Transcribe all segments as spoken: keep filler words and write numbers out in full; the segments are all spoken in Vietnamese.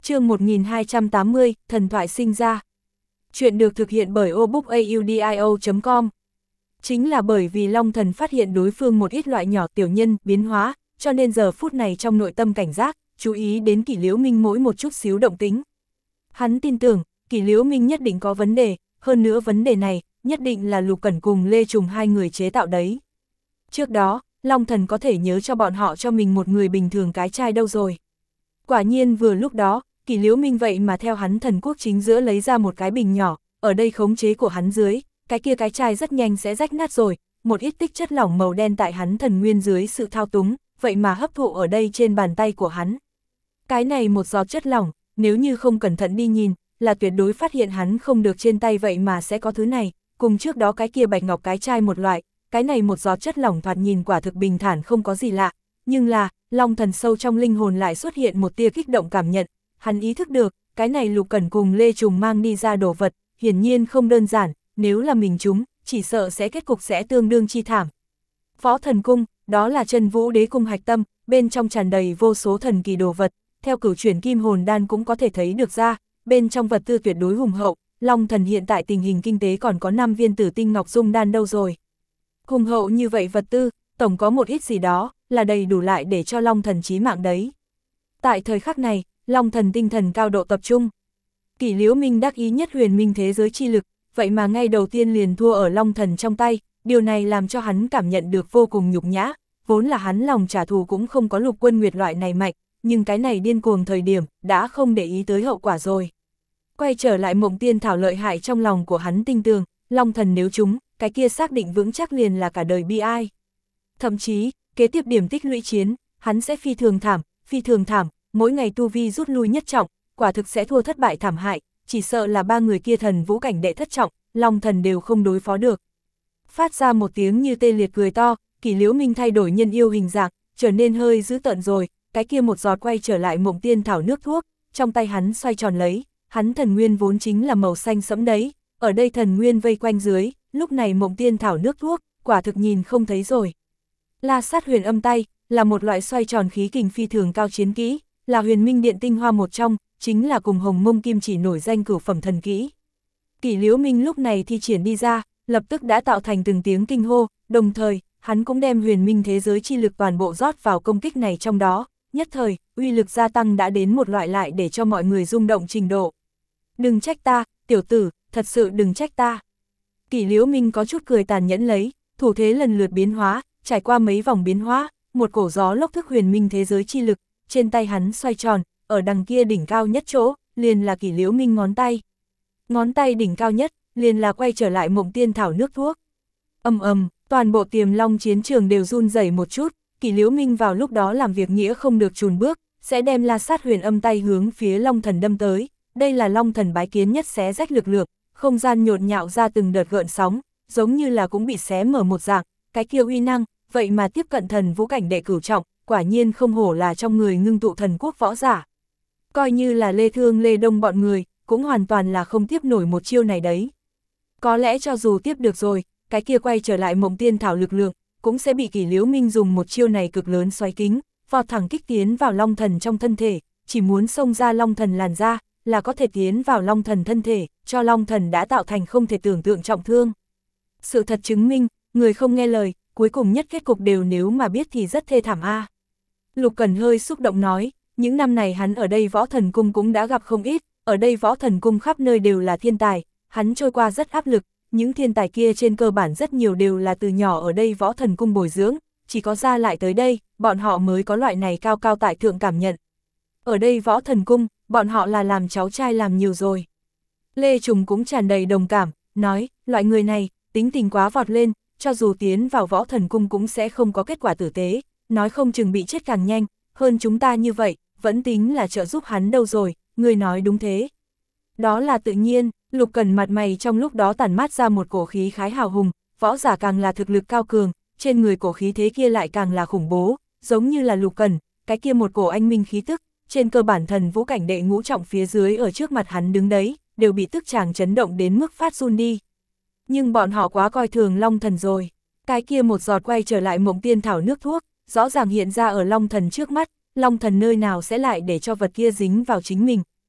Chương một nghìn hai trăm tám mươi, thần thoại sinh ra. Chuyện được thực hiện bởi obookaudio chấm com. Chính là bởi vì Long Thần phát hiện đối phương một ít loại nhỏ tiểu nhân biến hóa, cho nên giờ phút này trong nội tâm cảnh giác, chú ý đến Kỷ Liễu Minh mỗi một chút xíu động tính. Hắn tin tưởng, Kỷ Liễu Minh nhất định có vấn đề, hơn nữa vấn đề này, nhất định là Lục Cẩn cùng Lê Trùng hai người chế tạo đấy. Trước đó, Long Thần có thể nhớ cho bọn họ cho mình một người bình thường cái trai đâu rồi. Quả nhiên vừa lúc đó, Kỷ Liễu Minh vậy mà theo hắn thần quốc chính giữa lấy ra một cái bình nhỏ, ở đây khống chế của hắn dưới, cái kia cái chai rất nhanh sẽ rách nát rồi, một ít tích chất lỏng màu đen tại hắn thần nguyên dưới sự thao túng, vậy mà hấp thụ ở đây trên bàn tay của hắn. Cái này một giọt chất lỏng, nếu như không cẩn thận đi nhìn, là tuyệt đối phát hiện hắn không được trên tay vậy mà sẽ có thứ này, cùng trước đó cái kia bạch ngọc cái chai một loại, cái này một giọt chất lỏng thoạt nhìn quả thực bình thản không có gì lạ, nhưng là, Long Thần sâu trong linh hồn lại xuất hiện một tia kích động cảm nhận. Hắn ý thức được, cái này Lục Cẩn cùng Lê Trùng mang đi ra đồ vật, hiển nhiên không đơn giản, nếu là mình chúng, chỉ sợ sẽ kết cục sẽ tương đương chi thảm. Võ Thần Cung, đó là Chân Vũ Đế Cung hạch tâm, bên trong tràn đầy vô số thần kỳ đồ vật, theo cửu chuyển kim hồn đan cũng có thể thấy được ra, bên trong vật tư tuyệt đối hùng hậu, Long Thần hiện tại tình hình kinh tế còn có năm viên tử tinh ngọc dung đan đâu rồi. Hùng hậu như vậy vật tư, tổng có một ít gì đó, là đầy đủ lại để cho Long Thần chí mạng đấy. Tại thời khắc này, Long Thần tinh thần cao độ tập trung. Kỷ Liễu Minh đắc ý nhất huyền minh thế giới chi lực, vậy mà ngay đầu tiên liền thua ở Long Thần trong tay, điều này làm cho hắn cảm nhận được vô cùng nhục nhã, vốn là hắn lòng trả thù cũng không có Lục Quân Nguyệt loại này mạnh, nhưng cái này điên cuồng thời điểm, đã không để ý tới hậu quả rồi. Quay trở lại Mộng Tiên Thảo lợi hại trong lòng của hắn tinh tường, Long Thần nếu chúng, cái kia xác định vững chắc liền là cả đời bi ai. Thậm chí, kế tiếp điểm tích lũy chiến, hắn sẽ phi thường thảm, phi thường thảm, mỗi ngày tu vi rút lui nhất trọng, quả thực sẽ thua thất bại thảm hại, chỉ sợ là ba người kia thần vũ cảnh đệ thất trọng, Long Thần đều không đối phó được. Phát ra một tiếng như tê liệt cười to, Kỷ Liễu Minh thay đổi nhân yêu hình dạng, trở nên hơi dữ tợn rồi, cái kia một giọt quay trở lại Mộng Tiên Thảo nước thuốc, trong tay hắn xoay tròn lấy, hắn thần nguyên vốn chính là màu xanh sẫm đấy, ở đây thần nguyên vây quanh dưới, lúc này Mộng Tiên Thảo nước thuốc, quả thực nhìn không thấy rồi. La Sát Huyền Âm Tay, là một loại xoay tròn khí kình phi thường cao chiến kỹ, là huyền minh điện tinh hoa một trong, chính là cùng Hồng Mông Kim chỉ nổi danh cửu phẩm thần kỹ. Kỷ Liễu Minh lúc này thi triển đi ra, lập tức đã tạo thành từng tiếng kinh hô, đồng thời, hắn cũng đem huyền minh thế giới chi lực toàn bộ rót vào công kích này trong đó, nhất thời, uy lực gia tăng đã đến một loại lại để cho mọi người rung động trình độ. Đừng trách ta, tiểu tử, thật sự đừng trách ta. Kỷ Liễu Minh có chút cười tàn nhẫn lấy, thủ thế lần lượt biến hóa, trải qua mấy vòng biến hóa, một cổ gió lốc thức huyền minh thế giới chi lực, trên tay hắn xoay tròn, ở đằng kia đỉnh cao nhất chỗ, liền là Kỷ Liễu Minh ngón tay. Ngón tay đỉnh cao nhất, liền là quay trở lại Mộng Tiên Thảo nước thuốc. Ầm ầm, toàn bộ Tiềm Long chiến trường đều run rẩy một chút, Kỷ Liễu Minh vào lúc đó làm việc nghĩa không được chùn bước, sẽ đem La Sát Huyền Âm Tay hướng phía Long Thần đâm tới. Đây là Long Thần bái kiến nhất xé rách lực lượng, không gian nhộn nhạo ra từng đợt gợn sóng, giống như là cũng bị xé mở một dạng, cái kia uy năng, vậy mà tiếp cận thần vũ cảnh đệ cửu trọng, quả nhiên không hổ là trong người ngưng tụ thần quốc võ giả. Coi như là Lê Thương Lê Đông bọn người, cũng hoàn toàn là không tiếp nổi một chiêu này đấy. Có lẽ cho dù tiếp được rồi, cái kia quay trở lại Mộng Tiên Thảo lực lượng, cũng sẽ bị Kỷ Liễu Minh dùng một chiêu này cực lớn xoáy kính, vọt thẳng kích tiến vào Long Thần trong thân thể, chỉ muốn xông ra Long Thần làn ra, là có thể tiến vào Long Thần thân thể, cho Long Thần đã tạo thành không thể tưởng tượng trọng thương. Sự thật chứng minh, người không nghe lời, cuối cùng nhất kết cục đều nếu mà biết thì rất thê thảm a. Lục Cẩn hơi xúc động nói, những năm này hắn ở đây Võ Thần Cung cũng đã gặp không ít, ở đây Võ Thần Cung khắp nơi đều là thiên tài, hắn trôi qua rất áp lực, những thiên tài kia trên cơ bản rất nhiều đều là từ nhỏ ở đây Võ Thần Cung bồi dưỡng, chỉ có ra lại tới đây, bọn họ mới có loại này cao cao tại thượng cảm nhận. Ở đây Võ Thần Cung, bọn họ là làm cháu trai làm nhiều rồi. Lê Trùng cũng tràn đầy đồng cảm, nói, loại người này, tính tình quá vọt lên, cho dù tiến vào Võ Thần Cung cũng sẽ không có kết quả tử tế, nói không chừng bị chết càng nhanh, hơn chúng ta như vậy, vẫn tính là trợ giúp hắn đâu rồi, người nói đúng thế. Đó là tự nhiên, Lục Cẩn mặt mày trong lúc đó tản mát ra một cổ khí khái hào hùng, võ giả càng là thực lực cao cường, trên người cổ khí thế kia lại càng là khủng bố, giống như là Lục Cẩn, cái kia một cổ anh minh khí tức, trên cơ bản thần vũ cảnh đệ ngũ trọng phía dưới ở trước mặt hắn đứng đấy, đều bị tức chàng chấn động đến mức phát run đi. Nhưng bọn họ quá coi thường Long Thần rồi, cái kia một giọt quay trở lại Mộng Tiên Thảo nước thuốc, rõ ràng hiện ra ở Long Thần trước mắt, Long Thần nơi nào sẽ lại để cho vật kia dính vào chính mình,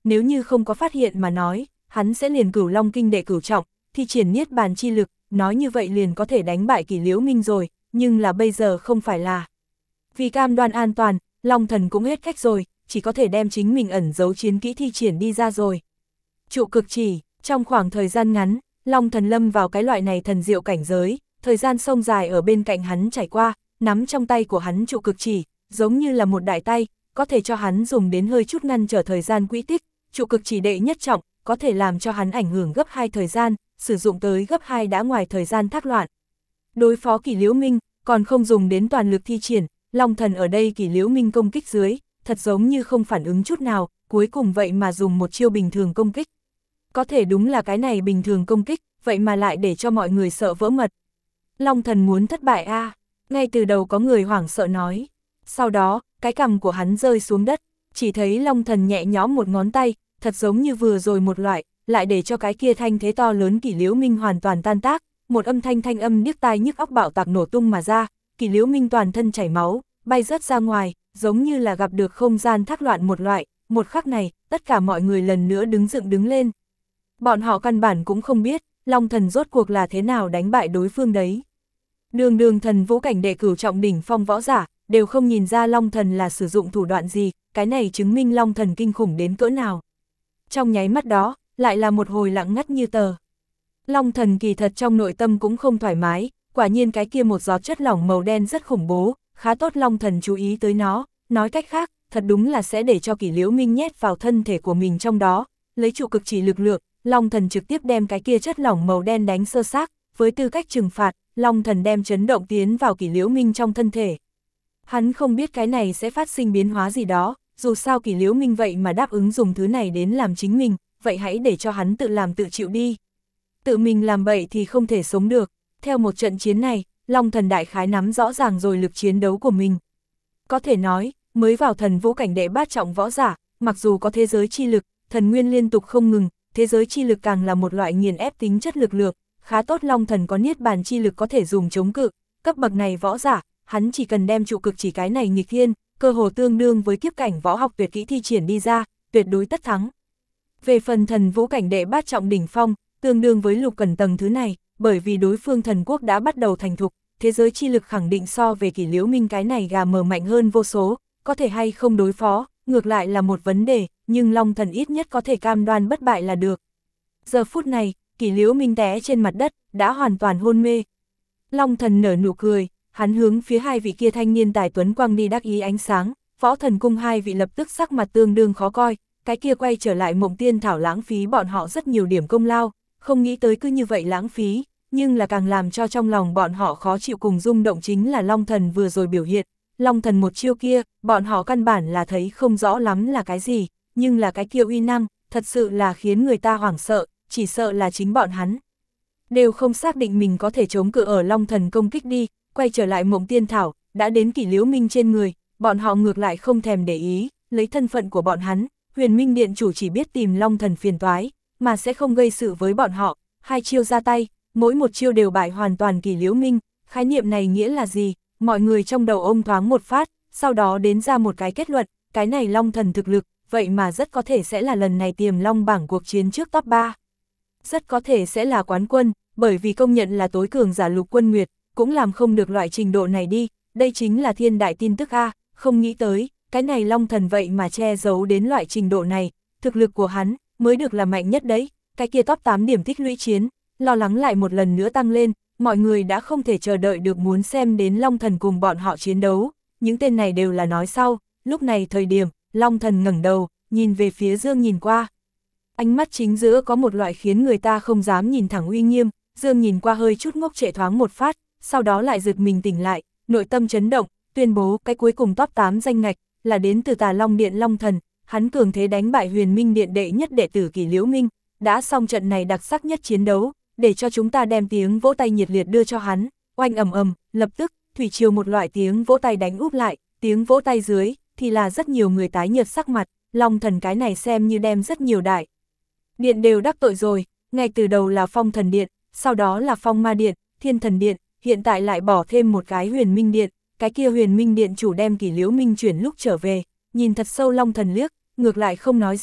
nếu như không có phát hiện mà nói, hắn sẽ liền Cửu Long Kinh đệ cửu trọng, thi triển niết bàn chi lực, nói như vậy liền có thể đánh bại Kỷ Liễu Minh rồi, nhưng là bây giờ không phải là. Vì cam đoan an toàn, Long Thần cũng hết cách rồi, chỉ có thể đem chính mình ẩn giấu chiến kỹ thi triển đi ra rồi. Trụ cực chỉ, trong khoảng thời gian ngắn, Long Thần lâm vào cái loại này thần diệu cảnh giới, thời gian sông dài ở bên cạnh hắn chảy qua, nắm trong tay của hắn trụ cực chỉ, giống như là một đại tay, có thể cho hắn dùng đến hơi chút ngăn trở thời gian quỹ tích, trụ cực chỉ đệ nhất trọng, có thể làm cho hắn ảnh hưởng gấp hai thời gian, sử dụng tới gấp hai đã ngoài thời gian thác loạn. Đối phó Kỷ Liễu Minh, còn không dùng đến toàn lực thi triển, Long Thần ở đây Kỷ Liễu Minh công kích dưới, thật giống như không phản ứng chút nào, cuối cùng vậy mà dùng một chiêu bình thường công kích. Có thể đúng là cái này bình thường công kích, vậy mà lại để cho mọi người sợ vỡ mật. Long Thần muốn thất bại a à? Ngay từ đầu có người hoảng sợ nói. Sau đó, cái cằm của hắn rơi xuống đất, chỉ thấy Long Thần nhẹ nhõm một ngón tay, thật giống như vừa rồi một loại, lại để cho cái kia thanh thế to lớn Kỷ Liễu Minh hoàn toàn tan tác, một âm thanh thanh âm điếc tai nhức óc bạo tạc nổ tung mà ra, Kỷ Liễu Minh toàn thân chảy máu, bay rớt ra ngoài, giống như là gặp được không gian thác loạn một loại, một khắc này, tất cả mọi người lần nữa đứng dựng đứng lên. Bọn họ căn bản cũng không biết, Long Thần rốt cuộc là thế nào đánh bại đối phương đấy. Đường đường thần vũ cảnh đệ cửu trọng đỉnh phong võ giả, đều không nhìn ra Long Thần là sử dụng thủ đoạn gì, cái này chứng minh Long Thần kinh khủng đến cỡ nào. Trong nháy mắt đó, lại là một hồi lặng ngắt như tờ. Long Thần kỳ thật trong nội tâm cũng không thoải mái, quả nhiên cái kia một giọt chất lỏng màu đen rất khủng bố, khá tốt Long Thần chú ý tới nó, nói cách khác, thật đúng là sẽ để cho Kỷ Liễu Minh nhét vào thân thể của mình trong đó, lấy trụ cực chỉ lực lượng, Long Thần trực tiếp đem cái kia chất lỏng màu đen đánh sơ xác, với tư cách trừng phạt, Long Thần đem chấn động tiến vào Kỷ Liễu Minh trong thân thể. Hắn không biết cái này sẽ phát sinh biến hóa gì đó, dù sao Kỷ Liễu Minh vậy mà đáp ứng dùng thứ này đến làm chính mình, vậy hãy để cho hắn tự làm tự chịu đi. Tự mình làm bậy thì không thể sống được, theo một trận chiến này, Long Thần đại khái nắm rõ ràng rồi lực chiến đấu của mình. Có thể nói, mới vào thần vũ cảnh đệ bát trọng võ giả, mặc dù có thế giới chi lực, thần nguyên liên tục không ngừng, thế giới chi lực càng là một loại nghiền ép tính chất lực lượng, khá tốt Long Thần có niết bàn chi lực có thể dùng chống cự, cấp bậc này võ giả, hắn chỉ cần đem trụ cực chỉ cái này nghịch thiên, cơ hồ tương đương với kiếp cảnh võ học tuyệt kỹ thi triển đi ra, tuyệt đối tất thắng. Về phần thần vũ cảnh đệ bát trọng đỉnh phong, tương đương với lục cẩn tầng thứ này, bởi vì đối phương thần quốc đã bắt đầu thành thục, thế giới chi lực khẳng định so về Kỷ Liễu Minh cái này gà mờ mạnh hơn vô số, có thể hay không đối phó, ngược lại là một vấn đề, nhưng Long Thần ít nhất có thể cam đoan bất bại là được. Giờ phút này, Kỷ Liễu Minh té trên mặt đất, đã hoàn toàn hôn mê. Long Thần nở nụ cười, hắn hướng phía hai vị kia thanh niên tài tuấn quang đi đắc ý ánh sáng, Võ Thần Cung hai vị lập tức sắc mặt tương đương khó coi, cái kia quay trở lại Mộng Tiên Thảo lãng phí bọn họ rất nhiều điểm công lao, không nghĩ tới cứ như vậy lãng phí, nhưng là càng làm cho trong lòng bọn họ khó chịu cùng rung động chính là Long Thần vừa rồi biểu hiện. Long Thần một chiêu kia, bọn họ căn bản là thấy không rõ lắm là cái gì, nhưng là cái kia uy năng, thật sự là khiến người ta hoảng sợ, chỉ sợ là chính bọn hắn. Đều không xác định mình có thể chống cự ở Long Thần công kích đi, quay trở lại Mộng Tiên Thảo, đã đến Kỷ Liễu Minh trên người, bọn họ ngược lại không thèm để ý, lấy thân phận của bọn hắn, Huyền Minh Điện chủ chỉ biết tìm Long Thần phiền toái, mà sẽ không gây sự với bọn họ, hai chiêu ra tay, mỗi một chiêu đều bại hoàn toàn Kỷ Liễu Minh, khái niệm này nghĩa là gì? Mọi người trong đầu ôm thoáng một phát, sau đó đến ra một cái kết luận, cái này Long Thần thực lực, vậy mà rất có thể sẽ là lần này tiềm long bảng cuộc chiến trước top ba. Rất có thể sẽ là quán quân, bởi vì công nhận là tối cường giả Lục Quân Nguyệt, cũng làm không được loại trình độ này đi, đây chính là thiên đại tin tức a, không nghĩ tới, cái này Long Thần vậy mà che giấu đến loại trình độ này, thực lực của hắn mới được là mạnh nhất đấy, cái kia top tám điểm tích lũy chiến, lo lắng lại một lần nữa tăng lên, mọi người đã không thể chờ đợi được muốn xem đến Long Thần cùng bọn họ chiến đấu, những tên này đều là nói sau, lúc này thời điểm, Long Thần ngẩng đầu, nhìn về phía Dương nhìn qua. Ánh mắt chính giữa có một loại khiến người ta không dám nhìn thẳng uy nghiêm, Dương nhìn qua hơi chút ngốc trệ thoáng một phát, sau đó lại giật mình tỉnh lại, nội tâm chấn động, tuyên bố cái cuối cùng top tám danh ngạch, là đến từ Tà Long Điện Long Thần, hắn cường thế đánh bại Huyền Minh Điện đệ nhất đệ tử Kỷ Liễu Minh, đã xong trận này đặc sắc nhất chiến đấu, để cho chúng ta đem tiếng vỗ tay nhiệt liệt đưa cho hắn, oanh ầm ầm, lập tức, thủy triều một loại tiếng vỗ tay đánh úp lại, tiếng vỗ tay dưới, thì là rất nhiều người tái nhợt sắc mặt, Long Thần cái này xem như đem rất nhiều đại điện đều đắc tội rồi, ngay từ đầu là Phong Thần Điện, sau đó là Phong Ma Điện, Thiên Thần Điện, hiện tại lại bỏ thêm một cái Huyền Minh Điện, cái kia Huyền Minh Điện chủ đem Kỷ Liễu Minh chuyển lúc trở về, nhìn thật sâu Long Thần liếc, ngược lại không nói gì,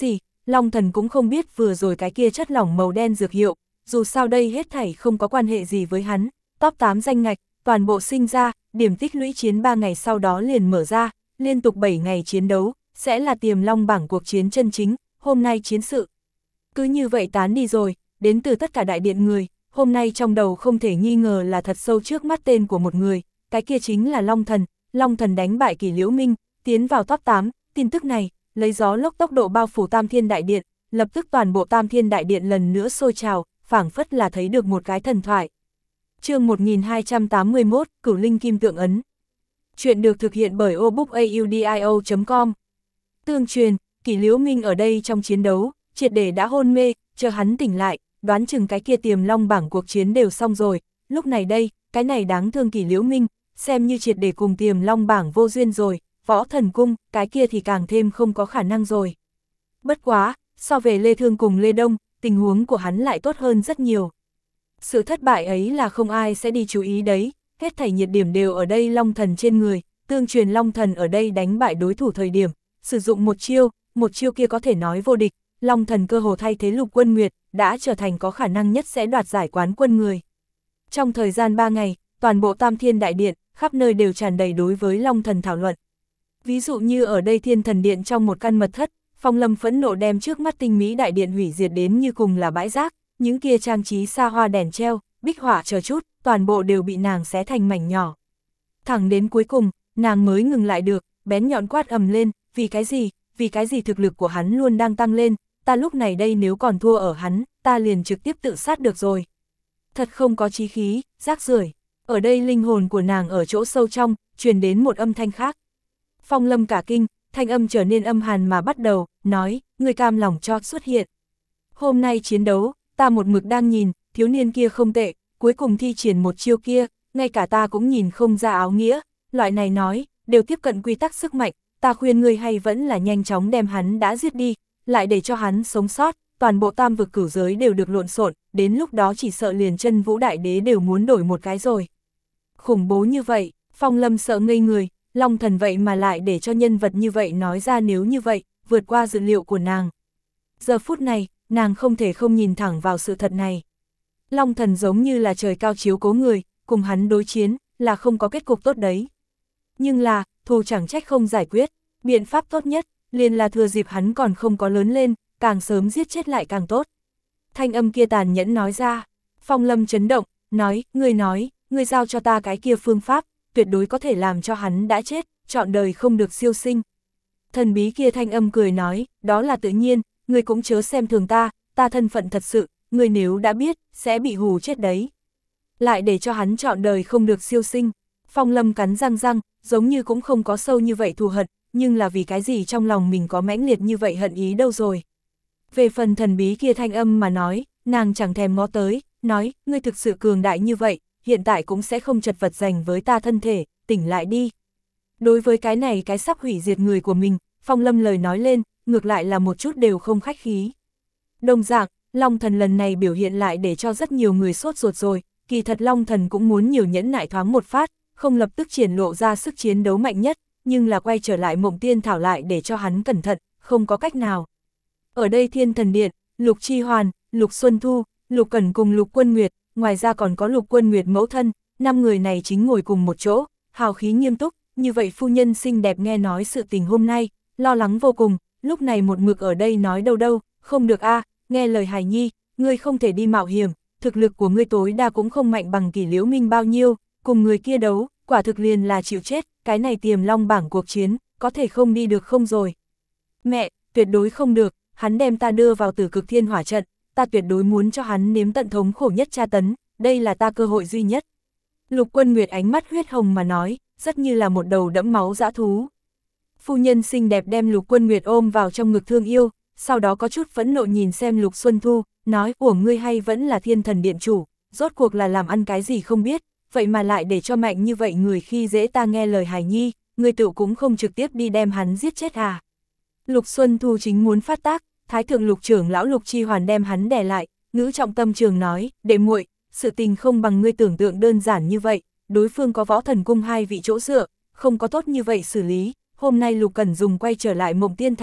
Long Thần cũng không biết vừa rồi cái kia chất lỏng màu đen dược hiệu, dù sao đây hết thảy không có quan hệ gì với hắn, top tám danh ngạch, toàn bộ sinh ra, điểm tích lũy chiến ba ngày sau đó liền mở ra, liên tục bảy ngày chiến đấu, sẽ là tiềm long bảng cuộc chiến chân chính, hôm nay chiến sự. Cứ như vậy tán đi rồi, đến từ tất cả đại điện người, hôm nay trong đầu không thể nghi ngờ là thật sâu trước mắt tên của một người, cái kia chính là Long Thần, Long Thần đánh bại Kỷ Liễu Minh, tiến vào top tám, tin tức này, lấy gió lốc tốc độ bao phủ Tam Thiên Đại Điện, lập tức toàn bộ Tam Thiên Đại Điện lần nữa sôi trào, phảng phất là thấy được một cái thần thoại. Chương một nghìn hai trăm tám mươi mốt, Cửu Linh Kim Tượng Ấn. Chuyện được thực hiện bởi obookaudio chấm com. Tương truyền, Kỷ Liễu Minh ở đây trong chiến đấu, triệt để đã hôn mê, chờ hắn tỉnh lại, đoán chừng cái kia tiềm long bảng cuộc chiến đều xong rồi, lúc này đây, cái này đáng thương Kỷ Liễu Minh, xem như triệt để cùng tiềm long bảng vô duyên rồi, Võ Thần Cung, cái kia thì càng thêm không có khả năng rồi. Bất quá, so về Lê Thương cùng Lê Đông, tình huống của hắn lại tốt hơn rất nhiều. Sự thất bại ấy là không ai sẽ đi chú ý đấy, hết thảy nhiệt điểm đều ở đây Long Thần trên người, tương truyền Long Thần ở đây đánh bại đối thủ thời điểm, sử dụng một chiêu, một chiêu kia có thể nói vô địch, Long Thần cơ hồ thay thế Lục Quân Nguyệt, đã trở thành có khả năng nhất sẽ đoạt giải quán quân người. Trong thời gian ba ngày, toàn bộ Tam Thiên Đại Điện, khắp nơi đều tràn đầy đối với Long Thần thảo luận. Ví dụ như ở đây Thiên Thần Điện trong một căn mật thất, Phong Lâm phẫn nộ đem trước mắt tinh mỹ đại điện hủy diệt đến như cùng là bãi rác, những kia trang trí xa hoa đèn treo, bích họa chờ chút, toàn bộ đều bị nàng xé thành mảnh nhỏ. Thẳng đến cuối cùng, nàng mới ngừng lại được, bén nhọn quát ầm lên, vì cái gì, vì cái gì thực lực của hắn luôn đang tăng lên, ta lúc này đây nếu còn thua ở hắn, ta liền trực tiếp tự sát được rồi. Thật không có chí khí, rác rưởi. Ở đây linh hồn của nàng ở chỗ sâu trong, truyền đến một âm thanh khác. Phong Lâm cả kinh, thanh âm trở nên âm hàn mà bắt đầu, nói, người cam lòng cho xuất hiện. Hôm nay chiến đấu, ta một mực đang nhìn, thiếu niên kia không tệ, cuối cùng thi triển một chiêu kia, ngay cả ta cũng nhìn không ra áo nghĩa, loại này nói, đều tiếp cận quy tắc sức mạnh, ta khuyên ngươi hay vẫn là nhanh chóng đem hắn đã giết đi, lại để cho hắn sống sót, toàn bộ tam vực cửu giới đều được lộn xộn, đến lúc đó chỉ sợ liền chân vũ đại đế đều muốn đổi một cái rồi. Khủng bố như vậy, Phong Lâm sợ ngây người, Long Thần vậy mà lại để cho nhân vật như vậy nói ra nếu như vậy, vượt qua dự liệu của nàng. Giờ phút này, nàng không thể không nhìn thẳng vào sự thật này. Long Thần giống như là trời cao chiếu cố người, cùng hắn đối chiến, là không có kết cục tốt đấy. Nhưng là, thù chẳng trách không giải quyết, biện pháp tốt nhất, liền là thừa dịp hắn còn không có lớn lên, càng sớm giết chết lại càng tốt. Thanh âm kia tàn nhẫn nói ra, Phong Lâm chấn động, nói, ngươi nói, ngươi giao cho ta cái kia phương pháp, tuyệt đối có thể làm cho hắn đã chết, trọn đời không được siêu sinh. Thần bí kia thanh âm cười nói, đó là tự nhiên, ngươi cũng chớ xem thường ta, ta thân phận thật sự, ngươi nếu đã biết, sẽ bị hù chết đấy. Lại để cho hắn trọn đời không được siêu sinh. Phong Lâm cắn răng răng, giống như cũng không có sâu như vậy thù hận, nhưng là vì cái gì trong lòng mình có mãnh liệt như vậy hận ý đâu rồi. Về phần thần bí kia thanh âm mà nói, nàng chẳng thèm ngó tới, nói, ngươi thực sự cường đại như vậy, hiện tại cũng sẽ không chật vật giành với ta thân thể, tỉnh lại đi. Đối với cái này cái sắp hủy diệt người của mình, Phong Lâm lời nói lên, ngược lại là một chút đều không khách khí. Đồng dạng, Long Thần lần này biểu hiện lại để cho rất nhiều người sốt ruột rồi, kỳ thật Long Thần cũng muốn nhiều nhẫn nại thoáng một phát, không lập tức triển lộ ra sức chiến đấu mạnh nhất, nhưng là quay trở lại Mộng Tiên Thảo lại để cho hắn cẩn thận, không có cách nào. Ở đây Thiên Thần Điện, Lục Chi Hoàn, Lục Xuân Thu, Lục Cẩn cùng Lục Quân Nguyệt, ngoài ra còn có Lục Quân Nguyệt mẫu thân, năm người này chính ngồi cùng một chỗ, hào khí nghiêm túc, như vậy phu nhân xinh đẹp nghe nói sự tình hôm nay, lo lắng vô cùng, lúc này một mực ở đây nói đâu đâu, không được a, nghe lời hài nhi, ngươi không thể đi mạo hiểm, thực lực của ngươi tối đa cũng không mạnh bằng Kỷ Liễu Minh bao nhiêu, cùng người kia đấu, quả thực liền là chịu chết, cái này tiềm long bảng cuộc chiến, có thể không đi được không rồi. Mẹ, tuyệt đối không được, hắn đem ta đưa vào Tử Cực Thiên Hỏa trận, ta tuyệt đối muốn cho hắn nếm tận thống khổ nhất tra tấn, đây là ta cơ hội duy nhất. Lục Quân Nguyệt ánh mắt huyết hồng mà nói, rất như là một đầu đẫm máu dã thú. Phu nhân xinh đẹp đem Lục Quân Nguyệt ôm vào trong ngực thương yêu, sau đó có chút phẫn nộ nhìn xem Lục Xuân Thu, nói, uổng ngươi hay vẫn là Thiên Thần Điện chủ, rốt cuộc là làm ăn cái gì không biết, vậy mà lại để cho mạnh như vậy người khi dễ ta nghe lời hài nhi, ngươi tự cũng không trực tiếp đi đem hắn giết chết à. Lục Xuân Thu chính muốn phát tác, Thái thượng Lục trưởng lão Lục Chi Hoàn đem hắn đè lại, ngữ trọng tâm trường nói, đệ muội, sự tình không bằng ngươi tưởng tượng đơn giản như vậy, đối phương có Võ Thần Cung hai vị chỗ dựa, không có tốt như vậy xử lý, hôm nay Lục Cẩn dùng quay trở lại Mộng Tiên Thảo,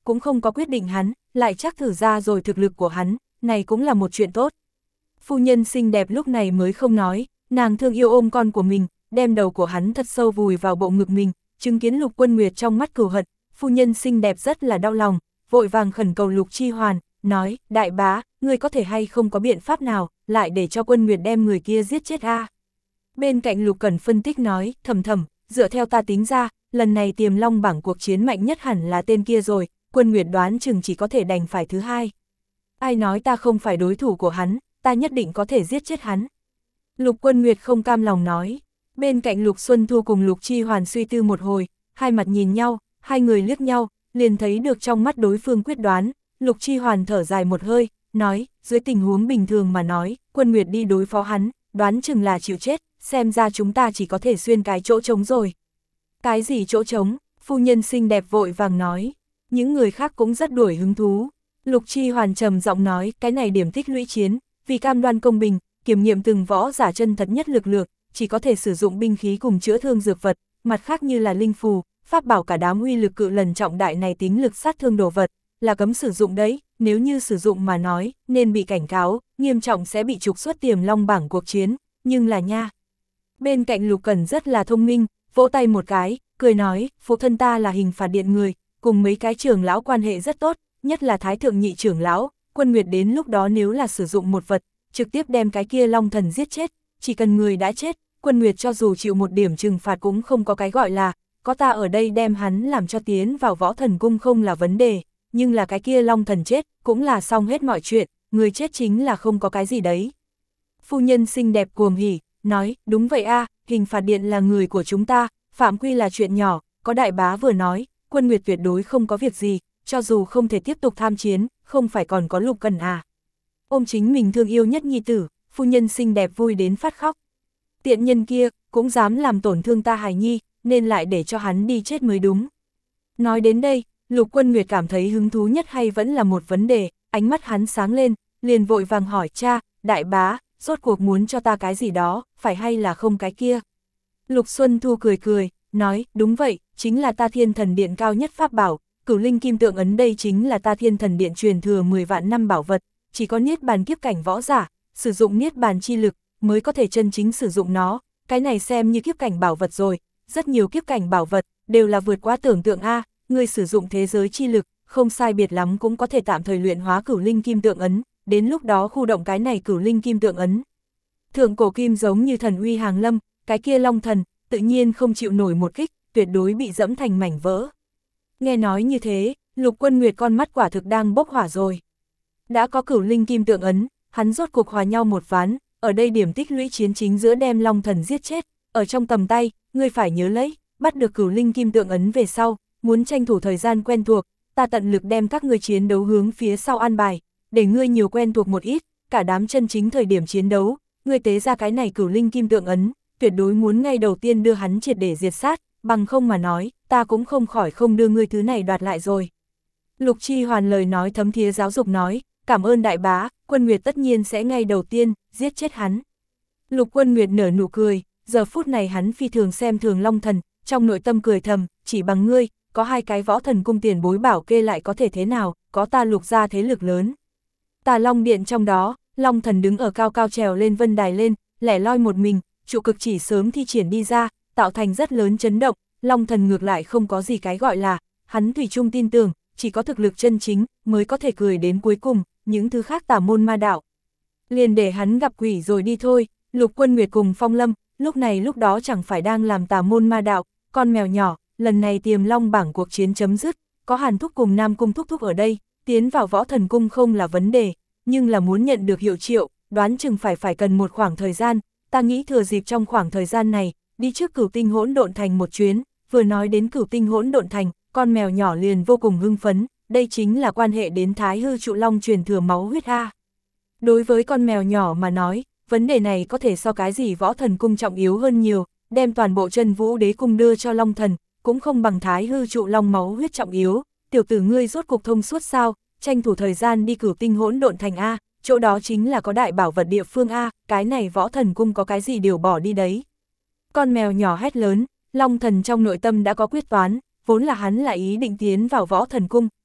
cũng không có quyết định hắn, lại chắc thử ra rồi thực lực của hắn, này cũng là một chuyện tốt. Phu nhân xinh đẹp lúc này mới không nói, nàng thương yêu ôm con của mình, đem đầu của hắn thật sâu vùi vào bộ ngực mình, chứng kiến Lục Quân Nguyệt trong mắt cừu hận, phu nhân xinh đẹp rất là đau lòng, vội vàng khẩn cầu Lục Chi Hoàn, nói, đại bá, ngươi có thể hay không có biện pháp nào, lại để cho Quân Nguyệt đem người kia giết chết a. Bên cạnh Lục Cẩn phân tích nói, thầm thầm, dựa theo ta tính ra, lần này Tiềm Long bảng cuộc chiến mạnh nhất hẳn là tên kia rồi, Quân Nguyệt đoán chừng chỉ có thể đành phải thứ hai. Ai nói ta không phải đối thủ của hắn, ta nhất định có thể giết chết hắn. Lục Quân Nguyệt không cam lòng nói. Bên cạnh Lục Xuân Thu cùng Lục Chi Hoàn suy tư một hồi, hai mặt nhìn nhau, hai người liếc nhau, liền thấy được trong mắt đối phương quyết đoán. Lục Chi Hoàn thở dài một hơi, nói, dưới tình huống bình thường mà nói, Quân Nguyệt đi đối phó hắn, đoán chừng là chịu chết, xem ra chúng ta chỉ có thể xuyên cái chỗ trống rồi. Cái gì chỗ trống? Phu nhân xinh đẹp vội vàng nói. Những người khác cũng rất đuổi hứng thú. Lục Chi Hoàn trầm giọng nói, cái này điểm tích lũy chiến, vì cam đoan công bình, kiểm nghiệm từng võ giả chân thật nhất lực lượng, chỉ có thể sử dụng binh khí cùng chữa thương dược vật, mặt khác như là linh phù, pháp bảo cả đám uy lực cự lần trọng đại này tính lực sát thương đồ vật, là cấm sử dụng đấy, nếu như sử dụng mà nói, nên bị cảnh cáo, nghiêm trọng sẽ bị trục xuất Tiềm Long bảng cuộc chiến, nhưng là nha. Bên cạnh Lục Cẩn rất là thông minh, vỗ tay một cái, cười nói, phụ thân ta là Hình Phạt Điện người, cùng mấy cái trưởng lão quan hệ rất tốt, nhất là Thái Thượng Nhị trưởng lão, Quân Nguyệt đến lúc đó nếu là sử dụng một vật, trực tiếp đem cái kia Long Thần giết chết, chỉ cần người đã chết, Quân Nguyệt cho dù chịu một điểm trừng phạt cũng không có cái gọi là, có ta ở đây đem hắn làm cho tiến vào Võ Thần Cung không là vấn đề, nhưng là cái kia Long Thần chết, cũng là xong hết mọi chuyện, người chết chính là không có cái gì đấy. Phu nhân xinh đẹp cuồng hỉ, nói, đúng vậy a, Hình Phạt Điện là người của chúng ta, phạm quy là chuyện nhỏ, có đại bá vừa nói, Quân Nguyệt tuyệt đối không có việc gì, cho dù không thể tiếp tục tham chiến, không phải còn có Lục Cẩn à. Ôm chính mình thương yêu nhất nhi tử, phu nhân xinh đẹp vui đến phát khóc. Tiện nhân kia, cũng dám làm tổn thương ta hài nhi, nên lại để cho hắn đi chết mới đúng. Nói đến đây, Lục Quân Nguyệt cảm thấy hứng thú nhất hay vẫn là một vấn đề, ánh mắt hắn sáng lên, liền vội vàng hỏi cha, đại bá, rốt cuộc muốn cho ta cái gì đó, phải hay là không cái kia. Lục Xuân Thu cười cười, nói, đúng vậy, chính là ta Thiên Thần Điện cao nhất pháp bảo, Cửu Linh Kim Tượng Ấn đây chính là ta Thiên Thần Điện truyền thừa mười vạn năm bảo vật, chỉ có niết bàn kiếp cảnh võ giả, sử dụng niết bàn chi lực, mới có thể chân chính sử dụng nó, cái này xem như kiếp cảnh bảo vật rồi, rất nhiều kiếp cảnh bảo vật, đều là vượt quá tưởng tượng a, người sử dụng thế giới chi lực, không sai biệt lắm cũng có thể tạm thời luyện hóa Cửu Linh Kim Tượng Ấn, đến lúc đó khu động cái này Cửu Linh Kim Tượng Ấn. Thượng cổ kim giống như thần uy hàng lâm, cái kia Long Thần, tự nhiên không chịu nổi một kích, tuyệt đối bị dẫm thành mảnh vỡ. Nghe nói như thế, Lục Quân Nguyệt con mắt quả thực đang bốc hỏa rồi. Đã có Cửu Linh Kim Tượng Ấn, hắn rốt cuộc hòa nhau một ván, ở đây điểm tích lũy chiến chính giữa đem Long Thần giết chết, ở trong tầm tay, ngươi phải nhớ lấy, bắt được Cửu Linh Kim Tượng Ấn về sau, muốn tranh thủ thời gian quen thuộc, ta tận lực đem các ngươi chiến đấu hướng phía sau an bài, để ngươi nhiều quen thuộc một ít, cả đám chân chính thời điểm chiến đấu, ngươi tế ra cái này Cửu Linh Kim Tượng Ấn, tuyệt đối muốn ngay đầu tiên đưa hắn triệt để diệt sát, bằng không mà nói, ta cũng không khỏi không đưa ngươi thứ này đoạt lại rồi. Lục Chi Hoàn lời nói thấm thía giáo dục nói, cảm ơn đại bá, Quân Nguyệt tất nhiên sẽ ngay đầu tiên, giết chết hắn. Lục Quân Nguyệt nở nụ cười, giờ phút này hắn phi thường xem thường Long Thần, trong nội tâm cười thầm, chỉ bằng ngươi, có hai cái Võ Thần Cung tiền bối bảo kê lại có thể thế nào, có ta Lục gia thế lực lớn. Tà Long Điện trong đó, Long Thần đứng ở cao cao trèo lên vân đài lên, lẻ loi một mình, trụ cực chỉ sớm thi triển đi ra, tạo thành rất lớn chấn động, Long Thần ngược lại không có gì cái gọi là, hắn thủy chung tin tưởng, chỉ có thực lực chân chính, mới có thể cười đến cuối cùng, những thứ khác tà môn ma đạo. Liền để hắn gặp quỷ rồi đi thôi, Lục Quân Nguyệt cùng Phong Lâm, lúc này lúc đó chẳng phải đang làm tà môn ma đạo, con mèo nhỏ, lần này Tiềm Long bảng cuộc chiến chấm dứt, có Hàn Thúc cùng Nam Cung Thúc Thúc ở đây, tiến vào Võ Thần Cung không là vấn đề, nhưng là muốn nhận được hiệu triệu, đoán chừng phải phải cần một khoảng thời gian, ta nghĩ thừa dịp trong khoảng thời gian này, đi trước Cửu Tinh Hỗn Độn Thành một chuyến, vừa nói đến Cửu Tinh Hỗn Độn Thành, con mèo nhỏ liền vô cùng hưng phấn, đây chính là quan hệ đến Thái Hư Trụ Long truyền thừa máu huyết a. Đối với con mèo nhỏ mà nói, vấn đề này có thể so cái gì Võ Thần Cung trọng yếu hơn nhiều, đem toàn bộ Chân Vũ Đế Cung đưa cho Long Thần, cũng không bằng Thái Hư Trụ Long máu huyết trọng yếu, tiểu tử ngươi rốt cục thông suốt sao, tranh thủ thời gian đi Cửu Tinh Hỗn Độn Thành a, chỗ đó chính là có đại bảo vật địa phương a, cái này Võ Thần Cung có cái gì đều bỏ đi đấy. Con mèo nhỏ hét lớn, Long Thần trong nội tâm đã có quyết toán, vốn là hắn là ý định tiến vào Võ Thần Cung,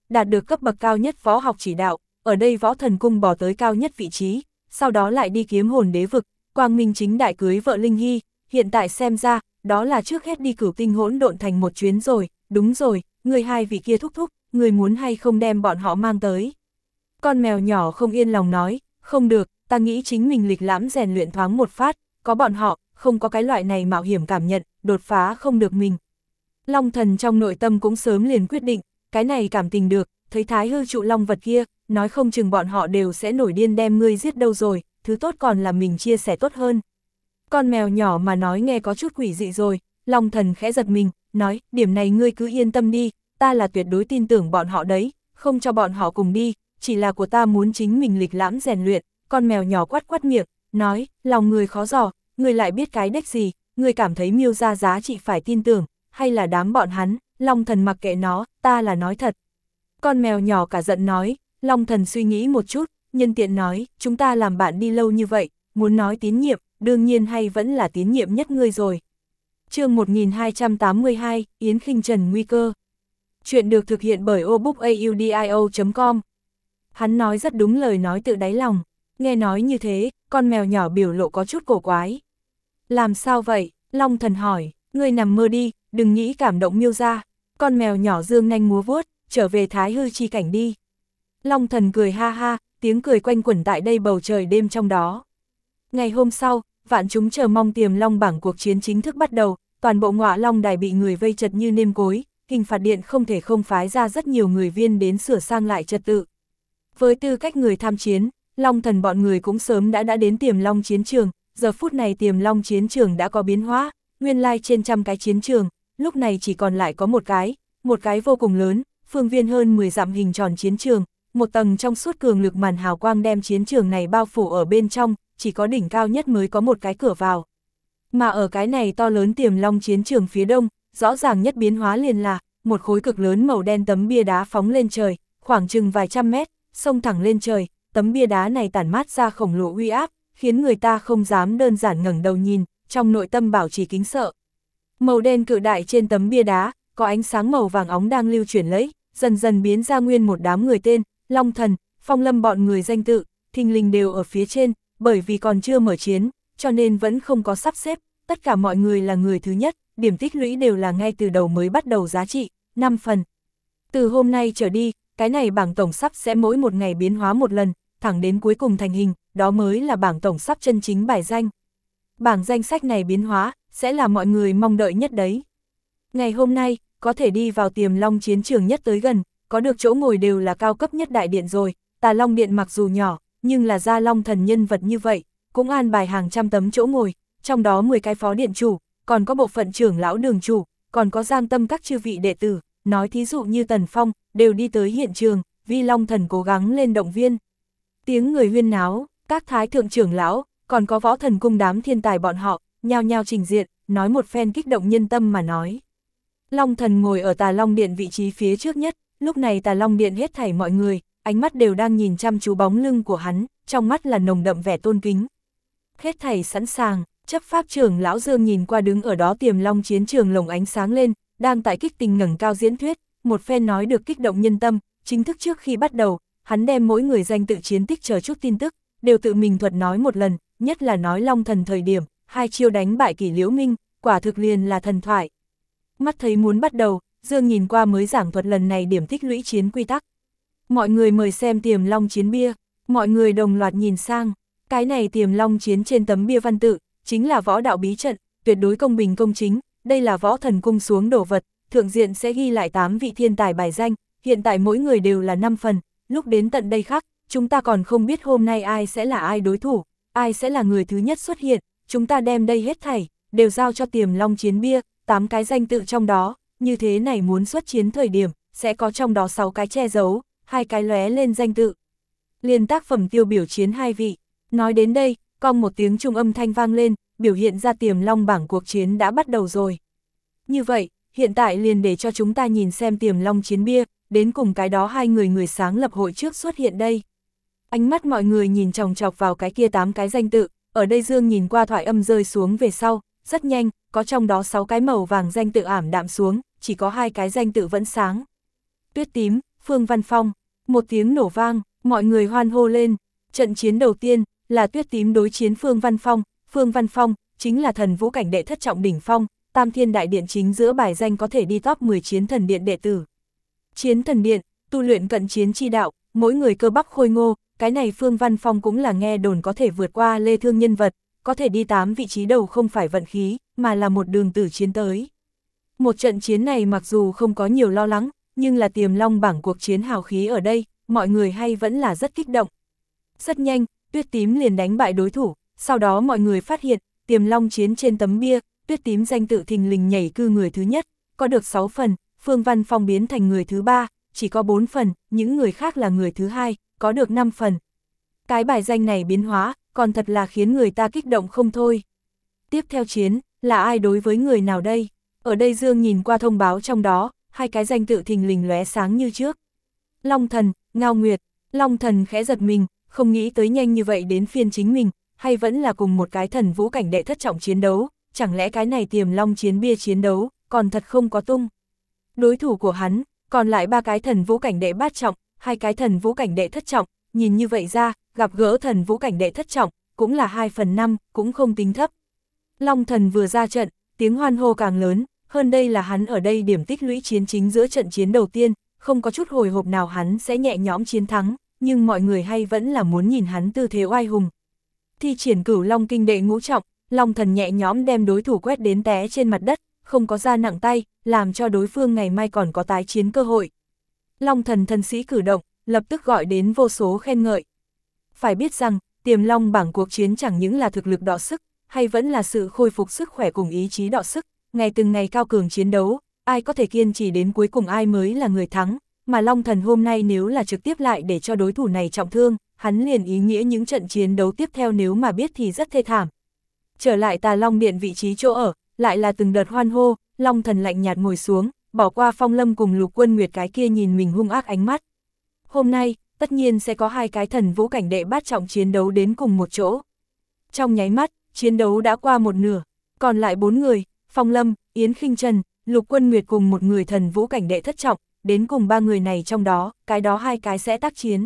đạt được cấp bậc cao nhất võ học chỉ đạo, ở đây võ thần cung bỏ tới cao nhất vị trí, sau đó lại đi kiếm hồn đế vực, quang minh chính đại cưới vợ Linh Hy, hiện tại xem ra, đó là trước hết đi cửu tinh hỗn độn thành một chuyến rồi, đúng rồi, người hai vị kia thúc thúc, người muốn hay không đem bọn họ mang tới. Con mèo nhỏ không yên lòng nói, không được, ta nghĩ chính mình lịch lãm rèn luyện thoáng một phát, có bọn họ, không có cái loại này mạo hiểm cảm nhận, đột phá không được mình. Long thần trong nội tâm cũng sớm liền quyết định, cái này cảm tình được, thấy thái hư trụ long vật kia, nói không chừng bọn họ đều sẽ nổi điên đem ngươi giết đâu rồi, thứ tốt còn là mình chia sẻ tốt hơn. Con mèo nhỏ mà nói nghe có chút quỷ dị rồi, Long thần khẽ giật mình, nói, điểm này ngươi cứ yên tâm đi, ta là tuyệt đối tin tưởng bọn họ đấy, không cho bọn họ cùng đi, chỉ là của ta muốn chính mình lịch lãm rèn luyện. Con mèo nhỏ quát quát miệng, nói, lòng người khó dò, người lại biết cái đếch gì, người cảm thấy Miêu ra giá trị phải tin tưởng, hay là đám bọn hắn. Long thần mặc kệ nó, ta là nói thật. Con mèo nhỏ cả giận nói, Long thần suy nghĩ một chút, nhân tiện nói, chúng ta làm bạn đi lâu như vậy, muốn nói tín nhiệm, đương nhiên hay vẫn là tín nhiệm nhất ngươi rồi. Chương một nghìn hai trăm tám mươi hai, Yến Khinh Trần nguy cơ. Chuyện được thực hiện bởi obookaudio chấm com. Hắn nói rất đúng lời nói tự đáy lòng. Nghe nói như thế, con mèo nhỏ biểu lộ có chút cổ quái. Làm sao vậy? Long thần hỏi, ngươi nằm mơ đi, đừng nghĩ cảm động Miêu ra. Con mèo nhỏ dương nanh múa vuốt, trở về thái hư chi cảnh đi. Long thần cười ha ha, tiếng cười quanh quẩn tại đây bầu trời đêm trong đó. Ngày hôm sau, vạn chúng chờ mong Tiềm Long bảng cuộc chiến chính thức bắt đầu, toàn bộ Ngọa Long đài bị người vây chật như nêm cối, Hình phạt điện không thể không phái ra rất nhiều người viên đến sửa sang lại trật tự. Với tư cách người tham chiến, Long thần bọn người cũng sớm đã đã đến Tiềm Long chiến trường, giờ phút này Tiềm Long chiến trường đã có biến hóa, nguyên lai trên trăm cái chiến trường, lúc này chỉ còn lại có một cái, một cái vô cùng lớn, phương viên hơn mười dặm hình tròn chiến trường, một tầng trong suốt cường lực màn hào quang đem chiến trường này bao phủ ở bên trong, chỉ có đỉnh cao nhất mới có một cái cửa vào. Mà ở cái này to lớn Tiềm Long chiến trường phía đông, rõ ràng nhất biến hóa liền là, một khối cực lớn màu đen tấm bia đá phóng lên trời, khoảng chừng vài trăm mét, xông thẳng lên trời, tấm bia đá này tản mát ra khổng lồ uy áp, khiến người ta không dám đơn giản ngẩng đầu nhìn, trong nội tâm bảo trì kính sợ. Màu đen cự đại trên tấm bia đá, có ánh sáng màu vàng óng đang lưu chuyển lấy, dần dần biến ra nguyên một đám người tên, Long thần, Phong Lâm bọn người danh tự, thình lình đều ở phía trên, bởi vì còn chưa mở chiến, cho nên vẫn không có sắp xếp, tất cả mọi người là người thứ nhất, điểm tích lũy đều là ngay từ đầu mới bắt đầu giá trị, năm phần. Từ hôm nay trở đi, cái này bảng tổng sắp sẽ mỗi một ngày biến hóa một lần, thẳng đến cuối cùng thành hình, đó mới là bảng tổng sắp chân chính bài danh. Bảng danh sách này biến hóa, sẽ là mọi người mong đợi nhất đấy. Ngày hôm nay, có thể đi vào Tiềm Long chiến trường nhất tới gần, có được chỗ ngồi đều là cao cấp nhất đại điện rồi, Tà Long điện mặc dù nhỏ, nhưng là gia Long thần nhân vật như vậy, cũng an bài hàng trăm tấm chỗ ngồi, trong đó mười cái phó điện chủ, còn có bộ phận trưởng lão đường chủ, còn có giang tâm các chư vị đệ tử, nói thí dụ như Tần Phong, đều đi tới hiện trường, vì Long thần cố gắng lên động viên. Tiếng người huyên náo, các thái thượng trưởng lão, còn có võ thần cung đám thiên tài bọn họ, nhao nhao trình diện, nói một phen kích động nhân tâm mà nói. Long thần ngồi ở Tà Long điện vị trí phía trước nhất, lúc này Tà Long điện hết thảy mọi người, ánh mắt đều đang nhìn chăm chú bóng lưng của hắn, trong mắt là nồng đậm vẻ tôn kính. Hết thảy sẵn sàng, chấp pháp trưởng lão Dương nhìn qua đứng ở đó Tiềm Long chiến trường lồng ánh sáng lên, đang tại kích tình ngẩng cao diễn thuyết, một phen nói được kích động nhân tâm, chính thức trước khi bắt đầu, hắn đem mỗi người danh tự chiến tích chờ chút tin tức, đều tự mình thuật nói một lần, nhất là nói Long thần thời điểm, hai chiêu đánh bại Kỷ Liễu Minh, quả thực liền là thần thoại. Mắt thấy muốn bắt đầu, Dương nhìn qua mới giảng thuật lần này điểm tích lũy chiến quy tắc. Mọi người mời xem Tiềm Long chiến bia, mọi người đồng loạt nhìn sang, cái này Tiềm Long chiến trên tấm bia văn tự, chính là võ đạo bí trận, tuyệt đối công bình công chính, đây là võ thần cung xuống đồ vật, thượng diện sẽ ghi lại tám vị thiên tài bài danh, hiện tại mỗi người đều là năm phần, lúc đến tận đây khác, chúng ta còn không biết hôm nay ai sẽ là ai đối thủ, ai sẽ là người thứ nhất xuất hiện, chúng ta đem đây hết thảy, đều giao cho Tiềm Long chiến bia, tám cái danh tự trong đó, như thế này muốn xuất chiến thời điểm, sẽ có trong đó sáu cái che giấu, hai cái lóe lên danh tự. Liên tác phẩm tiêu biểu chiến hai vị, nói đến đây, cong một tiếng trung âm thanh vang lên, biểu hiện ra Tiềm Long bảng cuộc chiến đã bắt đầu rồi. Như vậy, hiện tại liền để cho chúng ta nhìn xem Tiềm Long chiến bia, đến cùng cái đó hai người người sáng lập hội trước xuất hiện đây. Ánh mắt mọi người nhìn chòng chọc vào cái kia tám cái danh tự, ở đây Dương nhìn qua thoại âm rơi xuống về sau, rất nhanh, có trong đó sáu cái màu vàng danh tự ảm đạm xuống, chỉ có hai cái danh tự vẫn sáng. Tuyết tím, Phương Văn Phong. Một tiếng nổ vang, mọi người hoan hô lên. Trận chiến đầu tiên là Tuyết Tím đối chiến Phương Văn Phong. Phương Văn Phong chính là thần vũ cảnh đệ thất trọng đỉnh phong, Tam Thiên Đại Điện chính giữa bài danh có thể đi top mười chiến thần điện đệ tử. Chiến thần điện, tu luyện cận chiến chi đạo, mỗi người cơ bắp khôi ngô, cái này Phương Văn Phong cũng là nghe đồn có thể vượt qua Lê Thương nhân vật, có thể đi tám vị trí đầu không phải vận khí, mà là một đường tử chiến tới. Một trận chiến này mặc dù không có nhiều lo lắng, nhưng là Tiềm Long bảng cuộc chiến hào khí ở đây, mọi người hay vẫn là rất kích động. Rất nhanh, Tuyết Tím liền đánh bại đối thủ, sau đó mọi người phát hiện, Tiềm Long chiến trên tấm bia, Tuyết Tím danh tự thình lình nhảy cư người thứ nhất, có được sáu phần, Phương Văn Phong biến thành người thứ ba, chỉ có bốn phần, những người khác là người thứ hai, có được năm phần. Cái bài danh này biến hóa, còn thật là khiến người ta kích động không thôi. Tiếp theo chiến, là ai đối với người nào đây? Ở đây Dương nhìn qua thông báo trong đó, hai cái danh tự thình lình lóe sáng như trước. Long Thần, Ngao Nguyệt. Long Thần khẽ giật mình, không nghĩ tới nhanh như vậy đến phiên chính mình, hay vẫn là cùng một cái thần vũ cảnh đệ thất trọng chiến đấu, chẳng lẽ cái này Tiềm Long chiến bia chiến đấu, còn thật không có tung. Đối thủ của hắn, còn lại ba cái thần vũ cảnh đệ bát trọng, hai cái thần vũ cảnh đệ thất trọng, nhìn như vậy ra, gặp gỡ thần vũ cảnh đệ thất trọng, cũng là hai phần năm, cũng không tính thấp. Long Thần vừa ra trận, tiếng hoan hô càng lớn, hơn đây là hắn ở đây điểm tích lũy chiến chính giữa trận chiến đầu tiên, không có chút hồi hộp nào hắn sẽ nhẹ nhõm chiến thắng, nhưng mọi người hay vẫn là muốn nhìn hắn tư thế oai hùng. Thi triển Cửu Long kinh đệ ngũ trọng, Long Thần nhẹ nhõm đem đối thủ quét đến té trên mặt đất, không có ra nặng tay, làm cho đối phương ngày mai còn có tái chiến cơ hội. Long Thần thân sĩ cử động, lập tức gọi đến vô số khen ngợi. Phải biết rằng, Tiềm Long bảng cuộc chiến chẳng những là thực lực đọ sức, hay vẫn là sự khôi phục sức khỏe cùng ý chí đọ sức, ngày từng ngày cao cường chiến đấu, ai có thể kiên trì đến cuối cùng ai mới là người thắng, mà Long Thần hôm nay nếu là trực tiếp lại để cho đối thủ này trọng thương, hắn liền ý nghĩa những trận chiến đấu tiếp theo nếu mà biết thì rất thê thảm. Trở lại Tà Long Điện vị trí chỗ ở, lại là từng đợt hoan hô, Long Thần lạnh nhạt ngồi xuống, bỏ qua Phong Lâm cùng Lục Quân Nguyệt cái kia nhìn mình hung ác ánh mắt. Hôm nay, tất nhiên sẽ có hai cái thần vũ cảnh đệ bát trọng chiến đấu đến cùng một chỗ. Trong nháy mắt, chiến đấu đã qua một nửa, còn lại bốn người, Phong Lâm, Yến Khinh Trần, Lục Quân Nguyệt cùng một người thần vũ cảnh đệ thất trọng, đến cùng ba người này trong đó, cái đó hai cái sẽ tác chiến.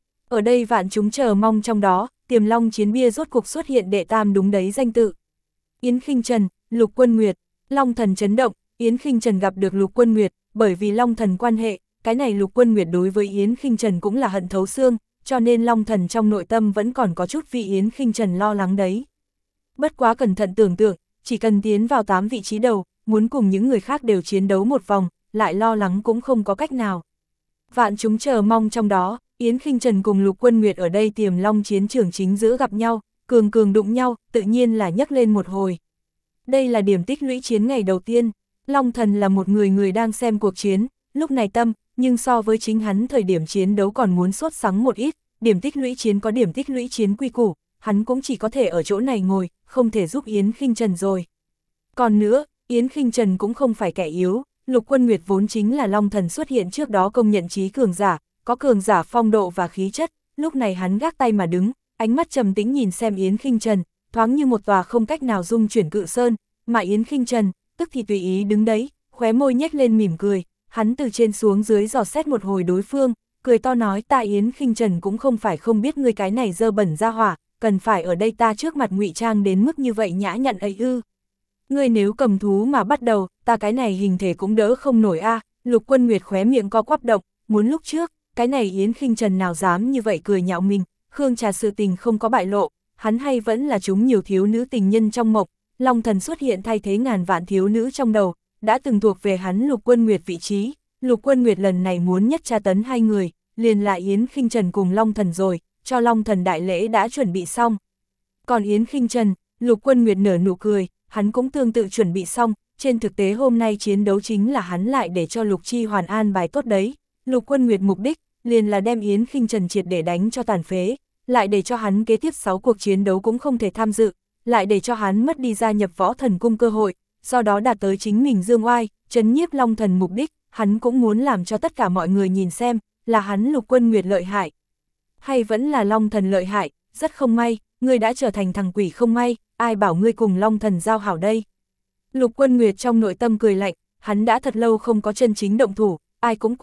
Ở đây vạn chúng chờ mong trong đó, Tiềm Long chiến bia rốt cuộc xuất hiện đệ tam đúng đấy danh tự. Yến Khinh Trần, Lục Quân Nguyệt, Long Thần chấn động, Yến Khinh Trần gặp được Lục Quân Nguyệt, bởi vì Long Thần quan hệ, cái này Lục Quân Nguyệt đối với Yến Khinh Trần cũng là hận thấu xương, cho nên Long Thần trong nội tâm vẫn còn có chút vì Yến Khinh Trần lo lắng đấy. Bất quá cẩn thận tưởng tượng, chỉ cần tiến vào tám vị trí đầu, muốn cùng những người khác đều chiến đấu một vòng, lại lo lắng cũng không có cách nào. Vạn chúng chờ mong trong đó, Yến Khinh Trần cùng Lục Quân Nguyệt ở đây Tiềm Long chiến trường chính giữa gặp nhau, cường cường đụng nhau, tự nhiên là nhấc lên một hồi. Đây là điểm tích lũy chiến ngày đầu tiên, Long Thần là một người người đang xem cuộc chiến, lúc này tâm, nhưng so với chính hắn thời điểm chiến đấu còn muốn sốt sắng một ít, điểm tích lũy chiến có điểm tích lũy chiến quy củ, hắn cũng chỉ có thể ở chỗ này ngồi, không thể giúp Yến Khinh Trần rồi. Còn nữa, Yến Khinh Trần cũng không phải kẻ yếu, Lục Quân Nguyệt vốn chính là Long Thần xuất hiện trước đó công nhận trí cường giả, có cường giả phong độ và khí chất, lúc này hắn gác tay mà đứng, ánh mắt trầm tĩnh nhìn xem Yến Khinh Trần, thoáng như một tòa không cách nào dung chuyển cự sơn, mà Yến Khinh Trần, tức thì tùy ý đứng đấy, khóe môi nhếch lên mỉm cười, hắn từ trên xuống dưới dò xét một hồi đối phương, cười to nói ta Yến Khinh Trần cũng không phải không biết ngươi cái này dơ bẩn ra hỏa, cần phải ở đây ta trước mặt ngụy trang đến mức như vậy nhã nhặn ấy ư. Ngươi nếu cầm thú mà bắt đầu, ta cái này hình thể cũng đỡ không nổi a. À. Lục Quân Nguyệt khóe miệng co quắp động, muốn lúc trước, cái này Yến Khinh Trần nào dám như vậy cười nhạo mình, Khương Trà sự tình không có bại lộ, hắn hay vẫn là chúng nhiều thiếu nữ tình nhân trong mộng, Long Thần xuất hiện thay thế ngàn vạn thiếu nữ trong đầu, đã từng thuộc về hắn Lục Quân Nguyệt vị trí, Lục Quân Nguyệt lần này muốn nhất tra tấn hai người, liền lại Yến Khinh Trần cùng Long Thần rồi, cho Long Thần đại lễ đã chuẩn bị xong. Còn Yến Khinh Trần, Lục Quân Nguyệt nở nụ cười, hắn cũng tương tự chuẩn bị xong, trên thực tế hôm nay chiến đấu chính là hắn lại để cho Lục Chi Hoàn an bài tốt đấy. Lục Quân Nguyệt mục đích, liền là đem Yến Khinh Trần triệt để đánh cho tàn phế, lại để cho hắn kế tiếp sáu cuộc chiến đấu cũng không thể tham dự, lại để cho hắn mất đi gia nhập Võ Thần Cung cơ hội, do đó đạt tới chính mình dương oai, trấn nhiếp Long Thần mục đích, hắn cũng muốn làm cho tất cả mọi người nhìn xem, là hắn Lục Quân Nguyệt lợi hại. Hay vẫn là Long Thần lợi hại, rất không may, ngươi đã trở thành thằng quỷ không may, ai bảo ngươi cùng Long Thần giao hảo đây. Lục Quân Nguyệt trong nội tâm cười lạnh, hắn đã thật lâu không có chân chính động thủ, ai cũng quên,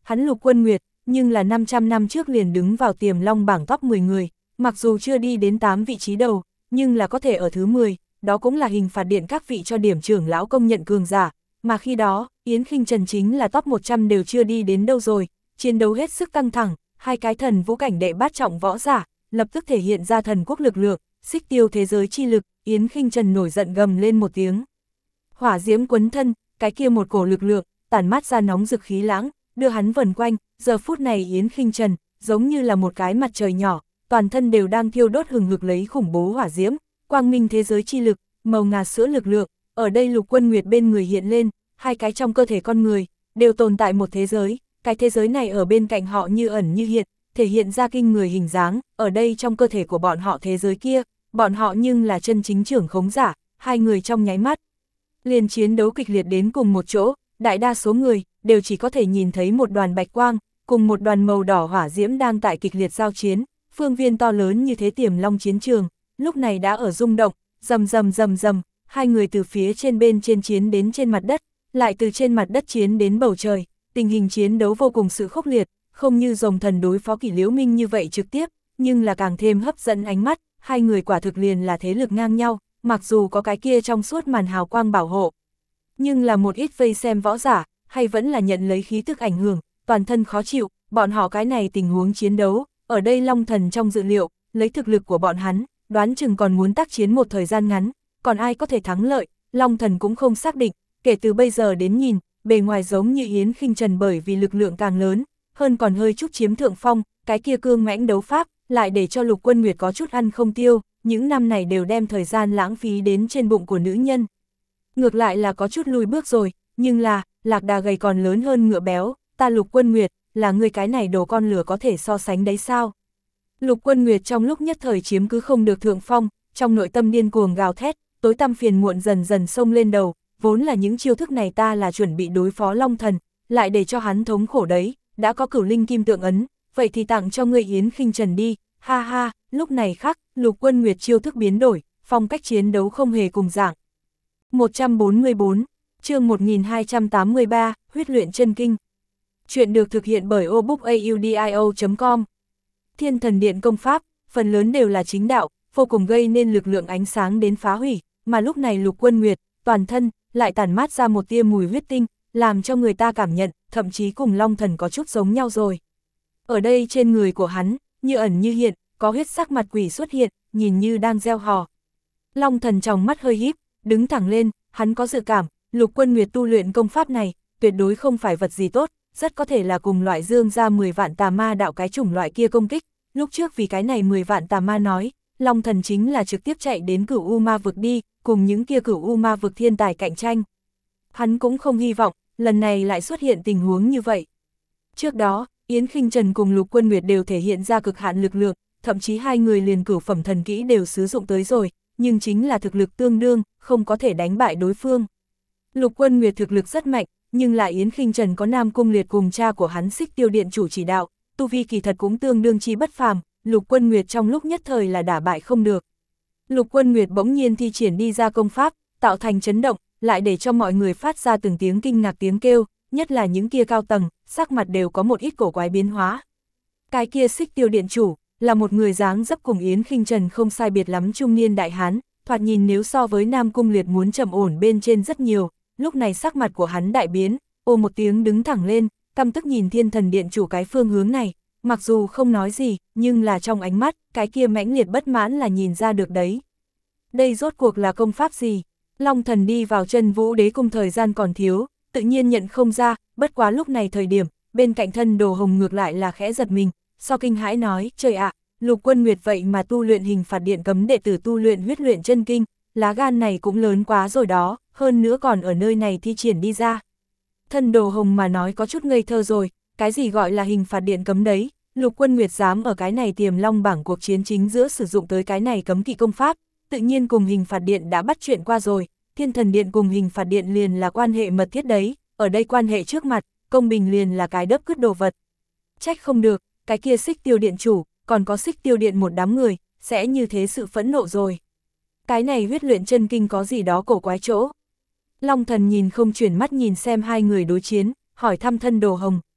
hắn Lục Quân Nguyệt, nhưng là năm trăm năm trước liền đứng vào Tiềm Long bảng top mười người, mặc dù chưa đi đến tám vị trí đầu, nhưng là có thể ở thứ mười, đó cũng là hình phạt điện các vị cho điểm trưởng lão công nhận cường giả, mà khi đó, Yến Khinh Trần chính là top một trăm đều chưa đi đến đâu rồi, chiến đấu hết sức căng thẳng, hai cái thần vũ cảnh đệ bát trọng võ giả, lập tức thể hiện ra thần quốc lực lượng, xích tiêu thế giới chi lực, Yến Khinh Trần nổi giận gầm lên một tiếng. Hỏa diễm quấn thân, cái kia một cổ lực lượng, tản mát ra nóng rực khí lãng, đưa hắn vần quanh, giờ phút này Yến Khinh Trần, giống như là một cái mặt trời nhỏ, toàn thân đều đang thiêu đốt hừng hực lấy khủng bố hỏa diễm, quang minh thế giới chi lực, màu ngà sữa lực lượng, ở đây Lục Quân Nguyệt bên người hiện lên, hai cái trong cơ thể con người, đều tồn tại một thế giới, cái thế giới này ở bên cạnh họ như ẩn như hiện, thể hiện ra kinh người hình dáng, ở đây trong cơ thể của bọn họ thế giới kia, bọn họ nhưng là chân chính trưởng khống giả, hai người trong nháy mắt. Liền chiến đấu kịch liệt đến cùng một chỗ, đại đa số người, đều chỉ có thể nhìn thấy một đoàn bạch quang, cùng một đoàn màu đỏ hỏa diễm đang tại kịch liệt giao chiến, phương viên to lớn như thế Tiềm Long chiến trường, lúc này đã ở rung động, rầm rầm rầm rầm, hai người từ phía trên bên trên chiến đến trên mặt đất, lại từ trên mặt đất chiến đến bầu trời, tình hình chiến đấu vô cùng sự khốc liệt, không như Rồng Thần đối phó Kỷ Liễu Minh như vậy trực tiếp, nhưng là càng thêm hấp dẫn ánh mắt, hai người quả thực liền là thế lực ngang nhau, mặc dù có cái kia trong suốt màn hào quang bảo hộ. Nhưng là một ít vây xem võ giả, hay vẫn là nhận lấy khí tức ảnh hưởng, toàn thân khó chịu, bọn họ cái này tình huống chiến đấu, ở đây Long Thần trong dự liệu, lấy thực lực của bọn hắn, đoán chừng còn muốn tác chiến một thời gian ngắn, còn ai có thể thắng lợi, Long Thần cũng không xác định, kể từ bây giờ đến nhìn, bề ngoài giống như Yến Khinh Trần bởi vì lực lượng càng lớn, hơn còn hơi chút chiếm thượng phong, cái kia cương mãnh đấu pháp, lại để cho Lục Quân Nguyệt có chút ăn không tiêu, những năm này đều đem thời gian lãng phí đến trên bụng của nữ nhân. Ngược lại là có chút lùi bước rồi, nhưng là, lạc đà gầy còn lớn hơn ngựa béo, ta Lục Quân Nguyệt, là người cái này đồ con lửa có thể so sánh đấy sao? Lục Quân Nguyệt trong lúc nhất thời chiếm cứ không được thượng phong, trong nội tâm điên cuồng gào thét, tối tăm phiền muộn dần dần xông lên đầu, vốn là những chiêu thức này ta là chuẩn bị đối phó Long Thần, lại để cho hắn thống khổ đấy, đã có cửu linh kim tượng ấn, vậy thì tặng cho ngươi Yến Khinh Trần đi, ha ha, lúc này khác, Lục Quân Nguyệt chiêu thức biến đổi, phong cách chiến đấu không hề cùng dạng. một trăm bốn mươi bốn, chương một nghìn hai trăm tám mươi ba, huyết luyện chân kinh. Chuyện được thực hiện bởi o book audio chấm com. Thiên Thần Điện công pháp, phần lớn đều là chính đạo, vô cùng gây nên lực lượng ánh sáng đến phá hủy, mà lúc này Lục Quân Nguyệt, toàn thân, lại tản mát ra một tia mùi huyết tinh, làm cho người ta cảm nhận, thậm chí cùng Long Thần có chút giống nhau rồi. Ở đây trên người của hắn, như ẩn như hiện, có huyết sắc mặt quỷ xuất hiện, nhìn như đang gieo hò. Long Thần trong mắt hơi híp, đứng thẳng lên, hắn có dự cảm, Lục Quân Nguyệt tu luyện công pháp này, tuyệt đối không phải vật gì tốt, rất có thể là cùng loại dương ra mười vạn tà ma đạo cái chủng loại kia công kích. Lúc trước vì cái này mười vạn tà ma nói, Long Thần chính là trực tiếp chạy đến Cửu U Ma vực đi, cùng những kia Cửu U Ma vực thiên tài cạnh tranh. Hắn cũng không hy vọng, lần này lại xuất hiện tình huống như vậy. Trước đó, Yến Khinh Trần cùng Lục Quân Nguyệt đều thể hiện ra cực hạn lực lượng, thậm chí hai người liền cửu phẩm thần kỹ đều sử dụng tới rồi, nhưng chính là thực lực tương đương, không có thể đánh bại đối phương. Lục Quân Nguyệt thực lực rất mạnh, nhưng lại Yến Khinh Trần có Nam Cung Liệt cùng cha của hắn Xích Tiêu Điện chủ chỉ đạo, tu vi kỳ thật cũng tương đương chi bất phàm, Lục Quân Nguyệt trong lúc nhất thời là đả bại không được. Lục Quân Nguyệt bỗng nhiên thi triển đi ra công pháp, tạo thành chấn động, lại để cho mọi người phát ra từng tiếng kinh ngạc tiếng kêu, nhất là những kia cao tầng, sắc mặt đều có một ít cổ quái biến hóa. Cái kia Xích Tiêu Điện chủ, là một người dáng dấp cùng Yến Khinh Trần không sai biệt lắm trung niên đại hán, thoạt nhìn nếu so với Nam Cung Liệt muốn trầm ổn bên trên rất nhiều, lúc này sắc mặt của hắn đại biến, ô một tiếng đứng thẳng lên, căm tức nhìn Thiên Thần Điện chủ cái phương hướng này, mặc dù không nói gì, nhưng là trong ánh mắt, cái kia mãnh liệt bất mãn là nhìn ra được đấy. Đây rốt cuộc là công pháp gì? Long Thần đi vào Chân Vũ Đế cung thời gian còn thiếu, tự nhiên nhận không ra, bất quá lúc này thời điểm, bên cạnh Thân Đồ Hồng ngược lại là khẽ giật mình, so kinh hãi nói, trời ạ, Lục Quân Nguyệt vậy mà tu luyện hình phạt điện cấm đệ tử tu luyện huyết luyện chân kinh, lá gan này cũng lớn quá rồi đó, hơn nữa còn ở nơi này thi triển đi ra. Thân Đồ Hồng mà nói có chút ngây thơ rồi, cái gì gọi là hình phạt điện cấm đấy, Lục Quân Nguyệt dám ở cái này Tiềm Long bảng cuộc chiến chính giữa sử dụng tới cái này cấm kỵ công pháp, tự nhiên cùng hình phạt điện đã bắt chuyện qua rồi, Thiên Thần Điện cùng hình phạt điện liền là quan hệ mật thiết đấy, ở đây quan hệ trước mặt, công bình liền là cái đớp cứt đồ vật. Trách không được, cái kia Xích Tiêu Điện chủ, còn có Xích Tiêu Điện một đám người, sẽ như thế sự phẫn nộ rồi. Cái này huyết luyện chân kinh có gì đó cổ quái chỗ. Long Thần nhìn không chuyển mắt nhìn xem hai người đối chiến, hỏi thăm Thân Đồ Hồng.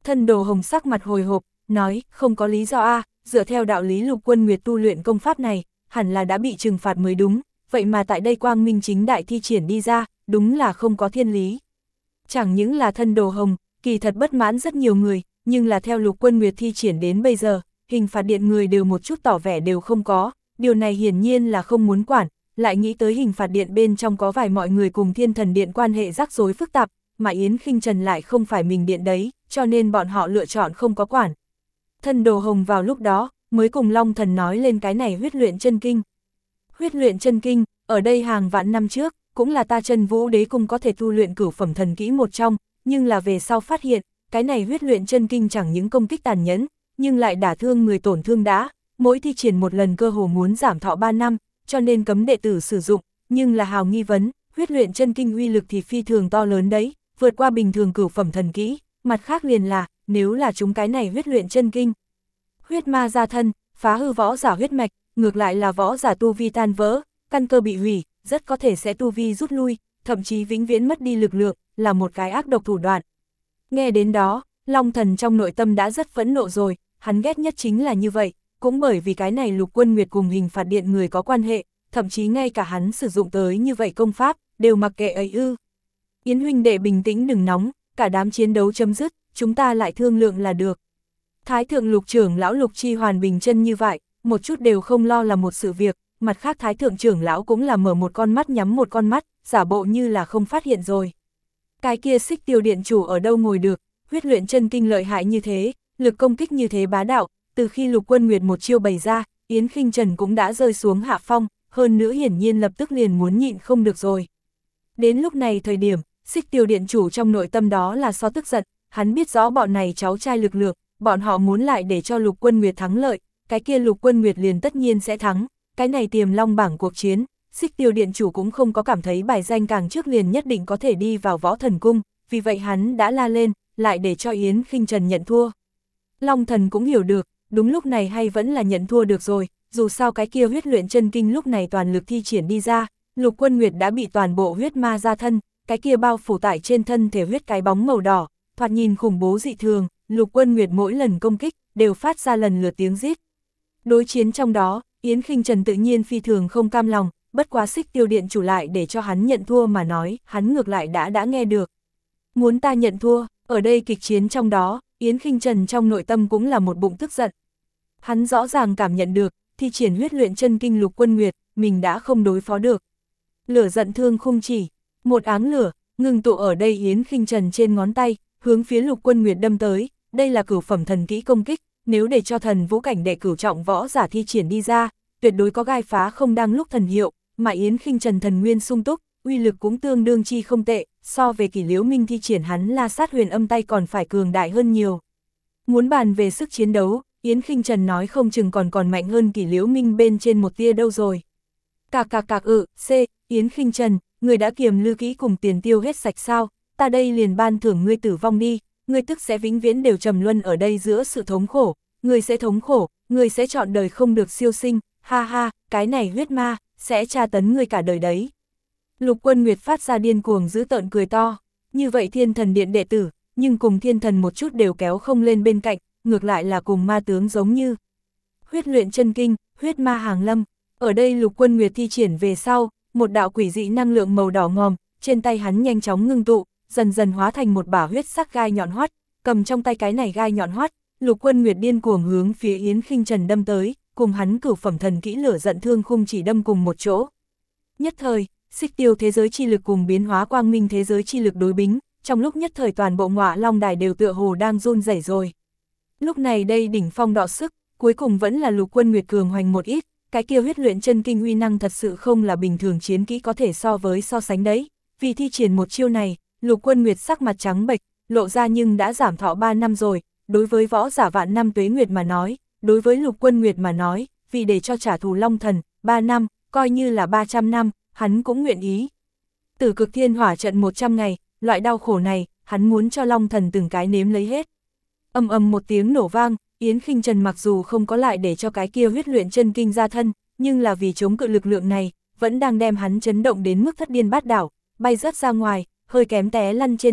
Thân Đồ Hồng sắc mặt hồi hộp, nói, không có lý do a, dựa theo đạo lý Lục Quân Nguyệt tu luyện công pháp này, hẳn là đã bị trừng phạt mới đúng, vậy mà tại đây quang minh chính đại thi triển đi ra, đúng là không có thiên lý. Chẳng những là Thân Đồ Hồng, kỳ thật bất mãn rất nhiều người, nhưng là theo Lục Quân Nguyệt thi triển đến bây giờ, hình phạt điện người đều một chút tỏ vẻ đều không có, điều này hiển nhiên là không muốn quản, lại nghĩ tới hình phạt điện bên trong có vài mọi người cùng Thiên Thần Điện quan hệ rắc rối phức tạp, mà Yến Khinh Trần lại không phải mình điện đấy, cho nên bọn họ lựa chọn không có quản. Thân Đồ Hồng vào lúc đó, mới cùng Long Thần nói lên cái này huyết luyện chân kinh. Huyết luyện chân kinh, ở đây hàng vạn năm trước, cũng là ta Chân Vũ Đế Cung có thể tu luyện cửu phẩm thần kỹ một trong, nhưng là về sau phát hiện, cái này huyết luyện chân kinh chẳng những công kích tàn nhẫn, nhưng lại đả thương người tổn thương đã, mỗi thi triển một lần cơ hồ muốn giảm thọ ba năm, cho nên cấm đệ tử sử dụng, nhưng là hào nghi vấn, huyết luyện chân kinh uy lực thì phi thường to lớn đấy, vượt qua bình thường cửu phẩm thần kỹ, mặt khác liền là, nếu là chúng cái này huyết luyện chân kinh. Huyết ma ra thân, phá hư võ giả huyết mạch, ngược lại là võ giả tu vi tan vỡ, căn cơ bị hủy, rất có thể sẽ tu vi rút lui, thậm chí vĩnh viễn mất đi lực lượng, là một cái ác độc thủ đoạn. Nghe đến đó, Long Thần trong nội tâm đã rất phẫn nộ rồi, hắn ghét nhất chính là như vậy, cũng bởi vì cái này Lục Quân Nguyệt cùng hình phạt điện người có quan hệ, thậm chí ngay cả hắn sử dụng tới như vậy công pháp, đều mặc kệ ấy ư. Yến huynh đệ bình tĩnh đừng nóng, cả đám chiến đấu chấm dứt, chúng ta lại thương lượng là được. Thái thượng Lục trưởng lão Lục Chi Hoàn bình chân như vậy, một chút đều không lo là một sự việc, mặt khác Thái thượng trưởng lão cũng là mở một con mắt nhắm một con mắt, giả bộ như là không phát hiện rồi. Cái kia Xích Tiêu điện chủ ở đâu ngồi được, huyết luyện chân kinh lợi hại như thế, lực công kích như thế bá đạo, từ khi Lục Quân Nguyệt một chiêu bày ra, Yến Khinh Trần cũng đã rơi xuống hạ phong, hơn nữa hiển nhiên lập tức liền muốn nhịn không được rồi. Đến lúc này thời điểm, Xích Tiêu điện chủ trong nội tâm đó là so tức giận, hắn biết rõ bọn này cháu trai lực lượng, bọn họ muốn lại để cho Lục Quân Nguyệt thắng lợi, cái kia Lục Quân Nguyệt liền tất nhiên sẽ thắng, cái này Tiềm Long bảng cuộc chiến, Xích Tiêu điện chủ cũng không có cảm thấy bài danh càng trước liền nhất định có thể đi vào Võ Thần Cung, vì vậy hắn đã la lên, lại để cho Yến Khinh Trần nhận thua. Long Thần cũng hiểu được, đúng lúc này hay vẫn là nhận thua được rồi, dù sao cái kia huyết luyện chân kinh lúc này toàn lực thi triển đi ra, Lục Quân Nguyệt đã bị toàn bộ huyết ma ra thân, cái kia bao phủ tại trên thân thể huyết cái bóng màu đỏ, thoạt nhìn khủng bố dị thường, Lục Quân Nguyệt mỗi lần công kích, đều phát ra lần lượt tiếng rít. Đối chiến trong đó, Yến Khinh Trần tự nhiên phi thường không cam lòng, bất quá Xích Tiêu điện chủ lại để cho hắn nhận thua mà nói, hắn ngược lại đã đã nghe được. Muốn ta nhận thua, ở đây kịch chiến trong đó, Yến Khinh Trần trong nội tâm cũng là một bụng tức giận. Hắn rõ ràng cảm nhận được, thi triển huyết luyện chân kinh Lục Quân Nguyệt, mình đã không đối phó được. Lửa giận thương khung chỉ, một áng lửa, ngừng tụ ở đây Yến Khinh Trần trên ngón tay, hướng phía Lục Quân Nguyệt đâm tới, đây là cửu phẩm thần kỹ công kích, nếu để cho thần vũ cảnh đệ cửu trọng võ giả thi triển đi ra, tuyệt đối có gai phá không đang lúc thần hiệu, mà Yến Khinh Trần thần nguyên sung túc, uy lực cũng tương đương chi không tệ, so về Kỷ Liễu Minh thi triển hắn La Sát Huyền Âm tay còn phải cường đại hơn nhiều. Muốn bàn về sức chiến đấu, Yến Khinh Trần nói không chừng còn còn mạnh hơn Kỷ Liễu Minh bên trên một tia đâu rồi. Cạc cạc cạc ự, C, Yến Khinh Trần, người đã kiềm lư kỹ cùng tiền tiêu hết sạch sao, ta đây liền ban thưởng ngươi tử vong đi, ngươi tức sẽ vĩnh viễn đều trầm luân ở đây giữa sự thống khổ, ngươi sẽ thống khổ, ngươi sẽ chọn đời không được siêu sinh, ha ha, cái này huyết ma, sẽ tra tấn ngươi cả đời đấy. Lục Quân Nguyệt phát ra điên cuồng dữ tợn cười to, như vậy Thiên Thần Điện đệ tử, nhưng cùng thiên thần một chút đều kéo không lên bên cạnh, ngược lại là cùng ma tướng giống như. Huyết luyện chân kinh, huyết ma hàng lâm, ở đây Lục Quân Nguyệt thi triển về sau, một đạo quỷ dị năng lượng màu đỏ ngòm, trên tay hắn nhanh chóng ngưng tụ, dần dần hóa thành một bả huyết sắc gai nhọn hoắt, cầm trong tay cái này gai nhọn hoắt, Lục Quân Nguyệt điên cuồng hướng phía Yến Khinh Trần đâm tới, cùng hắn cửu phẩm thần kỹ lửa giận thương khung chỉ đâm cùng một chỗ. Nhất thời, Xích Tiêu thế giới chi lực cùng biến hóa quang minh thế giới chi lực đối bính, trong lúc nhất thời toàn bộ Ngọa Long Đài đều tựa hồ đang run rẩy rồi. Lúc này đây đỉnh phong đọ sức, cuối cùng vẫn là Lục Quân Nguyệt cường hoành một ít, cái kia huyết luyện chân kinh uy năng thật sự không là bình thường chiến kỹ có thể so với so sánh đấy. Vì thi triển một chiêu này, Lục Quân Nguyệt sắc mặt trắng bệch, lộ ra nhưng đã giảm thọ ba năm rồi, đối với võ giả vạn năm tuế nguyệt mà nói, đối với Lục Quân Nguyệt mà nói, vì để cho trả thù Long Thần, ba năm, coi như là ba trăm năm, hắn cũng nguyện ý. Tử Cực Thiên Hỏa trận một trăm ngày, loại đau khổ này, hắn muốn cho Long Thần từng cái nếm lấy hết. Ầm ầm một tiếng nổ vang, Yến Khinh Trần mặc dù không có lại để cho cái kia huyết luyện chân kinh ra thân, nhưng là vì chống cự lực lượng này, vẫn đang đem hắn chấn động đến mức thất điên bát đảo, bay rớt ra ngoài, hơi kém té lăn trên đất,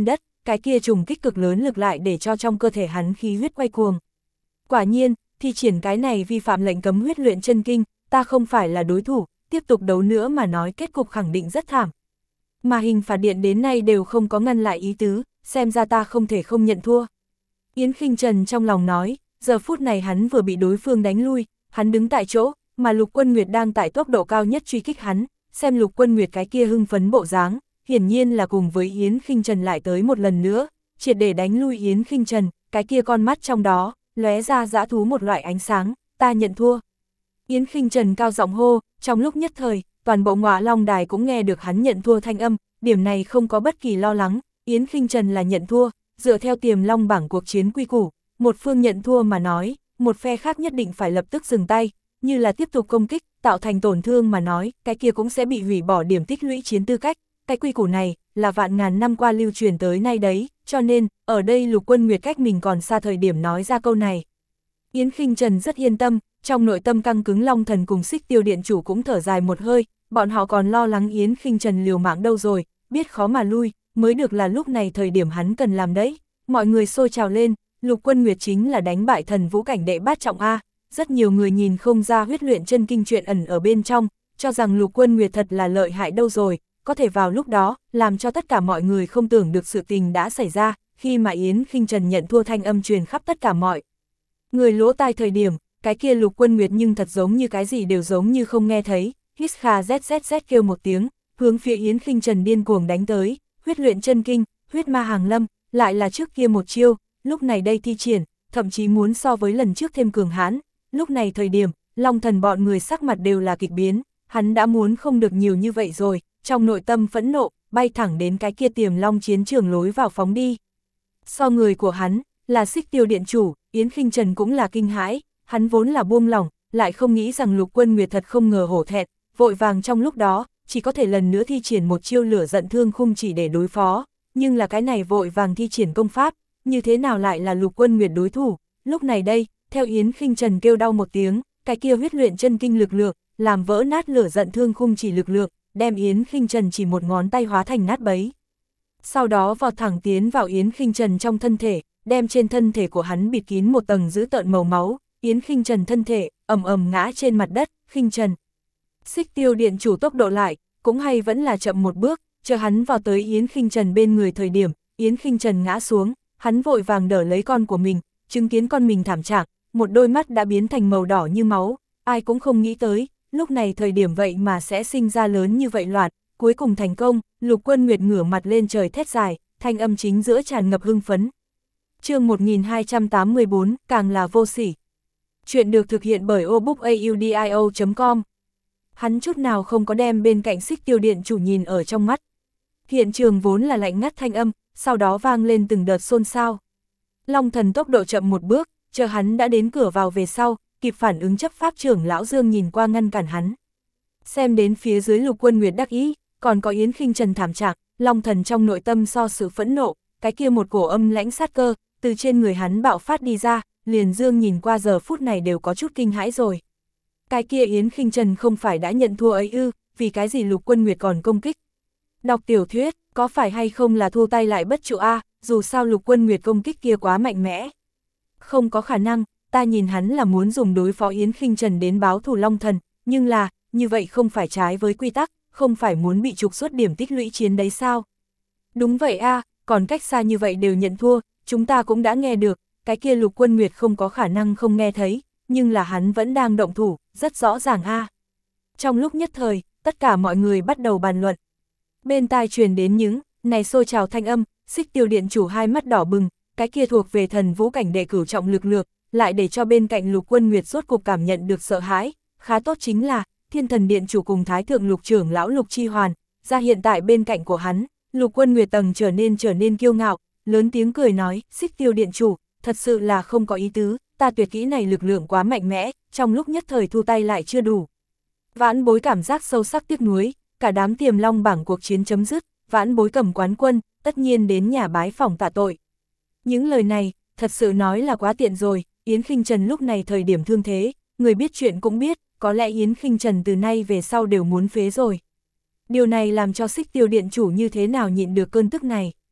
cái kia trùng kích cực lớn lực lại để cho trong cơ thể hắn khí huyết quay cuồng. Quả nhiên, thi triển cái này vi phạm lệnh cấm huyết luyện chân kinh, ta không phải là đối thủ, tiếp tục đấu nữa mà nói kết cục khẳng định rất thảm. Mà hình phạt điện đến nay đều không có ngăn lại ý tứ, xem ra ta không thể không nhận thua. Yến Khinh Trần trong lòng nói, giờ phút này hắn vừa bị đối phương đánh lui, hắn đứng tại chỗ, mà Lục Quân Nguyệt đang tại tốc độ cao nhất truy kích hắn, xem Lục Quân Nguyệt cái kia hưng phấn bộ dáng, hiển nhiên là cùng với Yến Khinh Trần lại tới một lần nữa, triệt để đánh lui Yến Khinh Trần, cái kia con mắt trong đó, lóe ra dã thú một loại ánh sáng, ta nhận thua. Yến Khinh Trần cao giọng hô, trong lúc nhất thời, toàn bộ Ngọa Long Đài cũng nghe được hắn nhận thua thanh âm, điểm này không có bất kỳ lo lắng, Yến Khinh Trần là nhận thua, dựa theo Tiềm Long bảng cuộc chiến quy củ, một phương nhận thua mà nói, một phe khác nhất định phải lập tức dừng tay, như là tiếp tục công kích, tạo thành tổn thương mà nói, cái kia cũng sẽ bị hủy bỏ điểm tích lũy chiến tư cách, cái quy củ này, là vạn ngàn năm qua lưu truyền tới nay đấy, cho nên, ở đây Lục Quân Nguyệt cách mình còn xa thời điểm nói ra câu này. Yến Khinh Trần rất yên tâm, trong nội tâm căng cứng Long Thần cùng Xích Tiêu Điện chủ cũng thở dài một hơi, bọn họ còn lo lắng Yến Khinh Trần liều mạng đâu rồi, biết khó mà lui, mới được là lúc này thời điểm hắn cần làm đấy. Mọi người sôi trào lên, Lục Quân Nguyệt chính là đánh bại thần vũ cảnh đệ bát trọng A, rất nhiều người nhìn không ra huyết luyện chân kinh chuyện ẩn ở bên trong, cho rằng Lục Quân Nguyệt thật là lợi hại đâu rồi, có thể vào lúc đó, làm cho tất cả mọi người không tưởng được sự tình đã xảy ra, khi mà Yến Khinh Trần nhận thua thanh âm truyền khắp tất cả mọi người lỗ tai thời điểm, cái kia Lục Quân Nguyệt nhưng thật giống như cái gì đều giống như không nghe thấy, hít kha zzz kêu một tiếng, hướng phía Yến Khinh Trần điên cuồng đánh tới, huyết luyện chân kinh, huyết ma hàng lâm, lại là trước kia một chiêu, lúc này đây thi triển, thậm chí muốn so với lần trước thêm cường hãn, lúc này thời điểm, Long Thần bọn người sắc mặt đều là kịch biến, hắn đã muốn không được nhiều như vậy rồi, trong nội tâm phẫn nộ, bay thẳng đến cái kia Tiềm Long chiến trường lối vào phóng đi. So người của hắn, là Xích Tiêu Điện chủ, Yến Khinh Trần cũng là kinh hãi, hắn vốn là buông lỏng, lại không nghĩ rằng Lục Quân Nguyệt thật không ngờ hổ thẹn, vội vàng trong lúc đó, chỉ có thể lần nữa thi triển một chiêu lửa giận thương khung chỉ để đối phó, nhưng là cái này vội vàng thi triển công pháp, như thế nào lại là Lục Quân Nguyệt đối thủ, lúc này đây, theo Yến Khinh Trần kêu đau một tiếng, cái kia huyết luyện chân kinh lực lượng, làm vỡ nát lửa giận thương khung chỉ lực lượng, đem Yến Khinh Trần chỉ một ngón tay hóa thành nát bấy. Sau đó vọt thẳng tiến vào Yến Khinh Trần trong thân thể, đem trên thân thể của hắn bịt kín một tầng dữ tợn màu máu, Yến Khinh Trần thân thể, ầm ầm ngã trên mặt đất, Khinh Trần. Xích Tiêu Điện chủ tốc độ lại, cũng hay vẫn là chậm một bước, chờ hắn vào tới Yến Khinh Trần bên người thời điểm, Yến Khinh Trần ngã xuống, hắn vội vàng đỡ lấy con của mình, chứng kiến con mình thảm trạng, một đôi mắt đã biến thành màu đỏ như máu, ai cũng không nghĩ tới, lúc này thời điểm vậy mà sẽ sinh ra lớn như vậy loạn, cuối cùng thành công, Lục Quân Nguyệt ngửa mặt lên trời thét dài, thanh âm chính giữa tràn ngập hưng phấn. Chương một nghìn hai trăm tám mươi bốn, càng là vô sỉ. Chuyện được thực hiện bởi obookaudio chấm com. Hắn chút nào không có đem bên cạnh Xích Tiêu Điện chủ nhìn ở trong mắt. Hiện trường vốn là lạnh ngắt thanh âm, sau đó vang lên từng đợt xôn xao. Long Thần tốc độ chậm một bước, chờ hắn đã đến cửa vào về sau, kịp phản ứng chấp pháp trưởng lão Dương nhìn qua ngăn cản hắn. Xem đến phía dưới Lục Quân Nguyệt đắc ý, còn có Yến Khinh Trần thảm trạng, Long Thần trong nội tâm so sự phẫn nộ, cái kia một cổ âm lãnh sát cơ, từ trên người hắn bạo phát đi ra, liền Dương nhìn qua giờ phút này đều có chút kinh hãi rồi. Cái kia Yến Khinh Trần không phải đã nhận thua ấy ư, vì cái gì Lục Quân Nguyệt còn công kích. Đọc tiểu thuyết, có phải hay không là thu tay lại bất trụ a, dù sao Lục Quân Nguyệt công kích kia quá mạnh mẽ. Không có khả năng, ta nhìn hắn là muốn dùng đối phó Yến Khinh Trần đến báo thù Long Thần, nhưng là, như vậy không phải trái với quy tắc, không phải muốn bị trục xuất điểm tích lũy chiến đấy sao? Đúng vậy a, còn cách xa như vậy đều nhận thua, chúng ta cũng đã nghe được, cái kia Lục Quân Nguyệt không có khả năng không nghe thấy, nhưng là hắn vẫn đang động thủ, rất rõ ràng a. Trong lúc nhất thời, tất cả mọi người bắt đầu bàn luận. Bên tai truyền đến những này xôi trào thanh âm, Xích Tiêu Điện chủ hai mắt đỏ bừng, cái kia thuộc về thần vũ cảnh đệ cửu trọng lực lượng, lại để cho bên cạnh Lục Quân Nguyệt rốt cục cảm nhận được sợ hãi, khá tốt chính là Thiên Thần Điện chủ cùng Thái thượng Lục trưởng lão Lục Chi Hoàn, ra hiện tại bên cạnh của hắn, Lục Quân Nguyệt tầng trở nên trở nên kiêu ngạo, lớn tiếng cười nói, Xích Tiêu Điện chủ, thật sự là không có ý tứ, ta tuyệt kỹ này lực lượng quá mạnh mẽ, trong lúc nhất thời thu tay lại chưa đủ. Vãn Bối cảm giác sâu sắc tiếc nuối, cả đám Tiềm Long bảng cuộc chiến chấm dứt, Vãn Bối cầm quán quân, tất nhiên đến nhà bái phỏng tạ tội. Những lời này, thật sự nói là quá tiện rồi, Yến Khinh Trần lúc này thời điểm thương thế, người biết chuyện cũng biết, có lẽ Yến Khinh Trần từ nay về sau đều muốn phế rồi. Điều này làm cho Xích Tiêu Điện chủ như thế nào nhịn được cơn tức này.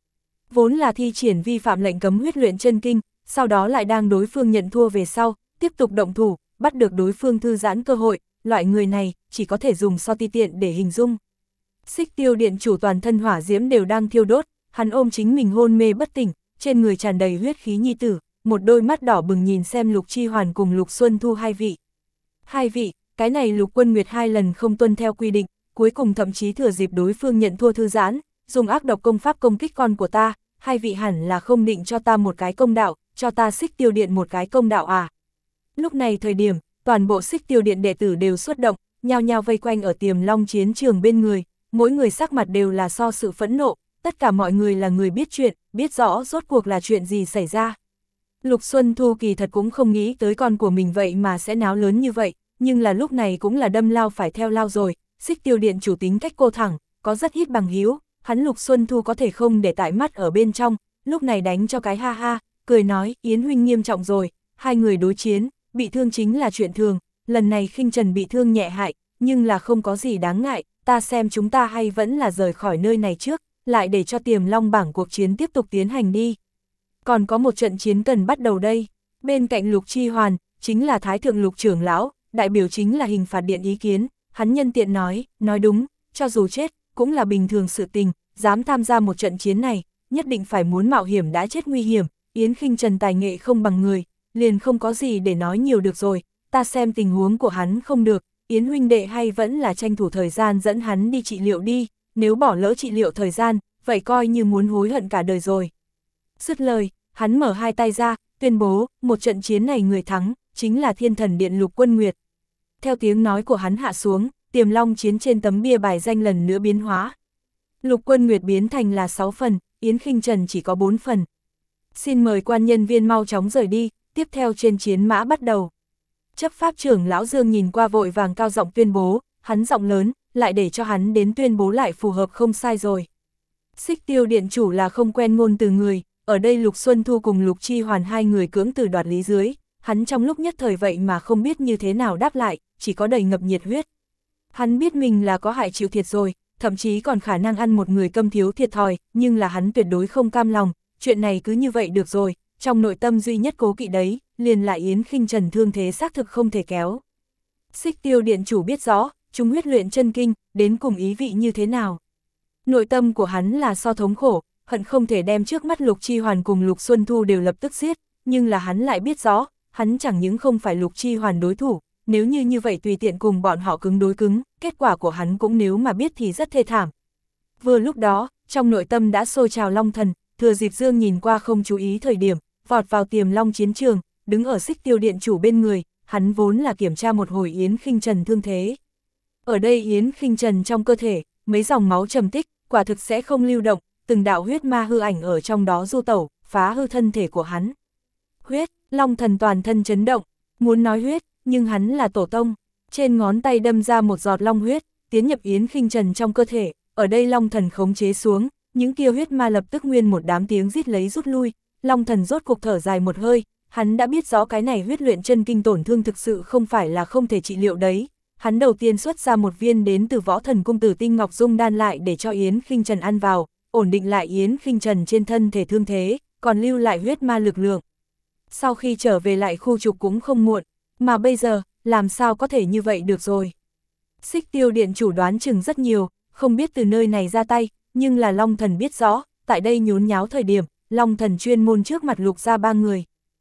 Vốn là thi triển vi phạm lệnh cấm huyết luyện chân kinh, sau đó lại đang đối phương nhận thua về sau, tiếp tục động thủ, bắt được đối phương thư giãn cơ hội, loại người này chỉ có thể dùng so ti tiện để hình dung. Xích Tiêu Điện chủ toàn thân hỏa diễm đều đang thiêu đốt, hắn ôm chính mình hôn mê bất tỉnh, trên người tràn đầy huyết khí nhi tử, một đôi mắt đỏ bừng nhìn xem Lục Chi Hoàn cùng Lục Xuân Thu hai vị. Hai vị, cái này Lục Quân Nguyệt hai lần không tuân theo quy định, cuối cùng thậm chí thừa dịp đối phương nhận thua thư giãn, dùng ác độc công pháp công kích con của ta, hai vị hẳn là không định cho ta một cái công đạo, cho ta Xích Tiêu Điện một cái công đạo à. Lúc này thời điểm, toàn bộ Xích Tiêu Điện đệ tử đều xuất động, nhao nhao vây quanh ở Tiềm Long chiến trường bên người, mỗi người sắc mặt đều là so sự phẫn nộ, tất cả mọi người là người biết chuyện, biết rõ rốt cuộc là chuyện gì xảy ra. Lục Xuân Thu kỳ thật cũng không nghĩ tới con của mình vậy mà sẽ náo lớn như vậy, nhưng là lúc này cũng là đâm lao phải theo lao rồi, Xích Tiêu Điện chủ tính cách cô thẳng, có rất ít bằng hữu, hắn Lục Xuân Thu có thể không để tại mắt ở bên trong, lúc này đánh cho cái ha ha, cười nói, Yến huynh nghiêm trọng rồi, hai người đối chiến, bị thương chính là chuyện thường, lần này Khinh Trần bị thương nhẹ hại, nhưng là không có gì đáng ngại, ta xem chúng ta hay vẫn là rời khỏi nơi này trước, lại để cho Tiềm Long bảng cuộc chiến tiếp tục tiến hành đi. Còn có một trận chiến cần bắt đầu đây, bên cạnh Lục Chi Hoàn, chính là Thái Thượng Lục trưởng lão, đại biểu chính là hình phạt điện ý kiến, hắn nhân tiện nói, nói đúng, cho dù chết, cũng là bình thường sự tình, dám tham gia một trận chiến này, nhất định phải muốn mạo hiểm đã chết nguy hiểm, Yến Khinh Trần tài nghệ không bằng người, liền không có gì để nói nhiều được rồi, ta xem tình huống của hắn không được, Yến huynh đệ hay vẫn là tranh thủ thời gian dẫn hắn đi trị liệu đi, nếu bỏ lỡ trị liệu thời gian, vậy coi như muốn hối hận cả đời rồi. Dứt lời, hắn mở hai tay ra, tuyên bố, một trận chiến này người thắng, chính là Thiên Thần Điện Lục Quân Nguyệt. Theo tiếng nói của hắn hạ xuống, Tiềm Long chiến trên tấm bia bài danh lần nữa biến hóa. Lục Quân Nguyệt biến thành là sáu phần, Yến Khinh Trần chỉ có bốn phần. Xin mời quan nhân viên mau chóng rời đi, tiếp theo trên chiến mã bắt đầu. Chấp pháp trưởng lão Dương nhìn qua vội vàng cao giọng tuyên bố, hắn giọng lớn, lại để cho hắn đến tuyên bố lại phù hợp không sai rồi. Xích Tiêu Điện chủ là không quen ngôn từ người, ở đây Lục Xuân Thu cùng Lục Chi Hoàn hai người cưỡng từ đoạt lý dưới, hắn trong lúc nhất thời vậy mà không biết như thế nào đáp lại, chỉ có đầy ngập nhiệt huyết. Hắn biết mình là có hại chịu thiệt rồi, thậm chí còn khả năng ăn một người câm thiếu thiệt thòi, nhưng là hắn tuyệt đối không cam lòng, chuyện này cứ như vậy được rồi, trong nội tâm duy nhất cố kỵ đấy, liền lại Yến Khinh Trần thương thế xác thực không thể kéo. Xích Tiêu Điện chủ biết rõ, chúng huyết luyện chân kinh, đến cùng ý vị như thế nào. Nội tâm của hắn là so thống khổ, hận không thể đem trước mắt Lục Chi Hoàn cùng Lục Xuân Thu đều lập tức giết, nhưng là hắn lại biết rõ, hắn chẳng những không phải Lục Chi Hoàn đối thủ, nếu như như vậy tùy tiện cùng bọn họ cứng đối cứng, kết quả của hắn cũng nếu mà biết thì rất thê thảm. Vừa lúc đó, trong nội tâm đã sôi trào Long Thần, thừa dịp Dương nhìn qua không chú ý thời điểm, vọt vào Tiềm Long chiến trường, đứng ở Xích Tiêu Điện chủ bên người, hắn vốn là kiểm tra một hồi Yến Khinh Trần thương thế. Ở đây Yến Khinh Trần trong cơ thể, mấy dòng máu trầm tích, quả thực sẽ không lưu động, từng đạo huyết ma hư ảnh ở trong đó du tẩu, phá hư thân thể của hắn. Huyết, Long Thần toàn thân chấn động, muốn nói huyết, nhưng hắn là tổ tông, trên ngón tay đâm ra một giọt long huyết, tiến nhập Yến Khinh Trần trong cơ thể, ở đây Long Thần khống chế xuống, những kia huyết ma lập tức nguyên một đám tiếng rít lấy rút lui, Long Thần rốt cục thở dài một hơi, hắn đã biết rõ cái này huyết luyện chân kinh tổn thương thực sự không phải là không thể trị liệu đấy. Hắn đầu tiên xuất ra một viên đến từ Võ Thần cung Tử Tinh Ngọc Dung đan lại để cho Yến Khinh Trần ăn vào, ổn định lại Yến Khinh Trần trên thân thể thương thế, còn lưu lại huyết ma lực lượng. Sau khi trở về lại khu trục cũng không muộn, mà bây giờ, làm sao có thể như vậy được rồi. Xích Tiêu Điện chủ đoán chừng rất nhiều, không biết từ nơi này ra tay, nhưng là Long Thần biết rõ, tại đây nhốn nháo thời điểm, Long Thần chuyên môn trước mặt Lục ra ba người.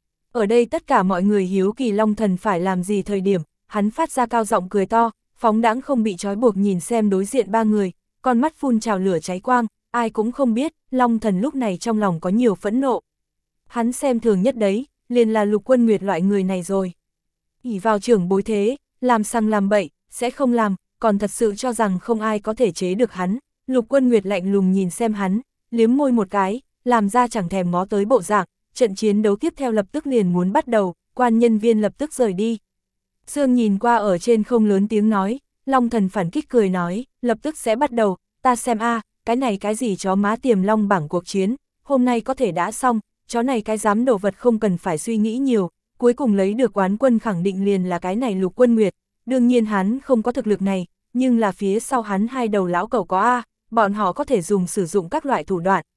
Ở đây tất cả mọi người hiếu kỳ Long Thần phải làm gì thời điểm, hắn phát ra cao giọng cười to, phóng đãng không bị trói buộc nhìn xem đối diện ba người, con mắt phun trào lửa cháy quang, ai cũng không biết, Long Thần lúc này trong lòng có nhiều phẫn nộ. Hắn xem thường nhất đấy, liền là Lục Quân Nguyệt loại người này rồi. ỷ vào trưởng bối thế, làm sằng làm bậy, sẽ không làm, còn thật sự cho rằng không ai có thể chế được hắn. Lục Quân Nguyệt lạnh lùng nhìn xem hắn, liếm môi một cái, làm ra chẳng thèm ngó tới bộ dạng, trận chiến đấu tiếp theo lập tức liền muốn bắt đầu, quan nhân viên lập tức rời đi. Dương nhìn qua ở trên không lớn tiếng nói, Long Thần phản kích cười nói, lập tức sẽ bắt đầu, ta xem a, cái này cái gì chó má Tiềm Long bảng cuộc chiến, hôm nay có thể đã xong, chó này cái dám đồ vật không cần phải suy nghĩ nhiều, cuối cùng lấy được quán quân khẳng định liền là cái này Lục Quân Nguyệt, đương nhiên hắn không có thực lực này, nhưng là phía sau hắn hai đầu lão cẩu có a, bọn họ có thể dùng sử dụng các loại thủ đoạn,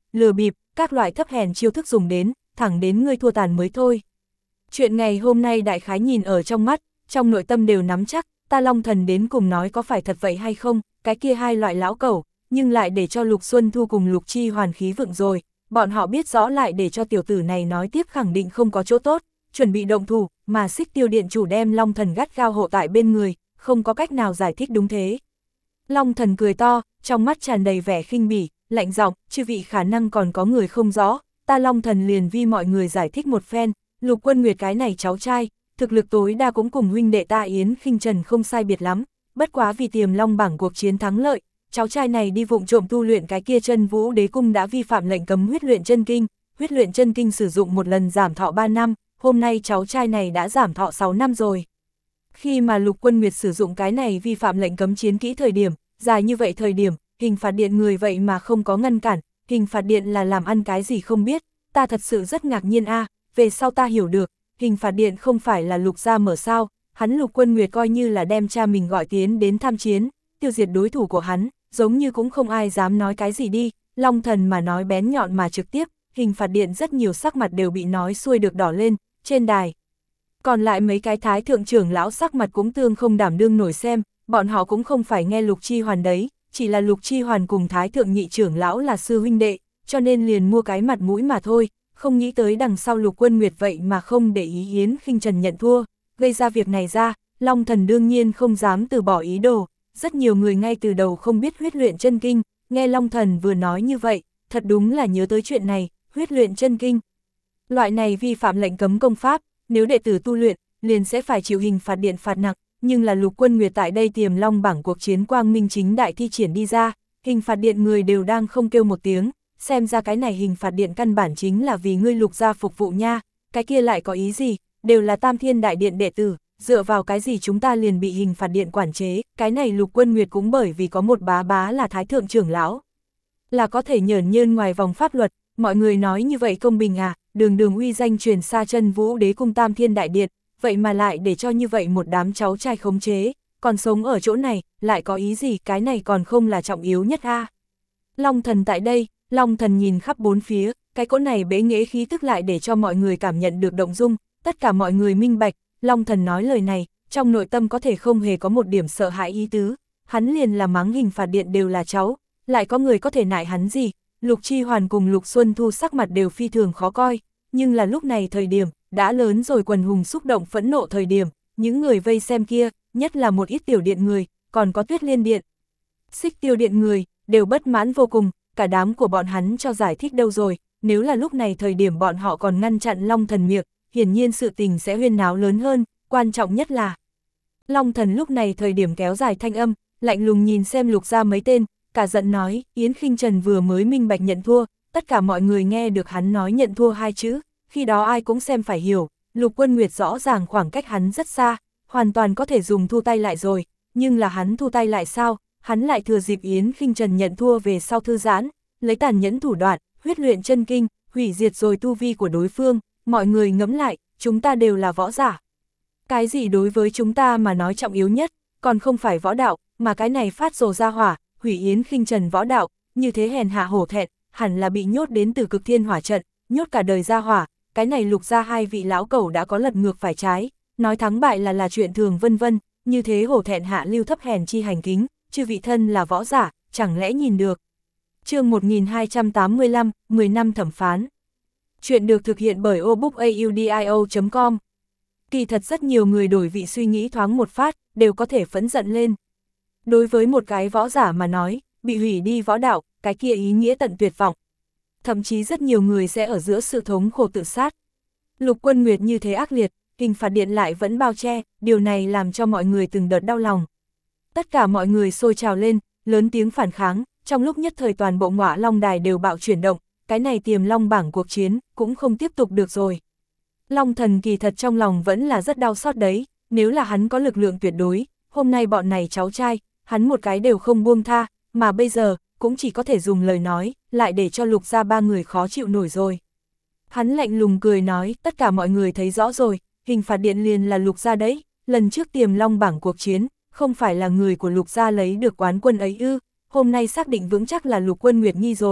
lừa bịp, các loại thấp hèn chiêu thức dùng đến, thẳng đến ngươi thua tàn mới thôi. Chuyện ngày hôm nay đại khái nhìn ở trong mắt, trong nội tâm đều nắm chắc, ta Long Thần đến cùng nói có phải thật vậy hay không, cái kia hai loại lão cẩu, nhưng lại để cho Lục Xuân Thu cùng Lục Chi Hoàn khí vượng rồi, bọn họ biết rõ lại để cho tiểu tử này nói tiếp khẳng định không có chỗ tốt, chuẩn bị động thủ, mà Xích Tiêu Điện chủ đem Long Thần gắt gao hộ tại bên người, không có cách nào giải thích đúng thế. Long Thần cười to, trong mắt tràn đầy vẻ khinh bỉ, lạnh giọng, chư vị khả năng còn có người không rõ, ta Long Thần liền vi mọi người giải thích một phen, Lục Quân Nguyệt cái này cháu trai, thực lực tối đa cũng cùng huynh đệ ta Yến Khinh Trần không sai biệt lắm, bất quá vì tiềm long bảng cuộc chiến thắng lợi, cháu trai này đi vụng trộm tu luyện cái kia Chân Vũ Đế Cung đã vi phạm lệnh cấm huyết luyện chân kinh, huyết luyện chân kinh sử dụng một lần giảm thọ ba năm, hôm nay cháu trai này đã giảm thọ sáu năm rồi. Khi mà Lục Quân Nguyệt sử dụng cái này vi phạm lệnh cấm chiến kỹ thời điểm, dài như vậy thời điểm, hình phạt điện người vậy mà không có ngăn cản, hình phạt điện là làm ăn cái gì không biết, ta thật sự rất ngạc nhiên a. Về sau ta hiểu được, hình phạt điện không phải là Lục gia mở sao, hắn Lục Quân Nguyệt coi như là đem cha mình gọi tiến đến tham chiến, tiêu diệt đối thủ của hắn, giống như cũng không ai dám nói cái gì đi, Long Thần mà nói bén nhọn mà trực tiếp, hình phạt điện rất nhiều sắc mặt đều bị nói xuôi được đỏ lên, trên đài. Còn lại mấy cái thái thượng trưởng lão sắc mặt cũng tương không đảm đương nổi xem, bọn họ cũng không phải nghe Lục Chi Hoàn đấy, chỉ là Lục Chi Hoàn cùng thái thượng nhị trưởng lão là sư huynh đệ, cho nên liền mua cái mặt mũi mà thôi, không nghĩ tới đằng sau Lục Quân Nguyệt vậy mà không để ý Yến Khinh Trần nhận thua, gây ra việc này ra, Long Thần đương nhiên không dám từ bỏ ý đồ, rất nhiều người ngay từ đầu không biết huyết luyện chân kinh, nghe Long Thần vừa nói như vậy, thật đúng là nhớ tới chuyện này, huyết luyện chân kinh. Loại này vi phạm lệnh cấm công pháp, nếu đệ tử tu luyện, liền sẽ phải chịu hình phạt điện phạt nặng, nhưng là Lục Quân Nguyệt tại đây tiềm long bảng cuộc chiến quang minh chính đại thi triển đi ra, hình phạt điện người đều đang không kêu một tiếng, xem ra cái này hình phạt điện căn bản chính là vì ngươi Lục gia phục vụ nha, cái kia lại có ý gì, đều là Tam Thiên Đại Điện đệ tử, dựa vào cái gì chúng ta liền bị hình phạt điện quản chế, cái này Lục Quân Nguyệt cũng bởi vì có một bá bá là thái thượng trưởng lão, là có thể nhởn nhơn ngoài vòng pháp luật, mọi người nói như vậy công bình à, đường đường uy danh truyền xa Chân Vũ Đế Cung Tam Thiên Đại Điện, vậy mà lại để cho như vậy một đám cháu trai khống chế, còn sống ở chỗ này, lại có ý gì, cái này còn không là trọng yếu nhất a. À. Long Thần tại đây, Long Thần nhìn khắp bốn phía, cái cỗ này bế nghệ khí tức lại để cho mọi người cảm nhận được động dung, tất cả mọi người minh bạch, Long Thần nói lời này, trong nội tâm có thể không hề có một điểm sợ hãi ý tứ, hắn liền là mắng hình phạt điện đều là cháu, lại có người có thể nại hắn gì, Lục Chi Hoàn cùng Lục Xuân Thu sắc mặt đều phi thường khó coi, nhưng là lúc này thời điểm, đã lớn rồi quần hùng xúc động phẫn nộ thời điểm, những người vây xem kia, nhất là một ít tiểu điện người, còn có Tuyết Liên Điện, Xích Tiêu Điện người, đều bất mãn vô cùng, cả đám của bọn hắn cho giải thích đâu rồi, nếu là lúc này thời điểm bọn họ còn ngăn chặn Long Thần miệng, hiển nhiên sự tình sẽ huyên náo lớn hơn, quan trọng nhất là Long Thần lúc này thời điểm kéo dài thanh âm, lạnh lùng nhìn xem Lục gia mấy tên, cả giận nói, Yến Khinh Trần vừa mới minh bạch nhận thua, tất cả mọi người nghe được hắn nói nhận thua hai chữ, khi đó ai cũng xem phải hiểu, Lục Quân Nguyệt rõ ràng khoảng cách hắn rất xa, hoàn toàn có thể dùng thu tay lại rồi, nhưng là hắn thu tay lại sao, hắn lại thừa dịp Yến Khinh Trần nhận thua về sau thư giãn, lấy tàn nhẫn thủ đoạn, huyết luyện chân kinh, hủy diệt rồi tu vi của đối phương, mọi người ngẫm lại, chúng ta đều là võ giả. Cái gì đối với chúng ta mà nói trọng yếu nhất, còn không phải võ đạo, mà cái này phát rồ ra hỏa, hủy Yến Khinh Trần võ đạo, như thế hèn hạ hổ thẹn, hẳn là bị nhốt đến từ cực thiên hỏa trận, nhốt cả đời ra hỏa, cái này Lục gia hai vị lão cẩu đã có lật ngược phải trái, nói thắng bại là là chuyện thường vân vân, như thế hổ thẹn hạ lưu thấp hèn chi hành kính, chư vị thân là võ giả, chẳng lẽ nhìn được. Chương một nghìn hai trăm tám mươi lăm, mười năm thẩm phán. Chuyện được thực hiện bởi obookaudio chấm com. Kỳ thật rất nhiều người đổi vị suy nghĩ thoáng một phát, đều có thể phẫn giận lên. Đối với một cái võ giả mà nói, bị hủy đi võ đạo, cái kia ý nghĩa tận tuyệt vọng. Thậm chí rất nhiều người sẽ ở giữa sự thống khổ tự sát. Lục Quân Nguyệt như thế ác liệt, hình phạt điện lại vẫn bao che, điều này làm cho mọi người từng đợt đau lòng. Tất cả mọi người sôi trào lên, lớn tiếng phản kháng, trong lúc nhất thời toàn bộ Ngọa Long Đài đều bạo chuyển động, cái này tiềm long bảng cuộc chiến, cũng không tiếp tục được rồi. Long Thần kỳ thật trong lòng vẫn là rất đau xót đấy, nếu là hắn có lực lượng tuyệt đối, hôm nay bọn này cháu trai, hắn một cái đều không buông tha, mà bây giờ, cũng chỉ có thể dùng lời nói, lại để cho Lục gia ba người khó chịu nổi rồi. Hắn lạnh lùng cười nói, tất cả mọi người thấy rõ rồi, hình phạt điện liền là Lục gia đấy, lần trước tiềm long bảng cuộc chiến, không phải là người của Lục gia lấy được quán quân ấy ư, hôm nay xác định vững chắc là Lục Quân Nguyệt nghi rồi,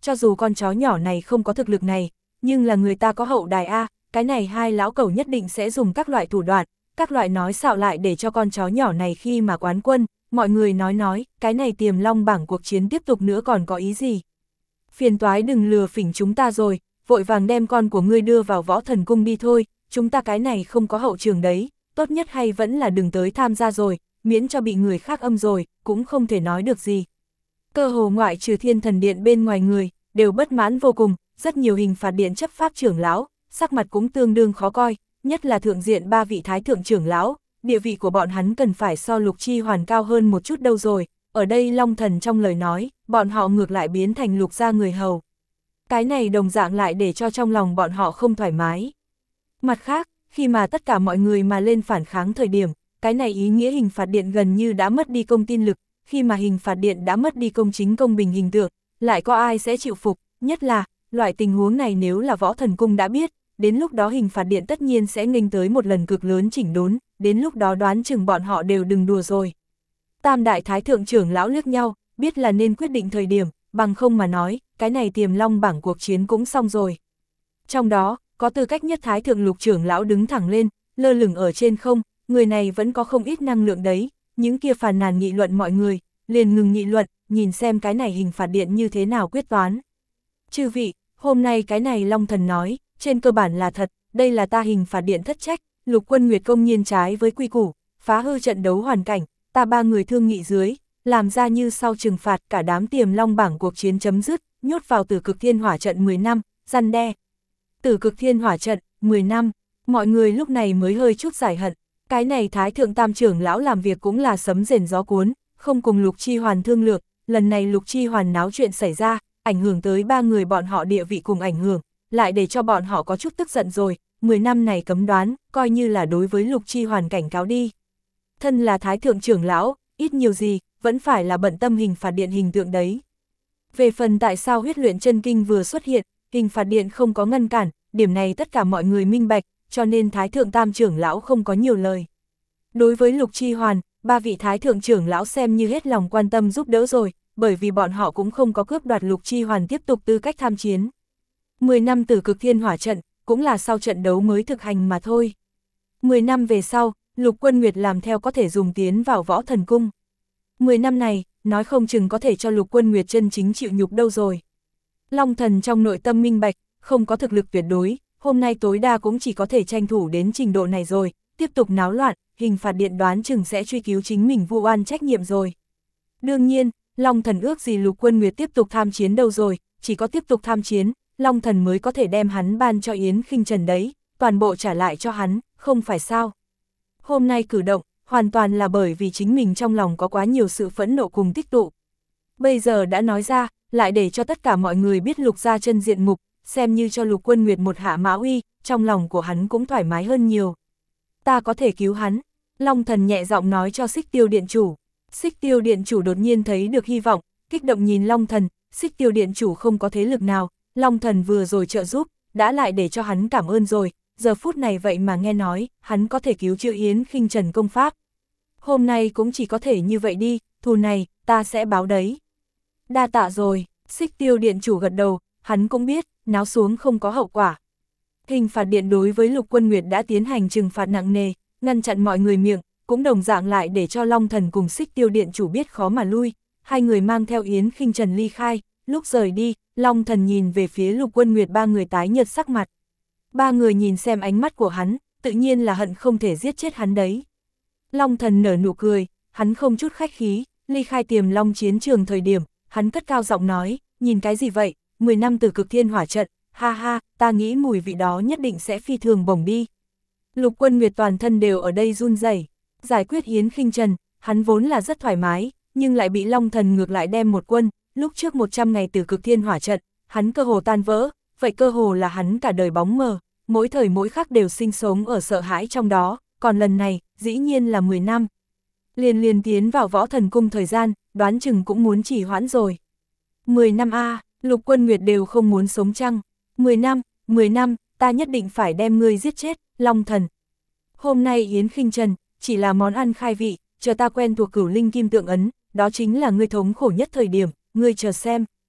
cho dù con chó nhỏ này không có thực lực này, nhưng là người ta có hậu đài a, cái này hai lão cẩu nhất định sẽ dùng các loại thủ đoạn, các loại nói xạo lại để cho con chó nhỏ này khi mà quán quân, mọi người nói nói, cái này Tiềm Long bảng cuộc chiến tiếp tục nữa còn có ý gì. Phiền toái đừng lừa phỉnh chúng ta rồi, vội vàng đem con của ngươi đưa vào Võ Thần Cung đi thôi, chúng ta cái này không có hậu trường đấy, tốt nhất hay vẫn là đừng tới tham gia rồi, miễn cho bị người khác âm rồi, cũng không thể nói được gì. Cơ hồ ngoại trừ Thiên Thần Điện bên ngoài người, đều bất mãn vô cùng, rất nhiều hình phạt điện chấp pháp trưởng lão, sắc mặt cũng tương đương khó coi, nhất là thượng diện ba vị thái thượng trưởng lão, địa vị của bọn hắn cần phải so Lục Chi Hoàn cao hơn một chút đâu rồi, ở đây Long Thần trong lời nói, bọn họ ngược lại biến thành Lục gia người hầu. Cái này đồng dạng lại để cho trong lòng bọn họ không thoải mái. Mặt khác, khi mà tất cả mọi người mà lên phản kháng thời điểm, cái này ý nghĩa hình phạt điện gần như đã mất đi công tin lực, khi mà hình phạt điện đã mất đi công chính công bình hình tượng, lại có ai sẽ chịu phục, nhất là, loại tình huống này nếu là Võ Thần Cung đã biết, đến lúc đó hình phạt điện tất nhiên sẽ nghênh tới một lần cực lớn chỉnh đốn, đến lúc đó đoán chừng bọn họ đều đừng đùa rồi. Tam đại thái thượng trưởng lão liếc nhau, biết là nên quyết định thời điểm, bằng không mà nói, cái này Tiềm Long bảng cuộc chiến cũng xong rồi. Trong đó, có tư cách nhất thái thượng Lục trưởng lão đứng thẳng lên, lơ lửng ở trên không, người này vẫn có không ít năng lượng đấy, những kia phàn nàn nghị luận mọi người, liền ngừng nghị luận, nhìn xem cái này hình phạt điện như thế nào quyết toán. Chư vị, hôm nay cái này Long Thần nói, trên cơ bản là thật, đây là ta hình phạt điện thất trách, Lục Quân Nguyệt công nhiên trái với quy củ, phá hư trận đấu hoàn cảnh, ta ba người thương nghị dưới, làm ra như sau trừng phạt cả đám Tiềm Long bảng cuộc chiến chấm dứt, nhốt vào Tử Cực Thiên Hỏa trận mười năm, răn đe. Tử Cực Thiên Hỏa trận, mười năm, mọi người lúc này mới hơi chút giải hận, cái này Thái Thượng Tam trưởng lão làm việc cũng là sấm rền gió cuốn, không cùng Lục Chi Hoàn thương lượng, lần này Lục Chi Hoàn náo chuyện xảy ra, ảnh hưởng tới ba người bọn họ địa vị cùng ảnh hưởng, lại để cho bọn họ có chút tức giận rồi, mười năm này cấm đoán, coi như là đối với Lục Chi Hoàn cảnh cáo đi. Thân là Thái Thượng trưởng lão, ít nhiều gì, vẫn phải là bận tâm hình phạt điện hình tượng đấy. Về phần tại sao huyết luyện chân kinh vừa xuất hiện, hình phạt điện không có ngăn cản, điểm này tất cả mọi người minh bạch, cho nên Thái Thượng Tam trưởng lão không có nhiều lời. Đối với Lục Chi Hoàn, ba vị Thái Thượng trưởng lão xem như hết lòng quan tâm giúp đỡ rồi, bởi vì bọn họ cũng không có cướp đoạt Lục Chi Hoàn tiếp tục tư cách tham chiến. mười năm Tử Cực Thiên Hỏa trận, cũng là sau trận đấu mới thực hành mà thôi. mười năm về sau, Lục Quân Nguyệt làm theo có thể dùng tiến vào Võ Thần Cung. mười năm này, nói không chừng có thể cho Lục Quân Nguyệt chân chính chịu nhục đâu rồi. Long Thần trong nội tâm minh bạch, không có thực lực tuyệt đối, hôm nay tối đa cũng chỉ có thể tranh thủ đến trình độ này rồi, tiếp tục náo loạn, hình phạt điện đoán chừng sẽ truy cứu chính mình vu oan trách nhiệm rồi. Đương nhiên, Long Thần ước gì Lục Quân Nguyệt tiếp tục tham chiến đâu rồi, chỉ có tiếp tục tham chiến, Long Thần mới có thể đem hắn ban cho Yến Khinh Trần đấy, toàn bộ trả lại cho hắn, không phải sao. Hôm nay cử động, hoàn toàn là bởi vì chính mình trong lòng có quá nhiều sự phẫn nộ cùng tích tụ. Bây giờ đã nói ra, lại để cho tất cả mọi người biết Lục gia chân diện mục, xem như cho Lục Quân Nguyệt một hạ mã uy, trong lòng của hắn cũng thoải mái hơn nhiều. Ta có thể cứu hắn, Long Thần nhẹ giọng nói cho Xích Tiêu Điện chủ. Xích Tiêu Điện chủ đột nhiên thấy được hy vọng, kích động nhìn Long Thần, Xích Tiêu Điện chủ không có thế lực nào, Long Thần vừa rồi trợ giúp, đã lại để cho hắn cảm ơn rồi, giờ phút này vậy mà nghe nói, hắn có thể cứu chữa Yến Khinh Trần công pháp. Hôm nay cũng chỉ có thể như vậy đi, thù này, ta sẽ báo đấy. Đa tạ rồi, Xích Tiêu Điện chủ gật đầu, hắn cũng biết, náo xuống không có hậu quả. Hình phạt điện đối với Lục Quân Nguyệt đã tiến hành trừng phạt nặng nề, ngăn chặn mọi người miệng, cũng đồng dạng lại để cho Long Thần cùng Xích Tiêu Điện chủ biết khó mà lui, hai người mang theo Yến Khinh Trần ly khai, lúc rời đi, Long Thần nhìn về phía Lục Quân Nguyệt ba người tái nhợt sắc mặt. Ba người nhìn xem ánh mắt của hắn, tự nhiên là hận không thể giết chết hắn đấy. Long Thần nở nụ cười, hắn không chút khách khí, ly khai Tiềm Long chiến trường thời điểm, hắn cất cao giọng nói, nhìn cái gì vậy, mười năm Tử Cực Thiên Hỏa trận, ha ha, ta nghĩ mùi vị đó nhất định sẽ phi thường bổng đi. Lục Quân Nguyệt toàn thân đều ở đây run rẩy, giải quyết Yến Khinh Trần, hắn vốn là rất thoải mái, nhưng lại bị Long Thần ngược lại đem một quân, lúc trước một trăm ngày Tử Cực Thiên Hỏa trận, hắn cơ hồ tan vỡ, vậy cơ hồ là hắn cả đời bóng mờ, mỗi thời mỗi khắc đều sinh sống ở sợ hãi trong đó, còn lần này, dĩ nhiên là mười năm. Liền liền tiến vào Võ Thần Cung thời gian, đoán chừng cũng muốn chỉ hoãn rồi. mười năm a, Lục Quân Nguyệt đều không muốn sống chăng? mười năm, mười năm, ta nhất định phải đem ngươi giết chết, Long Thần. Hôm nay Yến Khinh Trần, chỉ là món ăn khai vị, chờ ta quen thuộc Cửu Linh Kim Tượng ấn, đó chính là ngươi thống khổ nhất thời điểm, ngươi chờ xem.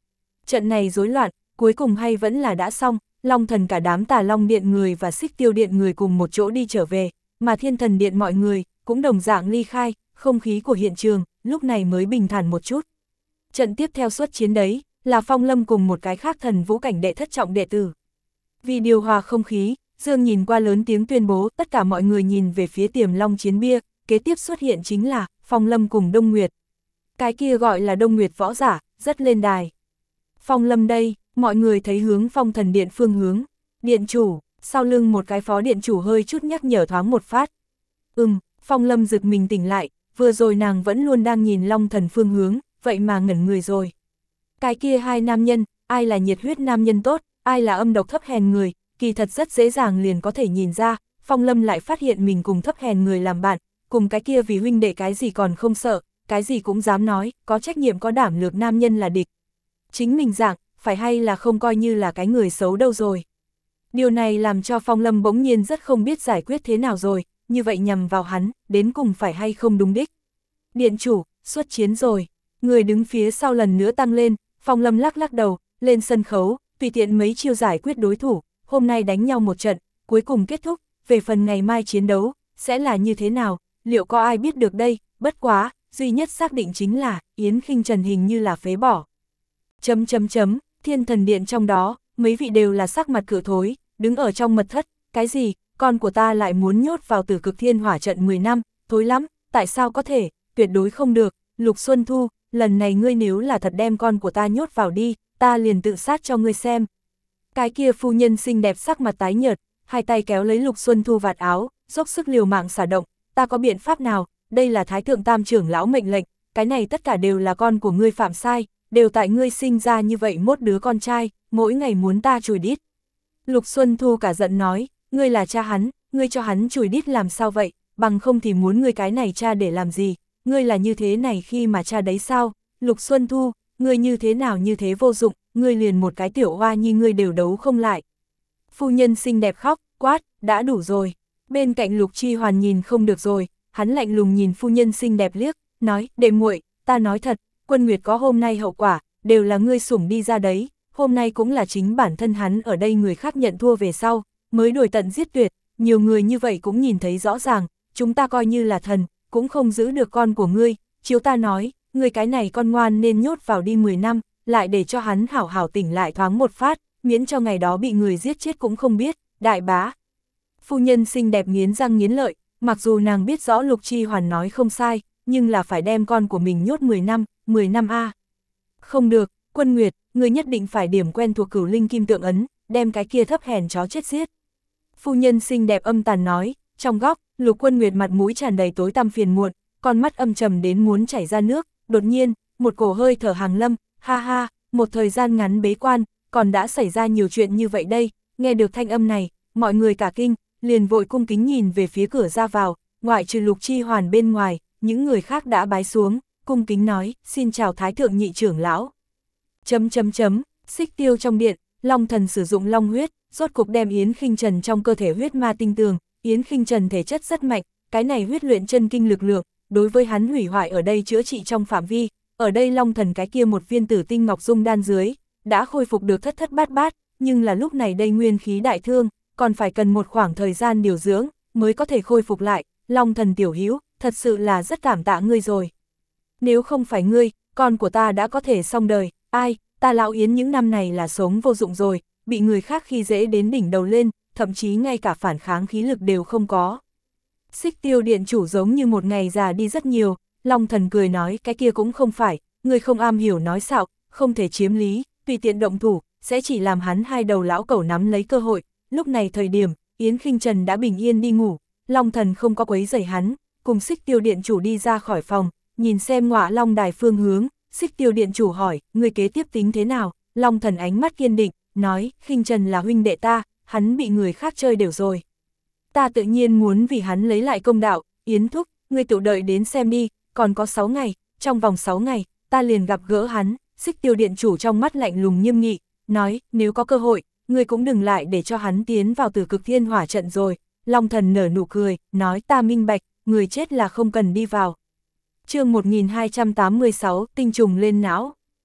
Trận này rối loạn, cuối cùng hay vẫn là đã xong, Long Thần cả đám Tà Long Điện người và Xích Tiêu Điện người cùng một chỗ đi trở về, mà Thiên Thần Điện mọi người cũng đồng dạng ly khai, không khí của hiện trường lúc này mới bình thản một chút. Trận tiếp theo xuất chiến đấy, là Phong Lâm cùng một cái khác thần vũ cảnh đệ thất trọng đệ tử. Vì điều hòa không khí, Dương nhìn qua lớn tiếng tuyên bố, tất cả mọi người nhìn về phía Tiềm Long chiến bia, kế tiếp xuất hiện chính là Phong Lâm cùng Đông Nguyệt. Cái kia gọi là Đông Nguyệt võ giả, rất lên đài. Phong Lâm đây, mọi người thấy hướng Phong Thần Điện phương hướng. Điện chủ, sau lưng một cái phó điện chủ hơi chút nhắc nhở thoáng một phát. Ừm, Phong Lâm giật mình tỉnh lại, vừa rồi nàng vẫn luôn đang nhìn Long Thần phương hướng, vậy mà ngẩn người rồi. Cái kia hai nam nhân, ai là nhiệt huyết nam nhân tốt, ai là âm độc thấp hèn người, kỳ thật rất dễ dàng liền có thể nhìn ra, Phong Lâm lại phát hiện mình cùng thấp hèn người làm bạn, cùng cái kia vì huynh đệ cái gì còn không sợ, cái gì cũng dám nói, có trách nhiệm có đảm lược nam nhân là địch. Chính mình dạng, phải hay là không coi như là cái người xấu đâu rồi. Điều này làm cho Phong Lâm bỗng nhiên rất không biết giải quyết thế nào rồi, như vậy nhằm vào hắn, đến cùng phải hay không đúng đích. Điện chủ, xuất chiến rồi, người đứng phía sau lần nữa tăng lên, Phong Lâm lắc lắc đầu, lên sân khấu, tùy tiện mấy chiêu giải quyết đối thủ, hôm nay đánh nhau một trận, cuối cùng kết thúc, về phần ngày mai chiến đấu, sẽ là như thế nào, liệu có ai biết được đây, bất quá, duy nhất xác định chính là, Yến Khinh Trần hình như là phế bỏ. Chấm chấm chấm, Thiên Thần Điện trong đó, mấy vị đều là sắc mặt cự thối, đứng ở trong mật thất, cái gì, con của ta lại muốn nhốt vào Tử Cực Thiên Hỏa trận mười năm, thối lắm, tại sao có thể, tuyệt đối không được, Lục Xuân Thu, lần này ngươi nếu là thật đem con của ta nhốt vào đi, ta liền tự sát cho ngươi xem. Cái kia phu nhân xinh đẹp sắc mặt tái nhợt, hai tay kéo lấy Lục Xuân Thu vạt áo, dốc sức liều mạng xả động, ta có biện pháp nào, đây là Thái Thượng Tam trưởng lão mệnh lệnh, cái này tất cả đều là con của ngươi phạm sai, đều tại ngươi sinh ra như vậy mốt đứa con trai, mỗi ngày muốn ta chùi đít. Lục Xuân Thu cả giận nói, ngươi là cha hắn, ngươi cho hắn chùi đít làm sao vậy, bằng không thì muốn ngươi cái này cha để làm gì, ngươi là như thế này khi mà cha đấy sao, Lục Xuân Thu, ngươi như thế nào như thế vô dụng, ngươi liền một cái tiểu hoa nhi ngươi đều đấu không lại. Phu nhân xinh đẹp khóc, quát, đã đủ rồi. Bên cạnh Lục Chi Hoàn nhìn không được rồi, hắn lạnh lùng nhìn phu nhân xinh đẹp liếc, nói, đệ muội, ta nói thật, Quân Nguyệt có hôm nay hậu quả, đều là ngươi sủng đi ra đấy, hôm nay cũng là chính bản thân hắn ở đây người khác nhận thua về sau, mới đuổi tận giết tuyệt, nhiều người như vậy cũng nhìn thấy rõ ràng, chúng ta coi như là thần, cũng không giữ được con của ngươi, chiếu ta nói, ngươi cái này con ngoan nên nhốt vào đi mười năm, lại để cho hắn hảo hảo tỉnh lại thoáng một phát, miễn cho ngày đó bị người giết chết cũng không biết, đại bá. Phu nhân xinh đẹp nghiến răng nghiến lợi, mặc dù nàng biết rõ Lục Chi Hoàn nói không sai, nhưng là phải đem con của mình nhốt mười năm, mười năm a. Không được, Quân Nguyệt, ngươi nhất định phải điểm quen thuộc Cửu Linh Kim Tượng ấn, đem cái kia thấp hèn chó chết giết. Phu nhân xinh đẹp âm tàn nói, trong góc, Lục Quân Nguyệt mặt mũi tràn đầy tối tăm phiền muộn, con mắt âm trầm đến muốn chảy ra nước, đột nhiên, một cổ hơi thở hàng lâm, ha ha, một thời gian ngắn bế quan, còn đã xảy ra nhiều chuyện như vậy đây, nghe được thanh âm này, mọi người cả kinh, liền vội cung kính nhìn về phía cửa ra vào, ngoại trừ Lục Chi Hoàn bên ngoài, những người khác đã bái xuống, cung kính nói, xin chào Thái Thượng Nhị trưởng lão. Chấm chấm chấm, Xích Tiêu trong điện, Long Thần sử dụng long huyết, rốt cục đem Yến Khinh Trần trong cơ thể huyết ma tinh tường, Yến Khinh Trần thể chất rất mạnh, cái này huyết luyện chân kinh lực lượng, đối với hắn hủy hoại ở đây chữa trị trong phạm vi, ở đây Long Thần cái kia một viên tử tinh ngọc dung đan dưới, đã khôi phục được thất thất bát bát, nhưng là lúc này đây nguyên khí đại thương, còn phải cần một khoảng thời gian điều dưỡng, mới có thể khôi phục lại, Long Thần tiểu hữu, thật sự là rất cảm tạ ngươi rồi. Nếu không phải ngươi, con của ta đã có thể xong đời, ai, ta lão Yến những năm này là sống vô dụng rồi, bị người khác khi dễ đến đỉnh đầu lên, thậm chí ngay cả phản kháng khí lực đều không có. Xích Tiêu điện chủ giống như một ngày già đi rất nhiều, Long Thần cười nói cái kia cũng không phải, ngươi không am hiểu nói xạo, không thể chiếm lý, tùy tiện động thủ, sẽ chỉ làm hắn hai đầu lão cẩu nắm lấy cơ hội. Lúc này thời điểm, Yến Khinh Trần đã bình yên đi ngủ, Long Thần không có quấy rầy hắn, cùng Xích Tiêu điện chủ đi ra khỏi phòng, nhìn xem Ngọa Long đài phương hướng, Xích Tiêu điện chủ hỏi, người kế tiếp tính thế nào? Long Thần ánh mắt kiên định, nói, Khinh Trần là huynh đệ ta, hắn bị người khác chơi đều rồi. Ta tự nhiên muốn vì hắn lấy lại công đạo, Yến thúc, ngươi tự đợi đến xem đi, còn có sáu ngày, trong vòng sáu ngày, ta liền gặp gỡ hắn. Xích Tiêu điện chủ trong mắt lạnh lùng nghiêm nghị, nói, nếu có cơ hội, ngươi cũng đừng lại để cho hắn tiến vào Tử Cực Thiên Hỏa trận rồi. Long Thần nở nụ cười, nói ta minh bạch, người chết là không cần đi vào. Chương một nghìn hai trăm tám mươi sáu, tinh trùng lên não.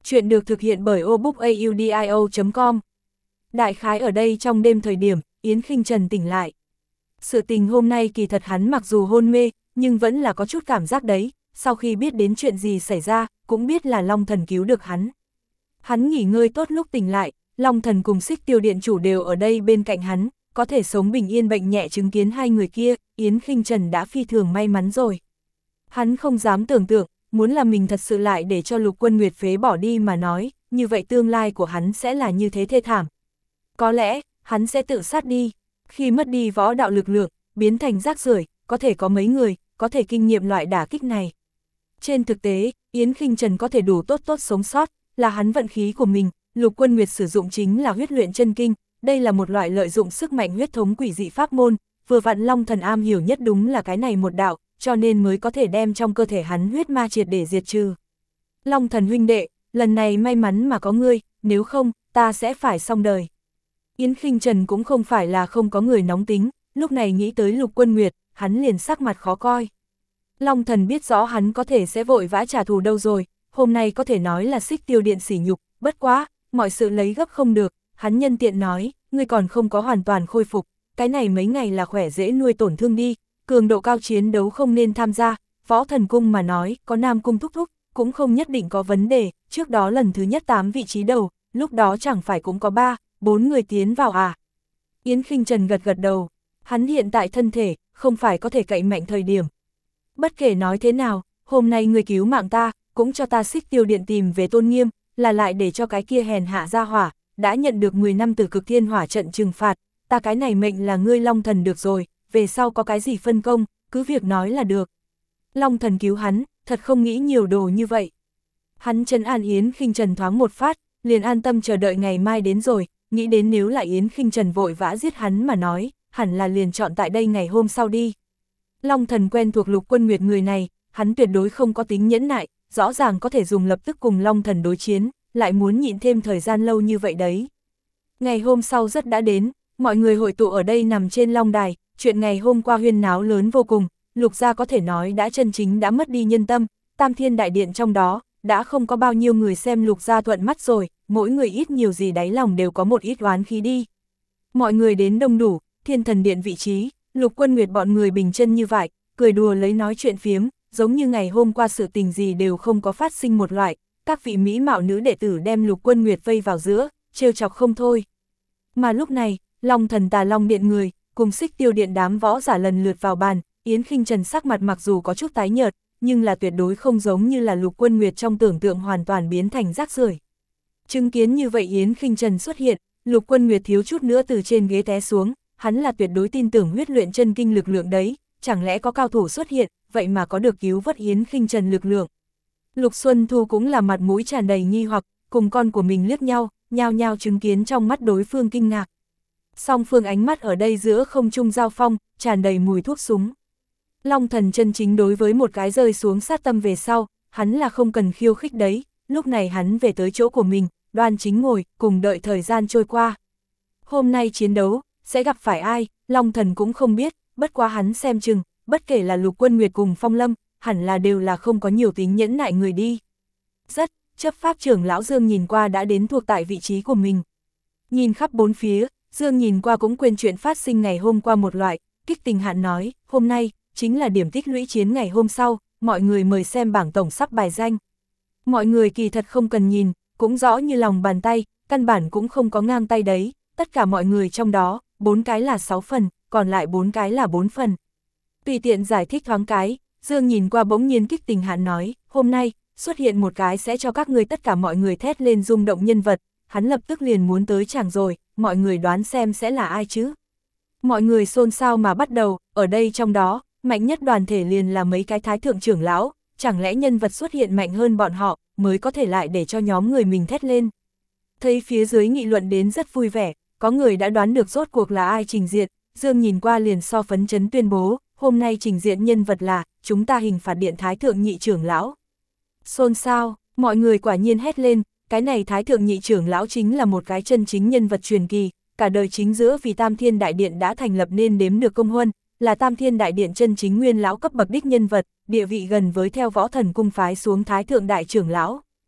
Chuyện được thực hiện bởi obookaudio chấm com. Đại khái ở đây trong đêm thời điểm, Yến Khinh Trần tỉnh lại. Sự tình hôm nay kỳ thật hắn mặc dù hôn mê, nhưng vẫn là có chút cảm giác đấy, sau khi biết đến chuyện gì xảy ra, cũng biết là Long Thần cứu được hắn. Hắn nghỉ ngơi tốt lúc tỉnh lại, Long Thần cùng Xích Tiêu Điện chủ đều ở đây bên cạnh hắn, có thể sống bình yên bệnh nhẹ chứng kiến hai người kia, Yến Khinh Trần đã phi thường may mắn rồi. Hắn không dám tưởng tượng, muốn là mình thật sự lại để cho Lục Quân Nguyệt phế bỏ đi mà nói, như vậy tương lai của hắn sẽ là như thế thê thảm. Có lẽ, hắn sẽ tự sát đi, khi mất đi võ đạo lực lượng, biến thành rác rưởi, có thể có mấy người, có thể kinh nghiệm loại đả kích này. Trên thực tế, Yến Khinh Trần có thể đủ tốt tốt sống sót, là hắn vận khí của mình, Lục Quân Nguyệt sử dụng chính là huyết luyện chân kinh, đây là một loại lợi dụng sức mạnh huyết thống quỷ dị pháp môn, vừa vặn Long Thần am hiểu nhất đúng là cái này một đạo, cho nên mới có thể đem trong cơ thể hắn huyết ma triệt để diệt trừ. Long Thần huynh đệ, lần này may mắn mà có ngươi, nếu không, ta sẽ phải xong đời. Yến Khinh Trần cũng không phải là không có người nóng tính, lúc này nghĩ tới Lục Quân Nguyệt, hắn liền sắc mặt khó coi. Long Thần biết rõ hắn có thể sẽ vội vã trả thù đâu rồi, hôm nay có thể nói là Xích Tiêu Điện sỉ nhục, bất quá, mọi sự lấy gấp không được, hắn nhân tiện nói, ngươi còn không có hoàn toàn khôi phục, cái này mấy ngày là khỏe dễ nuôi tổn thương đi, cường độ cao chiến đấu không nên tham gia, Võ Thần Cung mà nói, có Nam Cung thúc thúc, cũng không nhất định có vấn đề, trước đó lần thứ nhất tám vị trí đầu, lúc đó chẳng phải cũng có ba, bốn người tiến vào à. Yến Khinh Trần gật gật đầu, hắn hiện tại thân thể, không phải có thể cậy mạnh thời điểm. Bất kể nói thế nào, hôm nay người cứu mạng ta, cũng cho ta Xích Tiêu Điện tìm về tôn nghiêm, là lại để cho cái kia hèn hạ ra hỏa, đã nhận được mười năm từ cực thiên hỏa trận trừng phạt, ta cái này mệnh là ngươi Long Thần được rồi, về sau có cái gì phân công, cứ việc nói là được. Long Thần cứu hắn, thật không nghĩ nhiều đồ như vậy. Hắn trấn an Yến Khinh Trần thoáng một phát, liền an tâm chờ đợi ngày mai đến rồi, nghĩ đến nếu lại Yến Khinh Trần vội vã giết hắn mà nói, hẳn là liền chọn tại đây ngày hôm sau đi. Long Thần quen thuộc Lục Quân Nguyệt người này, hắn tuyệt đối không có tính nhẫn nại, rõ ràng có thể dùng lập tức cùng Long Thần đối chiến, lại muốn nhịn thêm thời gian lâu như vậy đấy. Ngày hôm sau rất đã đến, mọi người hội tụ ở đây nằm trên Long Đài, chuyện ngày hôm qua huyên náo lớn vô cùng, Lục gia có thể nói đã chân chính đã mất đi nhân tâm, Tam Thiên Đại Điện trong đó, đã không có bao nhiêu người xem Lục gia thuận mắt rồi, mỗi người ít nhiều gì đáy lòng đều có một ít oán khí đi. Mọi người đến đông đủ, Thiên Thần Điện vị trí, Lục Quân Nguyệt bọn người bình chân như vậy, cười đùa lấy nói chuyện phiếm, giống như ngày hôm qua sự tình gì đều không có phát sinh một loại, các vị mỹ mạo nữ đệ tử đem Lục Quân Nguyệt vây vào giữa, trêu chọc không thôi. Mà lúc này, Long Thần Tà Long Điện người, cùng Xích Tiêu Điện đám võ giả lần lượt vào bàn, Yến Khinh Trần sắc mặt mặc dù có chút tái nhợt, nhưng là tuyệt đối không giống như là Lục Quân Nguyệt trong tưởng tượng hoàn toàn biến thành rác rưởi. Chứng kiến như vậy Yến Khinh Trần xuất hiện, Lục Quân Nguyệt thiếu chút nữa từ trên ghế té xuống, hắn là tuyệt đối tin tưởng huyết luyện chân kinh lực lượng đấy, chẳng lẽ có cao thủ xuất hiện, vậy mà có được cứu vớt Yến Khinh Trần lực lượng. Lục Xuân Thu cũng là mặt mũi tràn đầy nghi hoặc, cùng con của mình liếc nhau, nhao nhao chứng kiến trong mắt đối phương kinh ngạc. Song phương ánh mắt ở đây giữa không trung giao phong, tràn đầy mùi thuốc súng. Long Thần chân chính đối với một cái rơi xuống sát tâm về sau, hắn là không cần khiêu khích đấy, lúc này hắn về tới chỗ của mình, đoan chính ngồi, cùng đợi thời gian trôi qua. Hôm nay chiến đấu, sẽ gặp phải ai, Long Thần cũng không biết, bất quá hắn xem chừng, bất kể là Lục Quân Nguyệt cùng Phong Lâm, hẳn là đều là không có nhiều tính nhẫn nại người đi. Rất, chấp pháp trưởng lão Dương nhìn qua đã đến thuộc tại vị trí của mình. Nhìn khắp bốn phía, Dương nhìn qua cũng quên chuyện phát sinh ngày hôm qua một loại, kích tình hạn nói, hôm nay, chính là điểm tích lũy chiến ngày hôm sau, mọi người mời xem bảng tổng sắp bài danh. Mọi người kỳ thật không cần nhìn, cũng rõ như lòng bàn tay, căn bản cũng không có ngang tay đấy, tất cả mọi người trong đó, bốn cái là sáu phần, còn lại bốn cái là bốn phần. Tùy tiện giải thích thoáng cái, Dương nhìn qua bỗng nhiên kích tình hạn nói, hôm nay, xuất hiện một cái sẽ cho các người tất cả mọi người thét lên rung động nhân vật, hắn lập tức liền muốn tới chẳng rồi, mọi người đoán xem sẽ là ai chứ. Mọi người xôn xao mà bắt đầu, ở đây trong đó, mạnh nhất đoàn thể liền là mấy cái thái thượng trưởng lão, chẳng lẽ nhân vật xuất hiện mạnh hơn bọn họ, mới có thể lại để cho nhóm người mình thét lên. Thấy phía dưới nghị luận đến rất vui vẻ, có người đã đoán được rốt cuộc là ai trình diện, Dương nhìn qua liền so phấn chấn tuyên bố, hôm nay trình diện nhân vật là, chúng ta hình phạt điện thái thượng nhị trưởng lão. Xôn xao, mọi người quả nhiên hét lên, cái này thái thượng nhị trưởng lão chính là một cái chân chính nhân vật truyền kỳ, cả đời chính giữa vì Tam Thiên Đại Điện đã thành lập nên đếm được công huân, là Tam Thiên Đại Điện chân chính nguyên lão cấp bậc đích nhân vật, địa vị gần với theo Võ Thần cung phái xuống thái thượng đại trưởng lão.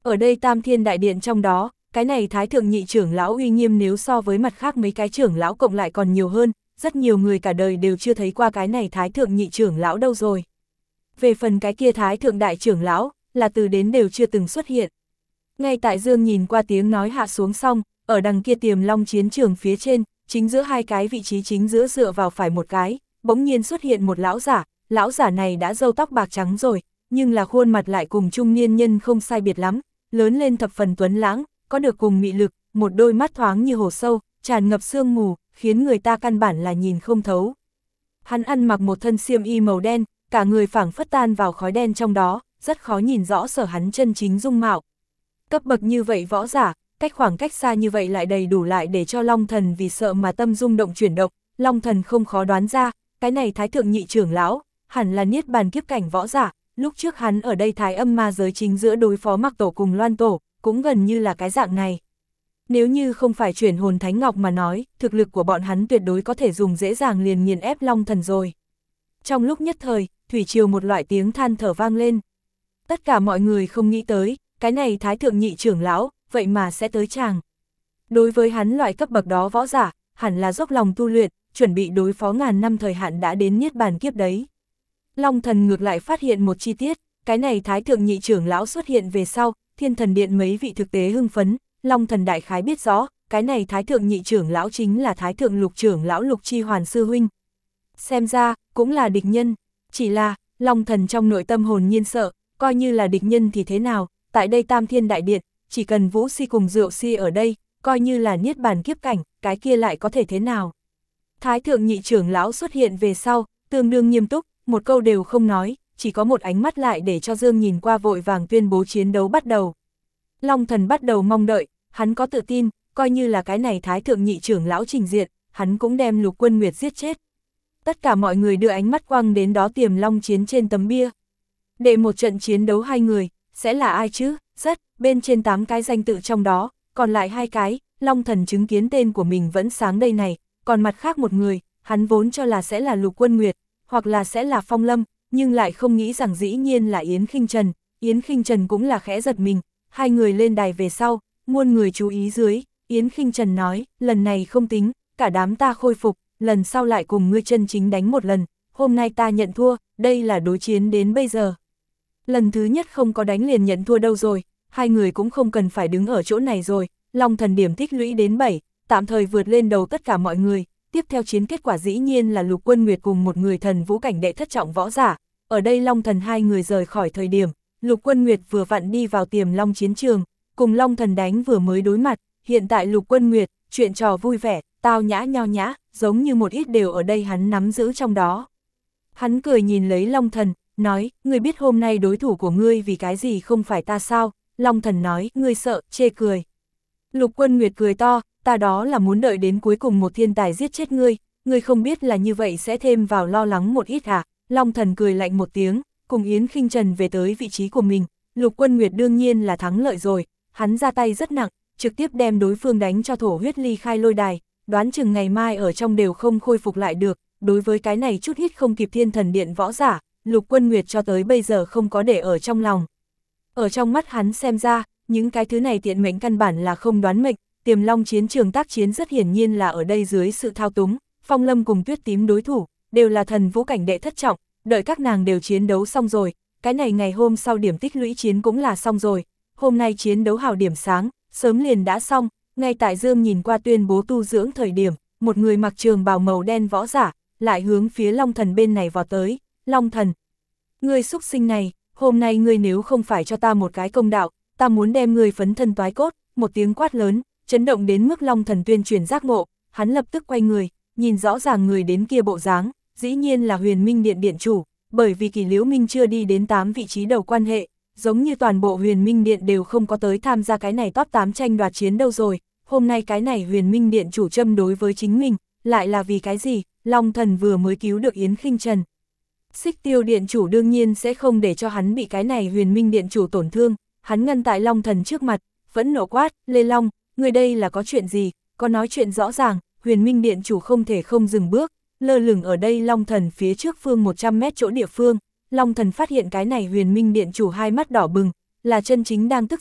Ở đây Tam Thiên Đại Điện trong đó, cái này Thái Thượng Nhị trưởng lão uy nghiêm nếu so với mặt khác mấy cái trưởng lão cộng lại còn nhiều hơn, rất nhiều người cả đời đều chưa thấy qua cái này Thái Thượng Nhị trưởng lão đâu rồi. Về phần cái kia Thái Thượng Đại trưởng lão, là từ đến đều chưa từng xuất hiện. Ngay tại Dương nhìn qua tiếng nói hạ xuống xong, ở đằng kia Tiềm Long chiến trường phía trên, chính giữa hai cái vị trí chính giữa dựa vào phải một cái, bỗng nhiên xuất hiện một lão giả, lão giả này đã râu tóc bạc trắng rồi, nhưng là khuôn mặt lại cùng trung niên nhân không sai biệt lắm, lớn lên thập phần tuấn lãng, có được cùng mị lực, một đôi mắt thoáng như hồ sâu, tràn ngập sương mù, khiến người ta căn bản là nhìn không thấu. Hắn ăn mặc một thân xiêm y màu đen, cả người phảng phất tan vào khói đen trong đó, rất khó nhìn rõ sở hắn chân chính dung mạo. Cấp bậc như vậy võ giả, cách khoảng cách xa như vậy lại đầy đủ lại để cho Long Thần vì sợ mà tâm rung động chuyển động, Long Thần không khó đoán ra, cái này Thái Thượng Nhị trưởng lão, hẳn là niết bàn kiếp cảnh võ giả, lúc trước hắn ở đây Thái Âm Ma giới chính giữa đối phó Mạc Tổ cùng Loan Tổ, cũng gần như là cái dạng này. Nếu như không phải chuyển hồn Thánh Ngọc mà nói, thực lực của bọn hắn tuyệt đối có thể dùng dễ dàng liền nghiền ép Long Thần rồi. Trong lúc nhất thời, thủy triều một loại tiếng than thở vang lên. Tất cả mọi người không nghĩ tới, cái này Thái Thượng Nhị trưởng lão, vậy mà sẽ tới chàng. Đối với hắn loại cấp bậc đó võ giả, hẳn là dốc lòng tu luyện, chuẩn bị đối phó ngàn năm thời hạn đã đến niết bàn kiếp đấy. Long Thần ngược lại phát hiện một chi tiết, cái này Thái Thượng Nhị trưởng lão xuất hiện về sau, Thiên Thần Điện mấy vị thực tế hưng phấn, Long Thần đại khái biết rõ, cái này Thái Thượng Nhị trưởng lão chính là Thái Thượng Lục trưởng lão Lục Chi Hoàn sư huynh. Xem ra, cũng là địch nhân, chỉ là, Long Thần trong nội tâm hồn nhiên sợ, coi như là địch nhân thì thế nào, tại đây Tam Thiên Đại Điện, chỉ cần Vũ Si cùng Diệu Si ở đây, coi như là niết bàn kiếp cảnh, cái kia lại có thể thế nào. Thái Thượng Nhị trưởng lão xuất hiện về sau, tương đương nghiêm túc, một câu đều không nói, chỉ có một ánh mắt lại để cho Dương nhìn qua vội vàng tuyên bố chiến đấu bắt đầu. Long Thần bắt đầu mong đợi, hắn có tự tin, coi như là cái này Thái Thượng Nhị trưởng lão trình diện, hắn cũng đem Lục Quân Nguyệt giết chết. Tất cả mọi người đưa ánh mắt quăng đến đó Tiềm Long chiến trên tấm bia. Để một trận chiến đấu hai người, sẽ là ai chứ? Rất, bên trên tám cái danh tự trong đó, còn lại hai cái, Long Thần chứng kiến tên của mình vẫn sáng đây này, còn mặt khác một người, hắn vốn cho là sẽ là Lục Quân Nguyệt, hoặc là sẽ là Phong Lâm, nhưng lại không nghĩ rằng dĩ nhiên là Yến Khinh Trần. Yến Khinh Trần cũng là khẽ giật mình, hai người lên đài về sau, muôn người chú ý dưới, Yến Khinh Trần nói, lần này không tính, cả đám ta khôi phục, lần sau lại cùng ngươi chân chính đánh một lần, hôm nay ta nhận thua, đây là đối chiến đến bây giờ. Lần thứ nhất không có đánh liền nhận thua đâu rồi, hai người cũng không cần phải đứng ở chỗ này rồi, Long Thần điểm tích lũy đến bảy, tạm thời vượt lên đầu tất cả mọi người, tiếp theo chiến kết quả dĩ nhiên là Lục Quân Nguyệt cùng một người thần vũ cảnh đệ thất trọng võ giả, ở đây Long Thần hai người rời khỏi thời điểm, Lục Quân Nguyệt vừa vặn đi vào Tiềm Long chiến trường, cùng Long Thần đánh vừa mới đối mặt, hiện tại Lục Quân Nguyệt, chuyện trò vui vẻ, tao nhã nho nhã, giống như một ít đều ở đây hắn nắm giữ trong đó. Hắn cười nhìn lấy Long Thần, nói, ngươi biết hôm nay đối thủ của ngươi vì cái gì không phải ta sao? Long Thần nói, ngươi sợ, chê cười. Lục Quân Nguyệt cười to, ta đó là muốn đợi đến cuối cùng một thiên tài giết chết ngươi, ngươi không biết là như vậy sẽ thêm vào lo lắng một ít à? Long Thần cười lạnh một tiếng, cùng Yến Khinh Trần về tới vị trí của mình, Lục Quân Nguyệt đương nhiên là thắng lợi rồi, hắn ra tay rất nặng, trực tiếp đem đối phương đánh cho thổ huyết ly khai lôi đài, đoán chừng ngày mai ở trong đều không khôi phục lại được, đối với cái này chút hít không kịp Thiên Thần Điện võ giả, Lục Quân Nguyệt cho tới bây giờ không có để ở trong lòng. Ở trong mắt hắn xem ra, những cái thứ này tiện mệnh căn bản là không đoán mệnh, Tiềm Long chiến trường tác chiến rất hiển nhiên là ở đây dưới sự thao túng, Phong Lâm cùng Tuyết Tím đối thủ, đều là thần vũ cảnh đệ thất trọng, đợi các nàng đều chiến đấu xong rồi, cái này ngày hôm sau điểm tích lũy chiến cũng là xong rồi, hôm nay chiến đấu hào điểm sáng, sớm liền đã xong, ngay tại Dương nhìn qua tuyên bố tu dưỡng thời điểm, một người mặc trường bào màu đen võ giả, lại hướng phía Long Thần bên này vào tới, Long Thần. Ngươi xúc sinh này, hôm nay ngươi nếu không phải cho ta một cái công đạo, ta muốn đem ngươi phấn thân toái cốt, một tiếng quát lớn, chấn động đến mức Long Thần tuyên truyền giác ngộ, hắn lập tức quay người, nhìn rõ ràng người đến kia bộ dáng, dĩ nhiên là Huyền Minh Điện điện chủ, bởi vì Kỳ Liễu Minh chưa đi đến tám vị trí đầu quan hệ, giống như toàn bộ Huyền Minh Điện đều không có tới tham gia cái này top tám tranh đoạt chiến đâu rồi, hôm nay cái này Huyền Minh Điện chủ châm đối với chính mình, lại là vì cái gì? Long Thần vừa mới cứu được Yến Khinh Trần. Xích Tiêu Điện chủ đương nhiên sẽ không để cho hắn bị cái này Huyền Minh Điện chủ tổn thương, hắn ngăn tại Long Thần trước mặt, vẫn nộ quát, Lê Long, người đây là có chuyện gì, có nói chuyện rõ ràng, Huyền Minh Điện chủ không thể không dừng bước, lơ lửng ở đây Long Thần phía trước phương một trăm mét chỗ địa phương, Long Thần phát hiện cái này Huyền Minh Điện chủ hai mắt đỏ bừng, là chân chính đang tức giận,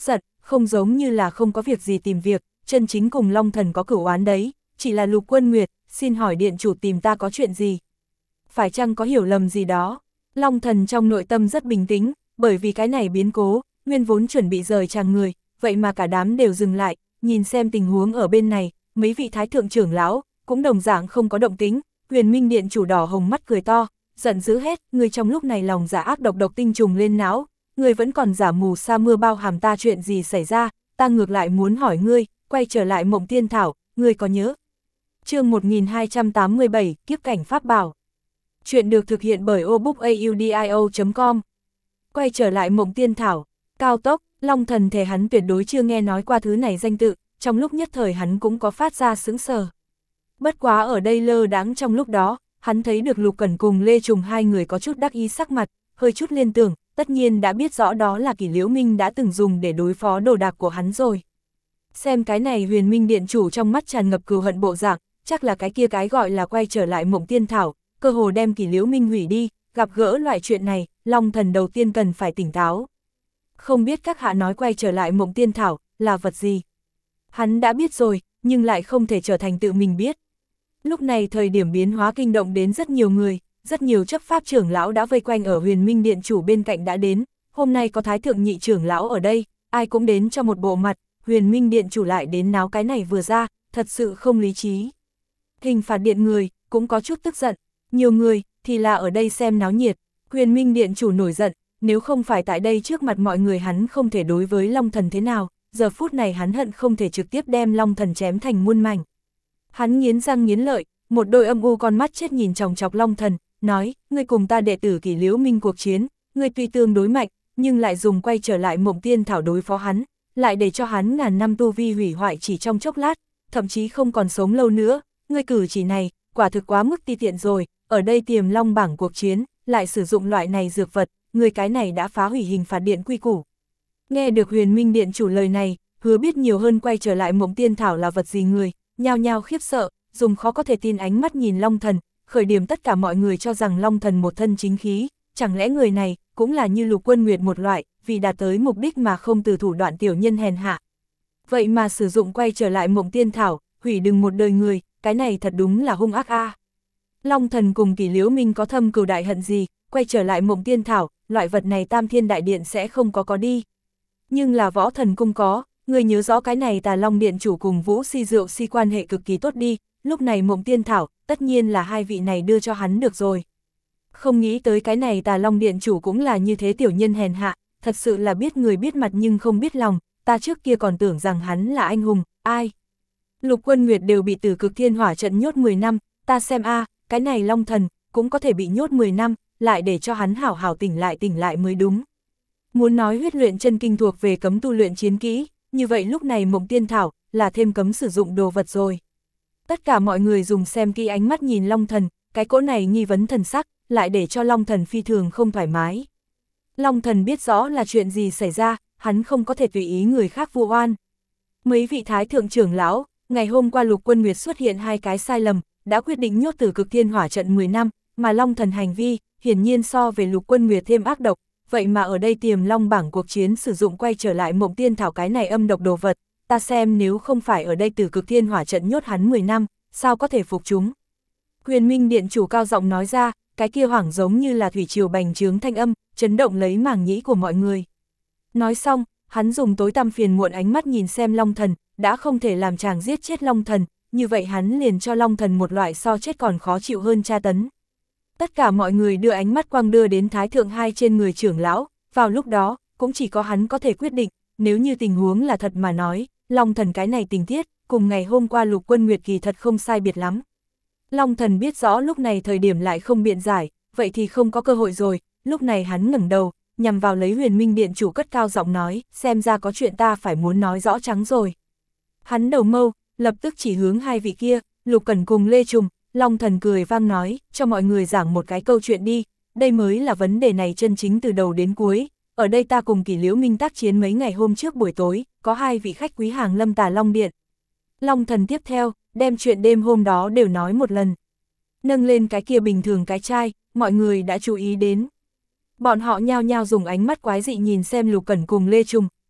không giống như là không có việc gì tìm việc, chân chính cùng Long Thần có cửu oán đấy, chỉ là Lục Quân Nguyệt, xin hỏi điện chủ tìm ta có chuyện gì? Phải chăng có hiểu lầm gì đó? Long Thần trong nội tâm rất bình tĩnh, bởi vì cái này biến cố, nguyên vốn chuẩn bị rời chàng người, vậy mà cả đám đều dừng lại, nhìn xem tình huống ở bên này, mấy vị thái thượng trưởng lão, cũng đồng dạng không có động tính, Huyền Minh điện chủ đỏ hồng mắt cười to, giận dữ hét, người trong lúc này lòng giả ác độc độc tinh trùng lên não, người vẫn còn giả mù sa mưa bao hàm ta chuyện gì xảy ra, ta ngược lại muốn hỏi ngươi, quay trở lại Mộng Tiên Thảo, ngươi có nhớ? Chương một nghìn hai trăm tám mươi bảy, Kiếp cảnh pháp bảo. Chuyện được thực hiện bởi obookaudio chấm com. Quay trở lại Mộng Tiên Thảo, cao tốc, Long Thần thề hắn tuyệt đối chưa nghe nói qua thứ này danh tự, trong lúc nhất thời hắn cũng có phát ra sững sờ. Bất quá ở đây lơ đãng trong lúc đó, hắn thấy được Lục Cẩn cùng Lê Trùng hai người có chút đắc ý sắc mặt, hơi chút liên tưởng, tất nhiên đã biết rõ đó là Kỷ Liễu Minh đã từng dùng để đối phó đồ đạc của hắn rồi. Xem cái này Huyền Minh điện chủ trong mắt tràn ngập cừu hận bộ dạng, chắc là cái kia cái gọi là quay trở lại Mộng Tiên Thảo, cơ hồ đem Kỷ Liễu Minh hủy đi, gặp gỡ loại chuyện này, Long Thần đầu tiên cần phải tỉnh táo. Không biết các hạ nói quay trở lại Mộng Tiên Thảo là vật gì? Hắn đã biết rồi, nhưng lại không thể trở thành tự mình biết. Lúc này thời điểm biến hóa kinh động đến rất nhiều người, rất nhiều chấp pháp trưởng lão đã vây quanh ở Huyền Minh điện chủ bên cạnh đã đến, hôm nay có thái thượng nhị trưởng lão ở đây, ai cũng đến cho một bộ mặt, Huyền Minh điện chủ lại đến náo cái này vừa ra, thật sự không lý trí. Hình phạt điện người, cũng có chút tức giận, nhiều người, thì là ở đây xem náo nhiệt, Huyền Minh điện chủ nổi giận, nếu không phải tại đây trước mặt mọi người hắn không thể đối với Long Thần thế nào, giờ phút này hắn hận không thể trực tiếp đem Long Thần chém thành muôn mảnh. Hắn nghiến răng nghiến lợi, một đôi âm u con mắt chết nhìn chòng chọc Long Thần, nói, ngươi cùng ta đệ tử Kỷ Liễu Minh cuộc chiến, ngươi tuy tương đối mạnh, nhưng lại dùng quay trở lại Mộng Tiên Thảo đối phó hắn, lại để cho hắn ngàn năm tu vi hủy hoại chỉ trong chốc lát, thậm chí không còn sống lâu nữa, ngươi cử chỉ này, quả thực quá mức ti tiện rồi, ở đây Tiềm Long bảng cuộc chiến, lại sử dụng loại này dược vật, người cái này đã phá hủy hình phạt điện quy củ. Nghe được Huyền Minh điện chủ lời này, hứa biết nhiều hơn quay trở lại Mộng Tiên Thảo là vật gì người, nhao nhao khiếp sợ, dùng khó có thể tin ánh mắt nhìn Long Thần, khởi điểm tất cả mọi người cho rằng Long Thần một thân chính khí, chẳng lẽ người này cũng là như Lục Quân Nguyệt một loại, vì đạt tới mục đích mà không từ thủ đoạn tiểu nhân hèn hạ. Vậy mà sử dụng quay trở lại Mộng Tiên Thảo, hủy đừng một đời người, cái này thật đúng là hung ác a. Long Thần cùng Kỷ Liễu Minh có thâm cừu đại hận gì, quay trở lại Mộng Tiên Thảo, loại vật này Tam Thiên Đại Điện sẽ không có có đi. Nhưng là Võ Thần Cung có, người nhớ rõ cái này Tà Long điện chủ cùng Vũ Si Diệu Si quan hệ cực kỳ tốt đi, lúc này Mộng Tiên Thảo, tất nhiên là hai vị này đưa cho hắn được rồi. Không nghĩ tới cái này Tà Long điện chủ cũng là như thế tiểu nhân hèn hạ, thật sự là biết người biết mặt nhưng không biết lòng, ta trước kia còn tưởng rằng hắn là anh hùng, ai? Lục Quân Nguyệt đều bị Tử Cực Thiên Hỏa trận nhốt mười năm, ta xem a, cái này Long Thần cũng có thể bị nhốt mười năm, lại để cho hắn hảo hảo tỉnh lại tỉnh lại mới đúng. Muốn nói huyết luyện chân kinh thuộc về cấm tu luyện chiến kỹ, như vậy lúc này Mộng Tiên Thảo là thêm cấm sử dụng đồ vật rồi. Tất cả mọi người dùng xem kỹ ánh mắt nhìn Long Thần, cái cỗ này nghi vấn thần sắc, lại để cho Long Thần phi thường không thoải mái. Long Thần biết rõ là chuyện gì xảy ra, hắn không có thể tùy ý người khác vu oan. Mấy vị thái thượng trưởng lão, ngày hôm qua Lục Quân Nguyệt xuất hiện hai cái sai lầm, đã quyết định nhốt Tử Cực Thiên Hỏa trận mười năm, mà Long Thần hành vi, hiển nhiên so về Lục Quân Nguyệt thêm ác độc, vậy mà ở đây Tiềm Long bảng cuộc chiến sử dụng quay trở lại Mộng Tiên Thảo cái này âm độc đồ vật, ta xem nếu không phải ở đây Tử Cực Thiên Hỏa trận nhốt hắn mười năm, sao có thể phục chúng. Huyền Minh điện chủ cao giọng nói ra, cái kia hoảng giống như là thủy triều bành trướng thanh âm, chấn động lấy màng nhĩ của mọi người. Nói xong, hắn dùng tối tăm phiền muộn ánh mắt nhìn xem Long Thần, đã không thể làm chàng giết chết Long Thần, như vậy hắn liền cho Long Thần một loại so chết còn khó chịu hơn tra tấn. Tất cả mọi người đưa ánh mắt quang đưa đến Thái Thượng hai trên người trưởng lão, vào lúc đó, cũng chỉ có hắn có thể quyết định, nếu như tình huống là thật mà nói, Long Thần cái này tình tiết, cùng ngày hôm qua Lục Quân Nguyệt kỳ thật không sai biệt lắm. Long Thần biết rõ lúc này thời điểm lại không biện giải, vậy thì không có cơ hội rồi, lúc này hắn ngẩng đầu, nhằm vào lấy Huyền Minh điện chủ cất cao giọng nói, xem ra có chuyện ta phải muốn nói rõ trắng rồi. Hắn đầu mâu, lập tức chỉ hướng hai vị kia, Lục Cẩn cùng Lê Trùng, Long Thần cười vang nói, cho mọi người giảng một cái câu chuyện đi, đây mới là vấn đề này chân chính từ đầu đến cuối. Ở đây ta cùng Kỷ Liễu Minh tác chiến mấy ngày hôm trước buổi tối, có hai vị khách quý hàng lâm Tà Long Điện. Long Thần tiếp theo, đem chuyện đêm hôm đó đều nói một lần. Nâng lên cái kia bình thường cái chai, mọi người đã chú ý đến. Bọn họ nhao nhao dùng ánh mắt quái dị nhìn xem Lục Cẩn cùng Lê Trùng,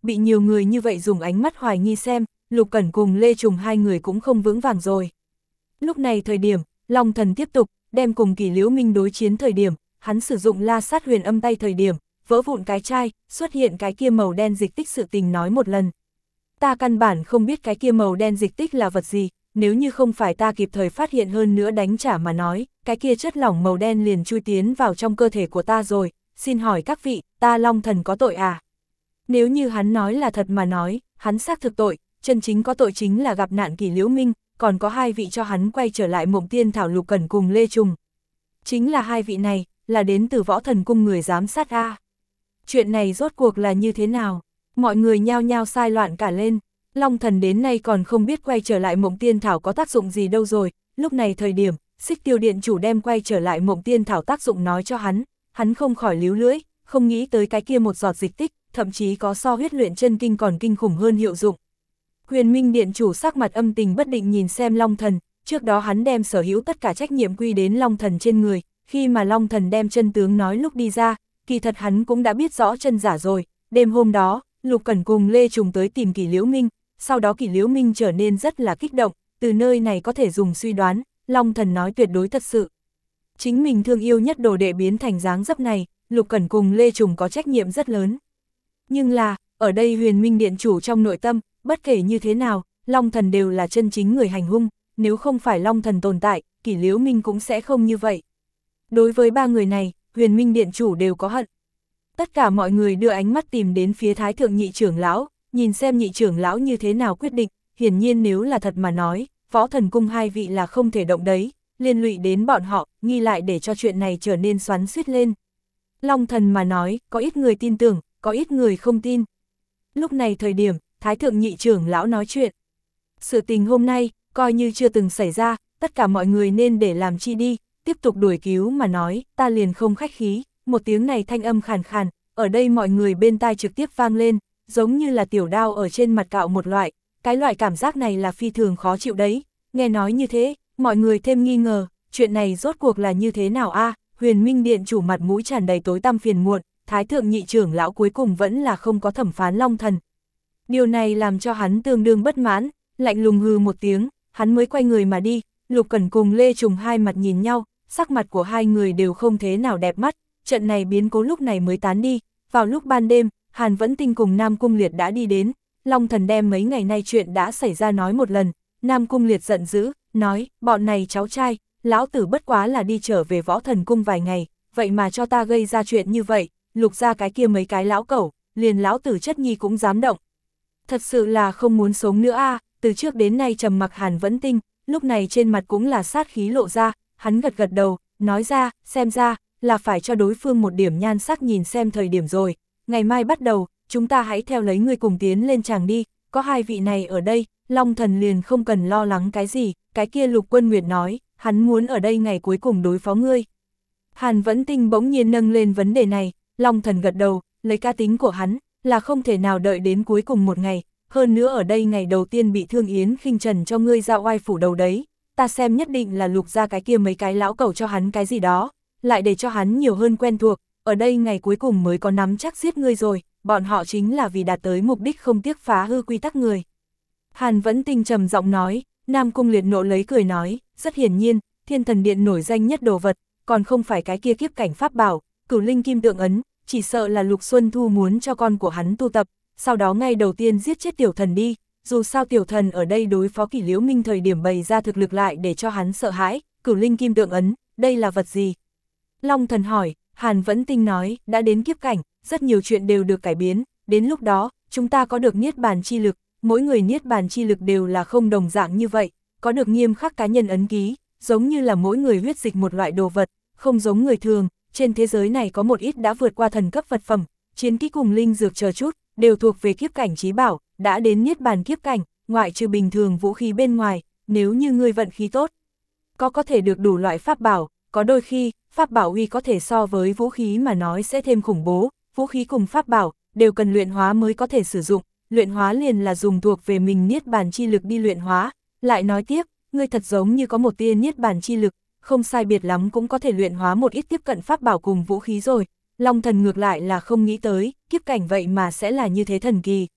bị nhiều người như vậy dùng ánh mắt hoài nghi xem, Lục Cẩn cùng Lê Trùng hai người cũng không vững vàng rồi. Lúc này thời điểm, Long Thần tiếp tục, đem cùng Kỷ Liễu Minh đối chiến thời điểm, hắn sử dụng La Sát Huyền Âm tay thời điểm, vỡ vụn cái chai, xuất hiện cái kia màu đen dịch tích sự tình nói một lần. Ta căn bản không biết cái kia màu đen dịch tích là vật gì, nếu như không phải ta kịp thời phát hiện hơn nữa đánh trả mà nói, cái kia chất lỏng màu đen liền chui tiến vào trong cơ thể của ta rồi, xin hỏi các vị, ta Long Thần có tội à? Nếu như hắn nói là thật mà nói, hắn xác thực tội, chân chính có tội chính là gặp nạn Kỷ Liễu Minh, còn có hai vị cho hắn quay trở lại Mộng Tiên Thảo Lục Cẩn cùng Lê Trùng. Chính là hai vị này, là đến từ Võ Thần Cung người giám sát A. Chuyện này rốt cuộc là như thế nào? Mọi người nhao nhao sai loạn cả lên. Long Thần đến nay còn không biết quay trở lại Mộng Tiên Thảo có tác dụng gì đâu rồi. Lúc này thời điểm, Xích Tiêu Điện chủ đem quay trở lại Mộng Tiên Thảo tác dụng nói cho hắn. Hắn không khỏi líu lưỡi, không nghĩ tới cái kia một giọt dịch tích, thậm chí có so huyết luyện chân kinh còn kinh khủng hơn hiệu dụng. Huyền Minh Điện chủ sắc mặt âm tình bất định nhìn xem Long Thần, trước đó hắn đem sở hữu tất cả trách nhiệm quy đến Long Thần trên người, khi mà Long Thần đem chân tướng nói lúc đi ra, kỳ thật hắn cũng đã biết rõ chân giả rồi. Đêm hôm đó, Lục Cẩn cùng Lê Trùng tới tìm Kỷ Liễu Minh, sau đó Kỷ Liễu Minh trở nên rất là kích động, từ nơi này có thể dùng suy đoán, Long Thần nói tuyệt đối thật sự. Chính mình thương yêu nhất đồ đệ biến thành dáng dấp này, Lục Cẩn cùng Lê Trùng có trách nhiệm rất lớn. Nhưng là, ở đây Huyền Minh Điện chủ trong nội tâm, bất kể như thế nào, Long Thần đều là chân chính người hành hung, nếu không phải Long Thần tồn tại, Kỷ Liễu Minh cũng sẽ không như vậy. Đối với ba người này, Huyền Minh Điện chủ đều có hận. Tất cả mọi người đưa ánh mắt tìm đến phía Thái Thượng Nhị trưởng lão, nhìn xem Nhị trưởng lão như thế nào quyết định, hiển nhiên nếu là thật mà nói, Võ Thần Cung hai vị là không thể động đấy, liên lụy đến bọn họ, nghi lại để cho chuyện này trở nên xoắn xuýt lên. Long Thần mà nói, có ít người tin tưởng, có ít người không tin. Lúc này thời điểm, Thái Thượng Nhị trưởng lão nói chuyện. Sự tình hôm nay, coi như chưa từng xảy ra, tất cả mọi người nên để làm chi đi, tiếp tục đuổi cứu mà nói, ta liền không khách khí. Một tiếng này thanh âm khàn khàn, ở đây mọi người bên tai trực tiếp vang lên, giống như là tiểu đao ở trên mặt cạo một loại, cái loại cảm giác này là phi thường khó chịu đấy. Nghe nói như thế, mọi người thêm nghi ngờ, chuyện này rốt cuộc là như thế nào a? À, Huyền Minh Điện chủ mặt mũi tràn đầy tối tăm phiền muộn, Thái Thượng Nhị trưởng lão cuối cùng vẫn là không có thẩm phán Long Thần. Điều này làm cho hắn tương đương bất mãn, lạnh lùng hừ một tiếng, hắn mới quay người mà đi. Lục Cẩn cùng Lê Trùng hai mặt nhìn nhau, sắc mặt của hai người đều không thế nào đẹp mắt, trận này biến cố lúc này mới tán đi. Vào lúc ban đêm, Hàn Vẫn Tinh cùng Nam Cung Liệt đã đi đến, Long Thần đem mấy ngày nay chuyện đã xảy ra nói một lần. Nam Cung Liệt giận dữ, nói, bọn này cháu trai, lão tử bất quá là đi trở về Võ Thần Cung vài ngày, vậy mà cho ta gây ra chuyện như vậy, Lục ra cái kia mấy cái lão cẩu, liền lão tử chất nhi cũng dám động. Thật sự là không muốn sống nữa a. À, từ trước đến nay trầm mặc Hàn Vẫn Tinh, lúc này trên mặt cũng là sát khí lộ ra, hắn gật gật đầu, nói ra, xem ra, là phải cho đối phương một điểm nhan sắc nhìn xem thời điểm rồi, ngày mai bắt đầu, chúng ta hãy theo lấy người cùng tiến lên chàng đi, có hai vị này ở đây, Long Thần liền không cần lo lắng cái gì, cái kia Lục Quân Nguyệt nói, hắn muốn ở đây ngày cuối cùng đối phó ngươi. Hàn Vẫn Tinh bỗng nhiên nâng lên vấn đề này, Long Thần gật đầu, lấy cá tính của hắn, là không thể nào đợi đến cuối cùng một ngày, hơn nữa ở đây ngày đầu tiên bị Thương Yến khinh trần cho ngươi ra oai phủ đầu đấy, ta xem nhất định là Lục ra cái kia mấy cái lão cẩu cho hắn cái gì đó, lại để cho hắn nhiều hơn quen thuộc, ở đây ngày cuối cùng mới có nắm chắc giết ngươi rồi, bọn họ chính là vì đạt tới mục đích không tiếc phá hư quy tắc người. Hàn Vẫn Tinh trầm giọng nói, Nam Cung Liệt nộ lấy cười nói, rất hiển nhiên, Thiên Thần Điện nổi danh nhất đồ vật, còn không phải cái kia kiếp cảnh pháp bảo, Cửu Linh Kim Tượng Ấn, chỉ sợ là Lục Xuân Thu muốn cho con của hắn tu tập, sau đó ngay đầu tiên giết chết tiểu thần đi, dù sao tiểu thần ở đây đối phó Kỷ Liễu Minh thời điểm bày ra thực lực lại để cho hắn sợ hãi. Cửu Linh Kim Tượng Ấn, đây là vật gì? Long Thần hỏi. Hàn Vẫn Tinh nói, đã đến kiếp cảnh, rất nhiều chuyện đều được cải biến, đến lúc đó, chúng ta có được niết bàn chi lực, mỗi người niết bàn chi lực đều là không đồng dạng như vậy, có được nghiêm khắc cá nhân ấn ký, giống như là mỗi người huyết dịch một loại đồ vật, không giống người thường, trên thế giới này có một ít đã vượt qua thần cấp vật phẩm, chiến kỹ cùng linh dược chờ chút, đều thuộc về kiếp cảnh chí bảo, đã đến niết bàn kiếp cảnh, ngoại trừ bình thường vũ khí bên ngoài, nếu như ngươi vận khí tốt, có có thể được đủ loại pháp bảo, có đôi khi, pháp bảo uy có thể so với vũ khí mà nói sẽ thêm khủng bố, vũ khí cùng pháp bảo, đều cần luyện hóa mới có thể sử dụng, luyện hóa liền là dùng thuộc về mình niết bàn chi lực đi luyện hóa, lại nói tiếp, ngươi thật giống như có một tia niết bàn chi lực, không sai biệt lắm cũng có thể luyện hóa một ít tiếp cận pháp bảo cùng vũ khí rồi. Long Thần ngược lại là không nghĩ tới, kiếp cảnh vậy mà sẽ là như thế thần kỳ,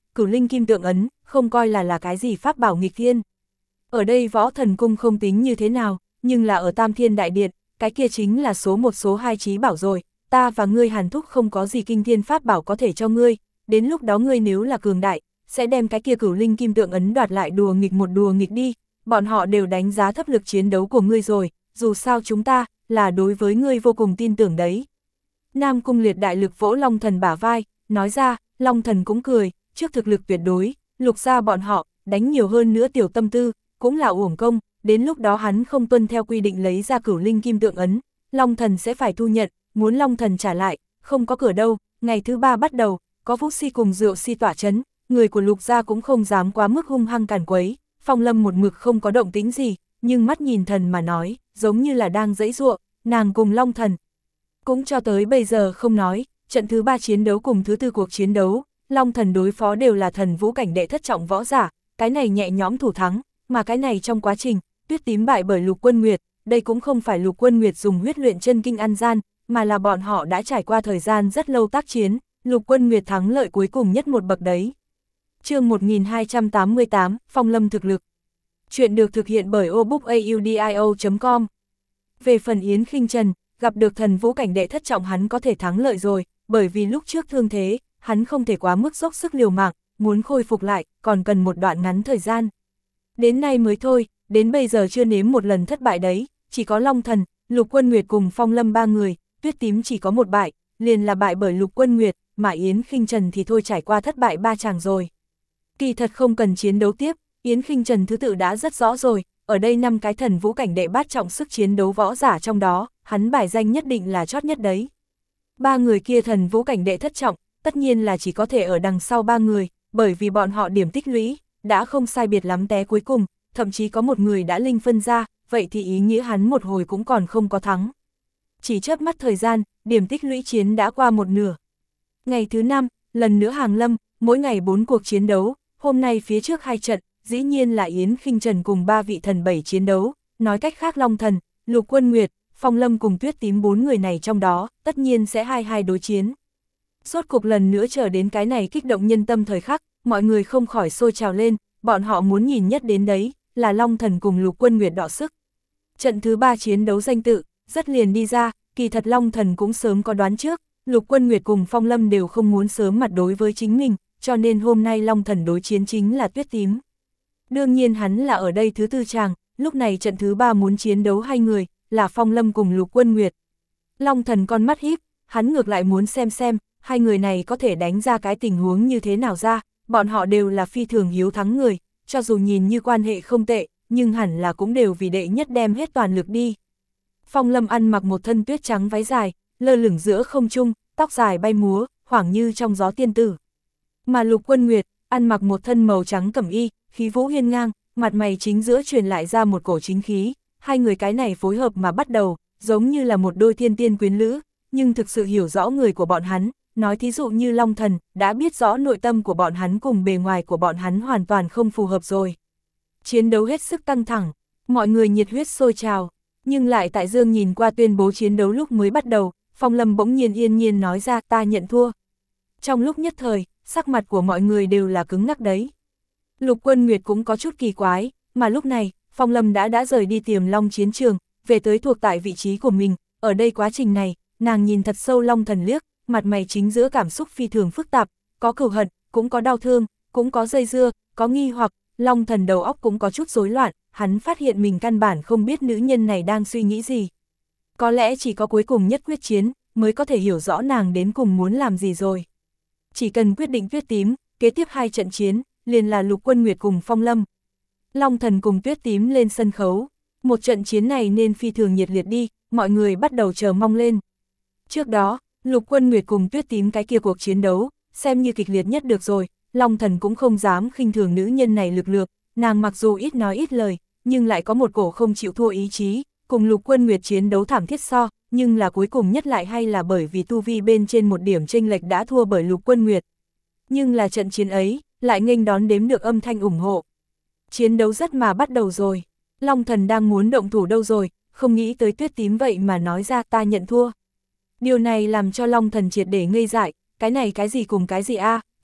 cửu linh kim tượng ấn, không coi là là cái gì pháp bảo nghịch thiên. Ở đây võ thần cung không tính như thế nào, nhưng là ở Tam Thiên Đại Điện, cái kia chính là số một số hai trí bảo rồi, ta và ngươi Hàn Thúc không có gì kinh thiên pháp bảo có thể cho ngươi, đến lúc đó ngươi nếu là cường đại, sẽ đem cái kia cửu linh kim tượng ấn đoạt lại đùa nghịch một đùa nghịch đi, bọn họ đều đánh giá thấp lực chiến đấu của ngươi rồi, dù sao chúng ta, là đối với ngươi vô cùng tin tưởng đấy. Nam Cung Liệt đại lực vỗ Long Thần bả vai, nói ra, Long Thần cũng cười, trước thực lực tuyệt đối, Lục gia bọn họ, đánh nhiều hơn nữa tiểu tâm tư, cũng là uổng công, đến lúc đó hắn không tuân theo quy định lấy ra cửu linh kim tượng ấn, Long Thần sẽ phải thu nhận, muốn Long Thần trả lại, không có cửa đâu, ngày thứ ba bắt đầu, có Vũ Si cùng Rượu Si tỏa chấn, người của Lục gia cũng không dám quá mức hung hăng càn quấy, Phong Lâm một mực không có động tĩnh gì, nhưng mắt nhìn thần mà nói, giống như là đang giãy giụa, nàng cùng Long Thần. Cũng cho tới bây giờ không nói, trận thứ ba chiến đấu cùng thứ tư cuộc chiến đấu, Long Thần đối phó đều là thần vũ cảnh đệ thất trọng võ giả, cái này nhẹ nhõm thủ thắng, mà cái này trong quá trình, Tuyết Tím bại bởi Lục Quân Nguyệt, đây cũng không phải Lục Quân Nguyệt dùng huyết luyện chân kinh ăn gian, mà là bọn họ đã trải qua thời gian rất lâu tác chiến, Lục Quân Nguyệt thắng lợi cuối cùng nhất một bậc đấy. Chương một nghìn hai trăm tám mươi tám, Phong Lâm thực lực. Chuyện được thực hiện bởi obookaudio chấm com. Về phần Yến Khinh Trần, gặp được thần vũ cảnh đệ thất trọng hắn có thể thắng lợi rồi, bởi vì lúc trước thương thế, hắn không thể quá mức dốc sức liều mạng, muốn khôi phục lại, còn cần một đoạn ngắn thời gian. Đến nay mới thôi, đến bây giờ chưa nếm một lần thất bại đấy, chỉ có Long Thần, Lục Quân Nguyệt cùng Phong Lâm ba người, Tuyết Tím chỉ có một bại, liền là bại bởi Lục Quân Nguyệt, mà Yến Khinh Trần thì thôi trải qua thất bại ba chàng rồi. Kỳ thật không cần chiến đấu tiếp, Yến Khinh Trần thứ tự đã rất rõ rồi, ở đây năm cái thần vũ cảnh đệ bát trọng sức chiến đấu võ giả trong đó, hắn bài danh nhất định là chót nhất đấy. Ba người kia thần vũ cảnh đệ thất trọng, tất nhiên là chỉ có thể ở đằng sau ba người, bởi vì bọn họ điểm tích lũy, đã không sai biệt lắm té cuối cùng, thậm chí có một người đã linh phân ra, vậy thì ý nghĩa hắn một hồi cũng còn không có thắng. Chỉ chớp mắt thời gian, điểm tích lũy chiến đã qua một nửa. Ngày thứ năm, lần nữa hàng lâm, mỗi ngày bốn cuộc chiến đấu, hôm nay phía trước hai trận, dĩ nhiên là Yến Khinh Trần cùng ba vị thần bảy chiến đấu, nói cách khác Long Thần, Lục Quân Nguyệt, Phong Lâm cùng Tuyết Tím bốn người này trong đó, tất nhiên sẽ hai hai đối chiến. Rốt cuộc lần nữa chờ đến cái này kích động nhân tâm thời khắc, mọi người không khỏi sôi trào lên, bọn họ muốn nhìn nhất đến đấy, là Long Thần cùng Lục Quân Nguyệt đọ sức. Trận thứ ba chiến đấu danh tự, rất liền đi ra, kỳ thật Long Thần cũng sớm có đoán trước, Lục Quân Nguyệt cùng Phong Lâm đều không muốn sớm mặt đối với chính mình, cho nên hôm nay Long Thần đối chiến chính là Tuyết Tím. Đương nhiên hắn là ở đây thứ tư chàng, lúc này trận thứ ba muốn chiến đấu hai người, là Phong Lâm cùng Lục Quân Nguyệt. Long Thần con mắt híp, hắn ngược lại muốn xem xem, hai người này có thể đánh ra cái tình huống như thế nào ra, bọn họ đều là phi thường hiếu thắng người, cho dù nhìn như quan hệ không tệ, nhưng hẳn là cũng đều vì đệ nhất đem hết toàn lực đi. Phong Lâm ăn mặc một thân tuyết trắng váy dài, lơ lửng giữa không trung, tóc dài bay múa, hoảng như trong gió tiên tử. Mà Lục Quân Nguyệt, ăn mặc một thân màu trắng cẩm y, khí vũ hiên ngang, mặt mày chính giữa truyền lại ra một cổ chính khí, hai người cái này phối hợp mà bắt đầu, giống như là một đôi thiên tiên quyến lữ, nhưng thực sự hiểu rõ người của bọn hắn, nói thí dụ như Long Thần, đã biết rõ nội tâm của bọn hắn cùng bề ngoài của bọn hắn hoàn toàn không phù hợp rồi. Chiến đấu hết sức căng thẳng, mọi người nhiệt huyết sôi trào, nhưng lại tại Dương nhìn qua tuyên bố chiến đấu lúc mới bắt đầu, Phong Lâm bỗng nhiên yên nhiên nói ra ta nhận thua. Trong lúc nhất thời, sắc mặt của mọi người đều là cứng ngắc đấy. Lục Quân Nguyệt cũng có chút kỳ quái, mà lúc này, Phong Lâm đã đã rời đi Tiềm Long chiến trường, về tới thuộc tại vị trí của mình, ở đây quá trình này, nàng nhìn thật sâu Long Thần liếc, mặt mày chính giữa cảm xúc phi thường phức tạp, có cừu hận, cũng có đau thương, cũng có dây dưa, có nghi hoặc, Long Thần đầu óc cũng có chút rối loạn, hắn phát hiện mình căn bản không biết nữ nhân này đang suy nghĩ gì. Có lẽ chỉ có cuối cùng nhất quyết chiến, mới có thể hiểu rõ nàng đến cùng muốn làm gì rồi. Chỉ cần quyết định Tuyết Tím, kế tiếp hai trận chiến, liền là Lục Quân Nguyệt cùng Phong Lâm. Long Thần cùng Tuyết Tím lên sân khấu, một trận chiến này nên phi thường nhiệt liệt đi, mọi người bắt đầu chờ mong lên. Trước đó, Lục Quân Nguyệt cùng Tuyết Tím cái kia cuộc chiến đấu, xem như kịch liệt nhất được rồi, Long Thần cũng không dám khinh thường nữ nhân này lực lược, nàng mặc dù ít nói ít lời, nhưng lại có một cổ không chịu thua ý chí, cùng Lục Quân Nguyệt chiến đấu thảm thiết so, nhưng là cuối cùng nhất lại hay là bởi vì tu vi bên trên một điểm chênh lệch đã thua bởi Lục Quân Nguyệt. Nhưng là trận chiến ấy, lại nghênh đón đếm được âm thanh ủng hộ. Chiến đấu rất mà bắt đầu rồi, Long Thần đang muốn động thủ đâu rồi, không nghĩ tới Tuyết Tím vậy mà nói ra ta nhận thua. Điều này làm cho Long Thần triệt để ngây dại, cái này cái gì cùng cái gì a,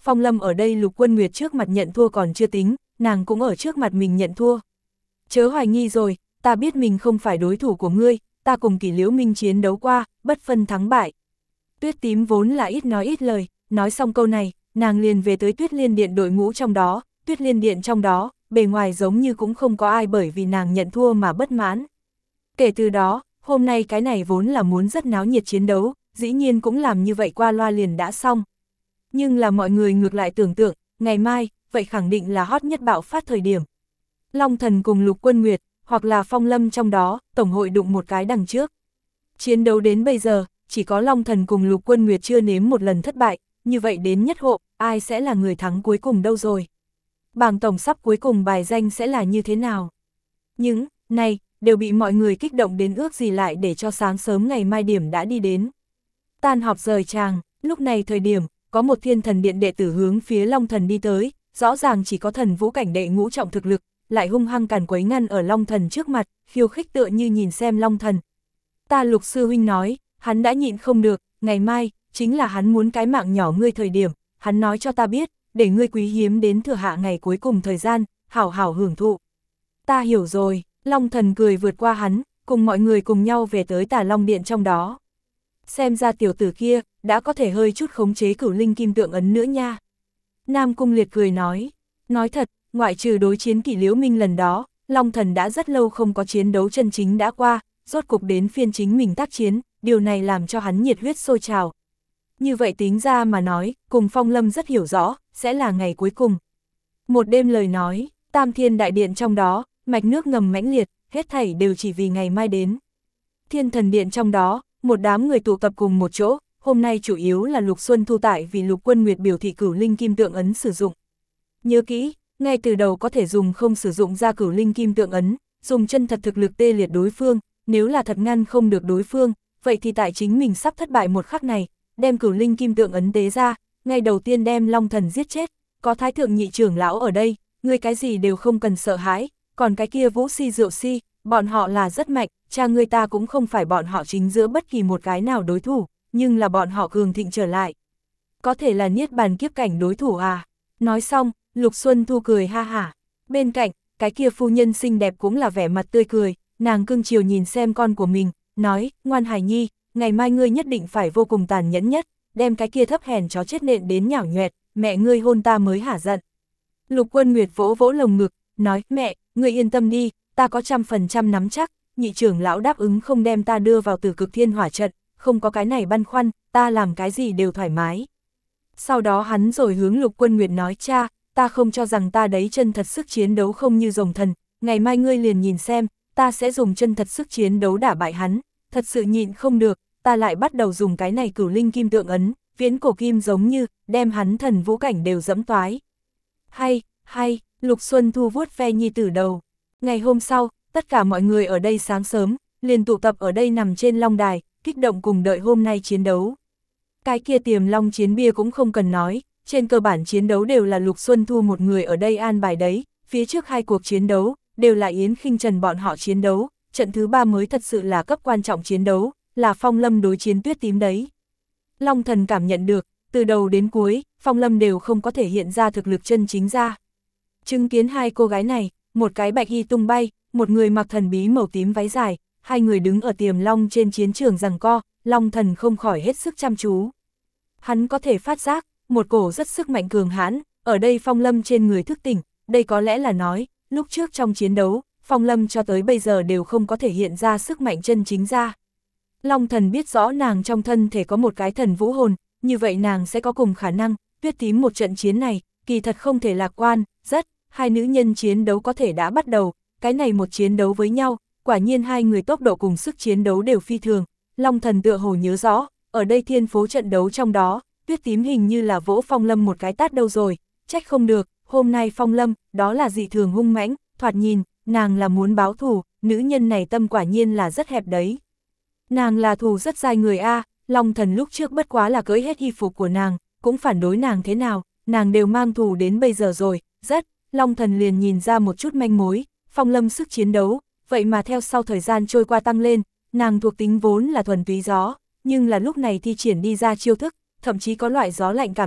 Phong Lâm ở đây Lục Quân Nguyệt trước mặt nhận thua còn chưa tính, nàng cũng ở trước mặt mình nhận thua. Chớ hoài nghi rồi, ta biết mình không phải đối thủ của ngươi, ta cùng Kỷ Liễu Minh chiến đấu qua, bất phân thắng bại. Tuyết Tím vốn là ít nói ít lời, nói xong câu này, nàng liền về tới Tuyết Liên Điện đội ngũ trong đó, Tuyết Liên Điện trong đó, bề ngoài giống như cũng không có ai bởi vì nàng nhận thua mà bất mãn. Kể từ đó, hôm nay cái này vốn là muốn rất náo nhiệt chiến đấu, dĩ nhiên cũng làm như vậy qua loa liền đã xong. Nhưng là mọi người ngược lại tưởng tượng, ngày mai, vậy khẳng định là hot nhất bạo phát thời điểm. Long Thần cùng Lục Quân Nguyệt, hoặc là Phong Lâm trong đó, tổng hội đụng một cái đằng trước. Chiến đấu đến bây giờ, chỉ có Long Thần cùng Lục Quân Nguyệt chưa nếm một lần thất bại, như vậy đến nhất hộ, ai sẽ là người thắng cuối cùng đâu rồi? Bảng tổng sắp cuối cùng bài danh sẽ là như thế nào? Những này đều bị mọi người kích động đến ước gì lại để cho sáng sớm ngày mai điểm đã đi đến. Tan họp rời tràng, lúc này thời điểm, có một Thiên Thần Điện đệ tử hướng phía Long Thần đi tới, rõ ràng chỉ có thần vũ cảnh đệ ngũ trọng thực lực, lại hung hăng càn quấy ngăn ở Long Thần trước mặt, khiêu khích tựa như nhìn xem Long Thần. Ta Lục sư huynh nói, hắn đã nhịn không được, ngày mai, chính là hắn muốn cái mạng nhỏ ngươi thời điểm, hắn nói cho ta biết, để ngươi quý hiếm đến thừa hạ ngày cuối cùng thời gian, hảo hảo hưởng thụ. Ta hiểu rồi, Long Thần cười vượt qua hắn, cùng mọi người cùng nhau về tới Tà Long Điện trong đó. Xem ra tiểu tử kia, đã có thể hơi chút khống chế Cửu Linh Kim Tượng Ấn nữa nha. Nam Cung Liệt cười nói, nói thật, ngoại trừ đối chiến Kỷ Liễu Minh lần đó, Long Thần đã rất lâu không có chiến đấu chân chính đã qua, rốt cục đến phiên chính mình tác chiến, điều này làm cho hắn nhiệt huyết sôi trào. Như vậy tính ra mà nói, cùng Phong Lâm rất hiểu rõ, sẽ là ngày cuối cùng. Một đêm lời nói, Tam Thiên Đại Điện trong đó, mạch nước ngầm mãnh liệt, hết thảy đều chỉ vì ngày mai đến. Thiên Thần Điện trong đó, một đám người tụ tập cùng một chỗ, hôm nay chủ yếu là Lục Xuân Thu tại vì Lục Quân Nguyệt biểu thị Cửu Linh Kim Tượng Ấn sử dụng. Nhớ kỹ, ngay từ đầu có thể dùng không sử dụng ra Cửu Linh Kim Tượng Ấn, dùng chân thật thực lực tê liệt đối phương, nếu là thật ngăn không được đối phương, vậy thì tại chính mình sắp thất bại một khắc này, đem Cửu Linh Kim Tượng Ấn tế ra, ngay đầu tiên đem Long Thần giết chết, có Thái Thượng Nhị trưởng lão ở đây, ngươi cái gì đều không cần sợ hãi, còn cái kia Vũ Si Diệu Si, bọn họ là rất mạnh, cha ngươi ta cũng không phải bọn họ chính giữa bất kỳ một cái nào đối thủ, nhưng là bọn họ cường thịnh trở lại. Có thể là niết bàn kiếp cảnh đối thủ à? Nói xong, Lục Xuân Thu cười ha hả. Bên cạnh, cái kia phu nhân xinh đẹp cũng là vẻ mặt tươi cười, nàng cưng chiều nhìn xem con của mình, nói, ngoan Hải Nhi, ngày mai ngươi nhất định phải vô cùng tàn nhẫn nhất, đem cái kia thấp hèn chó chết nện đến nhảo nhoẹt, mẹ ngươi hôn ta mới hả giận. Lục Quân Nguyệt vỗ vỗ lồng ngực, nói, mẹ, ngươi yên tâm đi, ta có trăm phần trăm nắm chắc, nhị trưởng lão đáp ứng không đem ta đưa vào Tử Cực Thiên Hỏa trận, không có cái này băn khoăn, ta làm cái gì đều thoải mái. Sau đó hắn rồi hướng Lục Quân Nguyệt nói, cha, ta không cho rằng ta đấy chân thật sức chiến đấu không như rồng thần, ngày mai ngươi liền nhìn xem, ta sẽ dùng chân thật sức chiến đấu đả bại hắn, thật sự nhịn không được, ta lại bắt đầu dùng cái này Cửu Linh Kim Tượng Ấn, viễn cổ kim giống như, đem hắn thần vũ cảnh đều dẫm toái. Hay, hay, Lục Xuân Thu vuốt ve nhi tử đầu. Ngày hôm sau, tất cả mọi người ở đây sáng sớm, liền tụ tập ở đây nằm trên long đài, kích động cùng đợi hôm nay chiến đấu. Cái kia Tiềm Long chiến bia cũng không cần nói, trên cơ bản chiến đấu đều là Lục Xuân Thu một người ở đây an bài đấy, phía trước hai cuộc chiến đấu, đều là Yến Khinh Trần bọn họ chiến đấu, trận thứ ba mới thật sự là cấp quan trọng chiến đấu, là Phong Lâm đối chiến Tuyết Tím đấy. Long Thần cảm nhận được, từ đầu đến cuối, Phong Lâm đều không có thể hiện ra thực lực chân chính ra. Chứng kiến hai cô gái này, một cái bạch y tung bay, một người mặc thần bí màu tím váy dài, hai người đứng ở Tiềm Long trên chiến trường giằng co, Long Thần không khỏi hết sức chăm chú. Hắn có thể phát giác, một cổ rất sức mạnh cường hãn, ở đây Phong Lâm trên người thức tỉnh, đây có lẽ là nói, lúc trước trong chiến đấu, Phong Lâm cho tới bây giờ đều không có thể hiện ra sức mạnh chân chính ra. Long Thần biết rõ nàng trong thân thể có một cái thần vũ hồn, như vậy nàng sẽ có cùng khả năng, Tuyết Tím một trận chiến này, kỳ thật không thể lạc quan, rất, hai nữ nhân chiến đấu có thể đã bắt đầu, cái này một chiến đấu với nhau, quả nhiên hai người tốc độ cùng sức chiến đấu đều phi thường. Long Thần tựa hồ nhớ rõ, ở đây thiên phố trận đấu trong đó, Tuyết Tím hình như là vỗ Phong Lâm một cái tát đâu rồi, trách không được, hôm nay Phong Lâm, đó là dị thường hung mãnh, thoạt nhìn, nàng là muốn báo thù, nữ nhân này tâm quả nhiên là rất hẹp đấy. Nàng là thù rất dai người a, Long Thần lúc trước bất quá là cưỡi hết y phục của nàng, cũng phản đối nàng thế nào, nàng đều mang thù đến bây giờ rồi, rất, Long Thần liền nhìn ra một chút manh mối, Phong Lâm sức chiến đấu, vậy mà theo sau thời gian trôi qua tăng lên, nàng thuộc tính vốn là thuần túy gió, nhưng là lúc này thi triển đi ra chiêu thức, thậm chí có loại gió lạnh cảm nhận,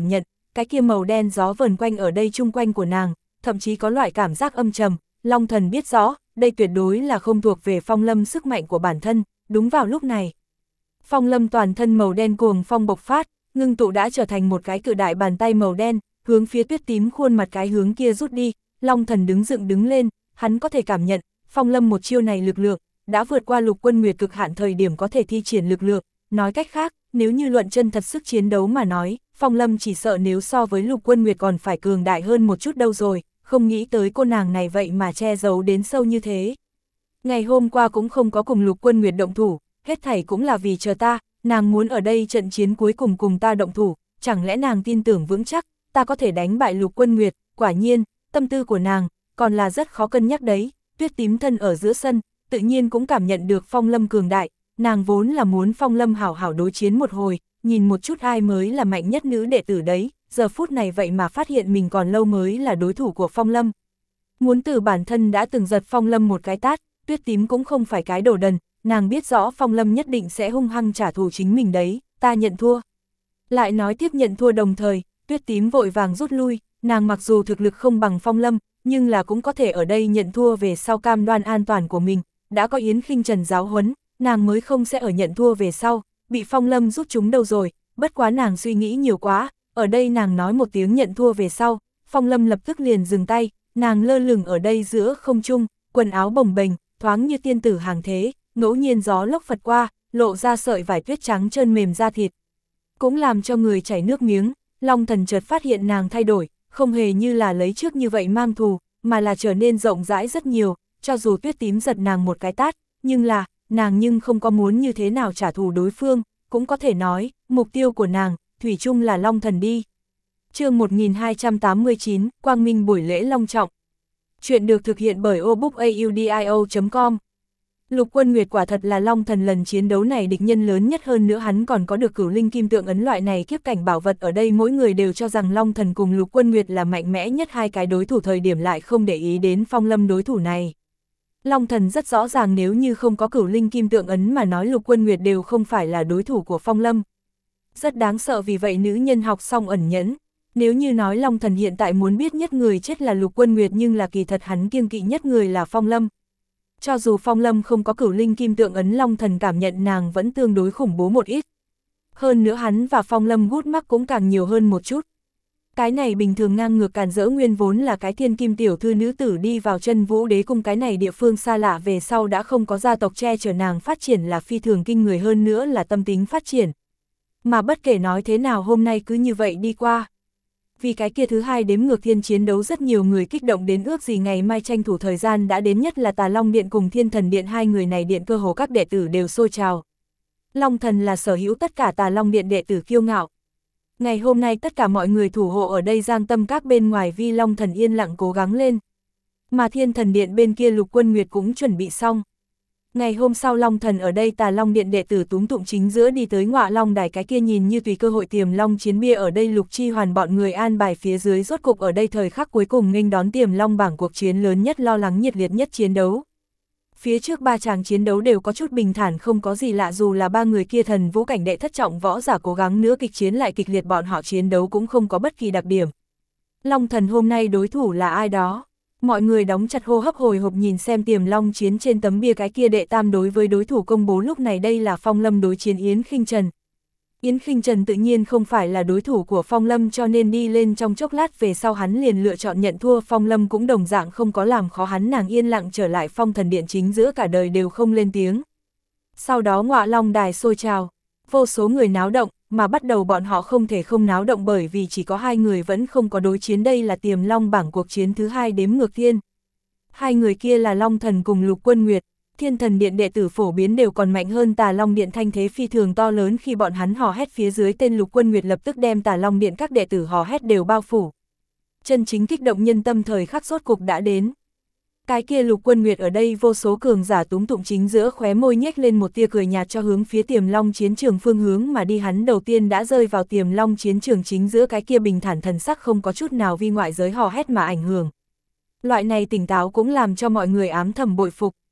cái kia màu đen gió vờn quanh ở đây chung quanh của nàng, thậm chí có loại cảm giác âm trầm. Long thần biết rõ, đây tuyệt đối là không thuộc về Phong Lâm sức mạnh của bản thân. Đúng vào lúc này, Phong Lâm toàn thân màu đen cuồng phong bộc phát, ngưng tụ đã trở thành một cái cự đại bàn tay màu đen, hướng phía Tuyết Tím khuôn mặt cái hướng kia rút đi. Long thần đứng dựng đứng lên, hắn có thể cảm nhận, Phong Lâm một chiêu này lực lượng, đã vượt qua Lục Quân Nguyệt cực hạn thời điểm có thể thi triển lực lượng. Nói cách khác, nếu như luận chân thật sức chiến đấu mà nói, Phong Lâm chỉ sợ nếu so với Lục Quân Nguyệt còn phải cường đại hơn một chút đâu rồi, không nghĩ tới cô nàng này vậy mà che giấu đến sâu như thế. Ngày hôm qua cũng không có cùng Lục Quân Nguyệt động thủ, hết thảy cũng là vì chờ ta, nàng muốn ở đây trận chiến cuối cùng cùng ta động thủ, chẳng lẽ nàng tin tưởng vững chắc, ta có thể đánh bại Lục Quân Nguyệt. Quả nhiên, tâm tư của nàng, còn là rất khó cân nhắc đấy. Tuyết Tím thân ở giữa sân, tự nhiên cũng cảm nhận được Phong Lâm cường đại, nàng vốn là muốn Phong Lâm hảo hảo đối chiến một hồi, nhìn một chút ai mới là mạnh nhất nữ đệ tử đấy, giờ phút này vậy mà phát hiện mình còn lâu mới là đối thủ của Phong Lâm. Muốn từ bản thân đã từng giật Phong Lâm một cái tát, Tuyết Tím cũng không phải cái đồ đần, nàng biết rõ Phong Lâm nhất định sẽ hung hăng trả thù chính mình đấy, ta nhận thua. Lại nói tiếp nhận thua đồng thời, Tuyết Tím vội vàng rút lui, nàng mặc dù thực lực không bằng Phong Lâm, nhưng là cũng có thể ở đây nhận thua về sau cam đoan an toàn của mình, đã có Yến Khinh Trần giáo huấn, nàng mới không sẽ ở nhận thua về sau, bị Phong Lâm rút chúng đâu rồi. Bất quá nàng suy nghĩ nhiều quá, ở đây nàng nói một tiếng nhận thua về sau, Phong Lâm lập tức liền dừng tay, nàng lơ lửng ở đây giữa không trung, quần áo bồng bềnh, thoáng như tiên tử hàng thế, ngẫu nhiên gió lốc phật qua, lộ ra sợi vải tuyết trắng trơn mềm da thịt. Cũng làm cho người chảy nước miếng. Long thần chợt phát hiện nàng thay đổi, không hề như là lấy trước như vậy mang thù, mà là trở nên rộng rãi rất nhiều, cho dù Tuyết Tím giật nàng một cái tát, nhưng là, nàng nhưng không có muốn như thế nào trả thù đối phương, cũng có thể nói, mục tiêu của nàng, thủy chung là Long thần đi. Chương một nghìn hai trăm tám mươi chín, Quang Minh buổi lễ long trọng. Chuyện được thực hiện bởi obookaudio chấm com. Lục Quân Nguyệt quả thật là Long thần lần chiến đấu này địch nhân lớn nhất, hơn nữa hắn còn có được Cửu Linh Kim Tượng ấn loại này kiếp cảnh bảo vật. Ở đây mỗi người đều cho rằng Long thần cùng Lục Quân Nguyệt là mạnh mẽ nhất hai cái đối thủ, thời điểm lại không để ý đến Phong Lâm đối thủ này. Long thần rất rõ ràng nếu như không có Cửu Linh Kim Tượng ấn mà nói Lục Quân Nguyệt đều không phải là đối thủ của Phong Lâm. Rất đáng sợ, vì vậy nữ nhân học xong ẩn nhẫn. Nếu như nói Long thần hiện tại muốn biết nhất người chết là Lục Quân Nguyệt, nhưng là kỳ thật hắn kiêng kỵ nhất người là Phong Lâm. Cho dù Phong Lâm không có Cửu Linh Kim Tượng ấn, Long thần cảm nhận nàng vẫn tương đối khủng bố một ít. Hơn nữa hắn và Phong Lâm gút mắc cũng càng nhiều hơn một chút. Cái này bình thường ngang ngược càn rỡ nguyên vốn là cái thiên kim tiểu thư nữ tử đi vào chân vũ đế cung, cái này địa phương xa lạ về sau đã không có gia tộc che chở nàng phát triển là phi thường kinh người, hơn nữa là tâm tính phát triển. Mà bất kể nói thế nào hôm nay cứ như vậy đi qua. Vì cái kia thứ hai đếm ngược thiên chiến đấu, rất nhiều người kích động đến ước gì ngày mai tranh thủ thời gian đã đến, nhất là Tà Long Điện cùng Thiên Thần Điện, hai người này điện cơ hồ các đệ tử đều sôi trào. Long thần là sở hữu tất cả Tà Long Điện đệ tử kiêu ngạo. Ngày hôm nay tất cả mọi người thủ hộ ở đây Giang Tâm Các bên ngoài vi Long thần yên lặng cố gắng lên. Mà Thiên Thần Điện bên kia Lục Quân Nguyệt cũng chuẩn bị xong. Ngày hôm sau Long thần ở đây Tà Long Điện đệ tử túm tụng chính giữa đi tới Ngọa Long Đài, cái kia nhìn như tùy cơ hội Tiềm Long chiến bia ở đây Lục Chi Hoàn bọn người an bài phía dưới, rốt cục ở đây thời khắc cuối cùng nghênh đón Tiềm Long bảng cuộc chiến lớn nhất, lo lắng nhiệt liệt nhất chiến đấu. Phía trước ba chàng chiến đấu đều có chút bình thản, không có gì lạ, dù là ba người kia thần vũ cảnh đệ thất trọng võ giả cố gắng nữa kịch chiến lại kịch liệt, bọn họ chiến đấu cũng không có bất kỳ đặc điểm. Long thần hôm nay đối thủ là ai đó? Mọi người đóng chặt hô hấp hồi hộp nhìn xem Tiềm Long chiến trên tấm bia, cái kia đệ tam đối với đối thủ công bố lúc này đây là Phong Lâm đối chiến Yến Khinh Trần. Yến Khinh Trần tự nhiên không phải là đối thủ của Phong Lâm, cho nên đi lên trong chốc lát về sau hắn liền lựa chọn nhận thua. Phong Lâm cũng đồng dạng không có làm khó hắn, nàng yên lặng trở lại Phong Thần Điện chính giữa, cả đời đều không lên tiếng. Sau đó Ngọa Long Đài sôi trào, vô số người náo động, mà bắt đầu bọn họ không thể không náo động bởi vì chỉ có hai người vẫn không có đối chiến, đây là Tiềm Long bảng cuộc chiến thứ hai đếm ngược thiên. Hai người kia là Long thần cùng Lục Quân Nguyệt. Thiên Thần Điện đệ tử phổ biến đều còn mạnh hơn Tà Long Điện, thanh thế phi thường to lớn, khi bọn hắn hò hét phía dưới tên Lục Quân Nguyệt lập tức đem Tà Long Điện các đệ tử hò hét đều bao phủ. Chân chính kích động nhân tâm thời khắc rốt cục đã đến. Cái kia Lục Quân Nguyệt ở đây vô số cường giả túm tụng chính giữa, khóe môi nhếch lên một tia cười nhạt cho hướng phía Tiềm Long chiến trường phương hướng mà đi. Hắn đầu tiên đã rơi vào Tiềm Long chiến trường chính giữa, cái kia bình thản thần sắc không có chút nào vi ngoại giới hò hét mà ảnh hưởng. Loại này tỉnh táo cũng làm cho mọi người ám thầm bội phục.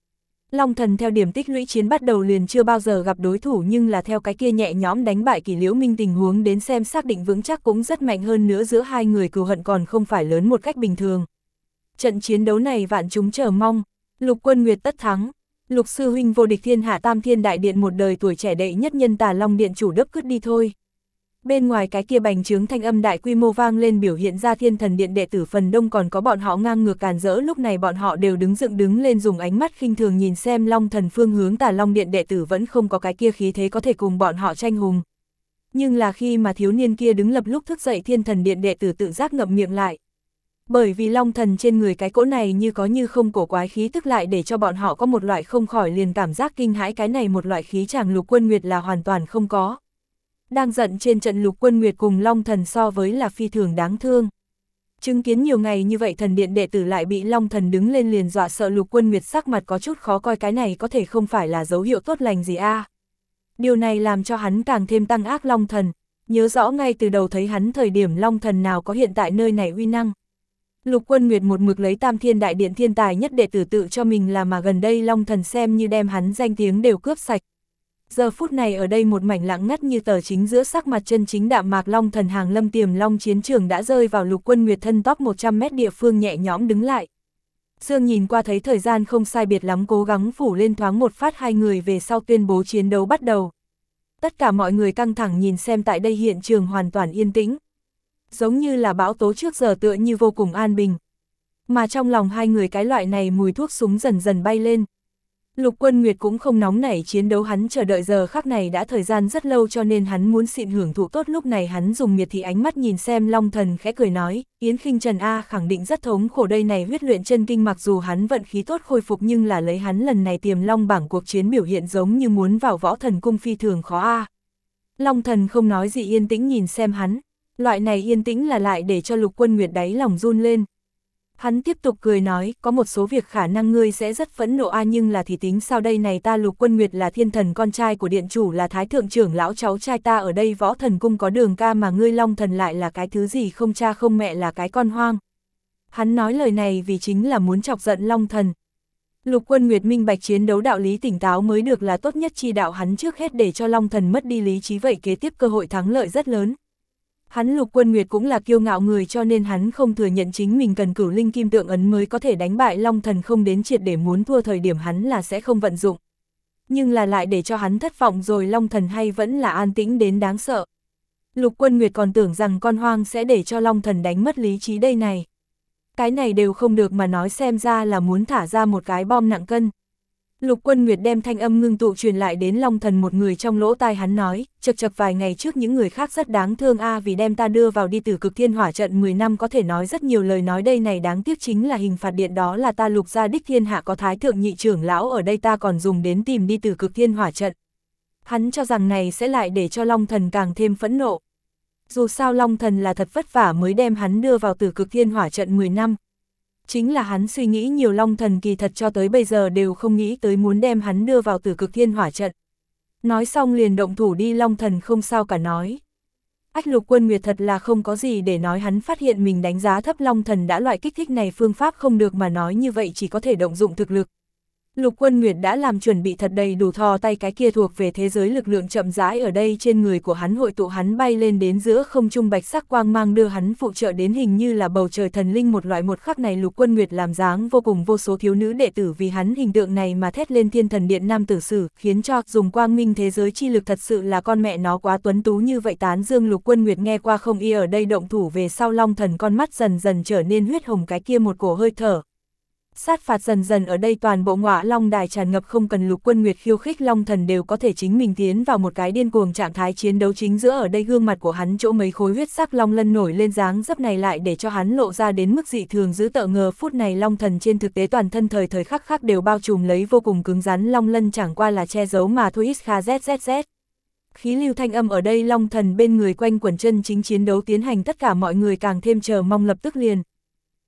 Long Thần theo điểm tích lũy chiến bắt đầu liền chưa bao giờ gặp đối thủ, nhưng là theo cái kia nhẹ nhõm đánh bại Kỷ Liễu Minh tình huống đến xem xác định vững chắc cũng rất mạnh, hơn nữa giữa hai người cừu hận còn không phải lớn một cách bình thường. Trận chiến đấu này vạn chúng chờ mong, Lục Quân Nguyệt tất thắng, Lục sư huynh vô địch thiên hạ, Tam Thiên Đại Điện một đời tuổi trẻ đệ nhất nhân Tà Long Điện chủ đớp cứt đi thôi. Bên ngoài cái kia bành trướng thanh âm đại quy mô vang lên, biểu hiện ra Thiên Thần Điện đệ tử phần đông còn có bọn họ ngang ngược càn rỡ, lúc này bọn họ đều đứng dựng đứng lên, dùng ánh mắt khinh thường nhìn xem Long Thần phương hướng. Tà Long Điện đệ tử vẫn không có cái kia khí thế có thể cùng bọn họ tranh hùng. Nhưng là khi mà thiếu niên kia đứng lập lúc thức dậy, Thiên Thần Điện đệ tử tự giác ngậm miệng lại. Bởi vì Long Thần trên người cái cỗ này như có như không cổ quái khí tức lại để cho bọn họ có một loại không khỏi liền cảm giác kinh hãi, cái này một loại khí chàng Lục Quân Nguyệt là hoàn toàn không có. Đang giận trên trận Lục Quân Nguyệt cùng Long Thần so với là phi thường đáng thương. Chứng kiến nhiều ngày như vậy Thần Điện đệ tử lại bị Long Thần đứng lên liền dọa sợ, Lục Quân Nguyệt sắc mặt có chút khó coi, cái này có thể không phải là dấu hiệu tốt lành gì a. À? Điều này làm cho hắn càng thêm tăng ác Long Thần, nhớ rõ ngay từ đầu thấy hắn thời điểm Long Thần nào có hiện tại nơi này uy năng. Lục Quân Nguyệt một mực lấy Tam Thiên Đại Điện thiên tài nhất đệ tử tự cho mình là, mà gần đây Long Thần xem như đem hắn danh tiếng đều cướp sạch. Giờ phút này ở đây một mảnh lặng ngắt như tờ, chính giữa sắc mặt chân chính đạm mạc Long Thần hàng lâm Tiềm Long chiến trường đã rơi vào Lục Quân Nguyệt thân top một trăm mét địa phương nhẹ nhõm đứng lại. Dương nhìn qua thấy thời gian không sai biệt lắm, cố gắng phủ lên thoáng một phát hai người về sau tuyên bố chiến đấu bắt đầu. Tất cả mọi người căng thẳng nhìn xem, tại đây hiện trường hoàn toàn yên tĩnh. Giống như là bão tố trước giờ, tựa như vô cùng an bình. Mà trong lòng hai người cái loại này mùi thuốc súng dần dần bay lên. Lục Quân Nguyệt cũng không nóng nảy chiến đấu, hắn chờ đợi giờ khắc này đã thời gian rất lâu, cho nên hắn muốn xịn hưởng thụ tốt. Lúc này hắn dùng miệt thị ánh mắt nhìn xem Long Thần, khẽ cười nói, Yến Khinh Trần A khẳng định rất thống khổ đây này, huyết luyện chân kinh mặc dù hắn vận khí tốt khôi phục, nhưng là lấy hắn lần này Tiềm Long bảng cuộc chiến biểu hiện giống như muốn vào võ thần cung, phi thường khó A. Long Thần không nói gì, yên tĩnh nhìn xem hắn, loại này yên tĩnh là lại để cho Lục Quân Nguyệt đáy lòng run lên. Hắn tiếp tục cười nói, có một số việc khả năng ngươi sẽ rất phẫn nộ a, nhưng là thì tính sao đây này, ta Lục Quân Nguyệt là thiên thần con trai của điện chủ, là thái thượng trưởng lão cháu trai, ta ở đây võ thần cung có đường ca, mà ngươi Long Thần lại là cái thứ gì, không cha không mẹ, là cái con hoang. Hắn nói lời này vì chính là muốn chọc giận Long Thần. Lục Quân Nguyệt minh bạch chiến đấu đạo lý, tỉnh táo mới được là tốt nhất chi đạo, hắn trước hết để cho Long Thần mất đi lý trí, vậy kế tiếp cơ hội thắng lợi rất lớn. Hắn Lục Quân Nguyệt cũng là kiêu ngạo người, cho nên hắn không thừa nhận chính mình cần cửu linh kim tượng ấn mới có thể đánh bại Long Thần, không đến triệt để muốn thua thời điểm hắn là sẽ không vận dụng. Nhưng là lại để cho hắn thất vọng rồi, Long Thần hay vẫn là an tĩnh đến đáng sợ. Lục Quân Nguyệt còn tưởng rằng con hoang sẽ để cho Long Thần đánh mất lý trí đây này. Cái này đều không được mà nói, xem ra là muốn thả ra một cái bom nặng cân. Lục Quân Nguyệt đem thanh âm ngưng tụ truyền lại đến Long Thần một người trong lỗ tai, hắn nói, chật chật vài ngày trước những người khác rất đáng thương a, vì đem ta đưa vào đi Tử Cực Thiên Hỏa trận mười năm có thể nói rất nhiều lời nói đây này, đáng tiếc chính là hình phạt điện đó là ta Lục gia đích thiên hạ có thái thượng nhị trưởng lão ở đây, ta còn dùng đến tìm đi Tử Cực Thiên Hỏa trận. Hắn cho rằng này sẽ lại để cho Long Thần càng thêm phẫn nộ. Dù sao Long Thần là thật vất vả mới đem hắn đưa vào Tử Cực Thiên Hỏa trận mười năm. Chính là hắn suy nghĩ nhiều, Long Thần kỳ thật cho tới bây giờ đều không nghĩ tới muốn đem hắn đưa vào Tử Cực Thiên Hỏa trận. Nói xong liền động thủ đi, Long Thần không sao cả nói. Ách, Lục Quân Nguyệt thật là không có gì để nói, hắn phát hiện mình đánh giá thấp Long Thần đã, loại kích thích này phương pháp không được mà nói như vậy chỉ có thể động dụng thực lực. Lục Quân Nguyệt đã làm chuẩn bị thật đầy đủ, thò tay cái kia thuộc về thế giới lực lượng chậm rãi ở đây trên người của hắn hội tụ, hắn bay lên đến giữa không trung, bạch sắc quang mang đưa hắn phụ trợ đến hình như là bầu trời thần linh một loại. Một khắc này Lục Quân Nguyệt làm dáng vô cùng, vô số thiếu nữ đệ tử vì hắn hình tượng này mà thét lên Thiên Thần Điện nam tử sử, khiến cho dùng quang minh thế giới chi lực, thật sự là con mẹ nó quá tuấn tú như vậy, tán dương. Lục Quân Nguyệt nghe qua không y, ở đây động thủ về sau Long Thần con mắt dần dần trở nên huyết hồng, cái kia một cổ hơi thở sát phạt dần dần ở đây toàn bộ Ngọa Long đài tràn ngập, không cần Lục Quân Nguyệt khiêu khích Long Thần đều có thể chính mình tiến vào một cái điên cuồng trạng thái chiến đấu. Chính giữa ở đây gương mặt của hắn chỗ mấy khối huyết sắc long lân nổi lên, dáng dấp này lại để cho hắn lộ ra đến mức dị thường dữ tợn. Ngờ phút này Long Thần trên thực tế toàn thân thời thời khắc khắc đều bao trùm lấy vô cùng cứng rắn long lân, chẳng qua là che giấu mà thôi. Xkzzz khí lưu thanh âm ở đây Long Thần bên người quanh quẩn, chân chính chiến đấu tiến hành, tất cả mọi người càng thêm chờ mong, lập tức liền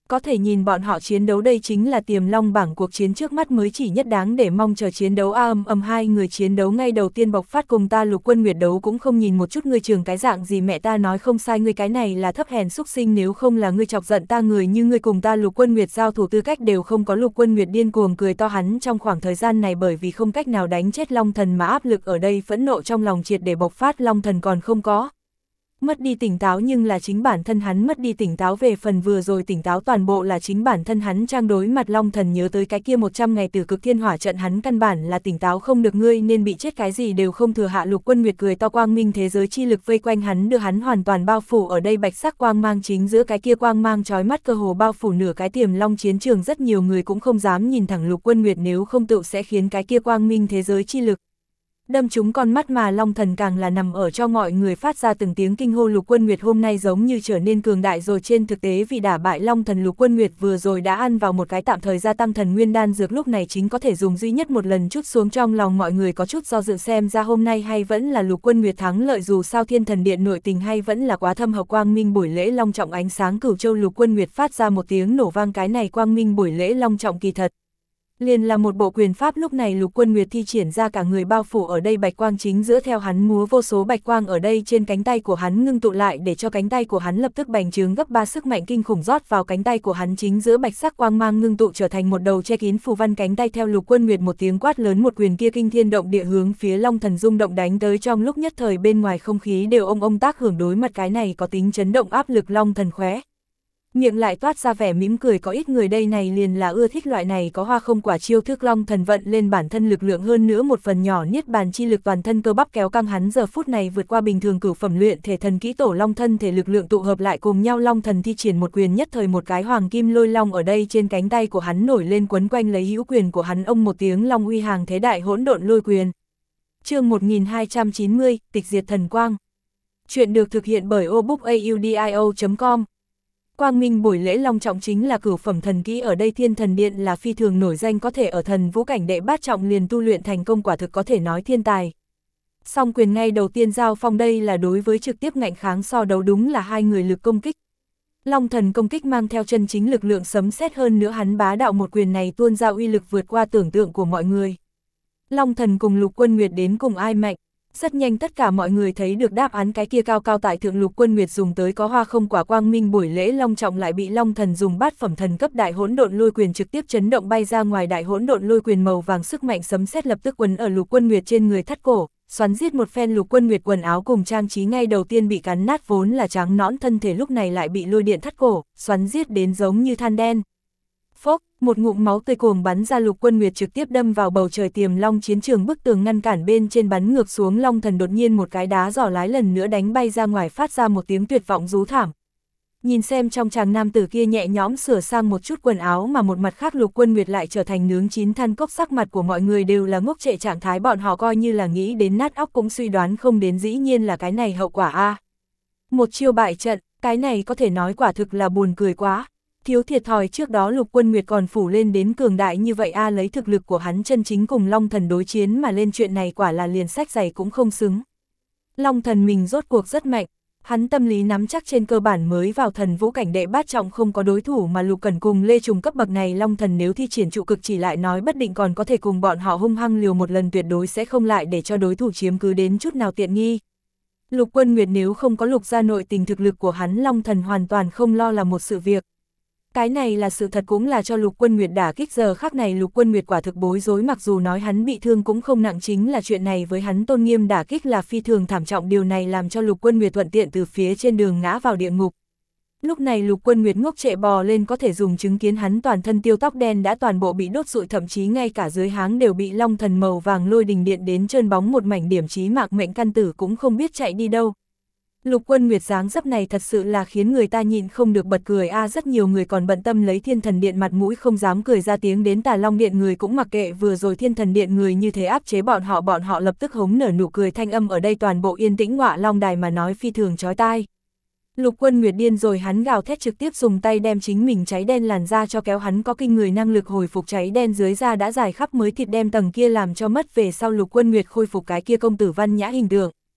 Có thể nhìn bọn họ chiến đấu, đây chính là tiềm long bảng, cuộc chiến trước mắt mới chỉ nhất đáng để mong chờ chiến đấu. A ầm ầm, hai người chiến đấu ngay đầu tiên bộc phát cùng ta. Lục Quân Nguyệt đấu cũng không nhìn một chút ngươi trường cái dạng gì, mẹ ta nói không sai, ngươi cái này là thấp hèn xúc sinh, nếu không là ngươi chọc giận ta, người như ngươi cùng ta Lục Quân Nguyệt giao thủ tư cách đều không có. Lục Quân Nguyệt điên cuồng cười to, hắn trong khoảng thời gian này bởi vì không cách nào đánh chết Long Thần mà áp lực ở đây phẫn nộ trong lòng triệt để bộc phát. Long Thần còn không có mất đi tỉnh táo, nhưng là chính bản thân hắn mất đi tỉnh táo. Về phần vừa rồi tỉnh táo toàn bộ là chính bản thân hắn. Trang đối mặt Long Thần nhớ tới cái kia một trăm ngày Tử Cực Thiên Hỏa trận, hắn căn bản là tỉnh táo không được, ngươi nên bị chết, cái gì đều không thừa hạ. Lục Quân Nguyệt cười to, quang minh thế giới chi lực vây quanh hắn, đưa hắn hoàn toàn bao phủ ở đây, bạch sắc quang mang chính giữa, cái kia quang mang chói mắt cơ hồ bao phủ nửa cái tiềm long chiến trường. Rất nhiều người cũng không dám nhìn thẳng Lục Quân Nguyệt, nếu không tự sẽ khiến cái kia quang minh thế giới chi lực đâm trúng con mắt, mà Long Thần càng là nằm ở cho mọi người phát ra từng tiếng kinh hô. Lục Quân Nguyệt hôm nay giống như trở nên cường đại rồi. Trên thực tế vì đả bại Long Thần, Lục Quân Nguyệt vừa rồi đã ăn vào một cái tạm thời gia tăng thần nguyên đan dược, lúc này chính có thể dùng duy nhất một lần chút xuống. Trong lòng mọi người có chút do dự, xem ra hôm nay hay vẫn là Lục Quân Nguyệt thắng lợi, dù sao Thiên Thần Điện nội tình hay vẫn là quá thâm hậu. Quang minh buổi lễ long trọng, ánh sáng cửu châu. Lục Quân Nguyệt phát ra một tiếng nổ vang, cái này quang minh buổi lễ long trọng kỳ thật liền là một bộ quyền pháp. Lúc này Lục Quân Nguyệt thi triển ra, cả người bao phủ ở đây bạch quang chính giữa, theo hắn múa vô số bạch quang ở đây trên cánh tay của hắn ngưng tụ lại, để cho cánh tay của hắn lập tức bành trướng gấp ba, sức mạnh kinh khủng rót vào cánh tay của hắn chính giữa, bạch sắc quang mang ngưng tụ trở thành một đầu che kín phù văn cánh tay. Theo Lục Quân Nguyệt một tiếng quát lớn, một quyền kia kinh thiên động địa hướng phía Long Thần rung động đánh tới, trong lúc nhất thời bên ngoài không khí đều ông ông tác hưởng. Đối mặt cái này có tính chấn động áp lực, Long Thần khóe miệng lại toát ra vẻ mỉm cười, có ít người đây này liền là ưa thích loại này có hoa không quả chiêu thức. Long Thần vận lên bản thân lực lượng, hơn nữa một phần nhỏ niết bàn chi lực, toàn thân cơ bắp kéo căng, hắn giờ phút này vượt qua bình thường cửu phẩm luyện thể thần kỹ tổ long thân thể lực lượng tụ hợp lại cùng nhau. Long Thần thi triển một quyền, nhất thời một cái hoàng kim lôi long ở đây trên cánh tay của hắn nổi lên quấn quanh lấy hữu quyền của hắn, ông một tiếng long uy hàng thế đại hỗn độn lôi quyền. Chương một nghìn hai trăm chín mươi, tịch diệt thần quang. Chuyện được thực hiện bởi obookaudio chấm com. Quang minh buổi lễ long trọng chính là cửu phẩm thần kỹ, ở đây Thiên Thần Điện là phi thường nổi danh, có thể ở thần vũ cảnh đệ bát trọng liền tu luyện thành công, quả thực có thể nói thiên tài. Song quyền ngay đầu tiên giao phong, đây là đối với trực tiếp ngạnh kháng so đấu, đúng là hai người lực công kích. Long Thần công kích mang theo chân chính lực lượng sấm sét, hơn nữa hắn bá đạo một quyền này tuôn ra uy lực vượt qua tưởng tượng của mọi người. Long Thần cùng Lục Quân Nguyệt đến cùng ai mạnh? Rất nhanh tất cả mọi người thấy được đáp án, cái kia cao cao tại thượng Lục Quân Nguyệt dùng tới có hoa không quả quang minh buổi lễ long trọng lại bị Long Thần dùng bát phẩm thần cấp đại hỗn độn lôi quyền trực tiếp chấn động bay ra ngoài. Đại hỗn độn lôi quyền màu vàng sức mạnh sấm sét lập tức quấn ở Lục Quân Nguyệt trên người thắt cổ, xoắn giết một phen. Lục Quân Nguyệt quần áo cùng trang trí ngay đầu tiên bị cắn nát, vốn là trắng nõn thân thể lúc này lại bị lôi điện thắt cổ, xoắn giết đến giống như than đen. Phốc, một ngụm máu tươi cuồng bắn ra, Lục Quân Nguyệt trực tiếp đâm vào bầu trời tiềm long chiến trường, bức tường ngăn cản bên trên bắn ngược xuống. Long Thần đột nhiên một cái đá giỏ lái lần nữa đánh bay ra ngoài, phát ra một tiếng tuyệt vọng rú thảm. Nhìn xem trong chàng nam tử kia nhẹ nhõm sửa sang một chút quần áo, mà một mặt khác Lục Quân Nguyệt lại trở thành nướng chín than cốc, sắc mặt của mọi người đều là ngốc trệ trạng thái, bọn họ coi như là nghĩ đến nát óc cũng suy đoán không đến dĩ nhiên là cái này hậu quả a. Một chiêu bại trận, cái này có thể nói quả thực là buồn cười quá. Thiếu thiệt thòi, trước đó Lục Quân Nguyệt còn phủ lên đến cường đại như vậy a, lấy thực lực của hắn chân chính cùng Long Thần đối chiến mà lên, chuyện này quả là liền sách giày cũng không xứng. Long Thần mình rốt cuộc rất mạnh, hắn tâm lý nắm chắc, trên cơ bản mới vào thần vũ cảnh đệ bát trọng không có đối thủ, mà Lục Cẩn cùng Lê Trùng cấp bậc này Long Thần nếu thi triển trụ cực chỉ lại nói bất định còn có thể cùng bọn họ hung hăng liều một lần, tuyệt đối sẽ không lại để cho đối thủ chiếm cứ đến chút nào tiện nghi. Lục Quân Nguyệt nếu không có Lục gia nội tình, thực lực của hắn Long Thần hoàn toàn không lo là một sự việc. Cái này là sự thật, cũng là cho Lục Quân Nguyệt đả kích. Giờ khắc này Lục Quân Nguyệt quả thực bối rối, mặc dù nói hắn bị thương cũng không nặng, chính là chuyện này với hắn tôn nghiêm đả kích là phi thường thảm trọng, điều này làm cho Lục Quân Nguyệt thuận tiện từ phía trên đường ngã vào địa ngục. Lúc này Lục Quân Nguyệt ngốc trệ bò lên, có thể dùng chứng kiến hắn toàn thân tiêu tóc đen đã toàn bộ bị đốt rụi, thậm chí ngay cả dưới háng đều bị Long Thần màu vàng lôi đình điện đến trơn bóng, một mảnh điểm chí mạng, mệnh căn tử cũng không biết chạy đi đâu. Lục Quân Nguyệt dáng dấp này thật sự là khiến người ta nhịn không được bật cười a, à, rất nhiều người còn bận tâm lấy Thiên Thần Điện mặt mũi không dám cười ra tiếng, đến Tà Long Điện người cũng mặc kệ, vừa rồi Thiên Thần Điện người như thế áp chế bọn họ, bọn họ lập tức hống nở nụ cười, thanh âm ở đây toàn bộ yên tĩnh, Ngọa Long Đài mà nói phi thường chói tai. Lục Quân Nguyệt điên rồi, hắn gào thét trực tiếp dùng tay đem chính mình cháy đen làn da cho kéo, hắn có kinh người năng lực hồi phục cháy đen dưới da đã dài khắp mới thịt đem tầng kia làm cho mất, về sau Lục Quân Nguyệt khôi phục cái kia công tử văn nhã hình tượng.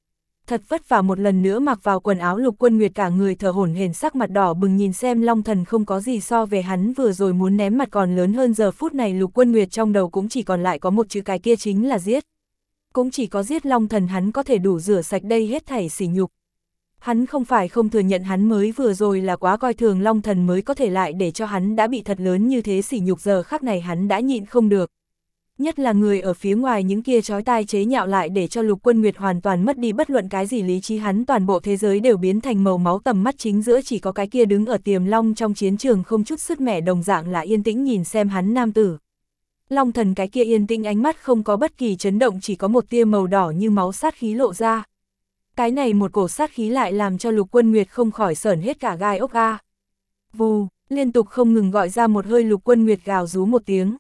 Thật vất vả một lần nữa mặc vào quần áo Lục Quân Nguyệt cả người thở hổn hển sắc mặt đỏ bừng nhìn xem Long Thần không có gì so về hắn vừa rồi muốn ném mặt còn lớn hơn giờ phút này Lục Quân Nguyệt trong đầu cũng chỉ còn lại có một chữ cái kia chính là giết. Cũng chỉ có giết Long Thần hắn có thể đủ rửa sạch đây hết thảy sỉ nhục. Hắn không phải không thừa nhận hắn mới vừa rồi là quá coi thường Long Thần mới có thể lại để cho hắn đã bị thật lớn như thế sỉ nhục giờ khắc này hắn đã nhịn không được. Nhất là người ở phía ngoài những kia chói tai chế nhạo lại để cho Lục Quân Nguyệt hoàn toàn mất đi bất luận cái gì lý trí hắn toàn bộ thế giới đều biến thành màu máu tầm mắt chính giữa chỉ có cái kia đứng ở Tiềm Long trong chiến trường không chút sứt mẻ đồng dạng là yên tĩnh nhìn xem hắn nam tử. Long Thần cái kia yên tĩnh ánh mắt không có bất kỳ chấn động chỉ có một tia màu đỏ như máu sát khí lộ ra. Cái này một cổ sát khí lại làm cho Lục Quân Nguyệt không khỏi sởn hết cả gai ốc a. Vù, liên tục không ngừng gọi ra một hơi Lục Quân Nguyệt gào rú một tiếng.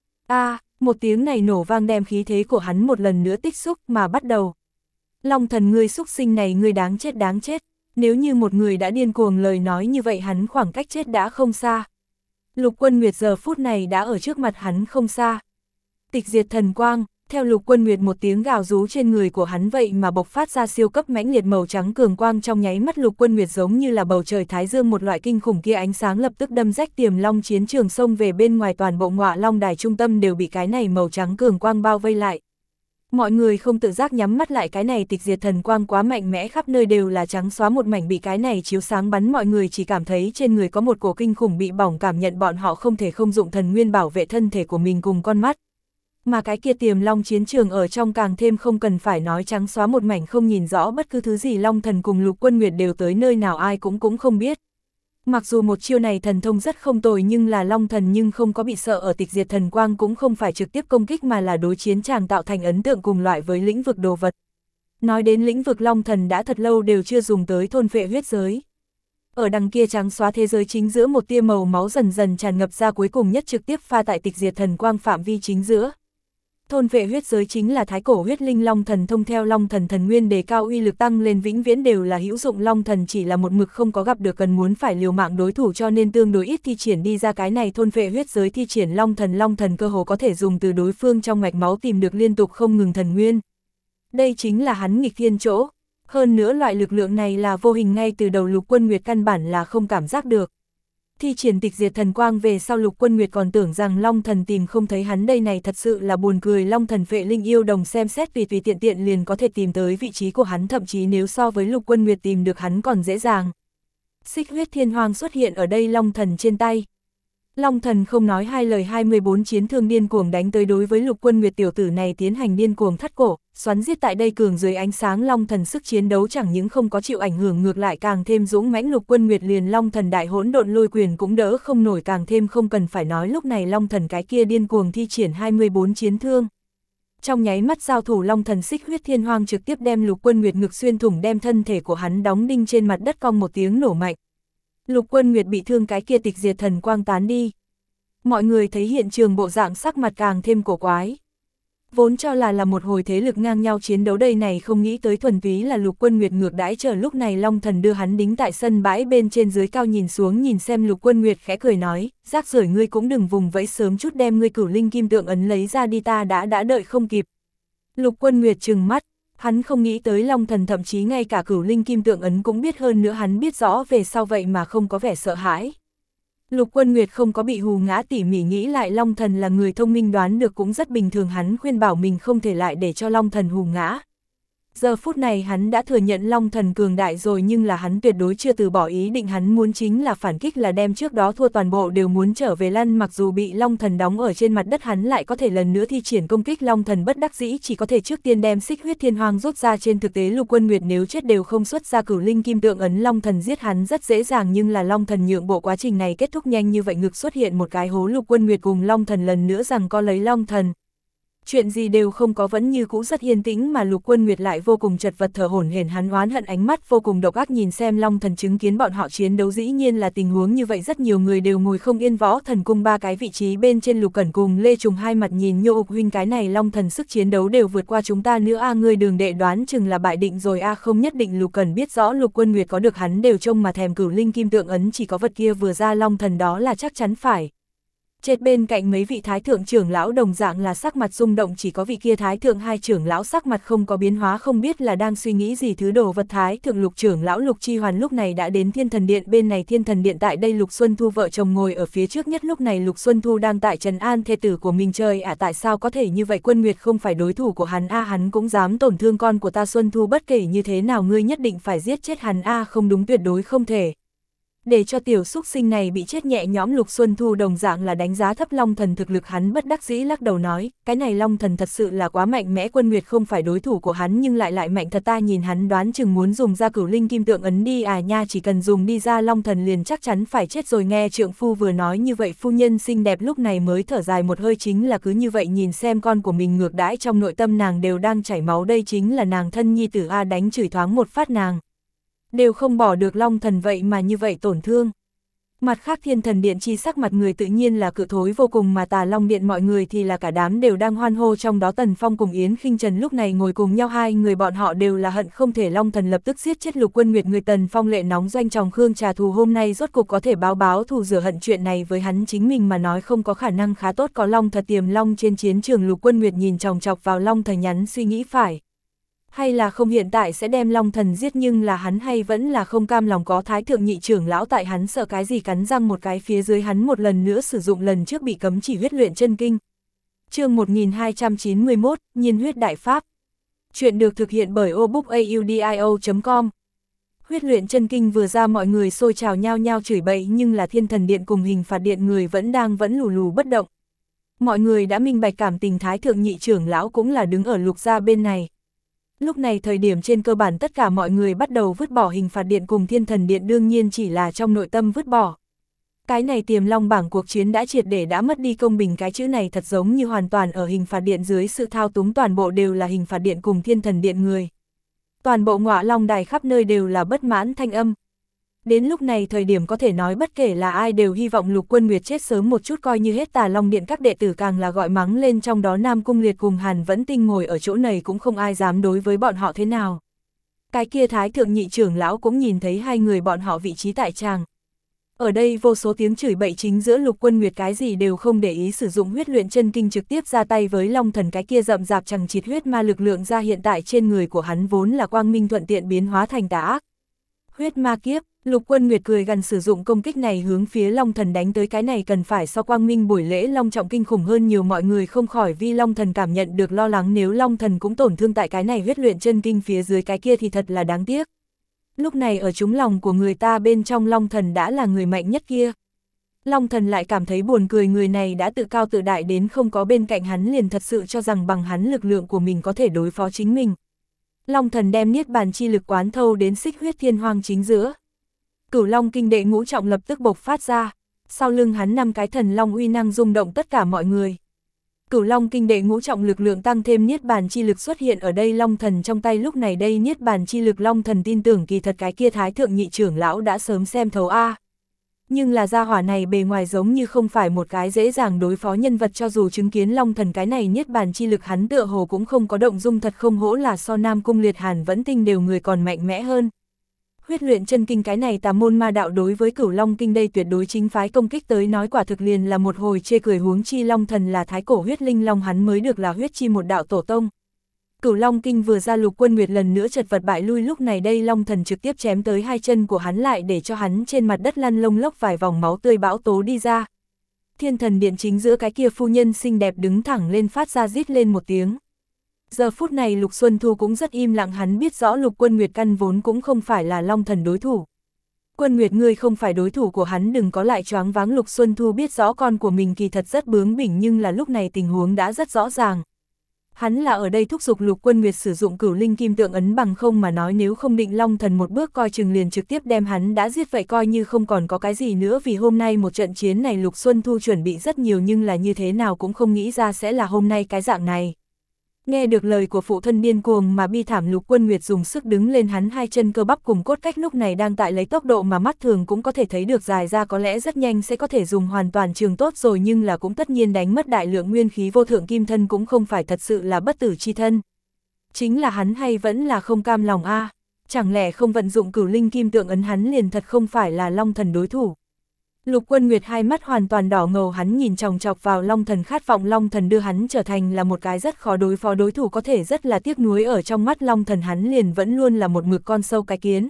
A, một tiếng này nổ vang đem khí thế của hắn một lần nữa tích xúc mà bắt đầu. Long Thần ngươi xúc sinh này ngươi đáng chết đáng chết, nếu như một người đã điên cuồng lời nói như vậy hắn khoảng cách chết đã không xa. Lục Quân Nguyệt giờ phút này đã ở trước mặt hắn không xa. Tịch diệt thần quang, theo Lục Quân Nguyệt một tiếng gào rú trên người của hắn vậy mà bộc phát ra siêu cấp mãnh liệt màu trắng cường quang trong nháy mắt Lục Quân Nguyệt giống như là bầu trời thái dương một loại kinh khủng kia ánh sáng lập tức đâm rách Tiềm Long chiến trường sông về bên ngoài toàn bộ Ngọa Long đài trung tâm đều bị cái này màu trắng cường quang bao vây lại. Mọi người không tự giác nhắm mắt lại cái này tịch diệt thần quang quá mạnh mẽ khắp nơi đều là trắng xóa một mảnh bị cái này chiếu sáng bắn mọi người chỉ cảm thấy trên người có một cổ kinh khủng bị bỏng cảm nhận bọn họ không thể không dụng thần nguyên bảo vệ thân thể của mình cùng con mắt. Mà cái kia Tiềm Long chiến trường ở trong càng thêm không cần phải nói trắng xóa một mảnh không nhìn rõ bất cứ thứ gì Long Thần cùng Lục Quân Nguyệt đều tới nơi nào ai cũng cũng không biết. Mặc dù một chiêu này thần thông rất không tồi nhưng là Long Thần nhưng không có bị sợ ở tịch diệt thần quang cũng không phải trực tiếp công kích mà là đối chiến chàng tạo thành ấn tượng cùng loại với lĩnh vực đồ vật. Nói đến lĩnh vực Long Thần đã thật lâu đều chưa dùng tới thôn phệ huyết giới. Ở đằng kia trắng xóa thế giới chính giữa một tia màu máu dần dần tràn ngập ra cuối cùng nhất trực tiếp pha tại tịch diệt thần quang phạm vi chính giữa. Thôn vệ huyết giới chính là thái cổ huyết linh Long Thần thông theo Long Thần thần nguyên đề cao uy lực tăng lên vĩnh viễn đều là hữu dụng Long Thần chỉ là một mực không có gặp được cần muốn phải liều mạng đối thủ cho nên tương đối ít thi triển đi ra cái này thôn vệ huyết giới thi triển Long Thần Long Thần cơ hồ có thể dùng từ đối phương trong mạch máu tìm được liên tục không ngừng thần nguyên. Đây chính là hắn nghịch thiên chỗ, hơn nữa loại lực lượng này là vô hình ngay từ đầu Lục Quân Nguyệt căn bản là không cảm giác được. Thi triển tịch diệt thần quang về sau Lục Quân Nguyệt còn tưởng rằng Long Thần tìm không thấy hắn đây này thật sự là buồn cười Long Thần phệ linh yêu đồng xem xét tùy tùy tiện tiện liền có thể tìm tới vị trí của hắn thậm chí nếu so với Lục Quân Nguyệt tìm được hắn còn dễ dàng. Xích huyết thiên hoang xuất hiện ở đây Long Thần trên tay. Long Thần không nói hai lời hai mươi bốn chiến thương điên cuồng đánh tới đối với Lục Quân Nguyệt tiểu tử này tiến hành điên cuồng thắt cổ, xoắn giết tại đây cường dưới ánh sáng Long Thần sức chiến đấu chẳng những không có chịu ảnh hưởng ngược lại càng thêm dũng mãnh Lục Quân Nguyệt liền Long Thần đại hỗn độn lôi quyền cũng đỡ không nổi càng thêm không cần phải nói lúc này Long Thần cái kia điên cuồng thi triển hai mươi bốn chiến thương. Trong nháy mắt giao thủ Long Thần xích huyết thiên hoang trực tiếp đem Lục Quân Nguyệt ngực xuyên thủng đem thân thể của hắn đóng đinh trên mặt đất cong một tiếng nổ mạnh. Lục Quân Nguyệt bị thương cái kia tịch diệt thần quang tán đi. Mọi người thấy hiện trường bộ dạng sắc mặt càng thêm cổ quái. Vốn cho là là một hồi thế lực ngang nhau chiến đấu đây này không nghĩ tới thuần túy là Lục Quân Nguyệt ngược đãi chờ lúc này Long Thần đưa hắn đính tại sân bãi bên trên dưới cao nhìn xuống nhìn xem Lục Quân Nguyệt khẽ cười nói, rác rưởi ngươi cũng đừng vùng vẫy sớm chút đem ngươi cửu linh kim tượng ấn lấy ra đi ta đã đã đợi không kịp. Lục Quân Nguyệt trừng mắt, hắn không nghĩ tới Long Thần thậm chí ngay cả cửu linh kim tượng ấn cũng biết hơn nữa hắn biết rõ về sau vậy mà không có vẻ sợ hãi. Lục Quân Nguyệt không có bị hù ngã tỉ mỉ nghĩ lại Long Thần là người thông minh đoán được cũng rất bình thường hắn khuyên bảo mình không thể lại để cho Long Thần hù ngã. Giờ phút này hắn đã thừa nhận Long Thần cường đại rồi nhưng là hắn tuyệt đối chưa từ bỏ ý định hắn muốn chính là phản kích là đem trước đó thua toàn bộ đều muốn trở về lăn mặc dù bị Long Thần đóng ở trên mặt đất hắn lại có thể lần nữa thi triển công kích Long Thần bất đắc dĩ chỉ có thể trước tiên đem xích huyết thiên hoang rút ra trên thực tế Lục Quân Nguyệt nếu chết đều không xuất ra cửu linh kim tượng ấn Long Thần giết hắn rất dễ dàng nhưng là Long Thần nhượng bộ quá trình này kết thúc nhanh như vậy ngực xuất hiện một cái hố Lục Quân Nguyệt cùng Long Thần lần nữa rằng co lấy Long Thần. Chuyện gì đều không có vẫn như cũ rất yên tĩnh mà Lục Quân Nguyệt lại vô cùng chật vật thở hổn hển hắn oán hận ánh mắt vô cùng độc ác nhìn xem Long Thần chứng kiến bọn họ chiến đấu dĩ nhiên là tình huống như vậy rất nhiều người đều ngồi không yên võ thần cung ba cái vị trí bên trên Lục Cẩn cùng Lê Trùng hai mặt nhìn Nhô Ục huynh cái này Long Thần sức chiến đấu đều vượt qua chúng ta nữa a ngươi đường đệ đoán chừng là bại định rồi a không nhất định Lục Cẩn biết rõ Lục Quân Nguyệt có được hắn đều trông mà thèm cửu linh kim tượng ấn chỉ có vật kia vừa ra Long Thần đó là chắc chắn phải. Chết bên cạnh mấy vị thái thượng trưởng lão đồng dạng là sắc mặt rung động, chỉ có vị kia thái thượng hai trưởng lão sắc mặt không có biến hóa, không biết là đang suy nghĩ gì thứ đồ vật. Thái thượng lục trưởng lão Lục Chi Hoàn lúc này đã đến Thiên Thần Điện bên này. Thiên Thần Điện tại đây Lục Xuân Thu vợ chồng ngồi ở phía trước nhất, lúc này Lục Xuân Thu đang tại trấn an thê tử của mình. Trời ạ, à, tại sao có thể như vậy, Quân Nguyệt không phải đối thủ của hắn a, à, hắn cũng dám tổn thương con của ta. Xuân Thu, bất kể như thế nào ngươi nhất định phải giết chết hắn a, à, không đúng, tuyệt đối không thể. Để cho tiểu xúc sinh này bị chết nhẹ nhõm, Lục Xuân Thu đồng dạng là đánh giá thấp Long Thần thực lực. Hắn bất đắc dĩ lắc đầu nói, cái này Long Thần thật sự là quá mạnh mẽ, Quân Nguyệt không phải đối thủ của hắn nhưng lại lại mạnh thật, ta nhìn hắn đoán chừng muốn dùng ra Cửu Linh Kim Tượng Ấn đi à nha, chỉ cần dùng đi ra Long Thần liền chắc chắn phải chết rồi. Nghe trượng phu vừa nói như vậy, phu nhân xinh đẹp lúc này mới thở dài một hơi, chính là cứ như vậy nhìn xem con của mình ngược đãi, trong nội tâm nàng đều đang chảy máu, đây chính là nàng thân nhi tử a, đánh chửi thoáng một phát nàng đều không bỏ được Long Thần, vậy mà như vậy tổn thương. Mặt khác Thiên Thần Điện chi sắc mặt người tự nhiên là cự thối vô cùng, mà Tà Long Điện mọi người thì là cả đám đều đang hoan hô, trong đó Tần Phong cùng Yến Khinh Trần lúc này ngồi cùng nhau, hai người bọn họ đều là hận không thể Long Thần lập tức giết chết Lục Quân Nguyệt. Người Tần Phong lệ nóng doanh tròng khương trà thù, hôm nay rốt cục có thể báo báo thù rửa hận, chuyện này với hắn chính mình mà nói không có khả năng khá tốt, có Long Thật tiềm long trên chiến trường. Lục Quân Nguyệt nhìn chòng chọc vào Long Thần nhắn suy nghĩ phải hay là không hiện tại sẽ đem Long Thần giết, nhưng là hắn hay vẫn là không cam lòng, có thái thượng nhị trưởng lão tại, hắn sợ cái gì, cắn răng một cái phía dưới hắn một lần nữa sử dụng lần trước bị cấm chỉ huyết luyện chân kinh. Chương một nghìn hai trăm chín mươi mốt, Nhiên huyết đại pháp. Chuyện được thực hiện bởi obookaudio chấm com. Huyết luyện chân kinh vừa ra mọi người xôi trào nhao nhao chửi bậy, nhưng là Thiên Thần Điện cùng Hình Phạt Điện người vẫn đang vẫn lù lù bất động. Mọi người đã minh bạch cảm tình thái thượng nhị trưởng lão cũng là đứng ở Lục gia bên này. Lúc này thời điểm trên cơ bản tất cả mọi người bắt đầu vứt bỏ Hình Phạt Điện cùng Thiên Thần Điện, đương nhiên chỉ là trong nội tâm vứt bỏ. Cái này tiềm long bảng cuộc chiến đã triệt để đã mất đi công bình, cái chữ này thật giống như hoàn toàn ở Hình Phạt Điện dưới sự thao túng, toàn bộ đều là Hình Phạt Điện cùng Thiên Thần Điện người. Toàn bộ Ngọa Long Đài khắp nơi đều là bất mãn thanh âm. Đến lúc này thời điểm có thể nói bất kể là ai đều hy vọng Lục Quân Nguyệt chết sớm một chút, coi như hết Tà Long Điện các đệ tử càng là gọi mắng lên, trong đó Nam Cung Liệt cùng Hàn Vẫn Tinh ngồi ở chỗ này cũng không ai dám đối với bọn họ thế nào. Cái kia thái thượng nhị trưởng lão cũng nhìn thấy hai người bọn họ vị trí tại tràng. Ở đây vô số tiếng chửi bậy chính giữa, Lục Quân Nguyệt cái gì đều không để ý, sử dụng huyết luyện chân kinh trực tiếp ra tay với Long Thần, cái kia rậm rạp chằng chịt huyết ma lực lượng ra hiện tại trên người của hắn vốn là quang minh thuận tiện biến hóa thành tà ác. Huyết ma kiếp. Lục Quân Nguyệt cười gần sử dụng công kích này hướng phía Long Thần đánh tới, cái này cần phải so quang minh buổi lễ long trọng kinh khủng hơn nhiều, mọi người không khỏi vì Long Thần cảm nhận được lo lắng, nếu Long Thần cũng tổn thương tại cái này huyết luyện chân kinh phía dưới cái kia thì thật là đáng tiếc. Lúc này ở trúng lòng của người ta bên trong Long Thần đã là người mạnh nhất kia. Long Thần lại cảm thấy buồn cười, người này đã tự cao tự đại đến không có bên cạnh hắn liền thật sự cho rằng bằng hắn lực lượng của mình có thể đối phó chính mình. Long Thần đem niết bàn chi lực quán thâu đến xích huyết thiên hoang chính giữa. Cửu Long kinh đệ ngũ trọng lập tức bộc phát ra, sau lưng hắn năm cái thần long uy năng rung động tất cả mọi người. Cửu Long kinh đệ ngũ trọng lực lượng tăng thêm niết bàn chi lực xuất hiện ở đây Long Thần trong tay, lúc này đây niết bàn chi lực Long Thần tin tưởng kỳ thật cái kia thái thượng nhị trưởng lão đã sớm xem thấu a. Nhưng là gia hỏa này bề ngoài giống như không phải một cái dễ dàng đối phó nhân vật, cho dù chứng kiến Long Thần cái này niết bàn chi lực hắn tựa hồ cũng không có động dung, thật không hổ là so Nam Cung Liệt Hàn Vẫn Tinh đều người còn mạnh mẽ hơn. Huyết luyện chân kinh cái này tà môn ma đạo đối với Cửu Long kinh đây tuyệt đối chính phái công kích tới nói quả thực liền là một hồi chê cười, huống chi Long Thần là thái cổ huyết linh long, hắn mới được là huyết chi một đạo tổ tông. Cửu Long kinh vừa ra, Lục Quân Nguyệt lần nữa chật vật bại lui, lúc này đây Long Thần trực tiếp chém tới hai chân của hắn lại để cho hắn trên mặt đất lăn lông lốc vài vòng máu tươi bão tố đi ra. Thiên Thần Điện chính giữa cái kia phu nhân xinh đẹp đứng thẳng lên phát ra rít lên một tiếng. Giờ phút này Lục Xuân Thu cũng rất im lặng, hắn biết rõ Lục Quân Nguyệt căn vốn cũng không phải là Long Thần đối thủ. Quân Nguyệt, ngươi không phải đối thủ của hắn, đừng có lại choáng váng. Lục Xuân Thu biết rõ con của mình kỳ thật rất bướng bỉnh, nhưng là lúc này tình huống đã rất rõ ràng. Hắn là ở đây thúc giục Lục Quân Nguyệt sử dụng Cửu Linh Kim Tượng Ấn, bằng không mà nói nếu không định Long Thần một bước coi chừng liền trực tiếp đem hắn đã giết, vậy coi như không còn có cái gì nữa. Vì hôm nay một trận chiến này Lục Xuân Thu chuẩn bị rất nhiều, nhưng là như thế nào cũng không nghĩ ra sẽ là hôm nay cái dạng này. Nghe được lời của phụ thân điên cuồng mà bi thảm, Lục Quân Nguyệt dùng sức đứng lên, hắn hai chân cơ bắp cùng cốt cách lúc này đang tại lấy tốc độ mà mắt thường cũng có thể thấy được dài ra, có lẽ rất nhanh sẽ có thể dùng hoàn toàn trường tốt rồi, nhưng là cũng tất nhiên đánh mất đại lượng nguyên khí, vô thượng kim thân cũng không phải thật sự là bất tử chi thân. Chính là hắn hay vẫn là không cam lòng a, à. Chẳng lẽ không vận dụng Cửu Linh Kim Tượng Ấn hắn liền thật không phải là Long Thần đối thủ. Lục Quân Nguyệt hai mắt hoàn toàn đỏ ngầu, hắn nhìn chòng chọc vào Long Thần, khát vọng Long Thần đưa hắn trở thành là một cái rất khó đối phó đối thủ, có thể rất là tiếc nuối ở trong mắt Long Thần hắn liền vẫn luôn là một mực con sâu cái kiến.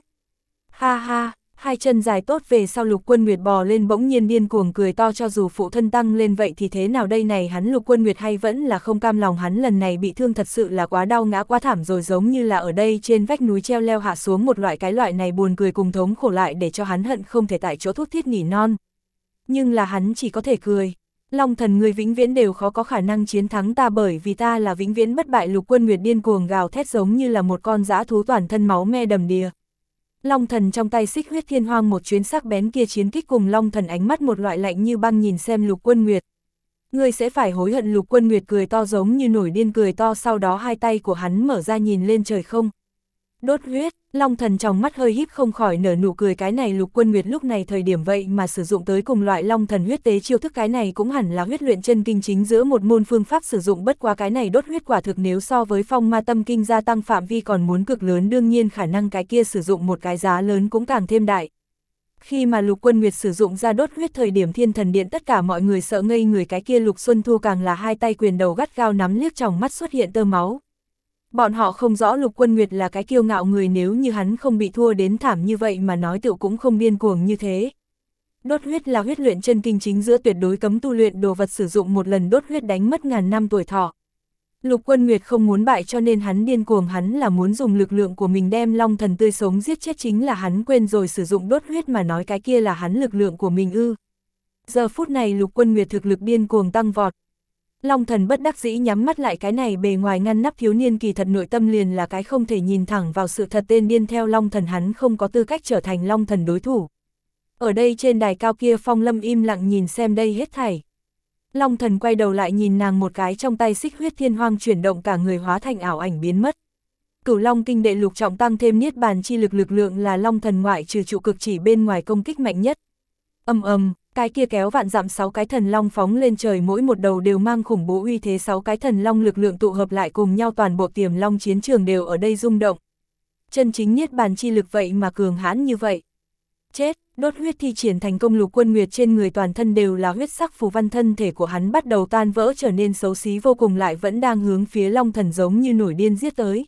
Ha ha, hai chân dài tốt về sau Lục Quân Nguyệt bò lên bỗng nhiên điên cuồng cười to, cho dù phụ thân tăng lên vậy thì thế nào đây này, hắn Lục Quân Nguyệt hay vẫn là không cam lòng, hắn lần này bị thương thật sự là quá đau, ngã quá thảm rồi, giống như là ở đây trên vách núi treo leo hạ xuống một loại, cái loại này buồn cười cùng thống khổ lại để cho hắn hận không thể tại chỗ thút thít nỉ non. Nhưng là hắn chỉ có thể cười. Long Thần, người vĩnh viễn đều khó có khả năng chiến thắng ta, bởi vì ta là vĩnh viễn bất bại. Lục Quân Nguyệt điên cuồng gào thét giống như là một con dã thú toàn thân máu me đầm đìa. Long Thần trong tay xích huyết thiên hoang một chuyến sắc bén kia chiến kích cùng Long Thần ánh mắt một loại lạnh như băng nhìn xem Lục Quân Nguyệt. Ngươi sẽ phải hối hận. Lục Quân Nguyệt cười to giống như nổi điên cười to, sau đó hai tay của hắn mở ra nhìn lên trời không. Đốt huyết, Long Thần trong mắt hơi híp không khỏi nở nụ cười, cái này Lục Quân Nguyệt lúc này thời điểm vậy mà sử dụng tới cùng loại Long Thần huyết tế chiêu thức, cái này cũng hẳn là huyết luyện chân kinh chính giữa một môn phương pháp sử dụng, bất quá cái này đốt huyết quả thực nếu so với phong ma tâm kinh gia tăng phạm vi còn muốn cực lớn, đương nhiên khả năng cái kia sử dụng một cái giá lớn cũng càng thêm đại. Khi mà Lục Quân Nguyệt sử dụng ra đốt huyết thời điểm Thiên Thần Điện tất cả mọi người sợ ngây người, cái kia Lục Xuân Thu càng là hai tay quyền đầu gắt gao nắm, liếc trong mắt xuất hiện tơ máu. Bọn họ không rõ Lục Quân Nguyệt là cái kiêu ngạo người, nếu như hắn không bị thua đến thảm như vậy mà nói tựu cũng không điên cuồng như thế. Đốt huyết là huyết luyện chân kinh chính giữa tuyệt đối cấm tu luyện đồ vật, sử dụng một lần đốt huyết đánh mất ngàn năm tuổi thọ. Lục Quân Nguyệt không muốn bại cho nên hắn điên cuồng, hắn là muốn dùng lực lượng của mình đem Long Thần tươi sống giết chết, chính là hắn quên rồi sử dụng đốt huyết mà nói cái kia là hắn lực lượng của mình ư. Giờ phút này Lục Quân Nguyệt thực lực điên cuồng tăng vọt. Long Thần bất đắc dĩ nhắm mắt lại, cái này bề ngoài ngăn nắp thiếu niên kỳ thật nội tâm liền là cái không thể nhìn thẳng vào sự thật, tên điên theo Long Thần, hắn không có tư cách trở thành Long Thần đối thủ. Ở đây trên đài cao kia Phong Lâm im lặng nhìn xem đây hết thảy. Long Thần quay đầu lại nhìn nàng một cái, trong tay xích huyết thiên hoang chuyển động, cả người hóa thành ảo ảnh biến mất. Cửu Long kinh đệ lục trọng tăng thêm niết bàn chi lực, lực lượng là Long Thần ngoại trừ trụ cực chỉ bên ngoài công kích mạnh nhất. Ầm ầm, cái kia kéo vạn dặm sáu cái thần long phóng lên trời, mỗi một đầu đều mang khủng bố uy thế, sáu cái thần long lực lượng tụ hợp lại cùng nhau, toàn bộ Tiềm Long chiến trường đều ở đây rung động. Chân chính niết bàn chi lực vậy mà cường hãn như vậy. Chết, đốt huyết thi triển thành công, Lục Quân Nguyệt trên người toàn thân đều là huyết sắc phù văn, thân thể của hắn bắt đầu tan vỡ trở nên xấu xí vô cùng, lại vẫn đang hướng phía Long Thần giống như nổi điên giết tới.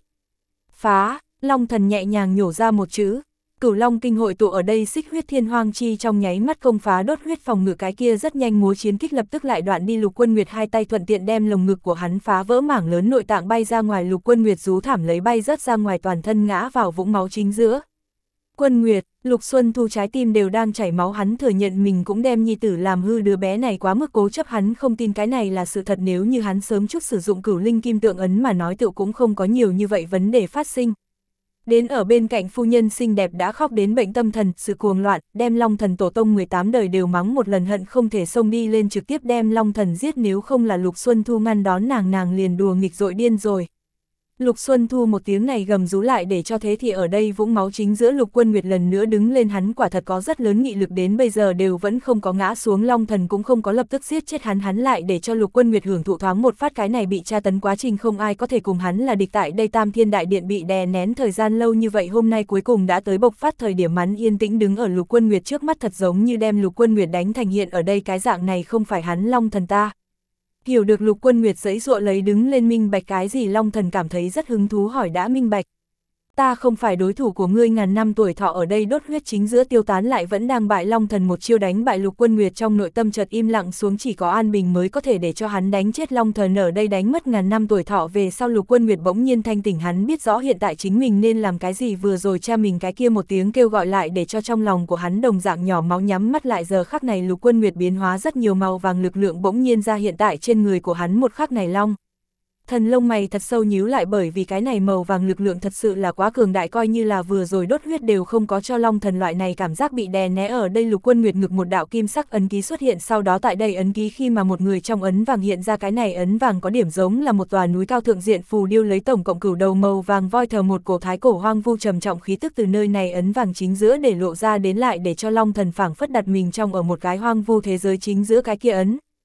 Phá, Long Thần nhẹ nhàng nhổ ra một chữ. Cửu Long kinh hội tụ ở đây, xích huyết thiên hoang chi trong nháy mắt công phá đốt huyết phòng ngự, cái kia rất nhanh múa chiến kích lập tức lại đoạn đi. Lục Quân Nguyệt hai tay thuận tiện đem lồng ngực của hắn phá vỡ, mảng lớn nội tạng bay ra ngoài, Lục Quân Nguyệt rú thảm lấy bay rớt ra ngoài, toàn thân ngã vào vũng máu chính giữa. Quân Nguyệt, Lục Xuân Thu trái tim đều đang chảy máu, hắn thừa nhận mình cũng đem nhi tử làm hư, đứa bé này quá mức cố chấp, hắn không tin cái này là sự thật, nếu như hắn sớm chút sử dụng cửu linh kim tượng ấn mà nói tựu cũng không có nhiều như vậy vấn đề phát sinh. Đến ở bên cạnh phu nhân xinh đẹp đã khóc đến bệnh tâm thần, sự cuồng loạn, đem Long Thần tổ tông mười tám đời đều mắng một lần, hận không thể xông đi lên trực tiếp đem Long Thần giết, nếu không là Lục Xuân Thu ngăn đón nàng, nàng liền đùa nghịch dội điên rồi. Lục Xuân Thu một tiếng này gầm rú lại để cho thế thì ở đây vũng máu chính giữa Lục Quân Nguyệt lần nữa đứng lên, hắn quả thật có rất lớn nghị lực, đến bây giờ đều vẫn không có ngã xuống, Long Thần cũng không có lập tức giết chết hắn, hắn lại để cho Lục Quân Nguyệt hưởng thụ thoáng một phát cái này bị tra tấn quá trình, không ai có thể cùng hắn là địch, tại đây Tam Thiên Đại Điện bị đè nén thời gian lâu như vậy, hôm nay cuối cùng đã tới bộc phát thời điểm, hắn yên tĩnh đứng ở Lục Quân Nguyệt trước mắt, thật giống như đem Lục Quân Nguyệt đánh thành hiện ở đây cái dạng này không phải hắn Long Thần ta. Hiểu được Lục Quân Nguyệt giãy giụa lấy đứng lên, minh bạch cái gì, Long Thần cảm thấy rất hứng thú hỏi, đã minh bạch. Ta không phải đối thủ của ngươi, ngàn năm tuổi thọ ở đây đốt huyết chính giữa tiêu tán lại vẫn đang bại, Long Thần một chiêu đánh bại Lục Quân Nguyệt, trong nội tâm chợt im lặng xuống, chỉ có An Bình mới có thể để cho hắn đánh chết Long Thần, ở đây đánh mất ngàn năm tuổi thọ về sau Lục Quân Nguyệt bỗng nhiên thanh tỉnh, hắn biết rõ hiện tại chính mình nên làm cái gì, vừa rồi cha mình cái kia một tiếng kêu gọi lại để cho trong lòng của hắn đồng dạng nhỏ máu, nhắm mắt lại, giờ khắc này Lục Quân Nguyệt biến hóa rất nhiều, màu vàng lực lượng bỗng nhiên ra hiện tại trên người của hắn, một khắc này Long Thần lông mày thật sâu nhíu lại, bởi vì cái này màu vàng lực lượng thật sự là quá cường đại, coi như là vừa rồi đốt huyết đều không có cho Long Thần loại này cảm giác bị đè né. Ở đây Lục Quân Nguyệt ngực một đạo kim sắc ấn ký xuất hiện, sau đó tại đây ấn ký khi mà một người trong ấn vàng hiện ra, cái này ấn vàng có điểm giống là một tòa núi cao thượng diện phù điêu lấy tổng cộng cửu đầu màu vàng voi thờ, một cổ thái cổ hoang vu trầm trọng khí tức từ nơi này ấn vàng chính giữa để lộ ra đến, lại để cho Long Thần phảng phất đặt mình trong ở một cái hoang vu thế giới chính giữa cái kia ấn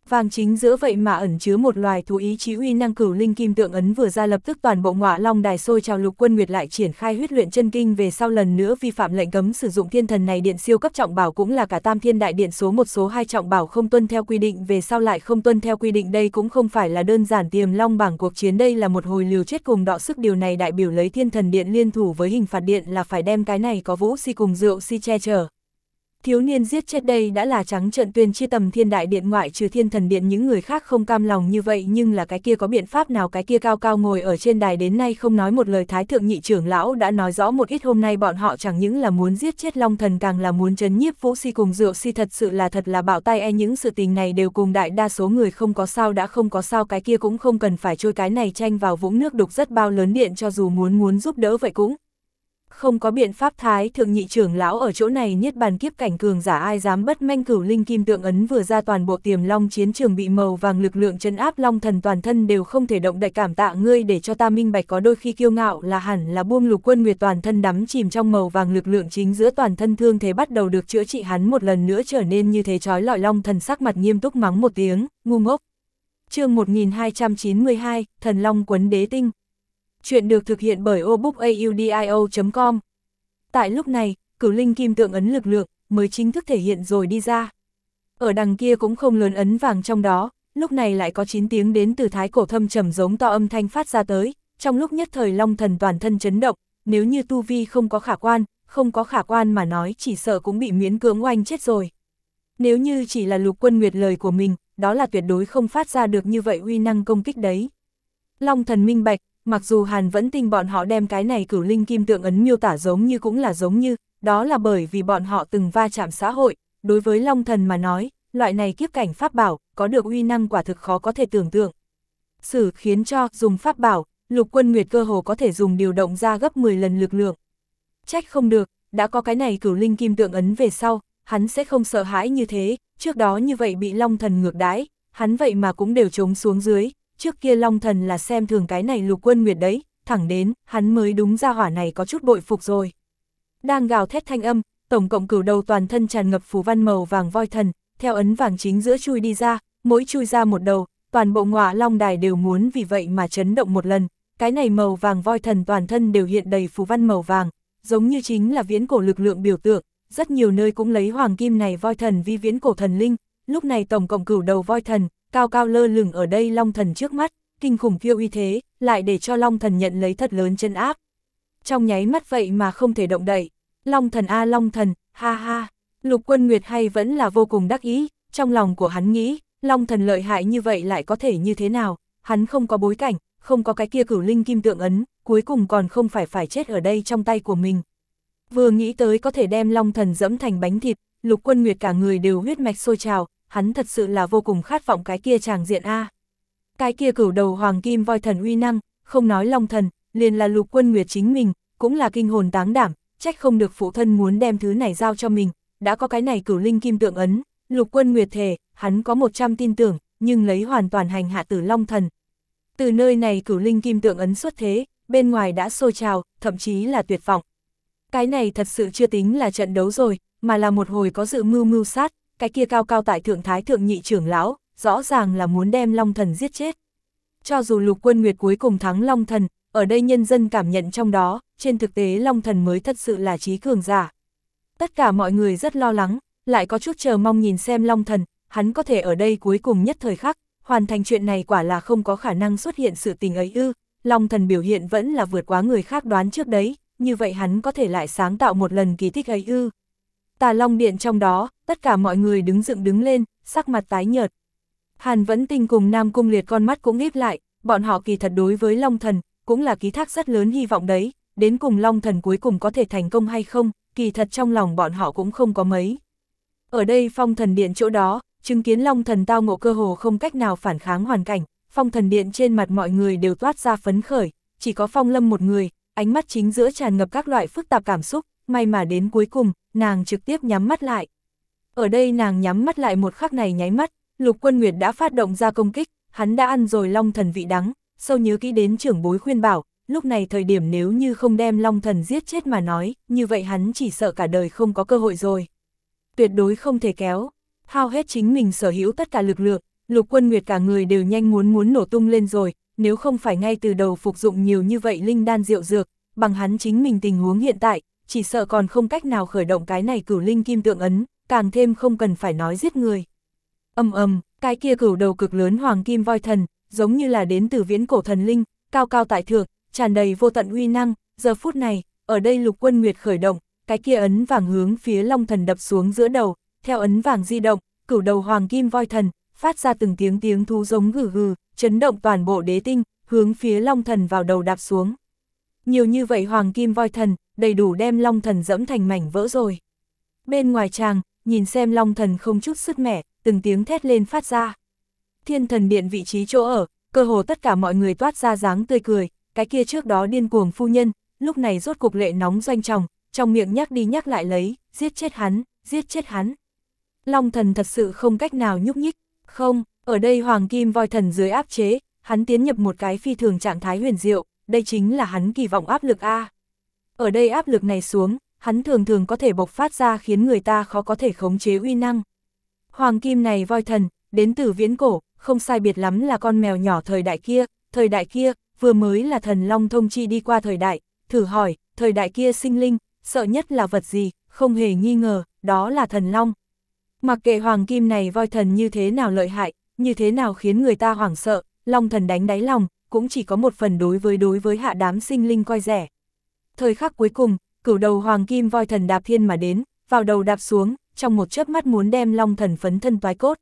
Vàng chính giữa vậy mà ẩn chứa một loài thú ý chí uy năng cửu linh kim tượng ấn vừa ra lập tức toàn bộ Ngọa Long đài sôi trào. Lục Quân Nguyệt lại triển khai huyết luyện chân kinh về sau lần nữa vi phạm lệnh cấm sử dụng thiên thần này điện siêu cấp trọng bảo cũng là cả Tam Thiên Đại Điện số một số hai trọng bảo không tuân theo quy định về sau lại không tuân theo quy định, đây cũng không phải là đơn giản Tiềm Long bảng cuộc chiến, đây là một hồi liều chết cùng đọ sức, điều này đại biểu lấy thiên thần điện liên thủ với hình phạt điện là phải đem cái này có vũ si cùng rượu si che chở. Thiếu niên giết chết đây đã là trắng trợn tuyên chia Tầm Thiên Đại Điện ngoại trừ thiên thần điện những người khác không cam lòng như vậy, nhưng là cái kia có biện pháp nào? Cái kia cao cao ngồi ở trên đài đến nay không nói một lời Thái Thượng Nhị trưởng lão đã nói rõ một ít, hôm nay bọn họ chẳng những là muốn giết chết Long Thần càng là muốn trấn nhiếp vũ si cùng rượu si, thật sự là thật là bạo tay e, những sự tình này đều cùng đại đa số người không có sao đã không có sao, cái kia cũng không cần phải trôi cái này tranh vào vũng nước đục rất bao lớn điện, cho dù muốn muốn giúp đỡ vậy cũng không có biện pháp. Thái Thượng Nhị trưởng lão ở chỗ này niết bàn kiếp cảnh cường giả ai dám bất manh, cửu linh kim tượng ấn vừa ra toàn bộ Tiềm Long chiến trường bị màu vàng lực lượng trấn áp, Long Thần toàn thân đều không thể động đậy, cảm tạ ngươi để cho ta minh bạch có đôi khi kiêu ngạo là hẳn là buông. Lục Quân Nguyệt toàn thân đắm chìm trong màu vàng lực lượng chính giữa, toàn thân thương thế bắt đầu được chữa trị, hắn một lần nữa trở nên như thế chói lọi. Long Thần sắc mặt nghiêm túc mắng một tiếng, ngu ngốc. Chương một nghìn hai trăm chín mươi hai, Thần Long Quấn Đế Tinh. Chuyện được thực hiện bởi obookaudio chấm com. Tại lúc này, cửu linh kim tượng ấn lực lượng mới chính thức thể hiện rồi đi ra. Ở đằng kia cũng không lớn ấn vàng trong đó, lúc này lại có chín tiếng đến từ thái cổ thâm trầm giống to âm thanh phát ra tới, trong lúc nhất thời Long Thần toàn thân chấn động, nếu như tu vi không có khả quan, không có khả quan mà nói chỉ sợ cũng bị miễn cưỡng oanh chết rồi. Nếu như chỉ là Lục Quân Nguyệt lời của mình, đó là tuyệt đối không phát ra được như vậy uy năng công kích đấy. Long Thần minh bạch, mặc dù Hàn Vẫn Tinh bọn họ đem cái này cửu linh kim tượng ấn miêu tả giống như cũng là giống như, đó là bởi vì bọn họ từng va chạm xã hội, đối với Long Thần mà nói, loại này kiếp cảnh pháp bảo, có được uy năng quả thực khó có thể tưởng tượng. Sử khiến cho dùng pháp bảo, Lục Quân Nguyệt cơ hồ có thể dùng điều động ra gấp mười lần lực lượng. Trách không được, đã có cái này cửu linh kim tượng ấn về sau, hắn sẽ không sợ hãi như thế, trước đó như vậy bị Long Thần ngược đãi, hắn vậy mà cũng đều trống xuống dưới. Trước kia Long Thần là xem thường cái này Lục Quân Nguyệt đấy, thẳng đến, hắn mới đúng ra hỏa này có chút bội phục rồi. Đang gào thét thanh âm, tổng cộng cửu đầu toàn thân tràn ngập phù văn màu vàng voi thần, theo ấn vàng chính giữa chui đi ra, mỗi chui ra một đầu, toàn bộ Ngọa Long đài đều muốn vì vậy mà chấn động một lần, cái này màu vàng voi thần toàn thân đều hiện đầy phù văn màu vàng, giống như chính là viễn cổ lực lượng biểu tượng, rất nhiều nơi cũng lấy hoàng kim này voi thần vi viễn cổ thần linh, lúc này tổng cộng cửu đầu voi thần, cao cao lơ lửng ở đây Long Thần trước mắt, kinh khủng phiêu uy thế, lại để cho Long Thần nhận lấy thật lớn chân áp. Trong nháy mắt vậy mà không thể động đậy, Long Thần a Long Thần, ha ha, Lục Quân Nguyệt hay vẫn là vô cùng đắc ý, trong lòng của hắn nghĩ, Long Thần lợi hại như vậy lại có thể như thế nào, hắn không có bối cảnh, không có cái kia cửu linh kim tượng ấn, cuối cùng còn không phải phải chết ở đây trong tay của mình. Vừa nghĩ tới có thể đem Long Thần dẫm thành bánh thịt, Lục Quân Nguyệt cả người đều huyết mạch sôi trào, hắn thật sự là vô cùng khát vọng cái kia tràng diện a. Cái kia cửu đầu hoàng kim voi thần uy năng, không nói Long Thần, liền là Lục Quân Nguyệt chính mình, cũng là kinh hồn táng đảm, trách không được phụ thân muốn đem thứ này giao cho mình, đã có cái này cửu linh kim tượng ấn, Lục Quân Nguyệt thề, hắn có một trăm tin tưởng, nhưng lấy hoàn toàn hành hạ tử Long Thần. Từ nơi này cửu linh kim tượng ấn xuất thế, bên ngoài đã sôi trào, thậm chí là tuyệt vọng. Cái này thật sự chưa tính là trận đấu rồi, mà là một hồi có dự mưu mưu sát, cái kia cao cao tại thượng thái thượng nhị trưởng lão, rõ ràng là muốn đem Long Thần giết chết. Cho dù Lục Quân Nguyệt cuối cùng thắng Long Thần, ở đây nhân dân cảm nhận trong đó, trên thực tế Long Thần mới thật sự là trí cường giả. Tất cả mọi người rất lo lắng, lại có chút chờ mong nhìn xem Long Thần, hắn có thể ở đây cuối cùng nhất thời khắc, hoàn thành chuyện này quả là không có khả năng xuất hiện sự tình ấy ư, Long Thần biểu hiện vẫn là vượt quá người khác đoán trước đấy, như vậy hắn có thể lại sáng tạo một lần kỳ tích ấy ư. Tà Long Điện trong đó, tất cả mọi người đứng dựng đứng lên, sắc mặt tái nhợt. Hàn Vẫn Tinh cùng Nam Cung Liệt con mắt cũng híp lại, bọn họ kỳ thật đối với Long Thần, cũng là ký thác rất lớn hy vọng đấy, đến cùng Long Thần cuối cùng có thể thành công hay không, kỳ thật trong lòng bọn họ cũng không có mấy. Ở đây Phong Thần Điện chỗ đó, chứng kiến Long Thần tao ngộ cơ hồ không cách nào phản kháng hoàn cảnh, Phong Thần Điện trên mặt mọi người đều toát ra phấn khởi, chỉ có Phong Lâm một người, ánh mắt chính giữa tràn ngập các loại phức tạp cảm xúc, may mà đến cuối cùng, nàng trực tiếp nhắm mắt lại. Ở đây nàng nhắm mắt lại một khắc này nháy mắt, Lục Quân Nguyệt đã phát động ra công kích, hắn đã ăn rồi Long Thần vị đắng, sâu nhớ kỹ đến trưởng bối khuyên bảo, lúc này thời điểm nếu như không đem Long Thần giết chết mà nói, như vậy hắn chỉ sợ cả đời không có cơ hội rồi. Tuyệt đối không thể kéo, hao hết chính mình sở hữu tất cả lực lượng, Lục Quân Nguyệt cả người đều nhanh muốn muốn nổ tung lên rồi, nếu không phải ngay từ đầu phục dụng nhiều như vậy linh đan diệu dược, bằng hắn chính mình tình huống hiện tại, chỉ sợ còn không cách nào khởi động cái này cửu linh kim tượng ấn, càng thêm không cần phải nói giết người. Ầm ầm, cái kia cửu đầu cực lớn hoàng kim voi thần, giống như là đến từ viễn cổ thần linh, cao cao tại thượng, tràn đầy vô tận uy năng, giờ phút này, ở đây Lục Quân Nguyệt khởi động, cái kia ấn vàng hướng phía Long Thần đập xuống giữa đầu, theo ấn vàng di động, cửu đầu hoàng kim voi thần, phát ra từng tiếng tiếng thú giống gừ gừ, chấn động toàn bộ đế tinh, hướng phía Long Thần vào đầu đạp xuống. Nhiều như vậy hoàng kim voi thần, đầy đủ đem Long Thần dẫm thành mảnh vỡ rồi. Bên ngoài tràng, nhìn xem Long Thần không chút sứt mẻ, từng tiếng thét lên phát ra. Thiên Thần Điện vị trí chỗ ở, cơ hồ tất cả mọi người toát ra dáng tươi cười, cái kia trước đó điên cuồng phu nhân, lúc này rốt cục lệ nóng doanh tròng, trong miệng nhắc đi nhắc lại lấy, giết chết hắn, giết chết hắn. Long Thần thật sự không cách nào nhúc nhích, không, ở đây hoàng kim voi thần dưới áp chế, hắn tiến nhập một cái phi thường trạng thái huyền diệu, đây chính là hắn kỳ vọng áp lực A. Ở đây áp lực này xuống, hắn thường thường có thể bộc phát ra khiến người ta khó có thể khống chế uy năng. Hoàng kim này voi thần, đến từ viễn cổ, không sai biệt lắm là con mèo nhỏ thời đại kia, thời đại kia, vừa mới là thần long thông chi đi qua thời đại, thử hỏi, thời đại kia sinh linh, sợ nhất là vật gì, không hề nghi ngờ, đó là thần long. Mặc kệ hoàng kim này voi thần như thế nào lợi hại, như thế nào khiến người ta hoảng sợ, Long Thần đánh đáy lòng, cũng chỉ có một phần đối với đối với hạ đám sinh linh coi rẻ. Thời khắc cuối cùng, cửu đầu hoàng kim voi thần đạp thiên mà đến, vào đầu đạp xuống, trong một chớp mắt muốn đem Long Thần phấn thân toái cốt.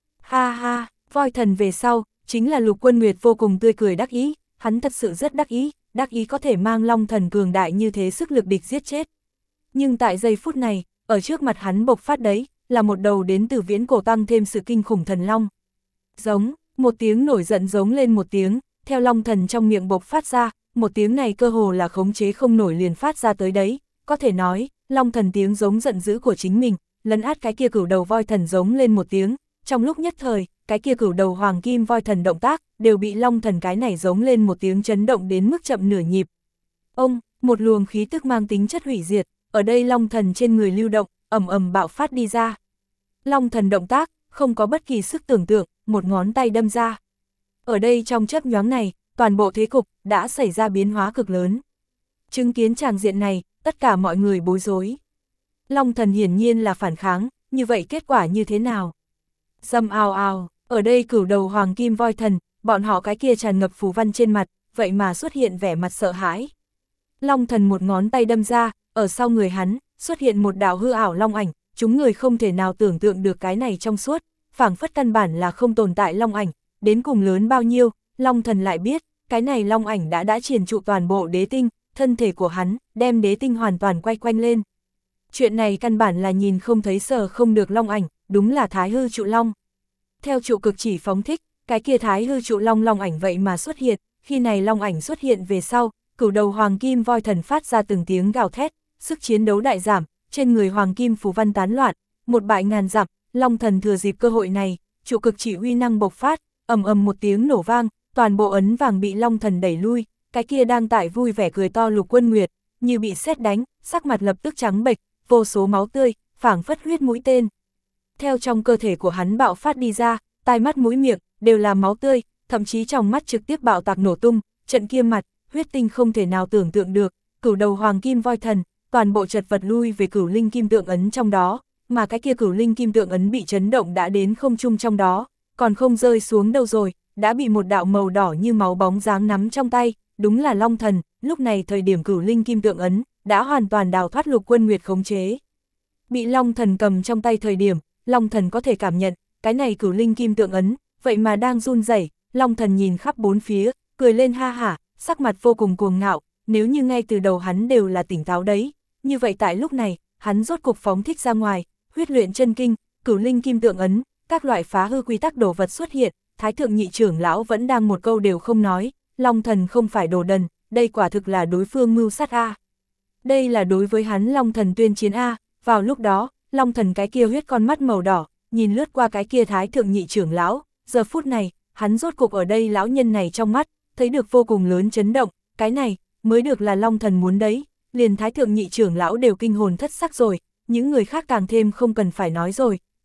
Ha ha, voi thần về sau, chính là Lục Quân Nguyệt vô cùng tươi cười đắc ý, hắn thật sự rất đắc ý, đắc ý có thể mang Long Thần cường đại như thế sức lực địch giết chết. Nhưng tại giây phút này, ở trước mặt hắn bộc phát đấy, là một đầu đến từ viễn cổ tăng thêm sự kinh khủng thần long. Giống, một tiếng nổi giận giống lên một tiếng, theo Long Thần trong miệng bộc phát ra, một tiếng này cơ hồ là khống chế không nổi liền phát ra tới đấy, có thể nói, Long Thần tiếng giống giận dữ của chính mình, lấn át cái kia cửu đầu voi thần giống lên một tiếng, trong lúc nhất thời, cái kia cửu đầu hoàng kim voi thần động tác, đều bị Long Thần cái này giống lên một tiếng chấn động đến mức chậm nửa nhịp. Ông, một luồng khí tức mang tính chất hủy diệt, ở đây Long Thần trên người lưu động, ầm ầm bạo phát đi ra. Long Thần động tác, không có bất kỳ sức tưởng tượng, một ngón tay đâm ra. Ở đây trong chớp nhoáng này, toàn bộ thế cục đã xảy ra biến hóa cực lớn. Chứng kiến tràng diện này, tất cả mọi người bối rối. Long Thần hiển nhiên là phản kháng, như vậy kết quả như thế nào? Dầm ào ào, ở đây cửu đầu hoàng kim voi thần, bọn họ cái kia tràn ngập phù văn trên mặt, vậy mà xuất hiện vẻ mặt sợ hãi. Long Thần một ngón tay đâm ra, ở sau người hắn, xuất hiện một đạo hư ảo long ảnh, chúng người không thể nào tưởng tượng được cái này trong suốt, phảng phất căn bản là không tồn tại long ảnh, đến cùng lớn bao nhiêu, Long Thần lại biết, cái này long ảnh đã đã triền trụ toàn bộ đế tinh, thân thể của hắn, đem đế tinh hoàn toàn quay quanh lên. Chuyện này căn bản là nhìn không thấy sờ không được long ảnh, đúng là thái hư trụ long. Theo trụ cực chỉ phóng thích, cái kia thái hư trụ long long ảnh vậy mà xuất hiện, khi này long ảnh xuất hiện về sau, cửu đầu hoàng kim voi thần phát ra từng tiếng gào thét, sức chiến đấu đại giảm, trên người hoàng kim phù văn tán loạn, một bại ngàn dặm, Long Thần thừa dịp cơ hội này, trụ cực chỉ uy năng bộc phát, ầm ầm một tiếng nổ vang, toàn bộ ấn vàng bị Long Thần đẩy lui, cái kia đang tại vui vẻ cười to Lục Quân Nguyệt, như bị sét đánh, sắc mặt lập tức trắng bệch, vô số máu tươi, phảng phất huyết mũi tên. Theo trong cơ thể của hắn bạo phát đi ra, tai mắt mũi miệng đều là máu tươi, thậm chí trong mắt trực tiếp bạo tạc nổ tung, trận kia mặt, huyết tinh không thể nào tưởng tượng được, cửu đầu hoàng kim voi thần, toàn bộ chật vật lui về cửu linh kim tượng ấn trong đó, mà cái kia cửu linh kim tượng ấn bị chấn động đã đến không trung trong đó, còn không rơi xuống đâu rồi, đã bị một đạo màu đỏ như máu bóng dáng nắm trong tay, đúng là Long Thần, lúc này thời điểm cửu linh kim tượng ấn, đã hoàn toàn đào thoát Lục Quân Nguyệt khống chế. Bị Long Thần cầm trong tay thời điểm, Long Thần có thể cảm nhận, cái này cửu linh kim tượng ấn, vậy mà đang run rẩy. Long Thần nhìn khắp bốn phía, cười lên ha hả, sắc mặt vô cùng cuồng ngạo, nếu như ngay từ đầu hắn đều là tỉnh táo đấy, như vậy tại lúc này, hắn rốt cục phóng thích ra ngoài, huyết luyện chân kinh, cửu linh kim tượng ấn, các loại phá hư quy tắc đồ vật xuất hiện, Thái thượng nhị trưởng lão vẫn đang một câu đều không nói, Long Thần không phải đồ đần, đây quả thực là đối phương mưu sát A. Đây là đối với hắn Long Thần tuyên chiến A, vào lúc đó, Long Thần cái kia huyết con mắt màu đỏ, nhìn lướt qua cái kia Thái thượng nhị trưởng lão, giờ phút này, hắn rốt cục ở đây lão nhân này trong mắt, thấy được vô cùng lớn chấn động, cái này, mới được là Long Thần muốn đấy, liền Thái thượng nhị trưởng lão đều kinh hồn thất sắc rồi, những người khác càng thêm không cần phải nói rồi,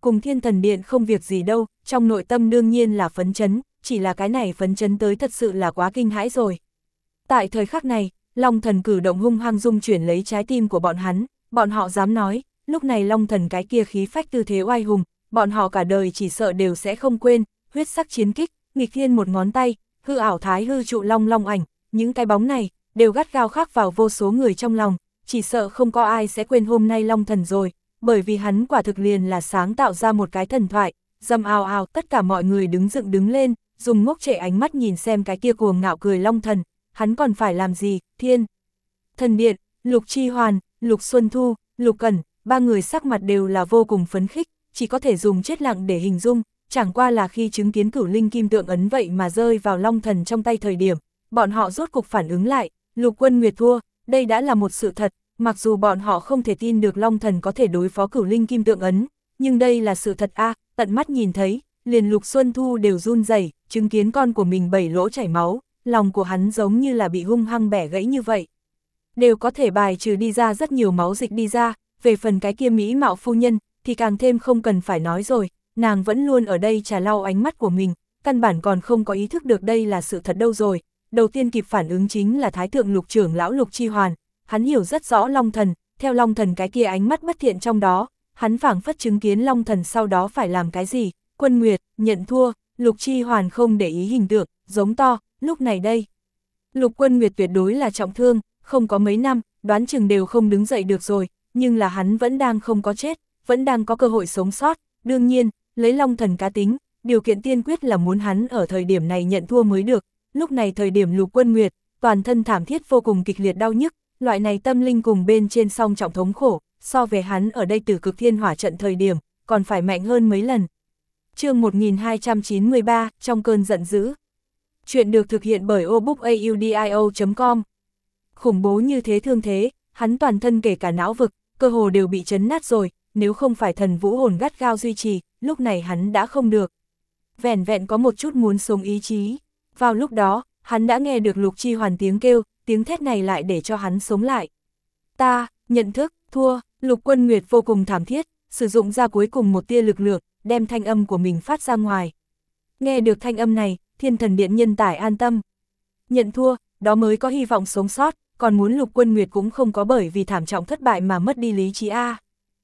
cùng Thiên Thần Điện không việc gì đâu, trong nội tâm đương nhiên là phấn chấn, chỉ là cái này phấn chấn tới thật sự là quá kinh hãi rồi. Tại thời khắc này, Long Thần cử động hung hăng dung chuyển lấy trái tim của bọn hắn, bọn họ dám nói, lúc này Long Thần cái kia khí phách tư thế oai hùng, bọn họ cả đời chỉ sợ đều sẽ không quên, huyết sắc chiến kích, nghịch thiên một ngón tay, hư ảo thái hư trụ long long ảnh, những cái bóng này, đều gắt gao khắc vào vô số người trong lòng, chỉ sợ không có ai sẽ quên hôm nay Long Thần rồi, bởi vì hắn quả thực liền là sáng tạo ra một cái thần thoại, dầm ào ào tất cả mọi người đứng dựng đứng lên, dùng ngốc trệ ánh mắt nhìn xem cái kia cuồng ngạo cười Long Thần, hắn còn phải làm gì, Thiên Thần Điện, Lục Chi Hoàn, Lục Xuân Thu, Lục Cẩn, ba người sắc mặt đều là vô cùng phấn khích, chỉ có thể dùng chết lặng để hình dung, chẳng qua là khi chứng kiến cửu linh kim tượng ấn vậy mà rơi vào Long Thần trong tay thời điểm, bọn họ rốt cục phản ứng lại, Lục Quân Nguyệt thua, đây đã là một sự thật, mặc dù bọn họ không thể tin được Long Thần có thể đối phó cửu linh kim tượng ấn, nhưng đây là sự thật a, à, tận mắt nhìn thấy, liền Lục Xuân Thu đều run rẩy, chứng kiến con của mình bảy lỗ chảy máu, lòng của hắn giống như là bị hung hăng bẻ gãy như vậy. Đều có thể bài trừ đi ra rất nhiều máu dịch đi ra, về phần cái kia mỹ mạo phu nhân, thì càng thêm không cần phải nói rồi, nàng vẫn luôn ở đây trà lau ánh mắt của mình, căn bản còn không có ý thức được đây là sự thật đâu rồi. Đầu tiên kịp phản ứng chính là Thái thượng Lục trưởng lão Lục Chi Hoàn, hắn hiểu rất rõ Long Thần, theo Long Thần cái kia ánh mắt bất thiện trong đó, hắn phảng phất chứng kiến Long Thần sau đó phải làm cái gì, Quân Nguyệt, nhận thua, Lục Chi Hoàn không để ý hình tượng, giống to, lúc này đây. Lục Quân Nguyệt tuyệt đối là trọng thương, không có mấy năm, đoán chừng đều không đứng dậy được rồi, nhưng là hắn vẫn đang không có chết, vẫn đang có cơ hội sống sót, đương nhiên, lấy Long Thần cá tính, điều kiện tiên quyết là muốn hắn ở thời điểm này nhận thua mới được, lúc này thời điểm Lục Quân Nguyệt, toàn thân thảm thiết vô cùng kịch liệt đau nhức, loại này tâm linh cùng bên trên song trọng thống khổ, so về hắn ở đây Tử Cực Thiên Hỏa trận thời điểm, còn phải mạnh hơn mấy lần. Chương một nghìn hai trăm chín mươi ba, trong cơn giận dữ. Chuyện được thực hiện bởi obookaudio chấm com. Khủng bố như thế thương thế, hắn toàn thân kể cả não vực, cơ hồ đều bị chấn nát rồi, nếu không phải thần vũ hồn gắt gao duy trì, lúc này hắn đã không được. Vẻn vẹn có một chút muốn sống ý chí. Vào lúc đó, hắn đã nghe được Lục Chi Hoàn tiếng kêu, tiếng thét này lại để cho hắn sống lại. Ta, nhận thức, thua, Lục Quân Nguyệt vô cùng thảm thiết, sử dụng ra cuối cùng một tia lực lượng, đem thanh âm của mình phát ra ngoài. Nghe được thanh âm này, Thiên Thần Điện nhân tải an tâm. Nhận thua, đó mới có hy vọng sống sót, còn muốn Lục Quân Nguyệt cũng không có bởi vì thảm trọng thất bại mà mất đi lý trí a.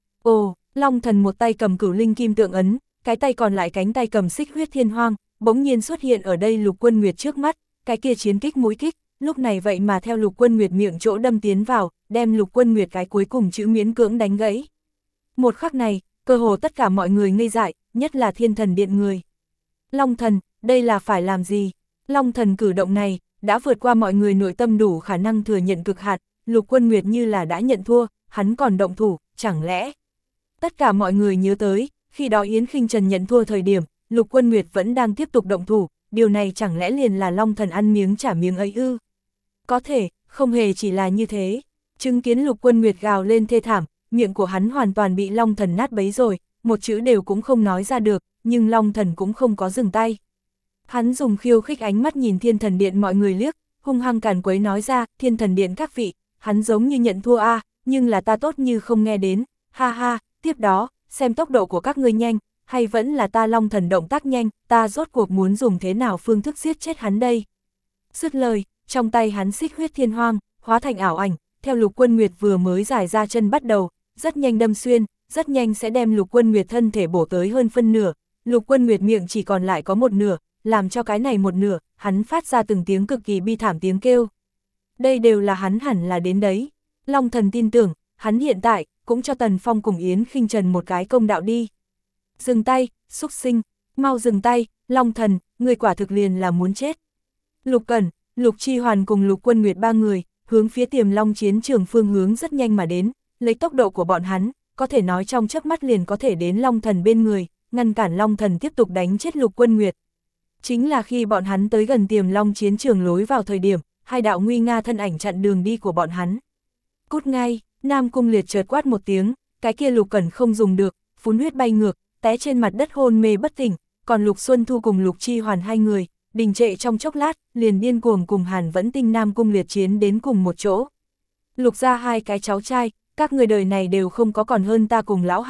Ồ, Long Thần một tay cầm cửu linh kim tượng ấn, cái tay còn lại cánh tay cầm xích huyết thiên hoang, bỗng nhiên xuất hiện ở đây Lục Quân Nguyệt trước mắt, cái kia chiến kích mũi kích, lúc này vậy mà theo Lục Quân Nguyệt miệng chỗ đâm tiến vào, đem Lục Quân Nguyệt cái cuối cùng chữ miễn cưỡng đánh gãy. Một khắc này, cơ hồ tất cả mọi người ngây dại, nhất là Thiên Thần Điện người. Long Thần, đây là phải làm gì? Long Thần cử động này, đã vượt qua mọi người nội tâm đủ khả năng thừa nhận cực hạn, Lục Quân Nguyệt như là đã nhận thua, hắn còn động thủ, chẳng lẽ? Tất cả mọi người nhớ tới, khi đó Yến Khinh Trần nhận thua thời điểm, Lục Quân Nguyệt vẫn đang tiếp tục động thủ, điều này chẳng lẽ liền là Long Thần ăn miếng trả miếng ấy ư? Có thể, không hề chỉ là như thế. Chứng kiến Lục Quân Nguyệt gào lên thê thảm, miệng của hắn hoàn toàn bị Long Thần nát bấy rồi, một chữ đều cũng không nói ra được, nhưng Long Thần cũng không có dừng tay. Hắn dùng khiêu khích ánh mắt nhìn Thiên Thần Điện mọi người liếc, hung hăng càn quấy nói ra, Thiên Thần Điện các vị, hắn giống như nhận thua a, à, nhưng là ta tốt như không nghe đến, ha ha, tiếp đó, xem tốc độ của các ngươi nhanh, hay vẫn là ta Long Thần động tác nhanh, ta rốt cuộc muốn dùng thế nào phương thức giết chết hắn đây. Dứt lời, trong tay hắn xích huyết thiên hoang, hóa thành ảo ảnh, theo Lục Quân Nguyệt vừa mới giải ra chân bắt đầu, rất nhanh đâm xuyên, rất nhanh sẽ đem Lục Quân Nguyệt thân thể bổ tới hơn phân nửa, Lục Quân Nguyệt miệng chỉ còn lại có một nửa, làm cho cái này một nửa, hắn phát ra từng tiếng cực kỳ bi thảm tiếng kêu. Đây đều là hắn hẳn là đến đấy. Long Thần tin tưởng, hắn hiện tại, cũng cho Tần Phong cùng Yến Khinh Trần một cái công đạo đi. Dừng tay, xúc sinh, mau dừng tay, Long Thần, người quả thực liền là muốn chết. Lục Cẩn, Lục Chi Hoàn cùng Lục Quân Nguyệt ba người, hướng phía Tiềm Long chiến trường phương hướng rất nhanh mà đến, lấy tốc độ của bọn hắn, có thể nói trong chớp mắt liền có thể đến Long Thần bên người, ngăn cản Long Thần tiếp tục đánh chết Lục Quân Nguyệt. Chính là khi bọn hắn tới gần Tiềm Long chiến trường lối vào thời điểm, hai đạo nguy nga thân ảnh chặn đường đi của bọn hắn. Cút ngay, Nam Cung Liệt chợt quát một tiếng, cái kia Lục Cẩn không dùng được, phun huyết bay ngược, té trên mặt đất hôn mê bất tỉnh, còn Lục Xuân Thu cùng Lục Chi Hoàn hai người, đình trệ trong chốc lát, liền điên cuồng cùng Hàn Vẫn Tinh Nam Cung Liệt chiến đến cùng một chỗ. Lục ra hai cái cháu trai, các người đời này đều không có còn hơn ta cùng lão Hàn,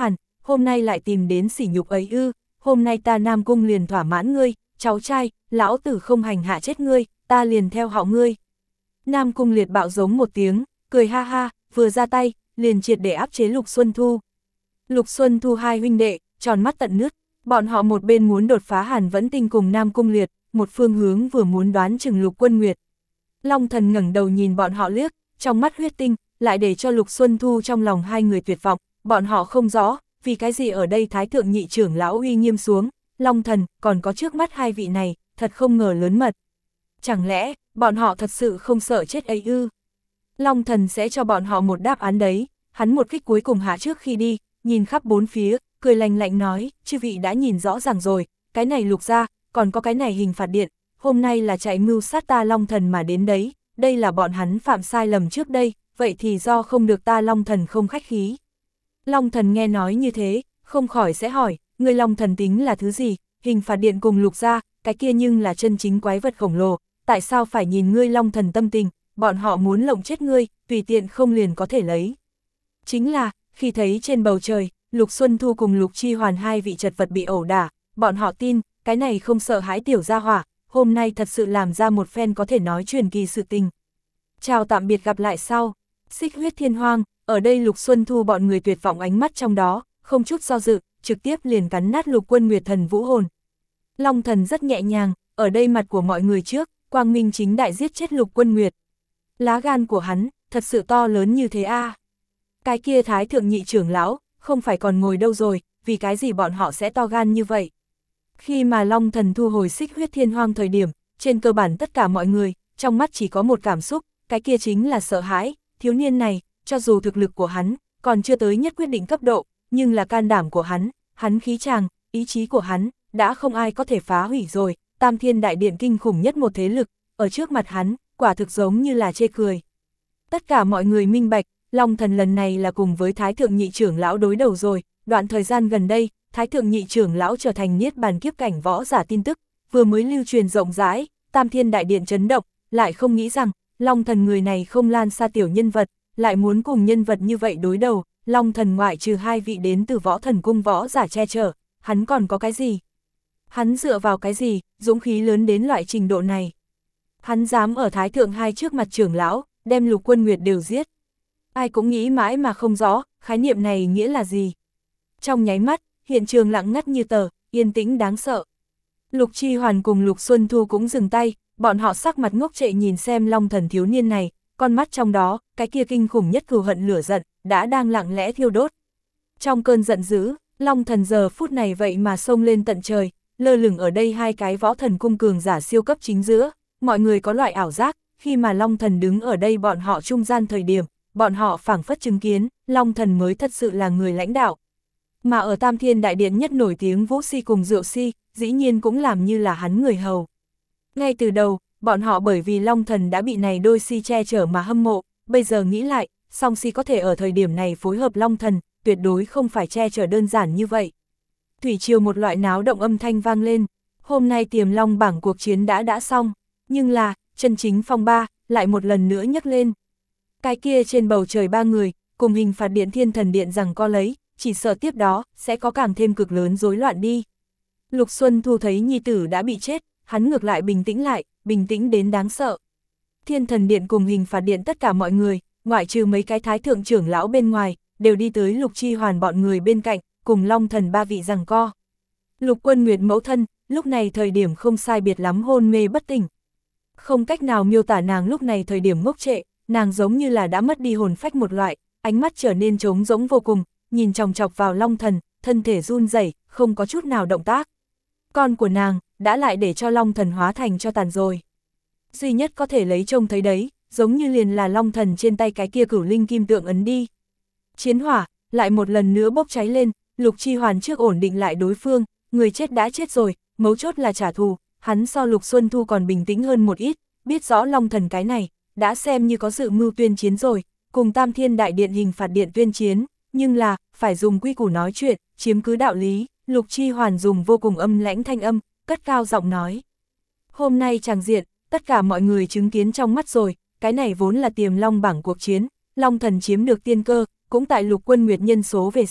hôm nay lại tìm đến sỉ nhục ấy ư, hôm nay ta Nam Cung liền thỏa mãn ngươi, cháu trai, lão tử không hành hạ chết ngươi, ta liền theo họ ngươi. Nam Cung Liệt bạo giống một tiếng, cười ha ha, vừa ra tay, liền triệt để áp chế Lục Xuân Thu. Lục Xuân Thu hai huynh đệ, tròn mắt tận nước, bọn họ một bên muốn đột phá Hàn Vẫn Tinh cùng Nam Cung Liệt, một phương hướng vừa muốn đoán chừng Lục Quân Nguyệt. Long Thần ngẩng đầu nhìn bọn họ liếc, trong mắt huyết tinh, lại để cho Lục Xuân Thu trong lòng hai người tuyệt vọng, bọn họ không rõ, vì cái gì ở đây Thái Thượng Nhị Trưởng lão uy nghiêm xuống, Long Thần còn có trước mắt hai vị này, thật không ngờ lớn mật. Chẳng lẽ, bọn họ thật sự không sợ chết ấy ư? Long Thần sẽ cho bọn họ một đáp án đấy, hắn một kích cuối cùng hạ trước khi đi, nhìn khắp bốn phía, cười lạnh lạnh nói, chư vị đã nhìn rõ ràng rồi, cái này Lục gia, còn có cái này Hình Phạt Điện, hôm nay là chạy mưu sát ta Long Thần mà đến đấy, đây là bọn hắn phạm sai lầm trước đây, vậy thì do không được ta Long Thần không khách khí. Long Thần nghe nói như thế, không khỏi sẽ hỏi, người Long Thần tính là thứ gì, Hình Phạt Điện cùng Lục gia, cái kia nhưng là chân chính quái vật khổng lồ, tại sao phải nhìn ngươi Long Thần tâm tình, bọn họ muốn lộng chết ngươi, tùy tiện không liền có thể lấy. Chính là, khi thấy trên bầu trời, Lục Xuân Thu cùng Lục Chi Hoàn hai vị chật vật bị ẩu đả, bọn họ tin, cái này không sợ hãi tiểu gia hỏa, hôm nay thật sự làm ra một phen có thể nói truyền kỳ sự tình. Chào tạm biệt, gặp lại sau. Xích Huyết Thiên Hoang, ở đây Lục Xuân Thu bọn người tuyệt vọng ánh mắt trong đó, không chút do dự, trực tiếp liền cắn nát Lục Quân Nguyệt thần vũ hồn. Long Thần rất nhẹ nhàng, ở đây mặt của mọi người trước, quang minh chính đại giết chết Lục Quân Nguyệt. Lá gan của hắn, thật sự to lớn như thế a. À. Cái kia Thái Thượng Nhị Trưởng lão, không phải còn ngồi đâu rồi, vì cái gì bọn họ sẽ to gan như vậy? Khi mà Long Thần thu hồi Xích Huyết Thiên Hoang thời điểm, trên cơ bản tất cả mọi người, trong mắt chỉ có một cảm xúc, cái kia chính là sợ hãi, thiếu niên này, cho dù thực lực của hắn, còn chưa tới nhất quyết định cấp độ, nhưng là can đảm của hắn, hắn khí tràng, ý chí của hắn, đã không ai có thể phá hủy rồi, Tam Thiên Đại Điện kinh khủng nhất một thế lực, ở trước mặt hắn, quả thực giống như là chê cười. Tất cả mọi người minh bạch, Long Thần lần này là cùng với Thái Thượng Nhị Trưởng lão đối đầu rồi, đoạn thời gian gần đây, Thái Thượng Nhị Trưởng lão trở thành niết bàn kiếp cảnh võ giả tin tức, vừa mới lưu truyền rộng rãi, Tam Thiên Đại Điện chấn động, lại không nghĩ rằng, Long Thần người này không lan xa tiểu nhân vật, lại muốn cùng nhân vật như vậy đối đầu, Long Thần ngoại trừ hai vị đến từ Võ Thần Cung võ giả che chở, hắn còn có cái gì? Hắn dựa vào cái gì, dũng khí lớn đến loại trình độ này? Hắn dám ở Thái Thượng hai trước mặt trưởng lão, đem Lục Quân Nguyệt đều giết. Ai cũng nghĩ mãi mà không rõ, khái niệm này nghĩa là gì? Trong nháy mắt, hiện trường lặng ngắt như tờ, yên tĩnh đáng sợ. Lục Chi Hoàn cùng Lục Xuân Thu cũng dừng tay, bọn họ sắc mặt ngốc trệ nhìn xem Long Thần thiếu niên này, con mắt trong đó, cái kia kinh khủng nhất cừu hận lửa giận, đã đang lặng lẽ thiêu đốt. Trong cơn giận dữ, Long Thần giờ phút này vậy mà xông lên tận trời, lơ lửng ở đây hai cái Võ Thần Cung cường giả siêu cấp chính giữa, mọi người có loại ảo giác, khi mà Long Thần đứng ở đây bọn họ trung gian thời điểm, bọn họ phảng phất chứng kiến, Long Thần mới thật sự là người lãnh đạo. Mà ở Tam Thiên Đại Điện nhất nổi tiếng Vũ Si cùng Diệu Si, dĩ nhiên cũng làm như là hắn người hầu. Ngay từ đầu, bọn họ bởi vì Long Thần đã bị này đôi Si che chở mà hâm mộ, bây giờ nghĩ lại, song Si có thể ở thời điểm này phối hợp Long Thần, tuyệt đối không phải che chở đơn giản như vậy. Thủy triều một loại náo động âm thanh vang lên, hôm nay Tiềm Long bảng cuộc chiến đã đã xong, nhưng là, chân chính phong ba, lại một lần nữa nhấc lên. Cái kia trên bầu trời ba người, cùng Hình Phạt Điện Thiên Thần Điện rằng co lấy, chỉ sợ tiếp đó, sẽ có càng thêm cực lớn rối loạn đi. Lục Xuân Thu thấy nhi tử đã bị chết, hắn ngược lại bình tĩnh lại, bình tĩnh đến đáng sợ. Thiên Thần Điện cùng Hình Phạt Điện tất cả mọi người, ngoại trừ mấy cái thái thượng trưởng lão bên ngoài, đều đi tới Lục Chi Hoàn bọn người bên cạnh, cùng Long Thần ba vị rằng co. Lục Quân Nguyệt mẫu thân, lúc này thời điểm không sai biệt lắm hôn mê bất tỉnh. Không cách nào miêu tả nàng lúc này thời điểm ngốc trệ, nàng giống như là đã mất đi hồn phách một loại, ánh mắt trở nên trống rỗng vô cùng, nhìn chòng chọc vào Long Thần, thân thể run rẩy, không có chút nào động tác. Con của nàng, đã lại để cho Long Thần hóa thành cho tàn rồi. Duy nhất có thể lấy trông thấy đấy, giống như liền là Long Thần trên tay cái kia cửu linh kim tượng ấn đi. Chiến hỏa, lại một lần nữa bốc cháy lên, Lục Chi Hoàn trước ổn định lại đối phương, người chết đã chết rồi, mấu chốt là trả thù, hắn so Lục Xuân Thu còn bình tĩnh hơn một ít, biết rõ Long Thần cái này, đã xem như có sự mưu tuyên chiến rồi, cùng Tam Thiên Đại Điện Hình Phạt Điện tuyên chiến, nhưng là, phải dùng quy củ nói chuyện, chiếm cứ đạo lý, Lục Chi Hoàn dùng vô cùng âm lãnh thanh âm, cất cao giọng nói. Hôm nay tràng diện, tất cả mọi người chứng kiến trong mắt rồi, cái này vốn là Tiềm Long bảng cuộc chiến, Long Thần chiếm được tiên cơ, cũng tại Lục Quân Nguyệt nhân số về sau,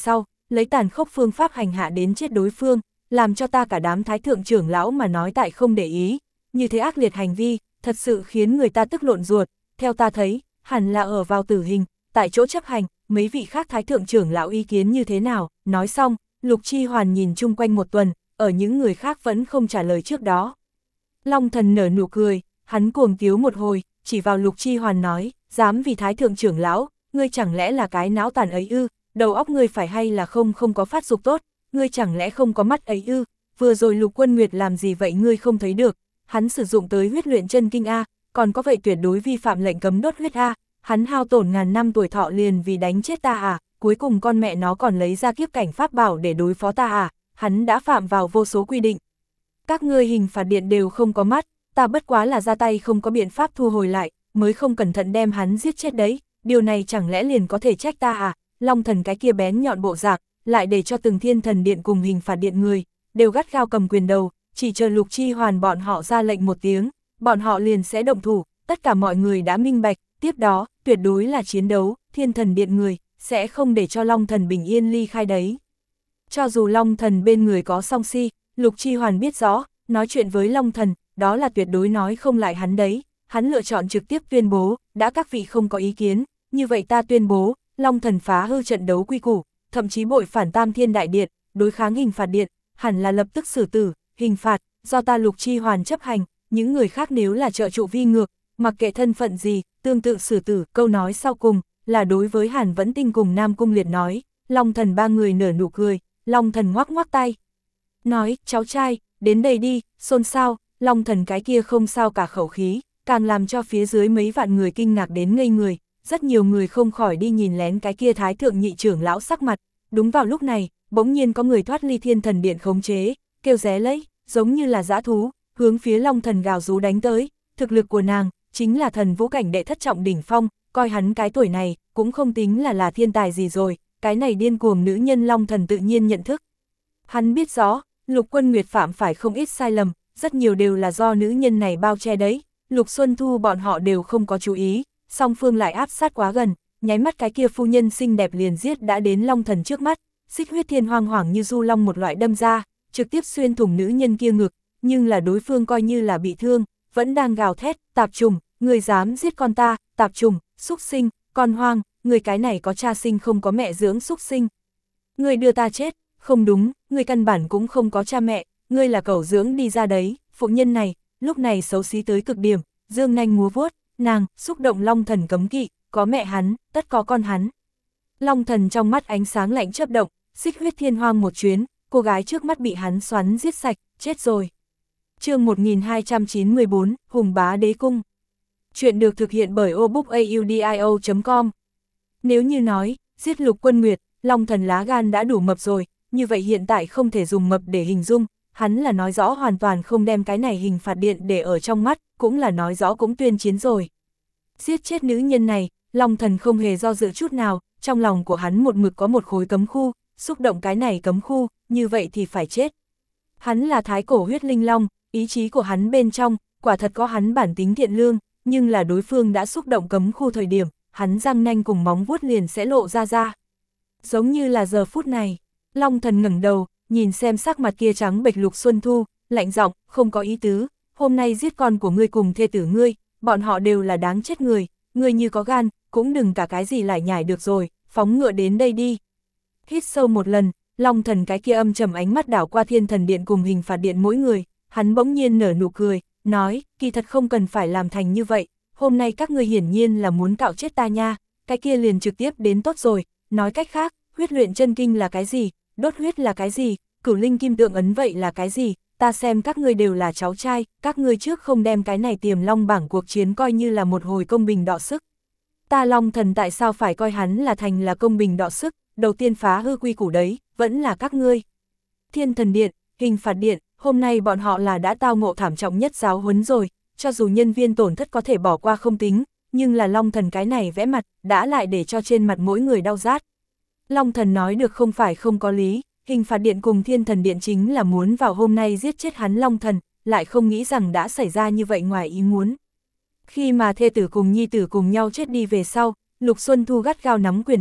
lấy tàn khốc phương pháp hành hạ đến chết đối phương, làm cho ta cả đám thái thượng trưởng lão mà nói tại không để ý, như thế ác liệt hành vi, thật sự khiến người ta tức lộn ruột, theo ta thấy, hẳn là ở vào tử hình, tại chỗ chấp hành, mấy vị khác thái thượng trưởng lão ý kiến như thế nào, nói xong, Lục Chi Hoàn nhìn chung quanh một tuần, ở những người khác vẫn không trả lời trước đó. Long Thần nở nụ cười, hắn cuồng tiếu một hồi, chỉ vào Lục Chi Hoàn nói, dám vì thái thượng trưởng lão, ngươi chẳng lẽ là cái não tàn ấy ư, đầu óc ngươi phải hay là không không có phát dục tốt, ngươi chẳng lẽ không có mắt ấy ư, vừa rồi Lục Quân Nguyệt làm gì vậy ngươi không thấy được, hắn sử dụng tới huyết luyện chân kinh A, còn có vậy tuyệt đối vi phạm lệnh cấm đốt huyết A, hắn hao tổn ngàn năm tuổi thọ liền vì đánh chết ta à, cuối cùng con mẹ nó còn lấy ra kiếp cảnh pháp bảo để đối phó ta à, hắn đã phạm vào vô số quy định. Các ngươi hình phạt điện đều không có mắt, ta bất quá là ra tay không có biện pháp thu hồi lại, mới không cẩn thận đem hắn giết chết đấy, điều này chẳng lẽ liền có thể trách ta à, Long Thần cái kia bén nhọn bộ dạng, lại để cho từng thiên thần điện cùng hình phạt điện người, đều gắt gao cầm quyền đầu, chỉ chờ Lục Chi Hoàn bọn họ ra lệnh một tiếng, bọn họ liền sẽ động thủ, tất cả mọi người đã minh bạch, tiếp đó, tuyệt đối là chiến đấu, thiên thần điện người, sẽ không để cho Long Thần bình yên ly khai đấy. Cho dù Long Thần bên người có song si, Lục Chi Hoàn biết rõ, nói chuyện với Long Thần, đó là tuyệt đối nói không lại hắn đấy, hắn lựa chọn trực tiếp tuyên bố, đã các vị không có ý kiến, như vậy ta tuyên bố, Long Thần phá hư trận đấu quy củ, thậm chí bội phản Tam Thiên Đại Điện, đối kháng hình phạt điện, hẳn là lập tức xử tử, hình phạt, do ta Lục Chi Hoàn chấp hành, những người khác nếu là trợ trụ vi ngược, mặc kệ thân phận gì, tương tự xử tử, câu nói sau cùng, là đối với Hàn Vẫn Tinh cùng Nam Cung Liệt nói, Long Thần ba người nở nụ cười, Long Thần ngoắc ngoắc tay, nói, cháu trai, đến đây đi, xôn xao, Long Thần cái kia không sao cả khẩu khí, càng làm cho phía dưới mấy vạn người kinh ngạc đến ngây người, rất nhiều người không khỏi đi nhìn lén cái kia thái thượng nhị trưởng lão sắc mặt, đúng vào lúc này, bỗng nhiên có người thoát ly thiên thần điện khống chế, kêu ré lấy, giống như là dã thú, hướng phía Long Thần gào rú đánh tới, thực lực của nàng, chính là thần vũ cảnh đệ thất trọng đỉnh phong, coi hắn cái tuổi này, cũng không tính là là thiên tài gì rồi, cái này điên cuồng nữ nhân Long Thần tự nhiên nhận thức. Hắn biết rõ, Lục Quân Nguyệt phạm phải không ít sai lầm, rất nhiều đều là do nữ nhân này bao che đấy, Lục Xuân Thu bọn họ đều không có chú ý, song phương lại áp sát quá gần, nháy mắt cái kia phu nhân xinh đẹp liền giết đã đến Long Thần trước mắt, xích huyết thiên hoang hoảng như du long một loại đâm ra, trực tiếp xuyên thủng nữ nhân kia ngực, nhưng là đối phương coi như là bị thương, vẫn đang gào thét, tạp trùng, người dám giết con ta, tạp trùng, xúc sinh, con hoang, người cái này có cha sinh không có mẹ dưỡng xúc sinh. Người đưa ta chết, không đúng, người căn bản cũng không có cha mẹ, ngươi là cẩu dưỡng đi ra đấy, phụ nhân này, lúc này xấu xí tới cực điểm, dương nanh múa vuốt, nàng, xúc động Long Thần cấm kỵ, có mẹ hắn, tất có con hắn. Long Thần trong mắt ánh sáng lạnh chớp động, xích huyết thiên hoang một chuyến, cô gái trước mắt bị hắn xoắn giết sạch, chết rồi. Chương một nghìn hai trăm chín mươi bốn, Hùng Bá Đế Cung. Chuyện được thực hiện bởi obookaudio chấm com. Nếu như nói, giết Lục Quân Nguyệt, Long Thần lá gan đã đủ mập rồi, như vậy hiện tại không thể dùng mập để hình dung, hắn là nói rõ hoàn toàn không đem cái này hình phạt điện để ở trong mắt, cũng là nói rõ cũng tuyên chiến rồi. Giết chết nữ nhân này, Long Thần không hề do dự chút nào, trong lòng của hắn một mực có một khối cấm khu, xúc động cái này cấm khu, như vậy thì phải chết. Hắn là thái cổ huyết linh long, ý chí của hắn bên trong, quả thật có hắn bản tính thiện lương, nhưng là đối phương đã xúc động cấm khu thời điểm, hắn răng nanh cùng móng vuốt liền sẽ lộ ra ra. Giống như là giờ phút này, Long Thần ngẩng đầu, nhìn xem sắc mặt kia trắng bệch Lục Xuân Thu, lạnh giọng, không có ý tứ, hôm nay giết con của ngươi cùng thê tử ngươi, bọn họ đều là đáng chết người, ngươi như có gan, cũng đừng cả cái gì lại nhảy được rồi, phóng ngựa đến đây đi. Hít sâu một lần, Long Thần cái kia âm trầm ánh mắt đảo qua thiên thần điện cùng hình phạt điện mỗi người, hắn bỗng nhiên nở nụ cười, nói, kỳ thật không cần phải làm thành như vậy, hôm nay các ngươi hiển nhiên là muốn cạo chết ta nha, cái kia liền trực tiếp đến tốt rồi, nói cách khác, huyết luyện chân kinh là cái gì, đốt huyết là cái gì, cửu linh kim tượng ấn vậy là cái gì, ta xem các ngươi đều là cháu trai, các ngươi trước không đem cái này Tiềm Long bảng cuộc chiến coi như là một hồi công bình đọ sức. Ta Long Thần tại sao phải coi hắn là thành là công bình đọ sức, đầu tiên phá hư quy củ đấy, vẫn là các ngươi. Thiên thần điện, hình phạt điện, hôm nay bọn họ là đã tao ngộ thảm trọng nhất giáo huấn rồi, cho dù nhân viên tổn thất có thể bỏ qua không tính, nhưng là Long Thần cái này vẽ mặt, đã lại để cho trên mặt mỗi người đau rát. Long Thần nói được không phải không có lý, hình phạt điện cùng thiên thần điện chính là muốn vào hôm nay giết chết hắn Long Thần, lại không nghĩ rằng đã xảy ra như vậy ngoài ý muốn. Khi mà thê tử cùng nhi tử cùng nhau chết đi về sau, Lục Xuân Thu gắt gao nắm quyền đầu,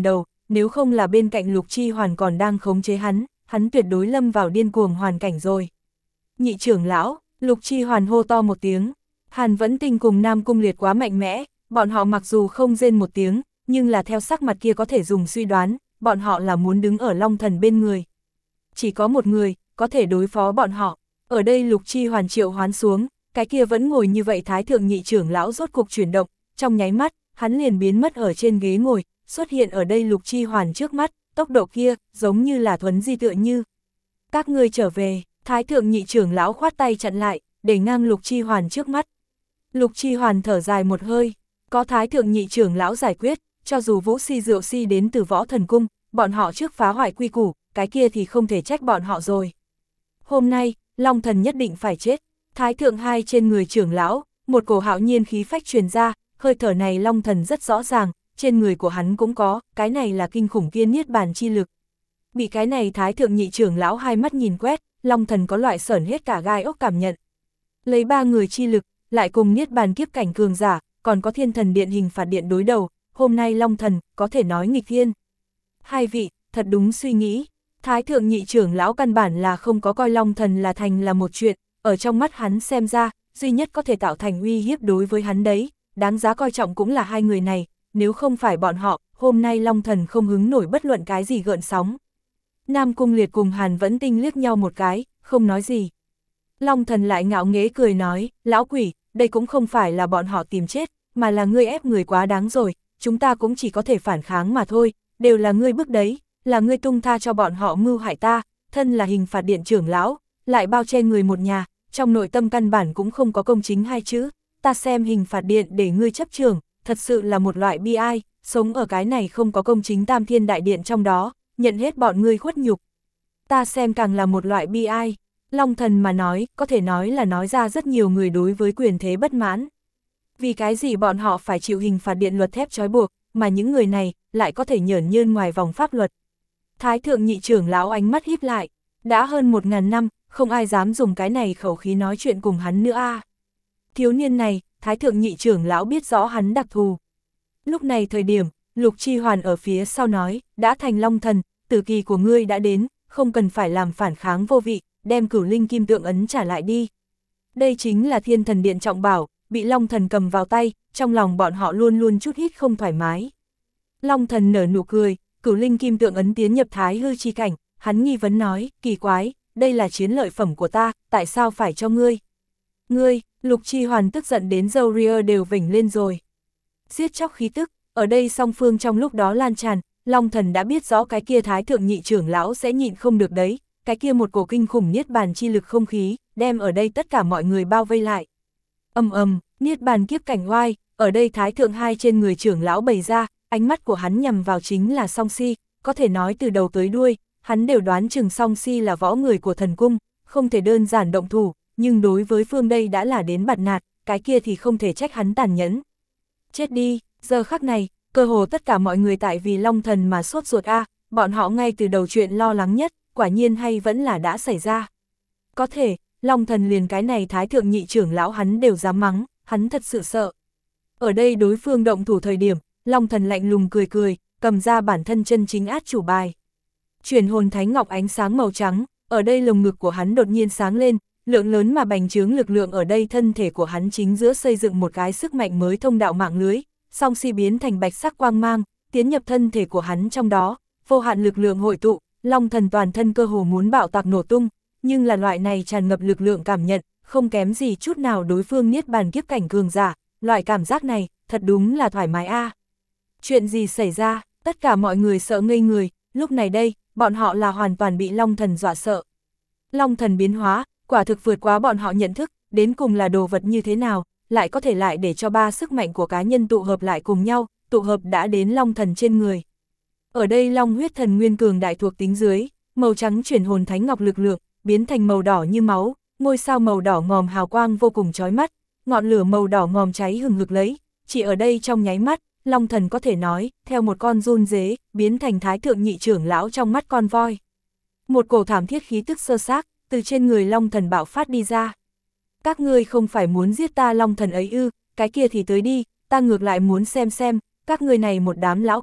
nếu không là bên cạnh Lục Chi Hoàn còn đang khống chế hắn, hắn tuyệt đối lâm vào điên cuồng hoàn cảnh rồi. Nhị trưởng lão, Lục Chi Hoàn hô to một tiếng, Hàn Vẫn Tinh cùng Nam Cung Liệt quá mạnh mẽ, bọn họ mặc dù không rên một tiếng, nhưng là theo sắc mặt kia có thể dùng suy đoán, bọn họ là muốn đứng ở Long Thần bên người. Chỉ có một người, có thể đối phó bọn họ, ở đây Lục Chi Hoàn triệu hoán xuống, cái kia vẫn ngồi như vậy Thái Thượng Nhị trưởng lão rốt cục chuyển động, trong nháy mắt, hắn liền biến mất ở trên ghế ngồi, xuất hiện ở đây Lục Chi Hoàn trước mắt, tốc độ kia, giống như là thuấn di tựa như. Các ngươi trở về, Thái Thượng Nhị trưởng lão khoát tay chặn lại, để ngang Lục Chi Hoàn trước mắt. Lục Chi Hoàn thở dài một hơi, có Thái Thượng Nhị trưởng lão giải quyết, cho dù Vũ Si Diệu Si đến từ Võ Thần Cung, bọn họ trước phá hoại quy củ, cái kia thì không thể trách bọn họ rồi. Hôm nay, Long Thần nhất định phải chết. Thái Thượng hai trên người trưởng lão, một cổ hạo nhiên khí phách truyền ra, hơi thở này Long Thần rất rõ ràng, trên người của hắn cũng có, cái này là kinh khủng kia niết bàn chi lực. Bị cái này Thái Thượng Nhị trưởng lão hai mắt nhìn quét, Long Thần có loại sởn hết cả gai ốc cảm nhận. Lấy ba người chi lực, lại cùng niết bàn kiếp cảnh cường giả, còn có Thiên Thần Điện hình phạt điện đối đầu, hôm nay Long Thần có thể nói nghịch thiên. Hai vị, thật đúng suy nghĩ, Thái Thượng Nhị trưởng lão căn bản là không có coi Long Thần là thành là một chuyện, ở trong mắt hắn xem ra, duy nhất có thể tạo thành uy hiếp đối với hắn đấy, đáng giá coi trọng cũng là hai người này, nếu không phải bọn họ, hôm nay Long Thần không hứng nổi bất luận cái gì gợn sóng. Nam Cung Liệt cùng Hàn Vẫn Tinh liếc nhau một cái, không nói gì. Long Thần lại ngạo nghễ cười nói, lão quỷ, đây cũng không phải là bọn họ tìm chết, mà là ngươi ép người quá đáng rồi, chúng ta cũng chỉ có thể phản kháng mà thôi, đều là ngươi bức đấy, là ngươi tung tha cho bọn họ mưu hại ta, thân là hình phạt điện trưởng lão, lại bao che người một nhà, trong nội tâm căn bản cũng không có công chính hai chữ, ta xem hình phạt điện để ngươi chấp trường, thật sự là một loại bi ai, sống ở cái này không có công chính tam thiên đại điện trong đó, nhận hết bọn ngươi khuất nhục. Ta xem càng là một loại bi ai, Long Thần mà nói, có thể nói là nói ra rất nhiều người đối với quyền thế bất mãn. Vì cái gì bọn họ phải chịu hình phạt điện luật thép trói buộc, mà những người này lại có thể nhởn nhơn ngoài vòng pháp luật. Thái Thượng Nhị trưởng lão ánh mắt híp lại, đã hơn một ngàn năm, không ai dám dùng cái này khẩu khí nói chuyện cùng hắn nữa a. À. Thiếu niên này, Thái Thượng Nhị trưởng lão biết rõ hắn đặc thù. Lúc này thời điểm, Lục Chi Hoàn ở phía sau nói, đã thành Long Thần, tử kỳ của ngươi đã đến, không cần phải làm phản kháng vô vị, đem Cửu Linh Kim Tượng ấn trả lại đi. Đây chính là Thiên Thần Điện trọng bảo, bị Long Thần cầm vào tay, trong lòng bọn họ luôn luôn chút hít không thoải mái. Long Thần nở nụ cười, Cửu Linh Kim Tượng ấn tiến nhập thái hư chi cảnh, hắn nghi vấn nói, kỳ quái, đây là chiến lợi phẩm của ta, tại sao phải cho ngươi? Ngươi, Lục Chi Hoàn tức giận đến râu ria đều vểnh lên rồi. Giết chóc khí tức, ở đây song phương trong lúc đó lan tràn, Long Thần đã biết rõ cái kia Thái Thượng Nhị trưởng lão sẽ nhịn không được đấy, cái kia một cổ kinh khủng niết bàn chi lực không khí, đem ở đây tất cả mọi người bao vây lại. Ầm ầm, niết bàn kiếp cảnh oai, ở đây Thái Thượng hai trên người trưởng lão bày ra, ánh mắt của hắn nhằm vào chính là Song Si, có thể nói từ đầu tới đuôi, hắn đều đoán chừng Song Si là võ người của thần cung, không thể đơn giản động thủ, nhưng đối với phương đây đã là đến bạt nạt, cái kia thì không thể trách hắn tàn nhẫn. Chết đi, giờ khắc này, cơ hồ tất cả mọi người tại vì Long Thần mà sốt ruột a, à, bọn họ ngay từ đầu chuyện lo lắng nhất, quả nhiên hay vẫn là đã xảy ra. Có thể, Long Thần liền cái này Thái Thượng Nhị trưởng lão hắn đều dám mắng, hắn thật sự sợ. Ở đây đối phương động thủ thời điểm, Long Thần lạnh lùng cười cười, cầm ra bản thân chân chính át chủ bài. Chuyển hồn thánh ngọc ánh sáng màu trắng, ở đây lồng ngực của hắn đột nhiên sáng lên, lượng lớn mà bành trướng lực lượng ở đây thân thể của hắn chính giữa xây dựng một cái sức mạnh mới thông đạo mạng lưới, Song Si biến thành bạch sắc quang mang, tiến nhập thân thể của hắn trong đó, vô hạn lực lượng hội tụ, Long Thần toàn thân cơ hồ muốn bạo tạc nổ tung, nhưng là loại này tràn ngập lực lượng cảm nhận, không kém gì chút nào đối phương niết bàn kiếp cảnh cường giả, loại cảm giác này, thật đúng là thoải mái a. À. Chuyện gì xảy ra, tất cả mọi người sợ ngây người, lúc này đây, bọn họ là hoàn toàn bị Long Thần dọa sợ. Long Thần biến hóa, quả thực vượt quá bọn họ nhận thức, đến cùng là đồ vật như thế nào, lại có thể lại để cho ba sức mạnh của cá nhân tụ hợp lại cùng nhau, tụ hợp đã đến Long Thần trên người. Ở đây Long huyết thần nguyên cường đại thuộc tính dưới, màu trắng chuyển hồn thánh ngọc lực lượng, biến thành màu đỏ như máu, ngôi sao màu đỏ ngòm hào quang vô cùng chói mắt, ngọn lửa màu đỏ ngòm cháy hừng hực lấy, chỉ ở đây trong nháy mắt, Long Thần có thể nói, theo một con run dế, biến thành Thái Thượng Nhị trưởng lão trong mắt con voi. Một cổ thảm thiết khí tức sơ xác, từ trên người Long Thần bạo phát đi ra. Các ngươi không phải muốn giết ta Long Thần ấy ư, cái kia thì tới đi, ta ngược lại muốn xem xem, các ngươi này một đám lão cẩu,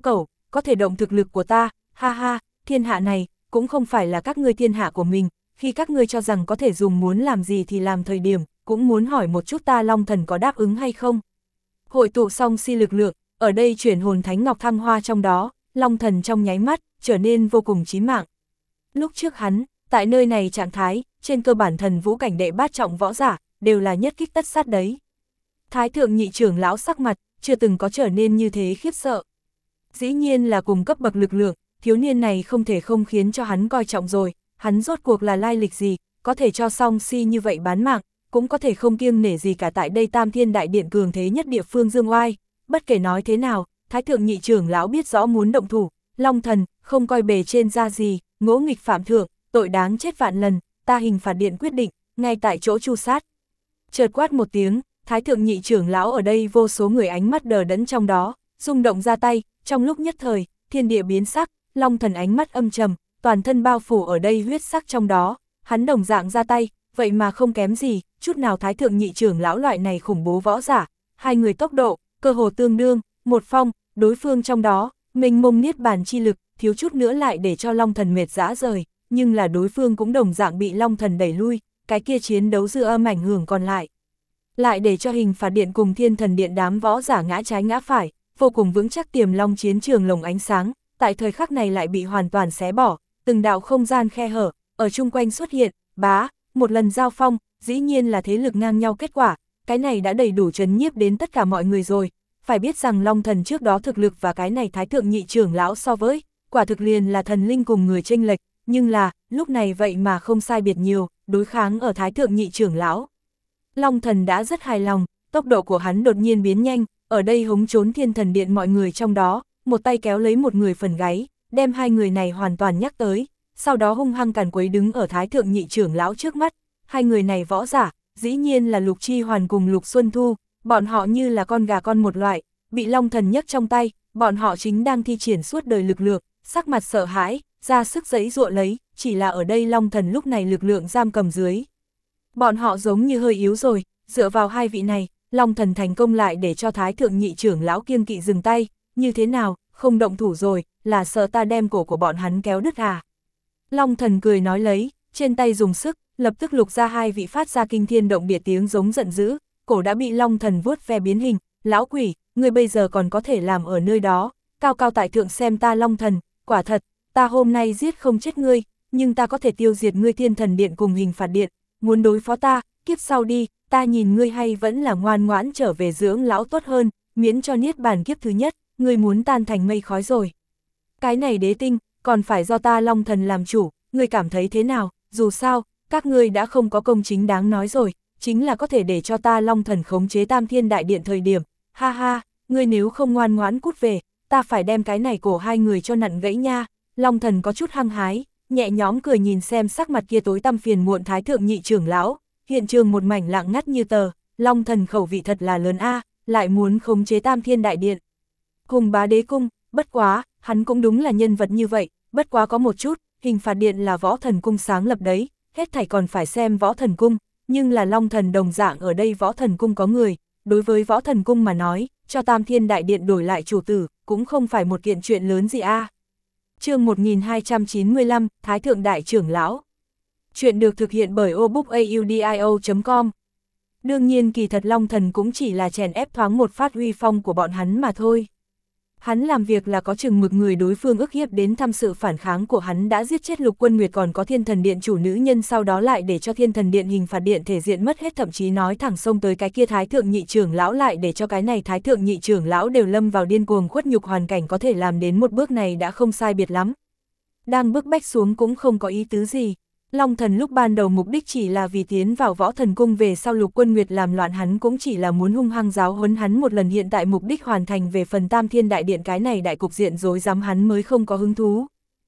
có thể động thực lực của ta, ha ha, thiên hạ này, cũng không phải là các ngươi thiên hạ của mình, khi các ngươi cho rằng có thể dùng muốn làm gì thì làm thời điểm, cũng muốn hỏi một chút ta Long Thần có đáp ứng hay không. Hội tụ xong si lực lượng, ở đây chuyển hồn thánh ngọc thăng hoa trong đó, Long Thần trong nháy mắt, trở nên vô cùng chí mạng. Lúc trước hắn, tại nơi này trạng thái, trên cơ bản thần vũ cảnh đệ bát trọng võ giả, đều là nhất kích tất sát đấy. Thái thượng nhị trưởng lão sắc mặt, chưa từng có trở nên như thế khiếp sợ. Dĩ nhiên là cùng cấp bậc lực lượng, thiếu niên này không thể không khiến cho hắn coi trọng rồi, hắn rốt cuộc là lai lịch gì, có thể cho song si như vậy bán mạng, cũng có thể không kiêng nể gì cả tại đây Tam Thiên Đại Điện cường thế nhất địa phương dương oai. Bất kể nói thế nào, Thái thượng nhị trưởng lão biết rõ muốn động thủ, Long Thần, không coi bề trên ra gì, ngỗ nghịch phạm thượng, tội đáng chết vạn lần, ta hình phạt điện quyết định, ngay tại chỗ tru sát. Chợt quát một tiếng, Thái thượng nhị trưởng lão ở đây vô số người ánh mắt đờ đẫn trong đó, rung động ra tay, trong lúc nhất thời, thiên địa biến sắc, Long Thần ánh mắt âm trầm, toàn thân bao phủ ở đây huyết sắc trong đó, hắn đồng dạng ra tay, vậy mà không kém gì, chút nào Thái thượng nhị trưởng lão loại này khủng bố võ giả, hai người tốc độ, cơ hồ tương đương, một phong, đối phương trong đó, mênh mông niết bàn chi lực, thiếu chút nữa lại để cho Long Thần mệt rã rời, nhưng là đối phương cũng đồng dạng bị Long Thần đẩy lui, cái kia chiến đấu dư âm ảnh hưởng còn lại. Lại để cho hình phạt điện cùng thiên thần điện đám võ giả ngã trái ngã phải, vô cùng vững chắc tiềm long chiến trường lồng ánh sáng, tại thời khắc này lại bị hoàn toàn xé bỏ, từng đạo không gian khe hở, ở chung quanh xuất hiện, bá, một lần giao phong, dĩ nhiên là thế lực ngang nhau kết quả, cái này đã đầy đủ chấn nhiếp đến tất cả mọi người rồi, phải biết rằng Long Thần trước đó thực lực và cái này Thái thượng nhị trưởng lão so với, quả thực liền là thần linh cùng người chênh lệch, nhưng là, lúc này vậy mà không sai biệt nhiều, đối kháng ở Thái thượng nhị trưởng lão. Long Thần đã rất hài lòng, tốc độ của hắn đột nhiên biến nhanh, ở đây hống trốn thiên thần điện mọi người trong đó, một tay kéo lấy một người phần gáy, đem hai người này hoàn toàn nhắc tới, sau đó hung hăng càn quấy đứng ở Thái thượng nhị trưởng lão trước mắt, hai người này võ giả, dĩ nhiên là Lục Chi Hoàn cùng Lục Xuân Thu, bọn họ như là con gà con một loại, bị Long Thần nhấc trong tay, bọn họ chính đang thi triển suốt đời lực lượng, sắc mặt sợ hãi, ra sức giãy giụa lấy, chỉ là ở đây Long Thần lúc này lực lượng giam cầm dưới. Bọn họ giống như hơi yếu rồi, dựa vào hai vị này, Long Thần thành công lại để cho Thái thượng nhị trưởng lão kiêng kỵ dừng tay, như thế nào, không động thủ rồi, là sợ ta đem cổ của bọn hắn kéo đứt à. Long Thần cười nói lấy, trên tay dùng sức, lập tức lục ra hai vị phát ra kinh thiên động địa tiếng giống giận dữ, cổ đã bị Long Thần vuốt ve biến hình, lão quỷ, ngươi bây giờ còn có thể làm ở nơi đó, cao cao tại thượng xem ta Long Thần, quả thật, ta hôm nay giết không chết ngươi, nhưng ta có thể tiêu diệt ngươi thiên thần điện cùng hình phạt điện, muốn đối phó ta, kiếp sau đi, ta nhìn ngươi hay vẫn là ngoan ngoãn trở về dưỡng lão tốt hơn, miễn cho niết bàn kiếp thứ nhất, ngươi muốn tan thành mây khói rồi. Cái này đế tinh, còn phải do ta Long Thần làm chủ, ngươi cảm thấy thế nào, dù sao, các ngươi đã không có công chính đáng nói rồi, chính là có thể để cho ta Long Thần khống chế Tam Thiên Đại Điện thời điểm, ha ha, ngươi nếu không ngoan ngoãn cút về, ta phải đem cái này cổ hai người cho nặn gãy nha. Long Thần có chút hăng hái, nhẹ nhõm cười nhìn xem sắc mặt kia tối tăm phiền muộn Thái thượng nhị trưởng lão, hiện trường một mảnh lặng ngắt như tờ, Long Thần khẩu vị thật là lớn a, lại muốn khống chế Tam Thiên Đại Điện. Cùng bá đế cung, bất quá, hắn cũng đúng là nhân vật như vậy, bất quá có một chút, hình phạt điện là võ thần cung sáng lập đấy, hết thảy còn phải xem võ thần cung, nhưng là Long Thần đồng dạng ở đây võ thần cung có người, đối với võ thần cung mà nói, cho Tam Thiên Đại Điện đổi lại chủ tử, cũng không phải một kiện chuyện lớn gì a. Chương một nghìn hai trăm chín mươi lăm, Thái thượng đại trưởng lão. Chuyện được thực hiện bởi obookaudio chấm com. Đương nhiên kỳ thật Long Thần cũng chỉ là chèn ép thoáng một phát uy phong của bọn hắn mà thôi. Hắn làm việc là có chừng mực người đối phương ức hiếp đến thăm sự phản kháng của hắn đã giết chết Lục Quân Nguyệt còn có Thiên Thần Điện chủ nữ nhân, sau đó lại để cho Thiên Thần Điện hình phạt điện thể diện mất hết, thậm chí nói thẳng xông tới cái kia Thái thượng nhị trưởng lão, lại để cho cái này Thái thượng nhị trưởng lão đều lâm vào điên cuồng khuất nhục hoàn cảnh, có thể làm đến một bước này đã không sai biệt lắm. Đang bức bách xuống cũng không có ý tứ gì. Long Thần lúc ban đầu mục đích chỉ là vì tiến vào võ thần cung, về sau Lục Quân Nguyệt làm loạn hắn cũng chỉ là muốn hung hăng giáo huấn hắn một lần, hiện tại mục đích hoàn thành, về phần Tam Thiên Đại Điện cái này đại cục diện rối rắm hắn mới không có hứng thú.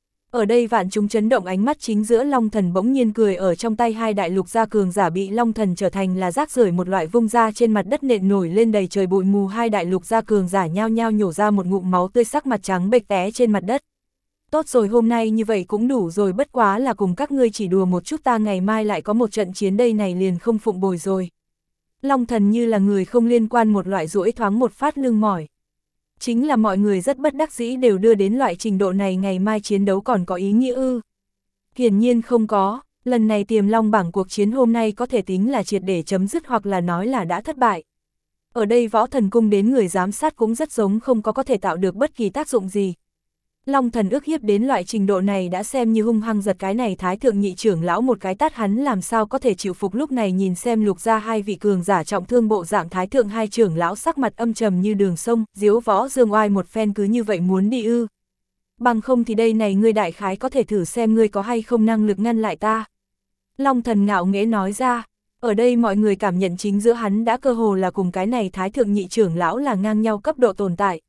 Ở đây vạn chúng chấn động ánh mắt chính giữa, Long Thần bỗng nhiên cười, ở trong tay hai đại lục gia cường giả bị Long Thần trở thành là rác rưởi một loại vung ra trên mặt đất, nện nổi lên đầy trời bụi mù, hai đại lục gia cường giả nhao nhao nhổ ra một ngụm máu tươi, sắc mặt trắng bệch té trên mặt đất. Tốt rồi, hôm nay như vậy cũng đủ rồi, bất quá là cùng các ngươi chỉ đùa một chút, ta ngày mai lại có một trận chiến đây này liền không phụng bồi rồi. Long Thần như là người không liên quan một loại duỗi thoáng một phát lưng mỏi. Chính là mọi người rất bất đắc dĩ đều đưa đến loại trình độ này, ngày mai chiến đấu còn có ý nghĩa ư? Hiển nhiên không có, lần này Tiềm Long bảng cuộc chiến hôm nay có thể tính là triệt để chấm dứt hoặc là nói là đã thất bại. Ở đây Võ Thần Cung đến người giám sát cũng rất giống không có có thể tạo được bất kỳ tác dụng gì. Long Thần ức hiếp đến loại trình độ này đã xem như hung hăng giật cái này Thái thượng nhị trưởng lão một cái tát, hắn làm sao có thể chịu phục. Lúc này nhìn xem Lục gia hai vị cường giả trọng thương bộ dạng, Thái thượng hai trưởng lão sắc mặt âm trầm như đường sông, diếu võ dương oai một phen cứ như vậy muốn đi ư? Bằng không thì đây này ngươi đại khái có thể thử xem ngươi có hay không năng lực ngăn lại ta. Long Thần ngạo nghễ nói ra, ở đây mọi người cảm nhận chính giữa hắn đã cơ hồ là cùng cái này Thái thượng nhị trưởng lão là ngang nhau cấp độ tồn tại.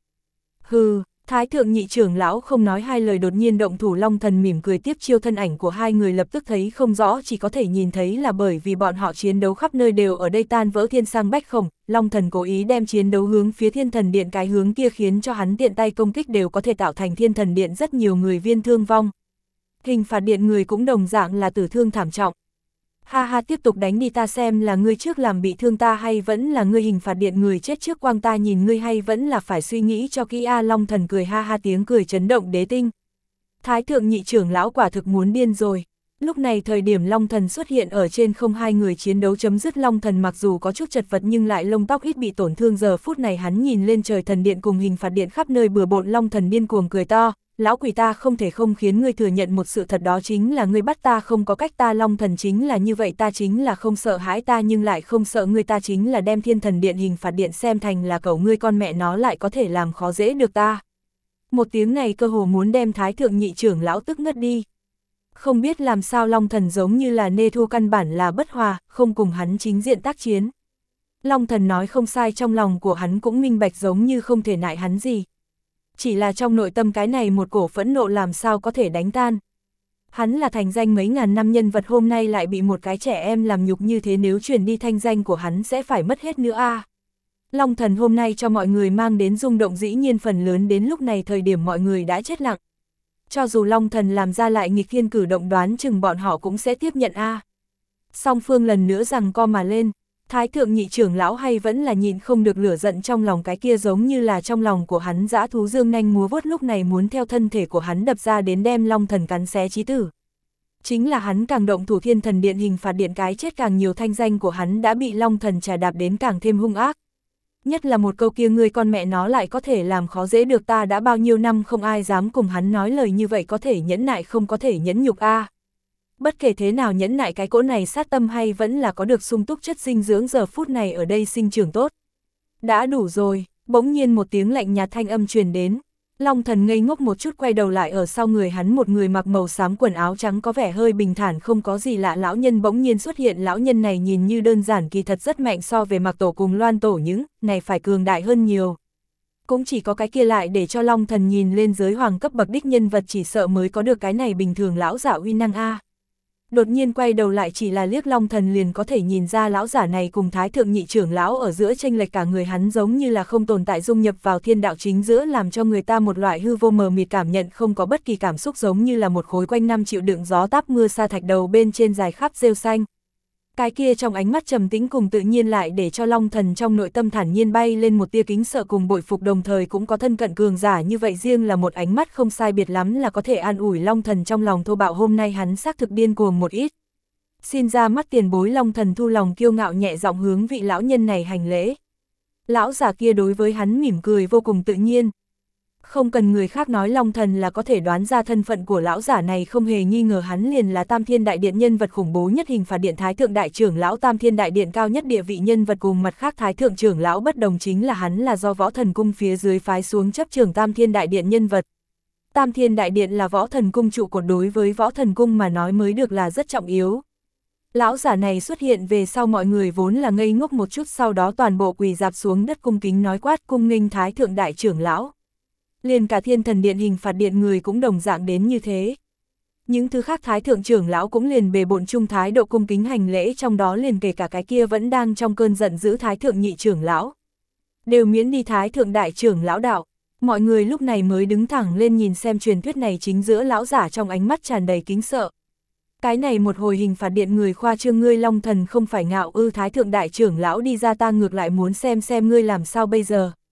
Hừ, Thái thượng nhị trưởng lão không nói hai lời đột nhiên động thủ. Long Thần mỉm cười tiếp chiêu, thân ảnh của hai người lập tức thấy không rõ, chỉ có thể nhìn thấy là bởi vì bọn họ chiến đấu khắp nơi đều ở đây tan vỡ thiên sang bách khổng. Long Thần cố ý đem chiến đấu hướng phía Thiên Thần Điện cái hướng kia, khiến cho hắn tiện tay công kích đều có thể tạo thành Thiên Thần Điện rất nhiều người viên thương vong. Hình phạt điện người cũng đồng dạng là tử thương thảm trọng. Ha ha, tiếp tục đánh đi, ta xem là ngươi trước làm bị thương ta hay vẫn là ngươi hình phạt điện người chết trước quang ta nhìn ngươi, hay vẫn là phải suy nghĩ cho kỹ a. Long Thần cười ha ha, tiếng cười chấn động đế tinh. Thái thượng nhị trưởng lão quả thực muốn điên rồi. Lúc này thời điểm Long Thần xuất hiện ở trên không, hai người chiến đấu chấm dứt. Long Thần mặc dù có chút chật vật nhưng lại lông tóc ít bị tổn thương. Giờ phút này hắn nhìn lên trời thần điện cùng hình phạt điện khắp nơi bừa bộn, Long Thần điên cuồng cười to. Lão quỷ, ta không thể không khiến ngươi thừa nhận một sự thật, đó chính là ngươi bắt ta không có cách. Ta Long Thần chính là như vậy, ta chính là không sợ hãi, ta nhưng lại không sợ ngươi, ta chính là đem Thiên Thần Điện hình phạt điện xem thành là cẩu, ngươi con mẹ nó lại có thể làm khó dễ được ta. Một tiếng này cơ hồ muốn đem Thái thượng nhị trưởng lão tức ngất đi. Không biết làm sao Long Thần giống như là nê thu, căn bản là bất hòa, không cùng hắn chính diện tác chiến. Long Thần nói không sai, trong lòng của hắn cũng minh bạch giống như không thể nại hắn gì. Chỉ là trong nội tâm cái này một cổ phẫn nộ làm sao có thể đánh tan. Hắn là thành danh mấy ngàn năm nhân vật, hôm nay lại bị một cái trẻ em làm nhục như thế, nếu truyền đi thanh danh của hắn sẽ phải mất hết nữa a. À. Long Thần hôm nay cho mọi người mang đến rung động dĩ nhiên phần lớn đến lúc này thời điểm mọi người đã chết lặng. Cho dù Long Thần làm ra lại nghịch thiên cử động, đoán chừng bọn họ cũng sẽ tiếp nhận a. À. Song phương lần nữa giằng co mà lên. Thái thượng nhị trưởng lão hay vẫn là nhịn không được lửa giận trong lòng, cái kia giống như là trong lòng của hắn dã thú dương nanh múa vuốt, lúc này muốn theo thân thể của hắn đập ra đến đem Long Thần cắn xé chí tử. Chính là hắn càng động thủ, Thiên Thần Điện hình phạt điện cái chết càng nhiều, thanh danh của hắn đã bị Long Thần trà đạp đến càng thêm hung ác. Nhất là một câu kia, ngươi con mẹ nó lại có thể làm khó dễ được ta, đã bao nhiêu năm không ai dám cùng hắn nói lời như vậy, có thể nhẫn nại không có thể nhẫn nhục a. À. Bất kể thế nào nhẫn nại, cái cỗ này sát tâm hay vẫn là có được sung túc chất dinh dưỡng, giờ phút này ở đây sinh trưởng tốt. Đã đủ rồi, bỗng nhiên một tiếng lạnh nhạt thanh âm truyền đến. Long Thần ngây ngốc một chút, quay đầu lại, ở sau người hắn một người mặc màu xám quần áo trắng có vẻ hơi bình thản không có gì lạ lão nhân bỗng nhiên xuất hiện. Lão nhân này nhìn như đơn giản, kỳ thật rất mạnh, so về Mạc Tổ cùng Loan Tổ những này phải cường đại hơn nhiều. Cũng chỉ có cái kia lại để cho Long Thần nhìn lên giới hoàng cấp bậc đích nhân vật chỉ sợ mới có được cái này bình thường lão giả uy năng a. Đột nhiên quay đầu lại, chỉ là liếc Long Thần liền có thể nhìn ra lão giả này cùng Thái thượng nhị trưởng lão ở giữa chênh lệch, cả người hắn giống như là không tồn tại, dung nhập vào thiên đạo chính giữa, làm cho người ta một loại hư vô mờ mịt cảm nhận, không có bất kỳ cảm xúc, giống như là một khối quanh năm chịu đựng gió táp mưa sa thạch đầu bên trên dài khắp rêu xanh. Cái kia trong ánh mắt trầm tĩnh cùng tự nhiên lại để cho Long Thần trong nội tâm thản nhiên bay lên một tia kính sợ cùng bội phục, đồng thời cũng có thân cận cường giả như vậy, riêng là một ánh mắt không sai biệt lắm là có thể an ủi Long Thần trong lòng thô bạo. Hôm nay hắn xác thực điên cuồng một ít. Xin ra mắt tiền bối. Long Thần thu lòng kiêu ngạo, nhẹ giọng hướng vị lão nhân này hành lễ. Lão giả kia đối với hắn mỉm cười vô cùng tự nhiên. Không cần người khác nói, Long Thần là có thể đoán ra thân phận của lão giả này, không hề nghi ngờ hắn liền là Tam Thiên Đại Điện nhân vật khủng bố nhất, hình phạt điện Thái thượng đại trưởng lão, Tam Thiên Đại Điện cao nhất địa vị nhân vật. Cùng mặt khác Thái thượng trưởng lão bất đồng chính là hắn là do Võ Thần Cung phía dưới phái xuống chấp trưởng Tam Thiên Đại Điện nhân vật. Tam Thiên Đại Điện là Võ Thần Cung trụ cột, đối với Võ Thần Cung mà nói mới được là rất trọng yếu. Lão giả này xuất hiện về sau, mọi người vốn là ngây ngốc một chút, sau đó toàn bộ quỳ dạp xuống đất cung kính nói quát cung nghênh Thái thượng đại trưởng lão. Liền cả Thiên Thần Điện hình phạt điện người cũng đồng dạng đến như thế. Những thứ khác Thái thượng trưởng lão cũng liền bề bộn chung thái độ cung kính hành lễ, trong đó liền kể cả cái kia vẫn đang trong cơn giận dữ Thái thượng nhị trưởng lão. Đều miễn đi Thái thượng đại trưởng lão đạo. Mọi người lúc này mới đứng thẳng lên nhìn xem truyền thuyết này chính giữa lão giả trong ánh mắt tràn đầy kính sợ. Cái này một hồi hình phạt điện người khoa trương, ngươi Long Thần không phải ngạo ư? Thái thượng đại trưởng lão đi ra, ta ngược lại muốn xem xem ngươi làm sao bây giờ.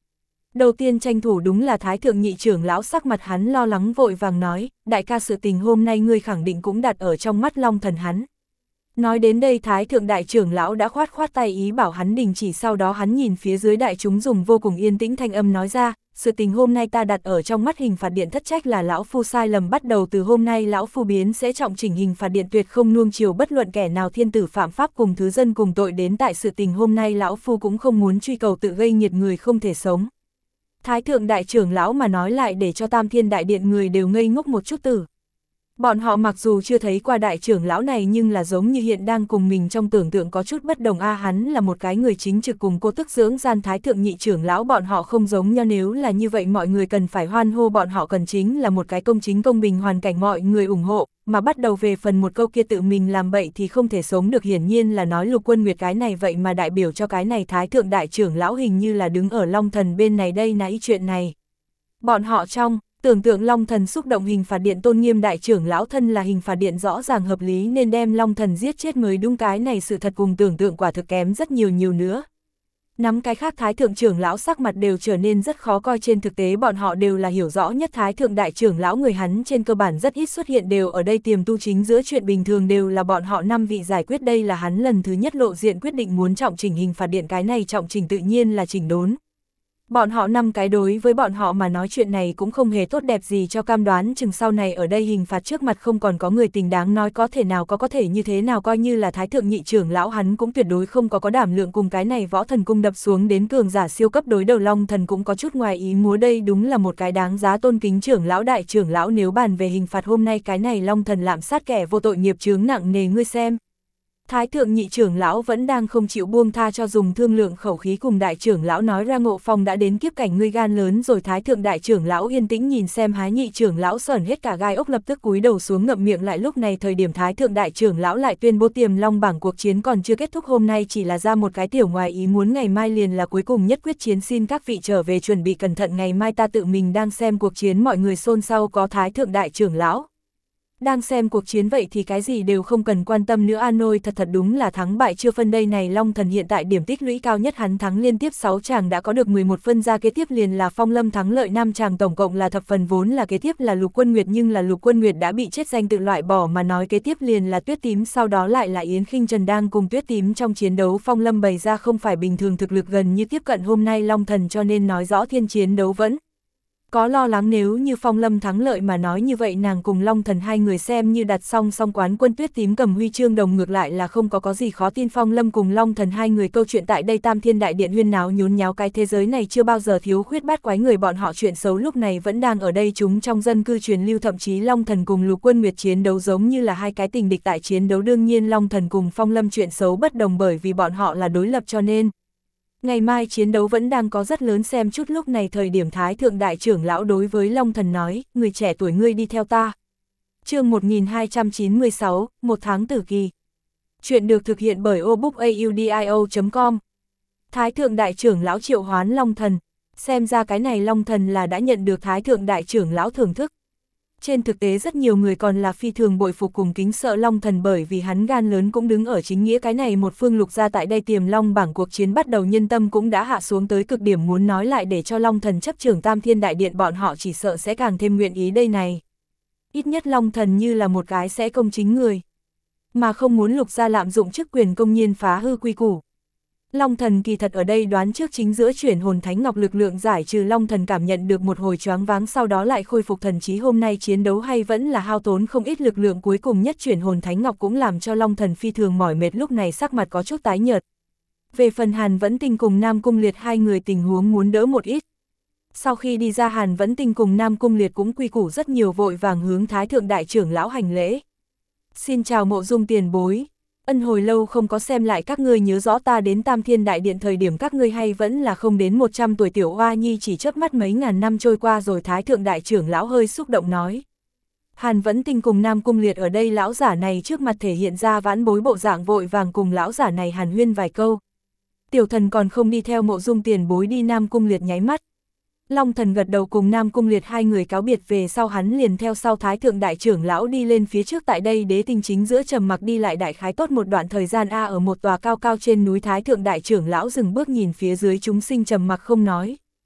Đầu tiên tranh thủ đúng là Thái thượng nhị trưởng lão, sắc mặt hắn lo lắng vội vàng nói, đại ca sự tình hôm nay ngươi khẳng định cũng đặt ở trong mắt Long Thần hắn. Nói đến đây Thái thượng đại trưởng lão đã khoát khoát tay ý bảo hắn đình chỉ, sau đó hắn nhìn phía dưới đại chúng dùng vô cùng yên tĩnh thanh âm nói ra, sự tình hôm nay ta đặt ở trong mắt hình phạt điện, thất trách là lão phu sai lầm, bắt đầu từ hôm nay lão phu biến sẽ trọng chỉnh hình phạt điện, tuyệt không nuông chiều bất luận kẻ nào thiên tử phạm pháp cùng thứ dân cùng tội đến, tại sự tình hôm nay lão phu cũng không muốn truy cầu tự gây nghiệt người không thể sống. Thái thượng đại trưởng lão mà nói lại để cho Tam Thiên Đại Điện người đều ngây ngốc một chút tử. Bọn họ mặc dù chưa thấy qua đại trưởng lão này nhưng là giống như hiện đang cùng mình trong tưởng tượng có chút bất đồng a, à, hắn là một cái người chính trực cùng cô tức dưỡng gian Thái thượng nhị trưởng lão bọn họ không giống nhau, nếu là như vậy mọi người cần phải hoan hô, bọn họ cần chính là một cái công chính công bình hoàn cảnh mọi người ủng hộ, mà bắt đầu về phần một câu kia tự mình làm bậy thì không thể sống được, hiển nhiên là nói Lục Quân Nguyệt cái này vậy mà đại biểu cho cái này Thái thượng đại trưởng lão hình như là đứng ở Long Thần bên này đây nãy chuyện này. Bọn họ trong tưởng tượng Long Thần xúc động hình phạt điện tôn nghiêm đại trưởng lão thân là hình phạt điện rõ ràng hợp lý nên đem Long Thần giết chết mới đúng, cái này sự thật cùng tưởng tượng quả thực kém rất nhiều nhiều nữa. Nắm cái khác Thái thượng trưởng lão sắc mặt đều trở nên rất khó coi, trên thực tế bọn họ đều là hiểu rõ nhất Thái thượng đại trưởng lão, người hắn trên cơ bản rất ít xuất hiện, đều ở đây tiềm tu chính giữa, chuyện bình thường đều là bọn họ năm vị giải quyết, đây là hắn lần thứ nhất lộ diện quyết định muốn trọng chỉnh hình phạt điện, cái này trọng chỉnh tự nhiên là chỉnh đốn. Bọn họ năm cái đối với bọn họ mà nói chuyện này cũng không hề tốt đẹp gì, cho cam đoán chừng sau này ở đây hình phạt trước mặt không còn có người tình đáng nói, có thể nào có có thể như thế nào, coi như là Thái thượng nhị trưởng lão hắn cũng tuyệt đối không có có đảm lượng cùng cái này võ thần cung đập xuống đến cường giả siêu cấp đối đầu, Long Thần cũng có chút ngoài ý múa, đây đúng là một cái đáng giá tôn kính trưởng lão đại trưởng lão, nếu bàn về hình phạt hôm nay cái này Long Thần lạm sát kẻ vô tội nghiệp chướng nặng nề, ngươi xem. Thái thượng nhị trưởng lão vẫn đang không chịu buông tha cho dùng thương lượng khẩu khí cùng đại trưởng lão nói ra, Ngộ Phong đã đến kiếp cảnh, ngươi gan lớn rồi. Thái thượng đại trưởng lão yên tĩnh nhìn xem Hái nhị trưởng lão sởn hết cả gai ốc, lập tức cúi đầu xuống ngậm miệng lại. Lúc này thời điểm Thái thượng đại trưởng lão lại tuyên bố tiềm long bảng cuộc chiến còn chưa kết thúc, hôm nay chỉ là ra một cái tiểu ngoài ý muốn, ngày mai liền là cuối cùng nhất quyết chiến, xin các vị trở về chuẩn bị cẩn thận, ngày mai ta tự mình đang xem cuộc chiến. Mọi người xôn xao, có Thái thượng đại trưởng lão đang xem cuộc chiến vậy thì cái gì đều không cần quan tâm nữa, an ôi thật thật đúng là thắng bại chưa phân đây này. Long Thần hiện tại điểm tích lũy cao nhất, hắn thắng liên tiếp sáu tràng đã có được mười một phân, ra kế tiếp liền là Phong Lâm thắng lợi năm tràng, tổng cộng là thập phần, vốn là kế tiếp là Lục Quân Nguyệt nhưng là Lục Quân Nguyệt đã bị chết danh tự loại bỏ mà nói, kế tiếp liền là Tuyết Tím, sau đó lại là Yến Khinh Trần đang cùng Tuyết Tím trong chiến đấu. Phong Lâm bày ra không phải bình thường thực lực, gần như tiếp cận hôm nay Long Thần, cho nên nói rõ thiên chiến đấu vẫn có lo lắng, nếu như Phong Lâm thắng lợi mà nói như vậy nàng cùng Long Thần hai người xem như đặt song song quán quân, Tuyết Tím cầm huy chương đồng, ngược lại là không có có gì khó tin. Phong Lâm cùng Long Thần hai người câu chuyện tại đây Tam Thiên Đại Điện huyên náo nhốn nháo, cái thế giới này chưa bao giờ thiếu khuyết bát quái người, bọn họ chuyện xấu lúc này vẫn đang ở đây chúng trong dân cư truyền lưu, thậm chí Long Thần cùng Lục Quân Nguyệt chiến đấu giống như là hai cái tình địch tại chiến đấu. Đương nhiên Long Thần cùng Phong Lâm chuyện xấu bất đồng, bởi vì bọn họ là đối lập cho nên ngày mai chiến đấu vẫn đang có rất lớn xem chút. Lúc này thời điểm Thái thượng đại trưởng lão đối với Long Thần nói, người trẻ tuổi ngươi đi theo ta. Chương một nghìn hai trăm chín mươi sáu, một tháng tử kỳ. Chuyện được thực hiện bởi obookaudio chấm com. Thái thượng đại trưởng lão triệu hoán Long Thần, xem ra cái này Long Thần là đã nhận được Thái thượng đại trưởng lão thưởng thức. Trên thực tế rất nhiều người còn là phi thường bội phục cùng kính sợ Long Thần, bởi vì hắn gan lớn cũng đứng ở chính nghĩa cái này một phương. Lục ra tại đây tiềm long bảng cuộc chiến bắt đầu, nhân tâm cũng đã hạ xuống tới cực điểm, muốn nói lại để cho Long Thần chấp trưởng Tam Thiên Đại Điện bọn họ chỉ sợ sẽ càng thêm nguyện ý đây này. Ít nhất Long Thần như là một cái sẽ công chính người, mà không muốn Lục ra lạm dụng chức quyền công nhiên phá hư quy củ. Long Thần kỳ thật ở đây đoán trước chính giữa chuyển hồn thánh ngọc lực lượng giải trừ, Long Thần cảm nhận được một hồi choáng váng, sau đó lại khôi phục thần trí. Hôm nay chiến đấu hay vẫn là hao tốn không ít lực lượng, cuối cùng nhất chuyển hồn thánh ngọc cũng làm cho Long Thần phi thường mỏi mệt, lúc này sắc mặt có chút tái nhợt. Về phần Hàn Vẫn Tinh cùng Nam Cung Liệt hai người tình huống muốn đỡ một ít. Sau khi đi ra Hàn Vẫn Tinh cùng Nam Cung Liệt cũng quy củ rất nhiều, vội vàng hướng Thái thượng đại trưởng lão hành lễ. Xin chào Mộ Dung tiền bối. Ân hồi lâu không có xem lại các ngươi, nhớ rõ ta đến Tam Thiên Đại Điện thời điểm các ngươi hay vẫn là không đến một trăm tuổi tiểu oa nhi, chỉ chớp mắt mấy ngàn năm trôi qua rồi. Thái thượng đại trưởng lão hơi xúc động nói. Hàn Vẫn Tinh cùng Nam Cung Liệt ở đây lão giả này trước mặt thể hiện ra vãn bối bộ dạng, vội vàng cùng lão giả này hàn huyên vài câu. Tiểu thần còn không đi theo Mộ Dung tiền bối đi. Nam Cung Liệt nháy mắt. Long Thần gật đầu cùng Nam Cung Liệt hai người cáo biệt về sau, hắn liền theo sau Thái thượng đại trưởng lão đi lên phía trước. Tại đây Đế Tinh chính giữa trầm mặc đi lại đại khái tốt một đoạn thời gian a, ở một tòa cao cao trên núi, Thái thượng đại trưởng lão dừng bước nhìn phía dưới chúng sinh trầm mặc không nói.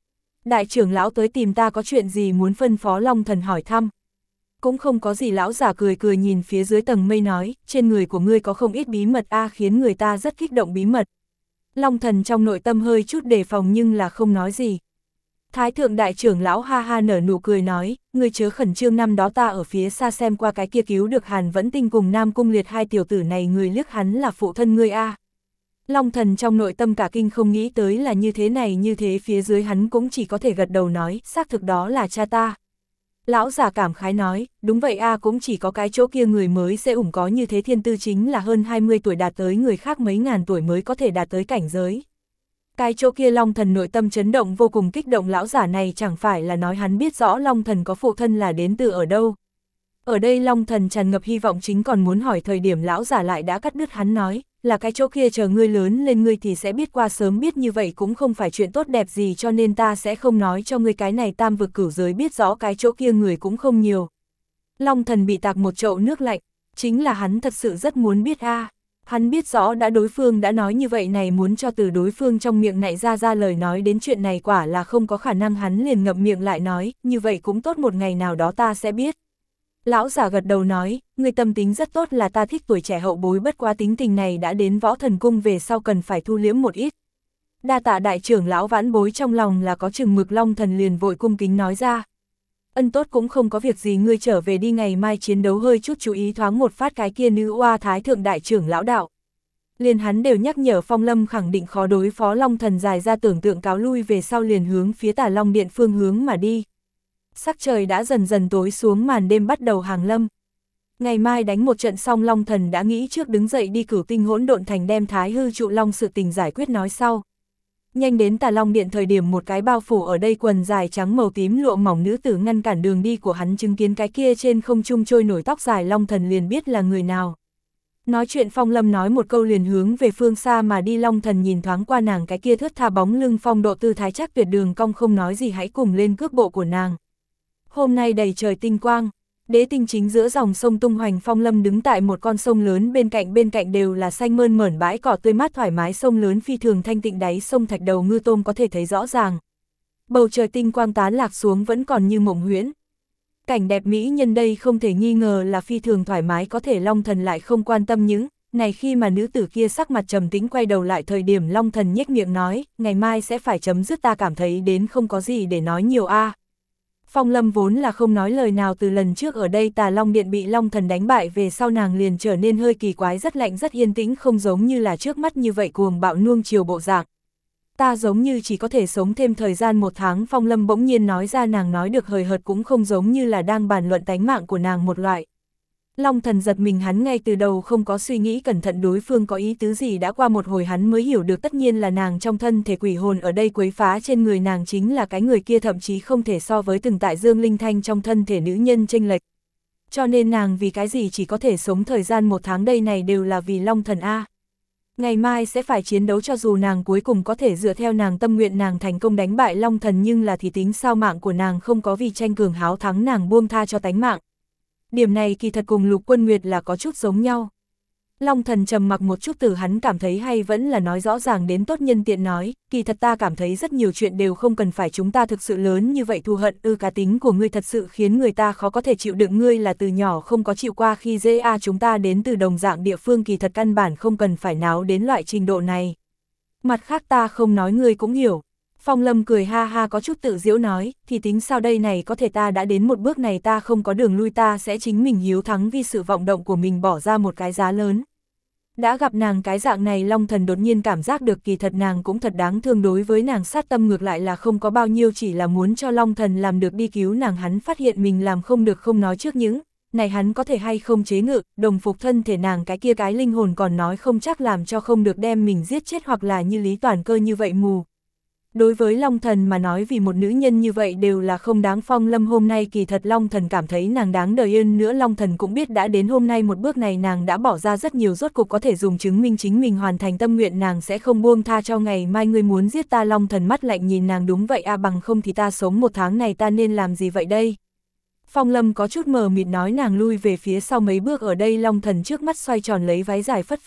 Đại trưởng lão tới tìm ta có chuyện gì muốn phân phó, Long Thần hỏi thăm. Cũng không có gì, lão giả cười cười nhìn phía dưới tầng mây nói, trên người của ngươi có không ít bí mật a, khiến người ta rất kích động. Bí mật. Long Thần trong nội tâm hơi chút đề phòng nhưng là không nói gì. Thái thượng đại trưởng lão ha ha nở nụ cười nói, ngươi chớ khẩn trương, năm đó ta ở phía xa xem qua cái kia cứu được Hàn Vẫn Tinh cùng Nam Cung Liệt hai tiểu tử này, người liếc hắn là phụ thân ngươi a. Long Thần trong nội tâm cả kinh, không nghĩ tới là như thế này, như thế phía dưới hắn cũng chỉ có thể gật đầu nói, xác thực đó là cha ta. Lão giả cảm khái nói, đúng vậy a, cũng chỉ có cái chỗ kia người mới sẽ ủng có như thế thiên tư, chính là hơn hai mươi tuổi đạt tới, người khác mấy ngàn tuổi mới có thể đạt tới cảnh giới. Cái chỗ kia, Long Thần nội tâm chấn động vô cùng kích động, lão giả này chẳng phải là nói hắn biết rõ Long Thần có phụ thân là đến từ ở đâu. Ở đây Long Thần tràn ngập hy vọng, chính còn muốn hỏi thời điểm lão giả lại đã cắt đứt hắn nói, là cái chỗ kia, chờ ngươi lớn lên ngươi thì sẽ biết, qua sớm biết như vậy cũng không phải chuyện tốt đẹp gì, cho nên ta sẽ không nói cho ngươi, cái này tam vực cửu giới biết rõ cái chỗ kia người cũng không nhiều. Long Thần bị tạc một chậu nước lạnh, chính là hắn thật sự rất muốn biết a. À. Hắn biết rõ đã đối phương đã nói như vậy này, muốn cho từ đối phương trong miệng này ra ra lời nói đến chuyện này quả là không có khả năng, hắn liền ngậm miệng lại nói, như vậy cũng tốt, một ngày nào đó ta sẽ biết. Lão giả gật đầu nói, người tâm tính rất tốt, là ta thích tuổi trẻ hậu bối, bất quá tính tình này đã đến Võ Thần Cung về sau cần phải thu liễm một ít. Đa tạ đại trưởng lão, vãn bối trong lòng là có chừng mực. Long Thần liền vội cung kính nói ra. Ân, tốt, cũng không có việc gì, ngươi trở về đi, ngày mai chiến đấu hơi chút chú ý thoáng một phát cái kia nữ oa. Thái thượng đại trưởng lão đạo. Liền hắn đều nhắc nhở Phong Lâm khẳng định khó đối phó. Long Thần dài ra tưởng tượng cáo lui về sau liền hướng phía Tà Long Điện phương hướng mà đi. Sắc trời đã dần dần tối xuống, màn đêm bắt đầu hàng lâm. Ngày mai đánh một trận xong, Long Thần đã nghĩ trước đứng dậy đi Cửu Tinh Hỗn Độn Thành đem Thái Hư Trụ Long sự tình giải quyết nói sau. Nhanh đến Tà Long Điện thời điểm, một cái bao phủ ở đây quần dài trắng màu tím lụa mỏng nữ tử ngăn cản đường đi của hắn, chứng kiến cái kia trên không trung trôi nổi tóc dài, Long Thần liền biết là người nào. Nói chuyện Phong Lâm nói một câu liền hướng về phương xa mà đi. Long Thần nhìn thoáng qua nàng cái kia thướt tha bóng lưng, phong độ tư thái chắc tuyệt, đường cong không nói gì, hãy cùng lên cước bộ của nàng. Hôm nay đầy trời tinh quang, đế tinh chính giữa dòng sông tung hoành. Phong Lâm đứng tại một con sông lớn bên cạnh, bên cạnh đều là xanh mơn mởn bãi cỏ tươi mát thoải mái, sông lớn phi thường thanh tịnh, đáy sông thạch đầu ngư tôm có thể thấy rõ ràng. Bầu trời tinh quang tán lạc xuống vẫn còn như mộng huyễn. Cảnh đẹp mỹ nhân đây không thể nghi ngờ là phi thường thoải mái, có thể Long Thần lại không quan tâm những này. Khi mà nữ tử kia sắc mặt trầm tĩnh quay đầu lại thời điểm, Long Thần nhếch miệng nói, ngày mai sẽ phải chấm dứt, ta cảm thấy đến không có gì để nói nhiều a. À. Phong Lâm vốn là không nói lời nào, từ lần trước ở đây Tà Long Điện bị Long Thần đánh bại về sau, nàng liền trở nên hơi kỳ quái, rất lạnh rất yên tĩnh, không giống như là trước mắt như vậy cuồng bạo nuông chiều bộ dạng. Ta giống như chỉ có thể sống thêm thời gian một tháng. Phong Lâm bỗng nhiên nói ra, nàng nói được hời hợt, cũng không giống như là đang bàn luận tánh mạng của nàng một loại. Long Thần giật mình, hắn ngay từ đầu không có suy nghĩ cẩn thận đối phương có ý tứ gì, đã qua một hồi hắn mới hiểu được, tất nhiên là nàng trong thân thể quỷ hồn ở đây quấy phá trên người nàng, chính là cái người kia thậm chí không thể so với từng tại Dương Linh Thanh trong thân thể nữ nhân chênh lệch. Cho nên nàng vì cái gì chỉ có thể sống thời gian một tháng, đây này đều là vì Long Thần a. Ngày mai sẽ phải chiến đấu, cho dù nàng cuối cùng có thể dựa theo nàng tâm nguyện nàng thành công đánh bại Long Thần, nhưng là thì tính sao, mạng của nàng không có vì tranh cường háo thắng nàng buông tha cho tánh mạng. Điểm này kỳ thật cùng Lục Quân Nguyệt là có chút giống nhau. Long Thần trầm mặc một chút, từ hắn cảm thấy hay vẫn là nói rõ ràng đến tốt, nhân tiện nói, kỳ thật ta cảm thấy rất nhiều chuyện đều không cần phải chúng ta thực sự lớn như vậy thù hận. Ư, cá tính của ngươi thật sự khiến người ta khó có thể chịu đựng, ngươi là từ nhỏ không có chịu qua khi dễ a, chúng ta đến từ đồng dạng địa phương, kỳ thật căn bản không cần phải náo đến loại trình độ này. Mặt khác ta không nói ngươi cũng hiểu. Phong Lâm cười ha ha có chút tự giễu nói, thì tính sao đây này, có thể ta đã đến một bước này, ta không có đường lui, ta sẽ chính mình hiếu thắng, vì sự vọng động của mình bỏ ra một cái giá lớn. Đã gặp nàng cái dạng này, Long Thần đột nhiên cảm giác được kỳ thật nàng cũng thật đáng thương, đối với nàng sát tâm ngược lại là không có bao nhiêu, chỉ là muốn cho Long Thần làm được đi cứu nàng. Hắn phát hiện mình làm không được, không nói trước những này hắn có thể hay không chế ngự, đồng phục thân thể nàng cái kia cái linh hồn, còn nói không chắc làm cho không được đem mình giết chết, hoặc là như Lý Toàn Cơ như vậy mù. Đối với Long Thần mà nói, vì một nữ nhân như vậy đều là không đáng. Phong Lâm hôm nay kỳ thật Long Thần cảm thấy nàng đáng đời hơn nữa. Long Thần cũng biết đã đến hôm nay một bước này, nàng đã bỏ ra rất nhiều, rốt cục có thể dùng chứng minh chính mình hoàn thành tâm nguyện, nàng sẽ không buông tha cho ngày mai. Ngươi muốn giết ta? Long Thần mắt lạnh nhìn nàng, đúng vậy a, bằng không thì ta sống một tháng này ta nên làm gì vậy đây? Phong Lâm có chút mờ mịt nói, nàng lui về phía sau mấy bước, ở đây Long Thần trước mắt xoay tròn lấy váy dài phất phới,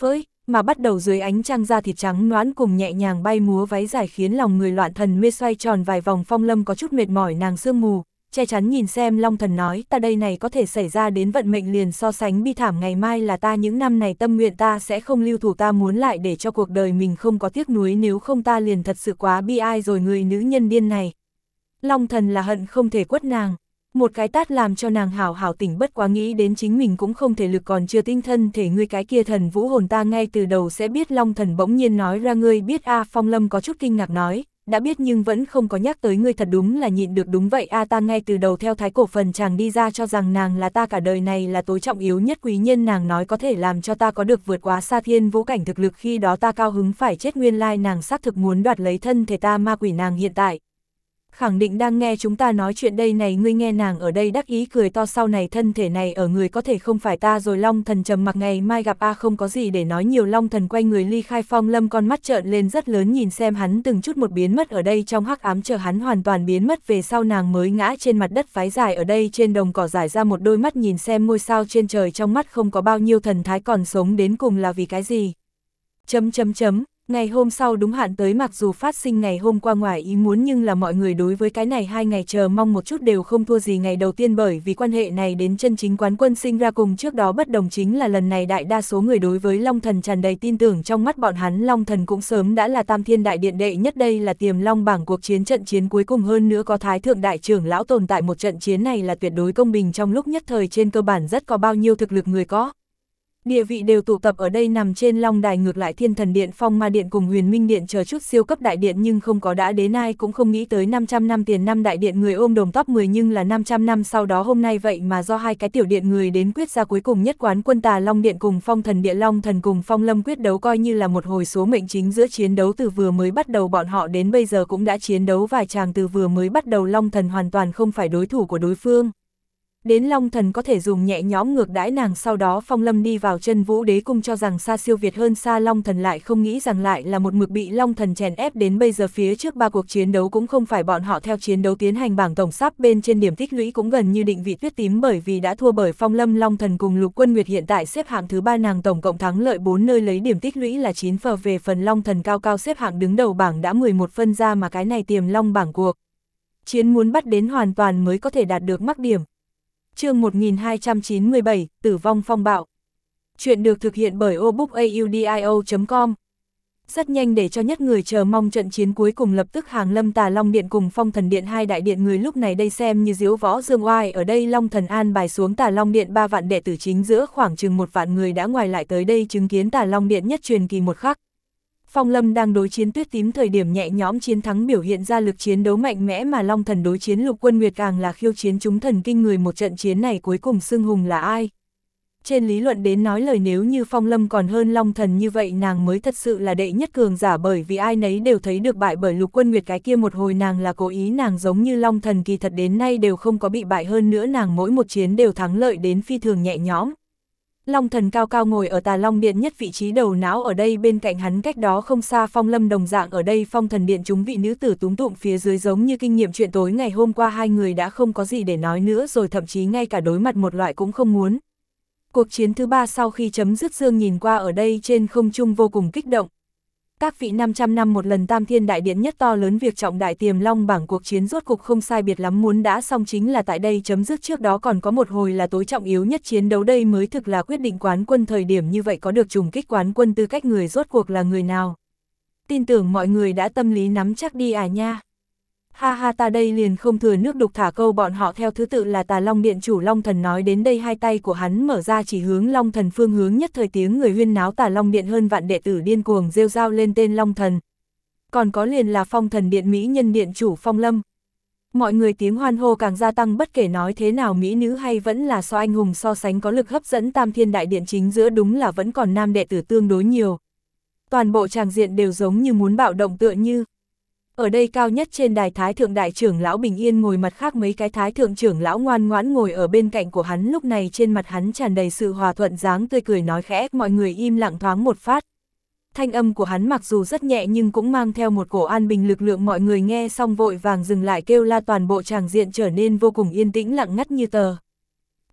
mà bắt đầu dưới ánh trăng da thịt trắng nõn cùng nhẹ nhàng bay múa váy dài khiến lòng người loạn thần mê, xoay tròn vài vòng. Phong Lâm có chút mệt mỏi, nàng sương mù, che chắn nhìn xem Long Thần nói, ta đây này có thể xảy ra đến vận mệnh liền so sánh bi thảm, ngày mai là ta những năm này tâm nguyện ta sẽ không lưu thủ, ta muốn lại để cho cuộc đời mình không có tiếc nuối, nếu không ta liền thật sự quá bi ai rồi, người nữ nhân điên này. Long Thần là hận không thể quất nàng, một cái tát làm cho nàng hảo hảo tỉnh, bất quá nghĩ đến chính mình cũng không thể lực còn chưa tinh thân thể, ngươi cái kia thần vũ hồn ta ngay từ đầu sẽ biết. Long Thần bỗng nhiên nói ra, ngươi biết a? À, Phong Lâm có chút kinh ngạc nói, đã biết nhưng vẫn không có nhắc tới ngươi, thật đúng là nhịn được. Đúng vậy a, à, ta ngay từ đầu theo thái cổ phần chàng đi ra cho rằng nàng là ta cả đời này là tối trọng yếu nhất quý nhân, nàng nói có thể làm cho ta có được vượt quá xa thiên vũ cảnh thực lực, khi đó ta cao hứng phải chết, nguyên lai nàng xác thực muốn đoạt lấy thân thể ta, ma quỷ nàng hiện tại khẳng định đang nghe chúng ta nói chuyện đây này, ngươi nghe nàng ở đây đắc ý cười to, sau này thân thể này ở người có thể không phải ta rồi. Long Thần trầm mặc, ngày mai gặp a, không có gì để nói nhiều. Long Thần quay người ly khai. Phong Lâm con mắt trợn lên rất lớn nhìn xem hắn từng chút một biến mất ở đây trong hắc ám, chờ hắn hoàn toàn biến mất về sau nàng mới ngã trên mặt đất, váy dài ở đây trên đồng cỏ rải ra một đôi mắt nhìn xem ngôi sao trên trời, trong mắt không có bao nhiêu thần thái, còn sống đến cùng là vì cái gì? Chấm chấm chấm. Ngày hôm sau đúng hạn tới, mặc dù phát sinh ngày hôm qua ngoài ý muốn nhưng là mọi người đối với cái này hai ngày chờ mong một chút đều không thua gì ngày đầu tiên, bởi vì quan hệ này đến chân chính quán quân sinh ra cùng trước đó bất đồng chính là lần này đại đa số người đối với Long Thần tràn đầy tin tưởng, trong mắt bọn hắn Long Thần cũng sớm đã là Tam Thiên Đại Điện đệ nhất, đây là tiềm long bảng cuộc chiến trận chiến cuối cùng, hơn nữa có Thái Thượng Đại Trưởng Lão tồn tại, một trận chiến này là tuyệt đối công bình, trong lúc nhất thời trên cơ bản rất có bao nhiêu thực lực người có địa vị đều tụ tập ở đây nằm trên long đài, ngược lại Thiên Thần Điện, Phong Ma Điện cùng Huyền Minh Điện chờ chút siêu cấp đại điện nhưng không có đã đến, ai cũng không nghĩ tới năm trăm năm tiền năm đại điện người ôm đồm top mười, nhưng là năm trăm năm sau đó hôm nay vậy mà do hai cái tiểu điện người đến quyết ra cuối cùng nhất quán quân. Tà Long Điện cùng Phong Thần Điện, Long Thần cùng Phong Lâm quyết đấu coi như là một hồi số mệnh chính giữa chiến đấu, từ vừa mới bắt đầu bọn họ đến bây giờ cũng đã chiến đấu vài tràng, từ vừa mới bắt đầu Long Thần hoàn toàn không phải đối thủ của đối phương. Đến Long Thần có thể dùng nhẹ nhõm ngược đãi nàng, sau đó Phong Lâm đi vào Chân Vũ Đế cung cho rằng xa siêu việt hơn xa Long Thần, lại không nghĩ rằng lại là một mực bị Long Thần chèn ép đến bây giờ. Phía trước ba cuộc chiến đấu cũng không phải bọn họ theo chiến đấu tiến hành, bảng tổng sắp bên trên điểm tích lũy cũng gần như định vị tuyết tím, bởi vì đã thua bởi Phong Lâm. Long Thần cùng Lục Quân Nguyệt hiện tại xếp hạng thứ ba, nàng tổng cộng thắng lợi bốn nơi lấy điểm tích lũy là chín phần, về phần Long Thần cao cao xếp hạng đứng đầu bảng đã mười một phân ra, mà cái này tiềm long bảng cuộc chiến muốn bắt đến hoàn toàn mới có thể đạt được mắc điểm. Chương một nghìn hai trăm chín mươi bảy, Tử vong phong bạo. Chuyện được thực hiện bởi obookaudio chấm com. Rất nhanh để cho nhất người chờ mong trận chiến cuối cùng lập tức hàng lâm. Tà Long Điện cùng Phong Thần Điện hai đại điện người lúc này đây xem như diếu võ dương oai, ở đây Long Thần an bài xuống Tà Long Điện ba vạn đệ tử, chính giữa khoảng chừng một vạn người đã ngoài lại tới đây chứng kiến Tà Long Điện nhất truyền kỳ một khắc. Phong Lâm đang đối chiến tuyết tím thời điểm nhẹ nhõm chiến thắng, biểu hiện ra lực chiến đấu mạnh mẽ, mà Long Thần đối chiến Lục Quân Nguyệt càng là khiêu chiến chúng thần kinh người. Một trận chiến này cuối cùng xưng hùng là ai? Trên lý luận đến nói lời, nếu như Phong Lâm còn hơn Long Thần như vậy nàng mới thật sự là đệ nhất cường giả, bởi vì ai nấy đều thấy được bại bởi Lục Quân Nguyệt cái kia một hồi nàng là cố ý, nàng giống như Long Thần kỳ thật đến nay đều không có bị bại, hơn nữa nàng mỗi một chiến đều thắng lợi đến phi thường nhẹ nhõm. Long Thần cao cao ngồi ở Tà Long Điện nhất vị trí đầu não, ở đây bên cạnh hắn cách đó không xa Phong Lâm đồng dạng ở đây. Phong Thần Điện chúng vị nữ tử túm tụm phía dưới giống như kinh nghiệm chuyện tối ngày hôm qua, hai người đã không có gì để nói nữa rồi, thậm chí ngay cả đối mặt một loại cũng không muốn. Cuộc chiến thứ ba sau khi chấm dứt, Dương nhìn qua ở đây trên không trung vô cùng kích động. Các vị năm trăm năm một lần Tam Thiên Đại Điện nhất to lớn, việc trọng đại tiềm long bảng cuộc chiến rốt cục không sai biệt lắm muốn đã xong, chính là tại đây chấm dứt trước đó còn có một hồi là tối trọng yếu nhất chiến đấu, đây mới thực là quyết định quán quân. Thời điểm như vậy có được trùng kích quán quân tư cách người rốt cuộc là người nào? Tin tưởng mọi người đã tâm lý nắm chắc đi à nha. Ha ha, ta đây liền không thừa nước đục thả câu, bọn họ theo thứ tự là Tà Long Điện chủ Long Thần. Nói đến đây hai tay của hắn mở ra chỉ hướng Long Thần phương hướng, nhất thời tiếng người huyên náo, Tà Long Điện hơn vạn đệ tử điên cuồng rêu rao lên tên Long Thần. Còn có liền là Phong Thần Điện Mỹ Nhân Điện chủ Phong Lâm. Mọi người tiếng hoan hô càng gia tăng, bất kể nói thế nào mỹ nữ hay vẫn là so anh hùng so sánh có lực hấp dẫn, Tam Thiên Đại Điện chính giữa đúng là vẫn còn nam đệ tử tương đối nhiều. Toàn bộ tràng diện đều giống như muốn bạo động tựa như. Ở đây cao nhất trên đài Thái Thượng Đại Trưởng Lão bình yên ngồi, mặt khác mấy cái Thái Thượng Trưởng Lão ngoan ngoãn ngồi ở bên cạnh của hắn, lúc này trên mặt hắn tràn đầy sự hòa thuận, dáng tươi cười nói khẽ, mọi người im lặng thoáng một phát. Thanh âm của hắn mặc dù rất nhẹ nhưng cũng mang theo một cổ an bình lực lượng, mọi người nghe xong vội vàng dừng lại kêu la, toàn bộ tràng diện trở nên vô cùng yên tĩnh lặng ngắt như tờ.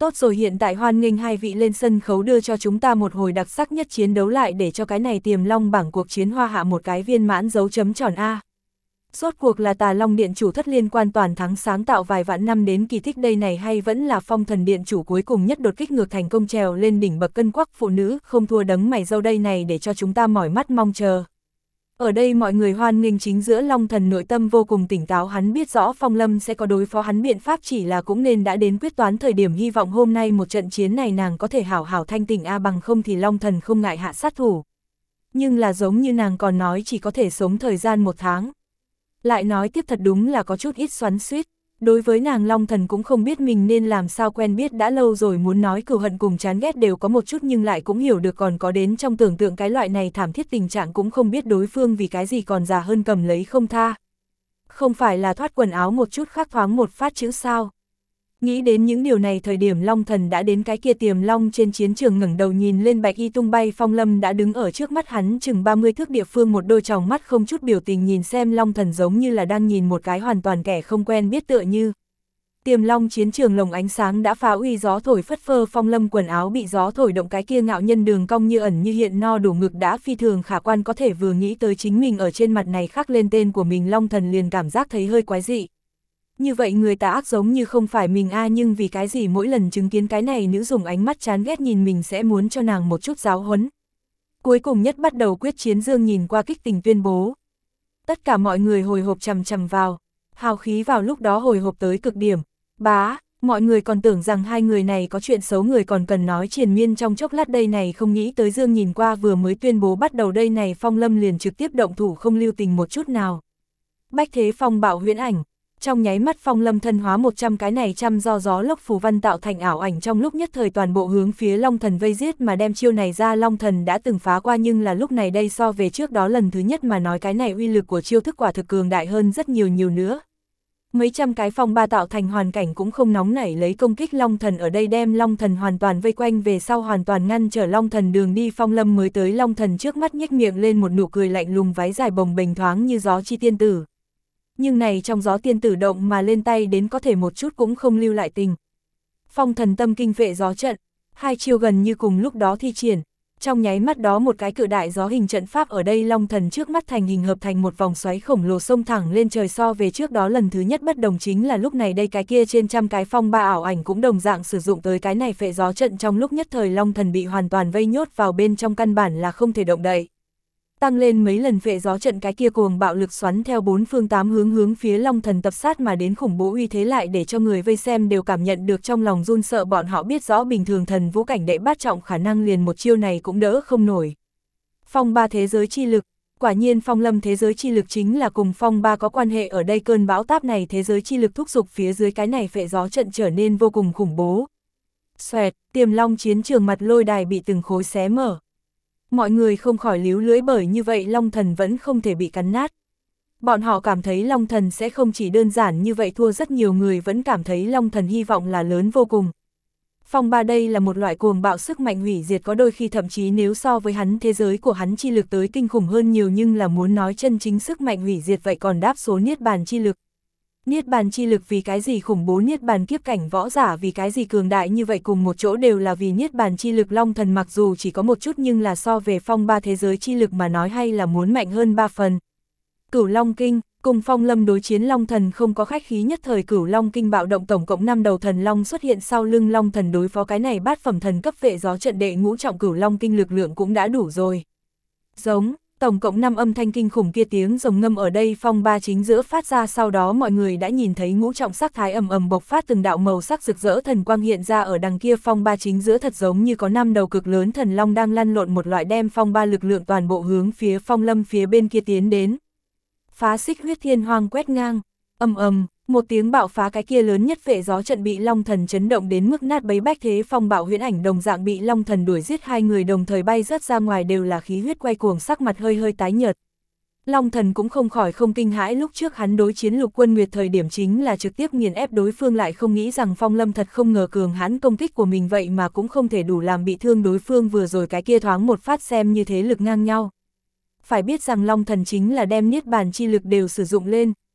Tốt rồi, hiện tại hoan nghênh hai vị lên sân khấu đưa cho chúng ta một hồi đặc sắc nhất chiến đấu lại để cho cái này Tiềm Long bảng cuộc chiến hoa hạ một cái viên mãn dấu chấm tròn A. Rốt cuộc là Tà Long Điện chủ thất liên quan toàn thắng sáng tạo vài vạn năm đến kỳ tích đây này, hay vẫn là Phong Thần Điện chủ cuối cùng nhất đột kích ngược thành công trèo lên đỉnh bậc cân quắc phụ nữ không thua đấng mày râu đây này để cho chúng ta mỏi mắt mong chờ. Ở đây mọi người hoan nghênh chính giữa Long Thần nội tâm vô cùng tỉnh táo, hắn biết rõ Phong Lâm sẽ có đối phó hắn biện pháp, chỉ là cũng nên đã đến quyết toán thời điểm, hy vọng hôm nay một trận chiến này nàng có thể hảo hảo thanh tỉnh a, bằng không thì Long Thần không ngại hạ sát thủ. Nhưng là giống như nàng còn nói chỉ có thể sống thời gian một tháng. Lại nói tiếp thật đúng là có chút ít xoắn xuýt. Đối với nàng Long Thần cũng không biết mình nên làm sao, quen biết đã lâu rồi, muốn nói cừu hận cùng chán ghét đều có một chút, nhưng lại cũng hiểu được còn có đến trong tưởng tượng cái loại này thảm thiết tình trạng, cũng không biết đối phương vì cái gì còn già hơn cầm lấy không tha. Không phải là thoát quần áo một chút khác thoáng một phát chữ sao. Nghĩ đến những điều này, thời điểm Long Thần đã đến cái kia Tiềm Long trên chiến trường, ngẩng đầu nhìn lên bạch y tung bay Phong Lâm đã đứng ở trước mắt hắn chừng ba mươi thước địa phương, một đôi tròng mắt không chút biểu tình nhìn xem Long Thần, giống như là đang nhìn một cái hoàn toàn kẻ không quen biết tựa như. Tiềm Long chiến trường lồng ánh sáng đã phá uy, gió thổi phất phơ, Phong Lâm quần áo bị gió thổi động, cái kia ngạo nhân đường cong như ẩn như hiện, no đủ ngực đã phi thường khả quan, có thể vừa nghĩ tới chính mình ở trên mặt này khắc lên tên của mình, Long Thần liền cảm giác thấy hơi quái dị. Như vậy người tà ác giống như không phải mình a, nhưng vì cái gì mỗi lần chứng kiến cái này nữ dùng ánh mắt chán ghét nhìn mình sẽ muốn cho nàng một chút giáo huấn. Cuối cùng nhất bắt đầu quyết chiến, Dương nhìn qua kích tình tuyên bố. Tất cả mọi người hồi hộp chằm chằm vào, hào khí vào lúc đó hồi hộp tới cực điểm. Bá, mọi người còn tưởng rằng hai người này có chuyện xấu, người còn cần nói triền miên trong chốc lát đây này, không nghĩ tới Dương nhìn qua vừa mới tuyên bố bắt đầu đây này, Phong Lâm liền trực tiếp động thủ không lưu tình một chút nào. Bách Thế Phong Bạo huyễn ảnh. Trong nháy mắt Phong Lâm thân hóa một trăm cái này trăm do gió lốc phù văn tạo thành ảo ảnh, trong lúc nhất thời toàn bộ hướng phía Long Thần vây giết mà đem chiêu này ra. Long Thần đã từng phá qua, nhưng là lúc này đây so về trước đó lần thứ nhất mà nói, cái này uy lực của chiêu thức quả thực cường đại hơn rất nhiều nhiều nữa. Mấy trăm cái phong ba tạo thành hoàn cảnh cũng không nóng nảy lấy công kích Long Thần, ở đây đem Long Thần hoàn toàn vây quanh về sau, hoàn toàn ngăn trở Long Thần đường đi. Phong Lâm mới tới Long Thần trước mắt nhếch miệng lên một nụ cười lạnh lùng, váy dài bồng bềnh thoáng như gió chi tiên tử. Nhưng này trong gió tiên tử động mà lên tay đến có thể một chút cũng không lưu lại tình. Phong Thần Tâm Kinh Phệ Gió Trận, hai chiêu gần như cùng lúc đó thi triển. Trong nháy mắt đó một cái cự đại gió hình trận pháp ở đây Long Thần trước mắt thành hình, hợp thành một vòng xoáy khổng lồ xông thẳng lên trời. So về trước đó lần thứ nhất bất đồng chính là lúc này đây cái kia trên trăm cái phong ba ảo ảnh cũng đồng dạng sử dụng tới cái này phệ gió trận, trong lúc nhất thời Long Thần bị hoàn toàn vây nhốt vào bên trong, căn bản là không thể động đậy. Tăng lên mấy lần phệ gió trận, cái kia cuồng bạo lực xoắn theo bốn phương tám hướng hướng phía Long Thần tập sát mà đến, khủng bố uy thế lại để cho người vây xem đều cảm nhận được trong lòng run sợ, bọn họ biết rõ bình thường thần vũ cảnh đệ bát trọng khả năng liền một chiêu này cũng đỡ không nổi. Phong ba thế giới chi lực, quả nhiên Phong Lâm thế giới chi lực chính là cùng phong ba có quan hệ, ở đây cơn bão táp này thế giới chi lực thúc giục phía dưới cái này phệ gió trận trở nên vô cùng khủng bố. Xoẹt, Tiềm Long chiến trường mặt lôi đài bị từng khối xé mở. Mọi người không khỏi líu lưỡi, bởi như vậy Long Thần vẫn không thể bị cắn nát. Bọn họ cảm thấy Long Thần sẽ không chỉ đơn giản như vậy thua, rất nhiều người vẫn cảm thấy Long Thần hy vọng là lớn vô cùng. Phong ba đây là một loại cuồng bạo sức mạnh hủy diệt, có đôi khi thậm chí nếu so với hắn thế giới của hắn chi lực tới kinh khủng hơn nhiều, nhưng là muốn nói chân chính sức mạnh hủy diệt vậy còn đáp số Niết Bàn chi lực. Niết Bàn chi lực vì cái gì khủng bố, Niết Bàn kiếp cảnh võ giả vì cái gì cường đại như vậy, cùng một chỗ đều là vì Niết Bàn chi lực. Long Thần mặc dù chỉ có một chút nhưng là so về phong ba thế giới chi lực mà nói hay là muốn mạnh hơn ba phần. Cửu Long Kinh, cùng Phong Lâm đối chiến Long Thần không có khách khí, nhất thời Cửu Long Kinh bạo động, tổng cộng năm đầu thần long xuất hiện sau lưng Long Thần, đối phó cái này bát phẩm thần cấp vệ gió trận đệ ngũ trọng Cửu Long Kinh lực lượng cũng đã đủ rồi. Giống, tổng cộng năm âm thanh kinh khủng kia tiếng rồng ngâm ở đây phong ba chính giữa phát ra, sau đó mọi người đã nhìn thấy ngũ trọng sắc thái ầm ầm bộc phát, từng đạo màu sắc rực rỡ thần quang hiện ra ở đằng kia phong ba chính giữa, thật giống như có năm đầu cực lớn thần long đang lăn lộn một loại, đem phong ba lực lượng toàn bộ hướng phía Phong Lâm phía bên kia tiến đến. Phá xích huyết thiên hoang quét ngang, ầm ầm, một tiếng bạo phá, cái kia lớn nhất phệ gió trận bị Long Thần chấn động đến mức nát bấy. Bách Thế Phong Bạo huyễn ảnh đồng dạng bị Long Thần đuổi giết, hai người đồng thời bay rớt ra ngoài, đều là khí huyết quay cuồng, sắc mặt hơi hơi tái nhợt. Long Thần cũng không khỏi không kinh hãi, lúc trước hắn đối chiến Lục Quân Nguyệt thời điểm chính là trực tiếp nghiền ép đối phương, lại không nghĩ rằng Phong Lâm thật không ngờ cường hãn, công kích của mình vậy mà cũng không thể đủ làm bị thương đối phương, vừa rồi cái kia thoáng một phát xem như thế lực ngang nhau. Phải biết rằng Long Thần chính là đem Niết Bàn chi lực đều sử dụng lên.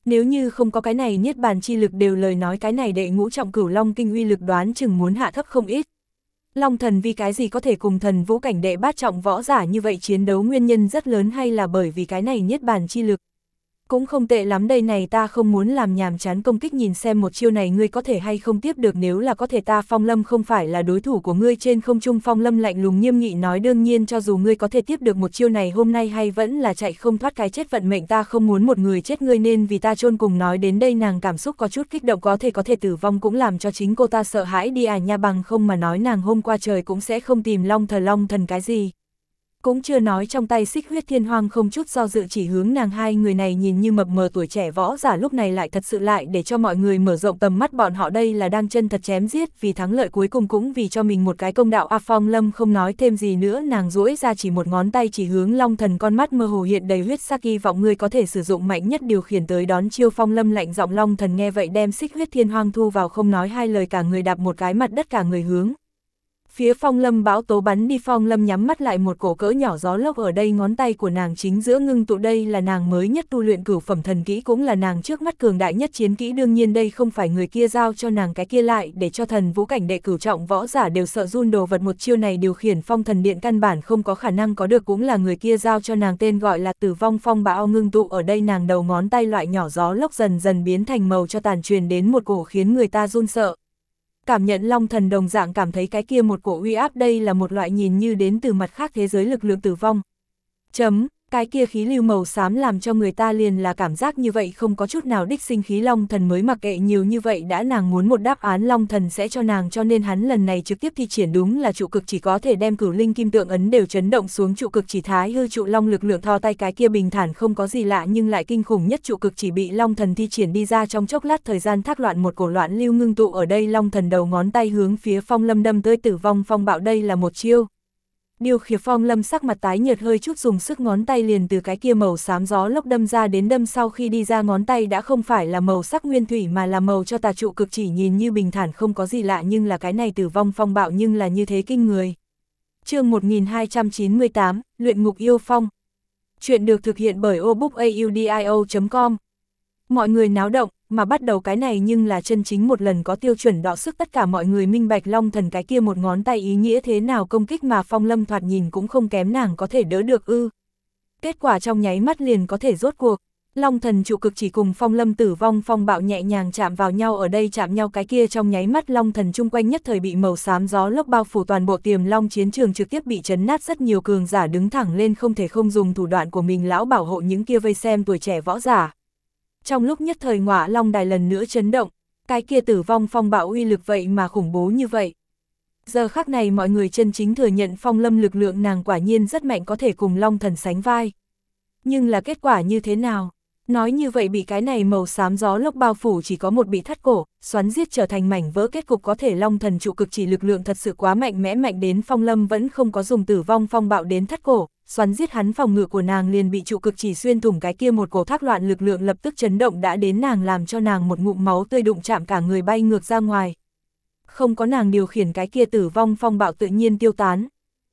Nếu như không có cái này niết bàn chi lực đều lời nói cái này đệ ngũ trọng cửu long kinh uy lực đoán chừng muốn hạ thấp không ít. Long thần vì cái gì có thể cùng thần vũ cảnh đệ bát trọng võ giả như vậy chiến đấu nguyên nhân rất lớn hay là bởi vì cái này niết bàn chi lực. Cũng không tệ lắm đây này, ta không muốn làm nhàm chán công kích, nhìn xem một chiêu này ngươi có thể hay không tiếp được, nếu là có thể ta Phong Lâm không phải là đối thủ của ngươi. Trên không trung Phong Lâm lạnh lùng nghiêm nghị nói, đương nhiên cho dù ngươi có thể tiếp được một chiêu này hôm nay hay vẫn là chạy không thoát cái chết vận mệnh, ta không muốn một người chết, ngươi nên vì ta chôn cùng. Nói đến đây nàng cảm xúc có chút kích động, có thể có thể tử vong cũng làm cho chính cô ta sợ hãi đi à nha, bằng không mà nói nàng hôm qua trời cũng sẽ không tìm long thờ long thần cái gì. Cũng chưa nói trong tay xích huyết thiên hoang không chút do dự chỉ hướng nàng. Hai người này nhìn như mập mờ tuổi trẻ võ giả lúc này lại thật sự lại để cho mọi người mở rộng tầm mắt, bọn họ đây là đang chân thật chém giết vì thắng lợi cuối cùng, cũng vì cho mình một cái công đạo. A Phong Lâm không nói thêm gì nữa, nàng duỗi ra chỉ một ngón tay chỉ hướng long thần, con mắt mơ hồ hiện đầy huyết sắc, kỳ vọng ngươi có thể sử dụng mạnh nhất điều khiển tới đón chiêu. Phong Lâm lạnh giọng, long thần nghe vậy đem xích huyết thiên hoang thu vào, không nói hai lời cả người đạp một cái mặt đất, cả người hướng phía Phong Lâm bão tố bắn đi. Phong Lâm nhắm mắt lại, một cổ cỡ nhỏ gió lốc ở đây ngón tay của nàng chính giữa ngưng tụ, đây là nàng mới nhất tu luyện cửu phẩm thần kỹ, cũng là nàng trước mắt cường đại nhất chiến kỹ. Đương nhiên đây không phải người kia giao cho nàng, cái kia lại để cho thần vũ cảnh đệ cửu trọng võ giả đều sợ run đồ vật. Một chiêu này điều khiển phong thần điện căn bản không có khả năng có được, cũng là người kia giao cho nàng, tên gọi là tử vong phong bão ngưng tụ. Ở đây nàng đầu ngón tay loại nhỏ gió lốc dần dần biến thành màu cho tàn, truyền đến một cổ khiến người ta run sợ. Cảm nhận long thần đồng dạng cảm thấy cái kia một cổ uy áp, đây là một loại nhìn như đến từ mặt khác thế giới lực lượng tử vong. Chấm, cái kia khí lưu màu xám làm cho người ta liền là cảm giác như vậy, không có chút nào đích sinh khí. Long thần mới mặc kệ nhiều như vậy, đã nàng muốn một đáp án long thần sẽ cho nàng, cho nên hắn lần này trực tiếp thi triển đúng là trụ cực chỉ, có thể đem cửu linh kim tượng ấn đều chấn động xuống. Trụ cực chỉ thái hư trụ long lực lượng thò tay, cái kia bình thản không có gì lạ nhưng lại kinh khủng nhất trụ cực chỉ bị long thần thi triển đi ra, trong chốc lát thời gian thác loạn, một cổ loạn lưu ngưng tụ ở đây. Long thần đầu ngón tay hướng phía Phong Lâm đâm tới, tử vong phong bạo, đây là một chiêu. Điều khiển Phong Lâm sắc mặt tái nhợt, hơi chút dùng sức, ngón tay liền từ cái kia màu xám gió lốc đâm ra đến, đâm sau khi đi ra ngón tay đã không phải là màu sắc nguyên thủy mà là màu cho tà. Trụ cực chỉ nhìn như bình thản không có gì lạ nhưng là cái này tử vong phong bạo nhưng là như thế kinh người. Chương một nghìn hai trăm chín mươi tám, Luyện ngục yêu phong. Chuyện được thực hiện bởi obookaudio chấm com. Mọi người náo động, mà bắt đầu cái này nhưng là chân chính một lần có tiêu chuẩn đọ sức, tất cả mọi người minh bạch long thần cái kia một ngón tay ý nghĩa thế nào, công kích mà Phong Lâm thoạt nhìn cũng không kém, nàng có thể đỡ được ư. Kết quả trong nháy mắt liền có thể rốt cuộc. Long thần trụ cực chỉ cùng Phong Lâm tử vong phong bạo nhẹ nhàng chạm vào nhau, ở đây chạm nhau cái kia trong nháy mắt long thần chung quanh nhất thời bị màu xám gió lốc bao phủ, toàn bộ Tiềm Long chiến trường trực tiếp bị chấn nát, rất nhiều cường giả đứng thẳng lên, không thể không dùng thủ đoạn của mình lão bảo hộ những kia vây xem tuổi trẻ võ giả. Trong lúc nhất thời Ngọa Long đài lần nữa chấn động, cái kia tử vong phong bạo uy lực vậy mà khủng bố như vậy. Giờ khắc này mọi người chân chính thừa nhận Phong Lâm lực lượng, nàng quả nhiên rất mạnh, có thể cùng long thần sánh vai. Nhưng là kết quả như thế nào? Nói như vậy bị cái này màu xám gió lốc bao phủ chỉ có một bị thắt cổ, xoắn giết trở thành mảnh vỡ, kết cục có thể long thần trụ cực chỉ lực lượng thật sự quá mạnh mẽ, mạnh đến Phong Lâm vẫn không có dùng tử vong phong bạo đến thắt cổ, xoắn giết hắn, phòng ngự của nàng liền bị trụ cực chỉ xuyên thủng, cái kia một cổ thác loạn lực lượng lập tức chấn động đã đến nàng, làm cho nàng một ngụm máu tươi đụng chạm, cả người bay ngược ra ngoài. Không có nàng điều khiển cái kia tử vong phong bạo tự nhiên tiêu tán.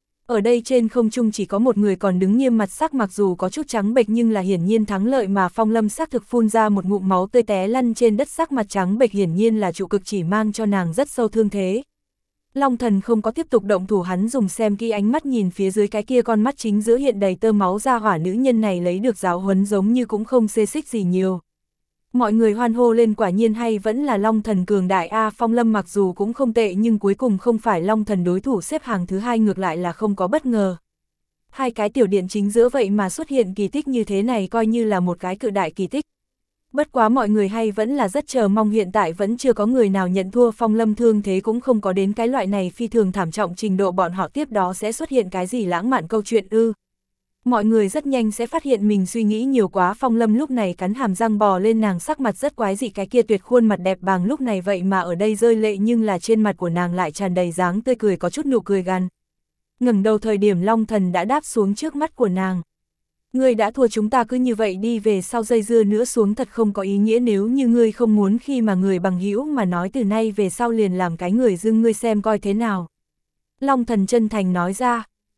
Ở đây trên không trung chỉ có một người còn đứng nghiêm, mặt sắc mặc dù có chút trắng bệch nhưng là hiển nhiên thắng lợi, mà Phong Lâm xác thực phun ra một ngụm máu tươi té lăn trên đất, sắc mặt trắng bệch, hiển nhiên là trụ cực chỉ mang cho nàng rất sâu thương thế. Long thần không có tiếp tục động thủ, hắn dùng xem kỹ ánh mắt nhìn phía dưới cái kia con mắt chính giữa hiện đầy tơ máu ra hỏa, nữ nhân này lấy được giáo huấn giống như cũng không xê xích gì nhiều. Mọi người hoan hô lên, quả nhiên hay vẫn là long thần cường đại a. Phong Lâm mặc dù cũng không tệ nhưng cuối cùng không phải long thần đối thủ, xếp hàng thứ hai ngược lại là không có bất ngờ. Hai cái tiểu điện chính giữa vậy mà xuất hiện kỳ tích như thế này, coi như là một cái cự đại kỳ tích. Bất quá mọi người hay vẫn là rất chờ mong, hiện tại vẫn chưa có người nào nhận thua, Phong Lâm thương thế cũng không có đến cái loại này phi thường thảm trọng trình độ, bọn họ tiếp đó sẽ xuất hiện cái gì lãng mạn câu chuyện ư. Mọi người rất nhanh sẽ phát hiện mình suy nghĩ nhiều quá. Phong Lâm lúc này cắn hàm răng bò lên, nàng sắc mặt rất quái dị, cái kia tuyệt khuôn mặt đẹp bàng lúc này vậy mà ở đây rơi lệ, nhưng là trên mặt của nàng lại tràn đầy dáng tươi cười, có chút nụ cười gằn. Ngẩng đầu thời điểm long thần đã đáp xuống trước mắt của nàng. Ngươi đã thua, chúng ta cứ như vậy đi, về sau dây dưa nữa xuống thật không có ý nghĩa, nếu như ngươi không muốn khi mà người bằng hữu mà nói, từ nay về sau liền làm cái người dưng, ngươi xem coi thế nào. Long thần chân thành nói ra.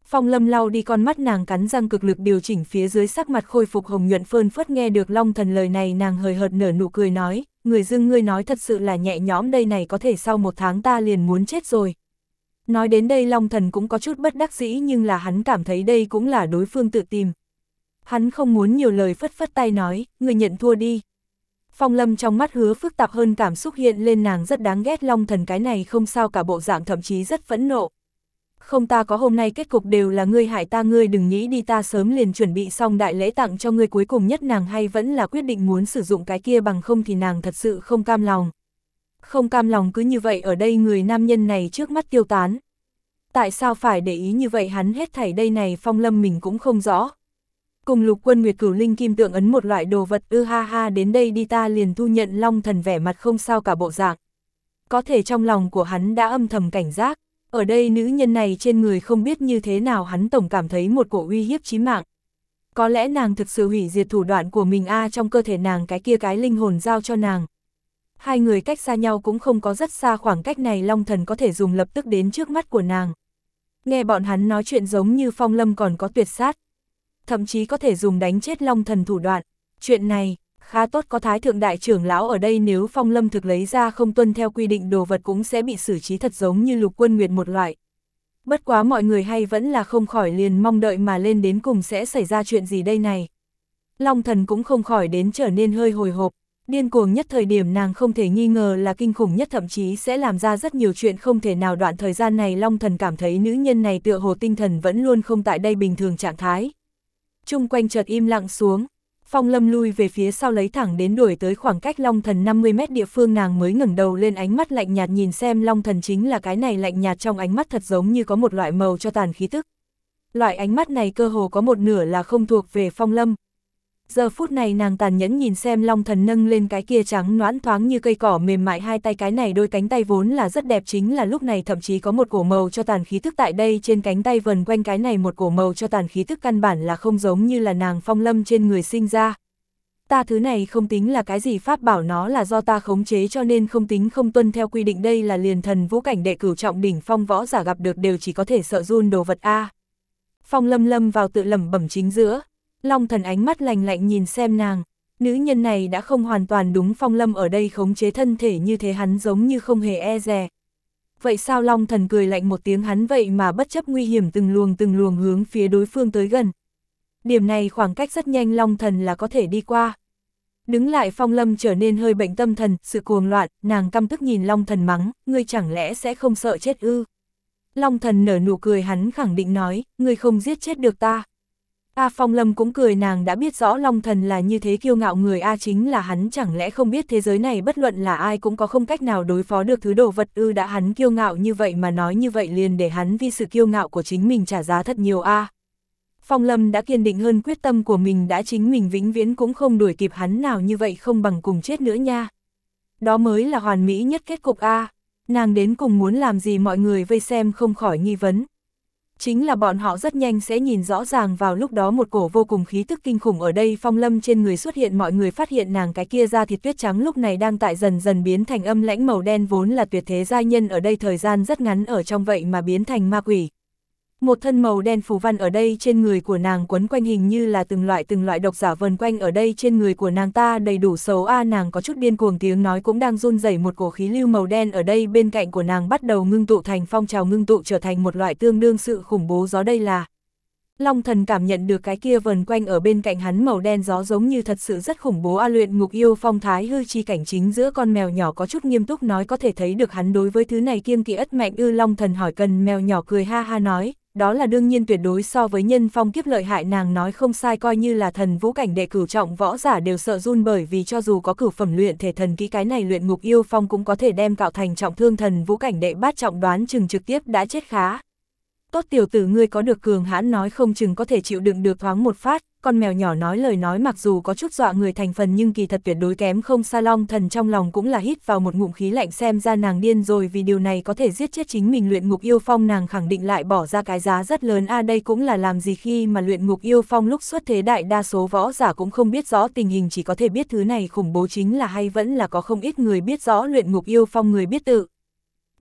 Phong Lâm lau đi con mắt, nàng cắn răng cực lực điều chỉnh phía dưới, sắc mặt khôi phục hồng nhuận phơn phớt. Nghe được Long Thần lời này, nàng hời hợt nở nụ cười nói, người dưng ngươi nói thật sự là nhẹ nhõm đây này, có thể sau một tháng ta liền muốn chết rồi. Nói đến đây Long Thần cũng có chút bất đắc dĩ, nhưng là hắn cảm thấy đây cũng là đối phương tự tìm. Hắn không muốn nhiều lời, phất phất tay nói, người nhận thua đi. Phong Lâm trong mắt Hứa phức tạp hơn cảm xúc hiện lên, nàng rất đáng ghét Long Thần cái này không sao cả bộ dạng, thậm chí rất phẫn nộ. Không, ta có hôm nay kết cục đều là ngươi hại ta, ngươi đừng nghĩ đi, ta sớm liền chuẩn bị xong đại lễ tặng cho ngươi. Cuối cùng nhất nàng hay vẫn là quyết định muốn sử dụng cái kia, bằng không thì nàng thật sự không cam lòng. Không cam lòng cứ như vậy ở đây người nam nhân này trước mắt tiêu tán. Tại sao phải để ý như vậy hắn hết thảy đây này Phong Lâm mình cũng không rõ. Cùng Lục Quân Nguyệt Cửu Linh Kim Tượng ấn một loại đồ vật, ư ha ha đến đây đi ta liền thu nhận. Long Thần vẻ mặt không sao cả bộ dạng. Có thể trong lòng của hắn đã âm thầm cảnh giác. Ở đây nữ nhân này trên người không biết như thế nào hắn tổng cảm thấy một cổ uy hiếp chí mạng. Có lẽ nàng thực sự hủy diệt thủ đoạn của mình a à, trong cơ thể nàng cái kia cái linh hồn giao cho nàng. Hai người cách xa nhau cũng không có rất xa, khoảng cách này Long Thần có thể dùng lập tức đến trước mắt của nàng. Nghe bọn hắn nói chuyện giống như Phong Lâm còn có tuyệt sát. Thậm chí có thể dùng đánh chết Long Thần thủ đoạn. Chuyện này, khá tốt, có Thái Thượng Đại trưởng lão ở đây, nếu Phong Lâm thực lấy ra không tuân theo quy định đồ vật cũng sẽ bị xử trí thật giống như Lục Quân Nguyệt một loại. Bất quá mọi người hay vẫn là không khỏi liền mong đợi mà lên đến cùng sẽ xảy ra chuyện gì đây này. Long Thần cũng không khỏi đến trở nên hơi hồi hộp. Điên cuồng nhất thời điểm nàng không thể nghi ngờ là kinh khủng nhất, thậm chí sẽ làm ra rất nhiều chuyện không thể nào. Đoạn thời gian này Long Thần cảm thấy nữ nhân này tựa hồ tinh thần vẫn luôn không tại đây bình thường trạng thái. Chung quanh chợt im lặng xuống. Phong Lâm lui về phía sau lấy thẳng đến đuổi tới khoảng cách Long Thần năm mươi mét địa phương, nàng mới ngẩng đầu lên, ánh mắt lạnh nhạt nhìn xem Long Thần, chính là cái này lạnh nhạt trong ánh mắt thật giống như có một loại màu cho tàn khí tức. Loại ánh mắt này cơ hồ có một nửa là không thuộc về Phong Lâm. Giờ phút này nàng tàn nhẫn nhìn xem Long Thần nâng lên cái kia trắng nõn thoáng như cây cỏ mềm mại hai tay, cái này đôi cánh tay vốn là rất đẹp, chính là lúc này thậm chí có một cổ màu cho tàn khí tức tại đây trên cánh tay vần quanh, cái này một cổ màu cho tàn khí tức căn bản là không giống như là nàng Phong Lâm trên người sinh ra. Ta thứ này không tính là cái gì pháp bảo, nó là do ta khống chế cho nên không tính không tuân theo quy định, đây là liền thần vũ cảnh đệ cửu trọng đỉnh phong võ giả gặp được đều chỉ có thể sợ run đồ vật a. Phong Lâm lâm vào tự lẩm bẩm chính giữa. Long Thần ánh mắt lạnh lạnh nhìn xem nàng, nữ nhân này đã không hoàn toàn đúng Phong Lâm ở đây khống chế thân thể như thế hắn giống như không hề e dè. Vậy sao? Long Thần cười lạnh một tiếng, hắn vậy mà bất chấp nguy hiểm từng luồng từng luồng hướng phía đối phương tới gần. Điểm này khoảng cách rất nhanh Long Thần là có thể đi qua. Đứng lại Phong Lâm trở nên hơi bệnh tâm thần, sự cuồng loạn, nàng căm tức nhìn Long Thần mắng, ngươi chẳng lẽ sẽ không sợ chết ư? Long Thần nở nụ cười, hắn khẳng định nói, ngươi không giết chết được ta. A Phong Lâm cũng cười, nàng đã biết rõ Long Thần là như thế kiêu ngạo người A, chính là hắn chẳng lẽ không biết thế giới này bất luận là ai cũng có không cách nào đối phó được thứ đồ vật ư? Đã hắn kiêu ngạo như vậy mà nói như vậy liền để hắn vì sự kiêu ngạo của chính mình trả giá thật nhiều A. Phong Lâm đã kiên định hơn quyết tâm của mình, đã chính mình vĩnh viễn cũng không đuổi kịp hắn, nào như vậy không bằng cùng chết nữa nha. Đó mới là hoàn mỹ nhất kết cục A. Nàng đến cùng muốn làm gì? Mọi người vây xem không khỏi nghi vấn. Chính là bọn họ rất nhanh sẽ nhìn rõ ràng, vào lúc đó một cổ vô cùng khí tức kinh khủng ở đây Phong Lâm trên người xuất hiện, mọi người phát hiện nàng cái kia da thịt tuyết trắng lúc này đang tại dần dần biến thành âm lãnh màu đen, vốn là tuyệt thế giai nhân ở đây thời gian rất ngắn ở trong vậy mà biến thành ma quỷ. Một thân màu đen phù văn ở đây trên người của nàng quấn quanh, hình như là từng loại từng loại độc giả vần quanh ở đây trên người của nàng, ta đầy đủ xấu a. Nàng có chút điên cuồng, tiếng nói cũng đang run rẩy, một cổ khí lưu màu đen ở đây bên cạnh của nàng bắt đầu ngưng tụ thành phong trào, ngưng tụ trở thành một loại tương đương sự khủng bố gió. Đây là Long Thần cảm nhận được cái kia vần quanh ở bên cạnh hắn màu đen gió giống như thật sự rất khủng bố a. Luyện ngục yêu phong thái hư chi cảnh, chính giữa con mèo nhỏ có chút nghiêm túc nói, có thể thấy được hắn đối với thứ này kiêng kỵ ất mạnh ư? Long Thần hỏi. Cần mèo nhỏ cười ha ha nói, đó là đương nhiên, tuyệt đối so với nhân phong kiếp lợi hại. Nàng nói không sai, coi như là thần vũ cảnh đệ cửu trọng võ giả đều sợ run, bởi vì cho dù có cửu phẩm luyện thể thần kỹ, cái này luyện ngục yêu phong cũng có thể đem cạo thành trọng thương, thần vũ cảnh đệ bát trọng đoán chừng trực tiếp đã chết khá. Tốt tiểu tử, ngươi có được cường hãn, nói không chừng có thể chịu đựng được thoáng một phát. Con mèo nhỏ nói lời nói mặc dù có chút dọa người thành phần nhưng kỳ thật tuyệt đối kém không xa. Long Thần trong lòng cũng là hít vào một ngụm khí lạnh, xem ra nàng điên rồi, vì điều này có thể giết chết chính mình luyện ngục yêu phong, nàng khẳng định lại bỏ ra cái giá rất lớn a. Đây cũng là làm gì khi mà luyện ngục yêu phong lúc xuất thế đại đa số võ giả cũng không biết rõ tình hình, chỉ có thể biết thứ này khủng bố, chính là hay vẫn là có không ít người biết rõ luyện ngục yêu phong, người biết tự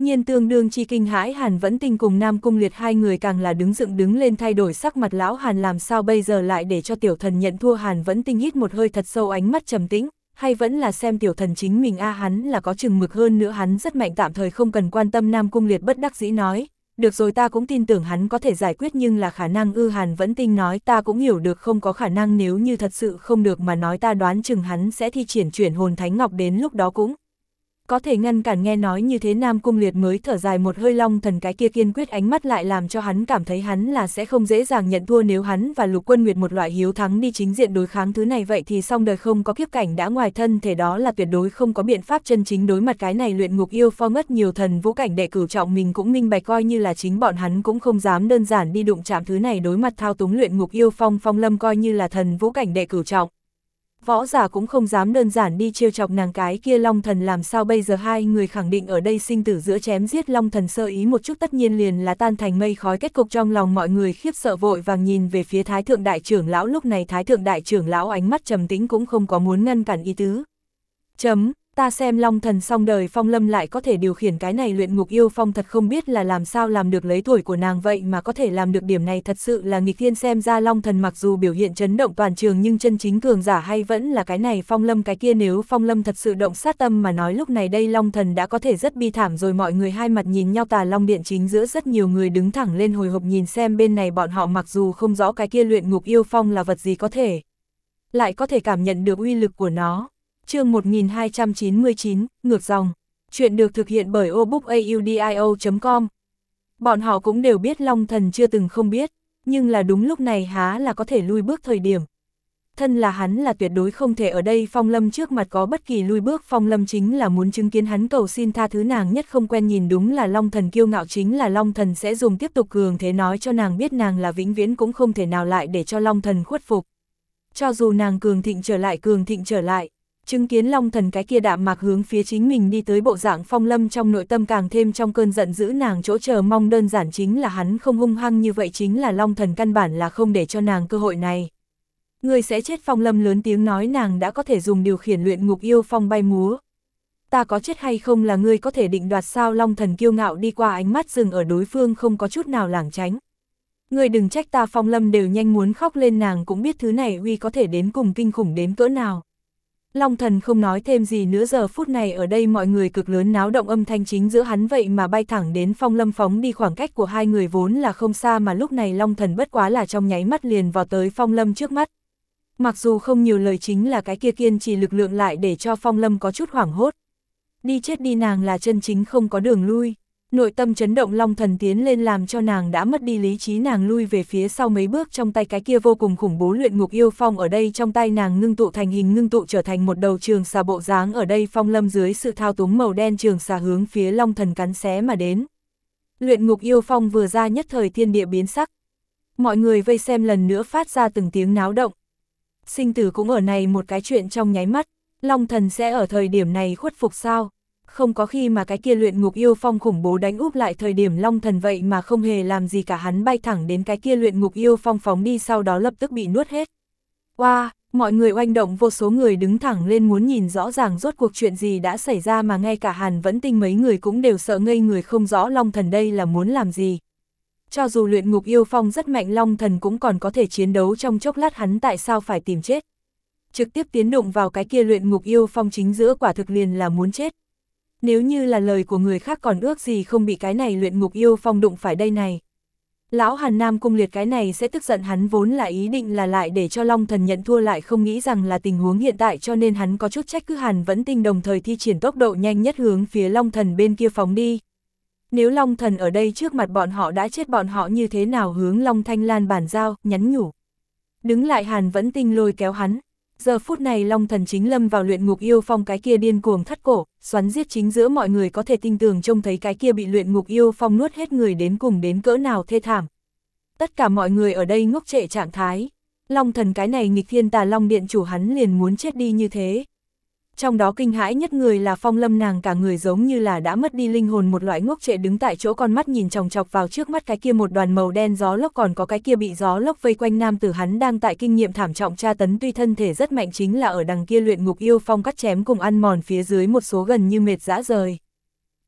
Nhiên tương đương chi kinh hãi, Hàn Vẫn Tinh cùng Nam Cung Liệt hai người càng là đứng dựng đứng lên thay đổi sắc mặt. Lão Hàn làm sao bây giờ lại để cho tiểu thần nhận thua? Hàn Vẫn Tinh hít một hơi thật sâu, ánh mắt trầm tĩnh, hay vẫn là xem tiểu thần chính mình a, à, hắn là có chừng mực, hơn nữa hắn rất mạnh, tạm thời không cần quan tâm. Nam Cung Liệt bất đắc dĩ nói, được rồi, ta cũng tin tưởng hắn có thể giải quyết, nhưng là khả năng ư? Hàn Vẫn Tinh nói, ta cũng hiểu được không có khả năng, nếu như thật sự không được mà nói, ta đoán chừng hắn sẽ thi triển chuyển hồn thánh ngọc, đến lúc đó cũng có thể ngăn cản. Nghe nói như thế Nam Cung Liệt mới thở dài một hơi, Long Thần cái kia kiên quyết ánh mắt lại làm cho hắn cảm thấy hắn là sẽ không dễ dàng nhận thua. Nếu hắn và Lục Quân Nguyệt một loại hiếu thắng đi chính diện đối kháng thứ này, vậy thì xong đời, không có kiếp cảnh đã ngoài thân thể, đó là tuyệt đối không có biện pháp chân chính đối mặt cái này luyện ngục yêu phong. Ngất nhiều thần vũ cảnh đệ cửu trọng mình cũng minh bạch, coi như là chính bọn hắn cũng không dám đơn giản đi đụng chạm thứ này. Đối mặt thao túng luyện ngục yêu phong Phong Lâm coi như là thần vũ cảnh đệ cửu trọng võ giả cũng không dám đơn giản đi trêu chọc nàng cái kia Long Thần. Làm sao bây giờ? Hai người khẳng định ở đây sinh tử giữa chém giết. Long Thần sơ ý một chút tất nhiên liền là tan thành mây khói. Kết cục trong lòng mọi người khiếp sợ, vội vàng nhìn về phía Thái Thượng Đại Trưởng Lão. Lúc này Thái Thượng Đại Trưởng Lão ánh mắt trầm tĩnh, cũng không có muốn ngăn cản ý tứ. Chấm, ta xem Long Thần xong đời, Phong Lâm lại có thể điều khiển cái này luyện ngục yêu phong, thật không biết là làm sao làm được, lấy tuổi của nàng vậy mà có thể làm được điểm này, thật sự là nghịch thiên. Xem ra Long Thần mặc dù biểu hiện chấn động toàn trường, nhưng chân chính cường giả hay vẫn là cái này Phong Lâm cái kia. Nếu Phong Lâm thật sự động sát tâm mà nói, lúc này đây Long Thần đã có thể rất bi thảm rồi. Mọi người hai mặt nhìn nhau, Tà Long Điện chính giữa rất nhiều người đứng thẳng lên hồi hộp nhìn xem bên này. Bọn họ mặc dù không rõ cái kia luyện ngục yêu phong là vật gì, có thể lại có thể cảm nhận được uy lực của nó. Chương một nghìn hai trăm chín mươi chín, ngược dòng. Chuyện được thực hiện bởi obookaudio chấm com. Bọn họ cũng đều biết Long Thần chưa từng không biết, nhưng là đúng lúc này há là có thể lui bước thời điểm. Thân là hắn là tuyệt đối không thể ở đây Phong Lâm trước mặt có bất kỳ lui bước. Phong Lâm chính là muốn chứng kiến hắn cầu xin tha thứ, nàng nhất không quen nhìn đúng là Long Thần kiêu ngạo, chính là Long Thần sẽ dùng tiếp tục cường thế nói cho nàng biết nàng là vĩnh viễn cũng không thể nào lại để cho Long Thần khuất phục. Cho dù nàng cường thịnh trở lại, cường thịnh trở lại, chứng kiến Long Thần cái kia đạm mạc hướng phía chính mình đi tới bộ dạng, Phong Lâm trong nội tâm càng thêm trong cơn giận dữ. Nàng chỗ chờ mong đơn giản chính là hắn không hung hăng như vậy, chính là Long Thần căn bản là không để cho nàng cơ hội này. Người sẽ chết. Phong Lâm lớn tiếng nói, nàng đã có thể dùng điều khiển luyện ngục yêu phong bay múa. Ta có chết hay không là ngươi có thể định đoạt sao? Long Thần kiêu ngạo đi qua, ánh mắt dừng ở đối phương, không có chút nào lảng tránh. Ngươi đừng trách ta. Phong Lâm đều nhanh muốn khóc lên, nàng cũng biết thứ này uy có thể đến cùng kinh khủng đến cỡ nào. Long Thần không nói thêm gì nữa, giờ phút này ở đây mọi người cực lớn náo động, âm thanh chính giữa hắn vậy mà bay thẳng đến Phong Lâm, phóng đi. Khoảng cách của hai người vốn là không xa, mà lúc này Long Thần bất quá là trong nháy mắt liền vào tới Phong Lâm trước mắt. Mặc dù không nhiều lời, chính là cái kia kiên trì lực lượng lại để cho Phong Lâm có chút hoảng hốt. Đi chết đi, nàng là chân chính không có đường lui. Nội tâm chấn động, Long Thần tiến lên làm cho nàng đã mất đi lý trí, nàng lui về phía sau mấy bước, trong tay cái kia vô cùng khủng bố luyện ngục yêu phong ở đây trong tay nàng ngưng tụ thành hình, ngưng tụ trở thành một đầu trường xà bộ dáng. Ở đây Phong Lâm dưới sự thao túng màu đen trường xà hướng phía Long Thần cắn xé mà đến. Luyện ngục yêu phong vừa ra, nhất thời thiên địa biến sắc. Mọi người vây xem lần nữa phát ra từng tiếng náo động. Sinh tử cũng ở này một cái chuyện trong nháy mắt. Long Thần sẽ ở thời điểm này khuất phục sao? Không có, khi mà cái kia luyện ngục yêu phong khủng bố đánh úp lại thời điểm, Long Thần vậy mà không hề làm gì cả, hắn bay thẳng đến cái kia luyện ngục yêu phong phóng đi, sau đó lập tức bị nuốt hết. Wow, mọi người oanh động, vô số người đứng thẳng lên muốn nhìn rõ ràng rốt cuộc chuyện gì đã xảy ra, mà ngay cả Hàn Vẫn Tinh mấy người cũng đều sợ ngây người, không rõ Long Thần đây là muốn làm gì. Cho dù luyện ngục yêu phong rất mạnh, Long Thần cũng còn có thể chiến đấu trong chốc lát, hắn tại sao phải tìm chết? Trực tiếp tiến đụng vào cái kia luyện ngục yêu phong chính giữa, quả thực liền là muốn chết. Nếu như là lời của người khác còn ước gì không bị cái này luyện ngục yêu phong đụng phải đây này. Lão Hàn Nam Cung Liệt cái này sẽ tức giận, hắn vốn là ý định là lại để cho Long Thần nhận thua, lại không nghĩ rằng là tình huống hiện tại, cho nên hắn có chút trách cứ Hàn Vẫn Tinh đồng thời thi triển tốc độ nhanh nhất hướng phía Long Thần bên kia phóng đi. Nếu Long Thần ở đây trước mặt bọn họ đã chết, bọn họ như thế nào hướng Long Thanh Lan bàn giao, nhắn nhủ. Đứng lại, Hàn Vẫn Tinh lôi kéo hắn. Giờ phút này Long Thần chính lâm vào luyện ngục yêu phong cái kia điên cuồng thắt cổ, xoắn giết chính giữa, mọi người có thể tin tưởng trông thấy cái kia bị luyện ngục yêu phong nuốt hết người đến cùng đến cỡ nào thê thảm. Tất cả mọi người ở đây ngốc trệ trạng thái. Long Thần cái này nghịch thiên Tà Long Điện chủ, hắn liền muốn chết đi như thế. Trong đó kinh hãi nhất người là Phong Lâm, nàng cả người giống như là đã mất đi linh hồn, một loại ngốc trệ đứng tại chỗ, con mắt nhìn chòng chọc vào trước mắt cái kia một đoàn màu đen gió lốc, còn có cái kia bị gió lốc vây quanh nam tử, hắn đang tại kinh nghiệm thảm trọng tra tấn, tuy thân thể rất mạnh, chính là ở đằng kia luyện ngục yêu phong cắt chém cùng ăn mòn phía dưới một số gần như mệt rã rời.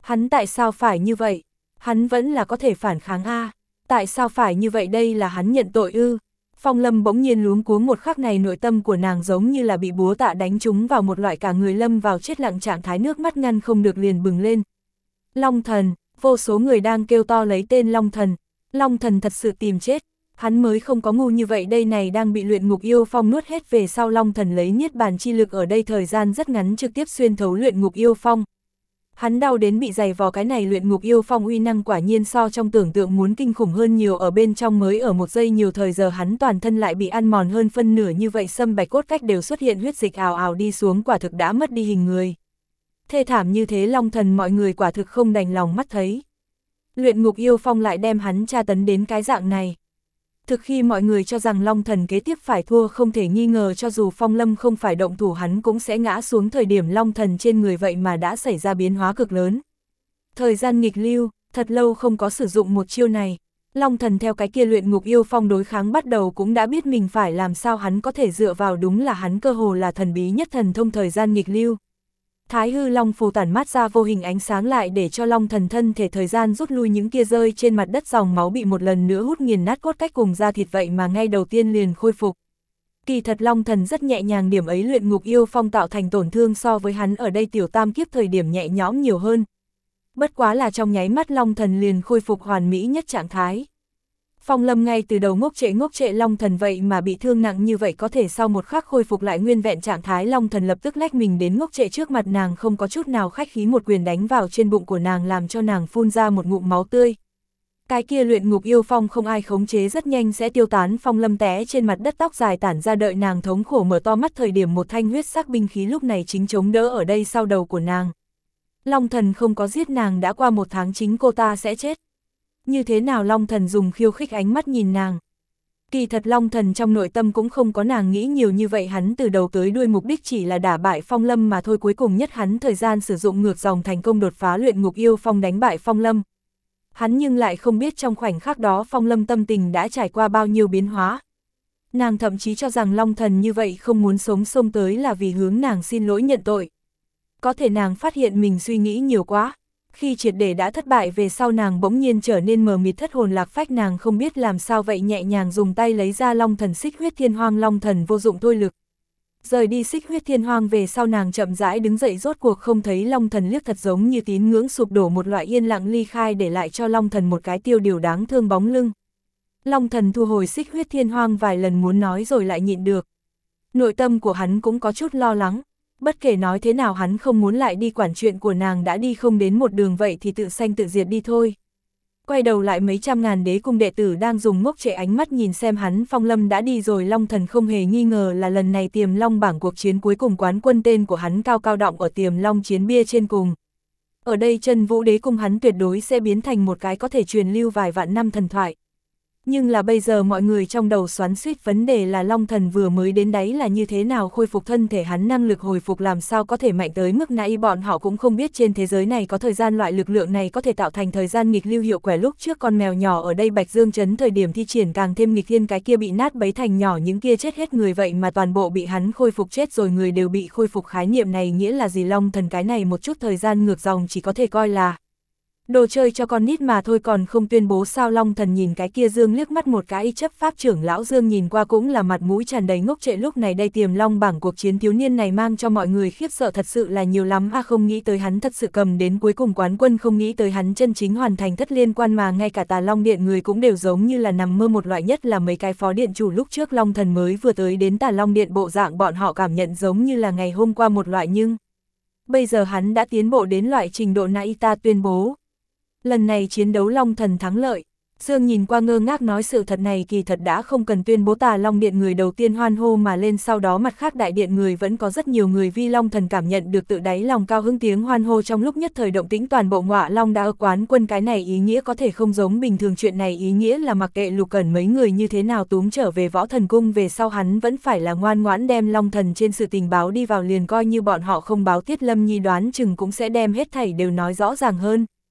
Hắn tại sao phải như vậy? Hắn vẫn là có thể phản kháng a. Tại sao phải như vậy, đây là hắn nhận tội ư? Phong Lâm bỗng nhiên luống cuống, một khắc này nội tâm của nàng giống như là bị búa tạ đánh trúng vào một loại cả người lâm vào chết lặng trạng thái, nước mắt ngăn không được liền bừng lên. Long Thần, vô số người đang kêu to lấy tên Long Thần. Long Thần thật sự tìm chết, hắn mới không có ngu như vậy, đây này đang bị luyện ngục yêu phong nuốt hết về sau Long Thần lấy niết bàn chi lực ở đây thời gian rất ngắn trực tiếp xuyên thấu luyện ngục yêu phong. Hắn đau đến bị dày vò, cái này luyện ngục yêu phong uy năng quả nhiên so trong tưởng tượng muốn kinh khủng hơn nhiều, ở bên trong mới ở một giây nhiều thời giờ hắn toàn thân lại bị ăn mòn hơn phân nửa như vậy, sâm bạch cốt cách đều xuất hiện huyết dịch ào ào đi xuống, quả thực đã mất đi hình người. Thê thảm như thế Long Thần mọi người quả thực không đành lòng mắt thấy. Luyện ngục yêu phong lại đem hắn tra tấn đến cái dạng này. Thực khi mọi người cho rằng Long Thần kế tiếp phải thua không thể nghi ngờ, cho dù Phong Lâm không phải động thủ hắn cũng sẽ ngã xuống, thời điểm Long Thần trên người vậy mà đã xảy ra biến hóa cực lớn. Thời gian nghịch lưu, thật lâu không có sử dụng một chiêu này. Long Thần theo cái kia luyện ngục yêu phong đối kháng bắt đầu cũng đã biết mình phải làm sao, hắn có thể dựa vào đúng là hắn cơ hồ là thần bí nhất thần thông thời gian nghịch lưu. Thái hư long phù tản mát ra vô hình ánh sáng lại để cho Long Thần thân thể thời gian rút lui, những kia rơi trên mặt đất dòng máu bị một lần nữa hút nghiền nát cốt cách cùng da thịt vậy mà ngay đầu tiên liền khôi phục. Kỳ thật Long Thần rất nhẹ nhàng, điểm ấy luyện ngục yêu phong tạo thành tổn thương so với hắn ở đây tiểu tam kiếp thời điểm nhẹ nhõm nhiều hơn. Bất quá là trong nháy mắt Long Thần liền khôi phục hoàn mỹ nhất trạng thái. Phong Lâm ngay từ đầu ngốc trệ ngốc trệ Long Thần vậy mà bị thương nặng như vậy có thể sau một khắc khôi phục lại nguyên vẹn trạng thái. Long Thần lập tức lách mình đến ngốc trệ trước mặt nàng, không có chút nào khách khí một quyền đánh vào trên bụng của nàng làm cho nàng phun ra một ngụm máu tươi. Cái kia luyện ngục yêu phong không ai khống chế rất nhanh sẽ tiêu tán. Phong Lâm té trên mặt đất, tóc dài tản ra, đợi nàng thống khổ mở to mắt thời điểm một thanh huyết sắc binh khí lúc này chính chống đỡ ở đây sau đầu của nàng. Long Thần không có giết nàng, đã qua một tháng chính cô ta sẽ chết. Như thế nào? Long Thần dùng khiêu khích ánh mắt nhìn nàng. Kỳ thật Long Thần trong nội tâm cũng không có nàng nghĩ nhiều như vậy, hắn từ đầu tới đuôi mục đích chỉ là đả bại Phong Lâm mà thôi. Cuối cùng nhất hắn thời gian sử dụng ngược dòng thành công đột phá luyện ngục yêu phong đánh bại Phong Lâm. Hắn nhưng lại không biết trong khoảnh khắc đó Phong Lâm tâm tình đã trải qua bao nhiêu biến hóa. Nàng thậm chí cho rằng Long Thần như vậy không muốn sống xông tới là vì hướng nàng xin lỗi nhận tội. Có thể nàng phát hiện mình suy nghĩ nhiều quá. Khi triệt để đã thất bại về sau nàng bỗng nhiên trở nên mờ mịt thất hồn lạc phách, nàng không biết làm sao vậy, nhẹ nhàng dùng tay lấy ra Long Thần xích huyết thiên hoang. Long Thần vô dụng thôi lực. Rời đi xích huyết thiên hoang về sau nàng chậm rãi đứng dậy, rốt cuộc không thấy Long Thần liếc, thật giống như tín ngưỡng sụp đổ một loại yên lặng ly khai, để lại cho Long Thần một cái tiêu điều đáng thương bóng lưng. Long Thần thu hồi xích huyết thiên hoang vài lần muốn nói rồi lại nhịn được. Nội tâm của hắn cũng có chút lo lắng. Bất kể nói thế nào hắn không muốn lại đi quản chuyện của nàng, đã đi không đến một đường vậy thì tự sanh tự diệt đi thôi. Quay đầu lại mấy trăm ngàn đế cung đệ tử đang dùng ngốc trệ ánh mắt nhìn xem hắn. Phong Lâm đã đi rồi, Long Thần không hề nghi ngờ là lần này Tiềm Long bảng cuộc chiến cuối cùng quán quân tên của hắn cao cao đọng ở Tiềm Long chiến bia trên cùng. Ở đây Chân Vũ đế cung hắn tuyệt đối sẽ biến thành một cái có thể truyền lưu vài vạn năm thần thoại. Nhưng là bây giờ mọi người trong đầu xoắn xuýt vấn đề là Long Thần vừa mới đến đấy là như thế nào khôi phục thân thể, hắn năng lực hồi phục làm sao có thể mạnh tới mức nãy bọn họ cũng không biết trên thế giới này có thời gian loại lực lượng này có thể tạo thành thời gian nghịch lưu hiệu quả. Lúc trước con mèo nhỏ ở đây Bạch Dương Trấn thời điểm thi triển càng thêm nghịch thiên, cái kia bị nát bấy thành nhỏ, những kia chết hết người vậy mà toàn bộ bị hắn khôi phục chết rồi, người đều bị khôi phục. Khái niệm này nghĩa là gì? Long Thần cái này một chút thời gian ngược dòng chỉ có thể coi là đồ chơi cho con nít mà thôi, còn không tuyên bố sao? Long Thần nhìn cái kia Dương liếc mắt một cái, chấp pháp trưởng lão Dương nhìn qua cũng là mặt mũi tràn đầy ngốc trệ. Lúc này đây Tiềm Long bảng cuộc chiến thiếu niên này mang cho mọi người khiếp sợ thật sự là nhiều lắm a, à, không nghĩ tới hắn thật sự cầm đến cuối cùng quán quân, không nghĩ tới hắn chân chính hoàn thành thất liên quan, mà ngay cả Tà Long Điện người cũng đều giống như là nằm mơ một loại, nhất là mấy cái phó điện chủ lúc trước Long Thần mới vừa tới đến Tà Long Điện, bộ dạng bọn họ cảm nhận giống như là ngày hôm qua một loại, nhưng bây giờ hắn đã tiến bộ đến loại trình độ nãy ta tuyên bố. Lần này chiến đấu Long Thần thắng lợi. Dương nhìn qua ngơ ngác nói sự thật này kỳ thật đã không cần tuyên bố, Tà Long Điện người đầu tiên hoan hô mà lên, sau đó mặt khác đại điện người vẫn có rất nhiều người vì Long Thần cảm nhận được tự đáy lòng cao hứng, tiếng hoan hô trong lúc nhất thời động tĩnh toàn bộ Ngọa Long đã ở quán quân. Cái này ý nghĩa có thể không giống bình thường, chuyện này ý nghĩa là mặc kệ Lục Cẩn mấy người như thế nào túm trở về Võ Thần Cung về sau hắn vẫn phải là ngoan ngoãn đem Long Thần trên sự tình báo đi vào, liền coi như bọn họ không báo Tiết Lâm Nhi đoán chừng cũng sẽ đem hết thảy đều nói rõ ràng hơn.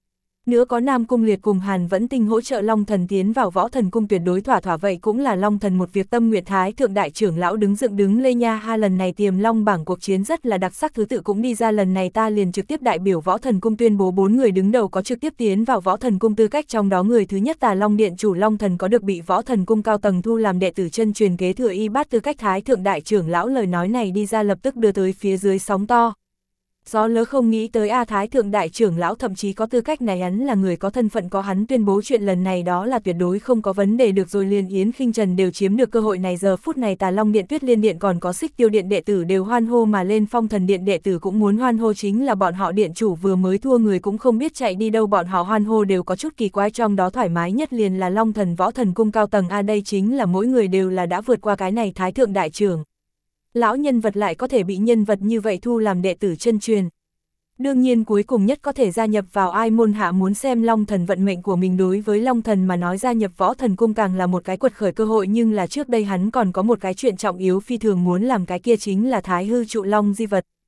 Nữa có Nam Cung Liệt cùng Hàn Vẫn Tinh hỗ trợ Long Thần tiến vào Võ Thần Cung tuyệt đối thỏa thỏa, vậy cũng là Long Thần một việc tâm nguyện. Thái thượng đại trưởng lão đứng dựng đứng lê nha ha, lần này Tiềm Long bảng cuộc chiến rất là đặc sắc, thứ tự cũng đi ra, lần này ta liền trực tiếp đại biểu Võ Thần Cung tuyên bố bốn người đứng đầu có trực tiếp tiến vào Võ Thần Cung tư cách, trong đó người thứ nhất Tà Long Điện chủ Long Thần có được bị Võ Thần Cung cao tầng thu làm đệ tử chân truyền kế thừa y bát tư cách. Thái thượng đại trưởng lão lời nói này đi ra lập tức đưa tới phía dưới sóng to. Gió lỡ không nghĩ tới A Thái thượng đại trưởng lão thậm chí có tư cách này, hắn là người có thân phận, có hắn tuyên bố chuyện lần này đó là tuyệt đối không có vấn đề. Được rồi, liền Yến Khinh Trần đều chiếm được cơ hội này, giờ phút này Tà Long Điện, Tuyết Liên Điện còn có Xích Tiêu Điện đệ tử đều hoan hô mà lên, Phong Thần Điện đệ tử cũng muốn hoan hô, chính là bọn họ điện chủ vừa mới thua người cũng không biết chạy đi đâu, bọn họ hoan hô đều có chút kỳ quái, trong đó thoải mái nhất liền là Long Thần Võ Thần Cung cao tầng A, đây chính là mỗi người đều là đã vượt qua cái này Thái thượng đại trưởng lão nhân vật lại có thể bị nhân vật như vậy thu làm đệ tử chân truyền. Đương nhiên cuối cùng nhất có thể gia nhập vào ai môn hạ muốn xem Long Thần vận mệnh của mình, đối với Long Thần mà nói gia nhập Võ Thần Cung càng là một cái quật khởi cơ hội, nhưng là trước đây hắn còn có một cái chuyện trọng yếu phi thường muốn làm, cái kia chính là Thái hư trụ Long di vật.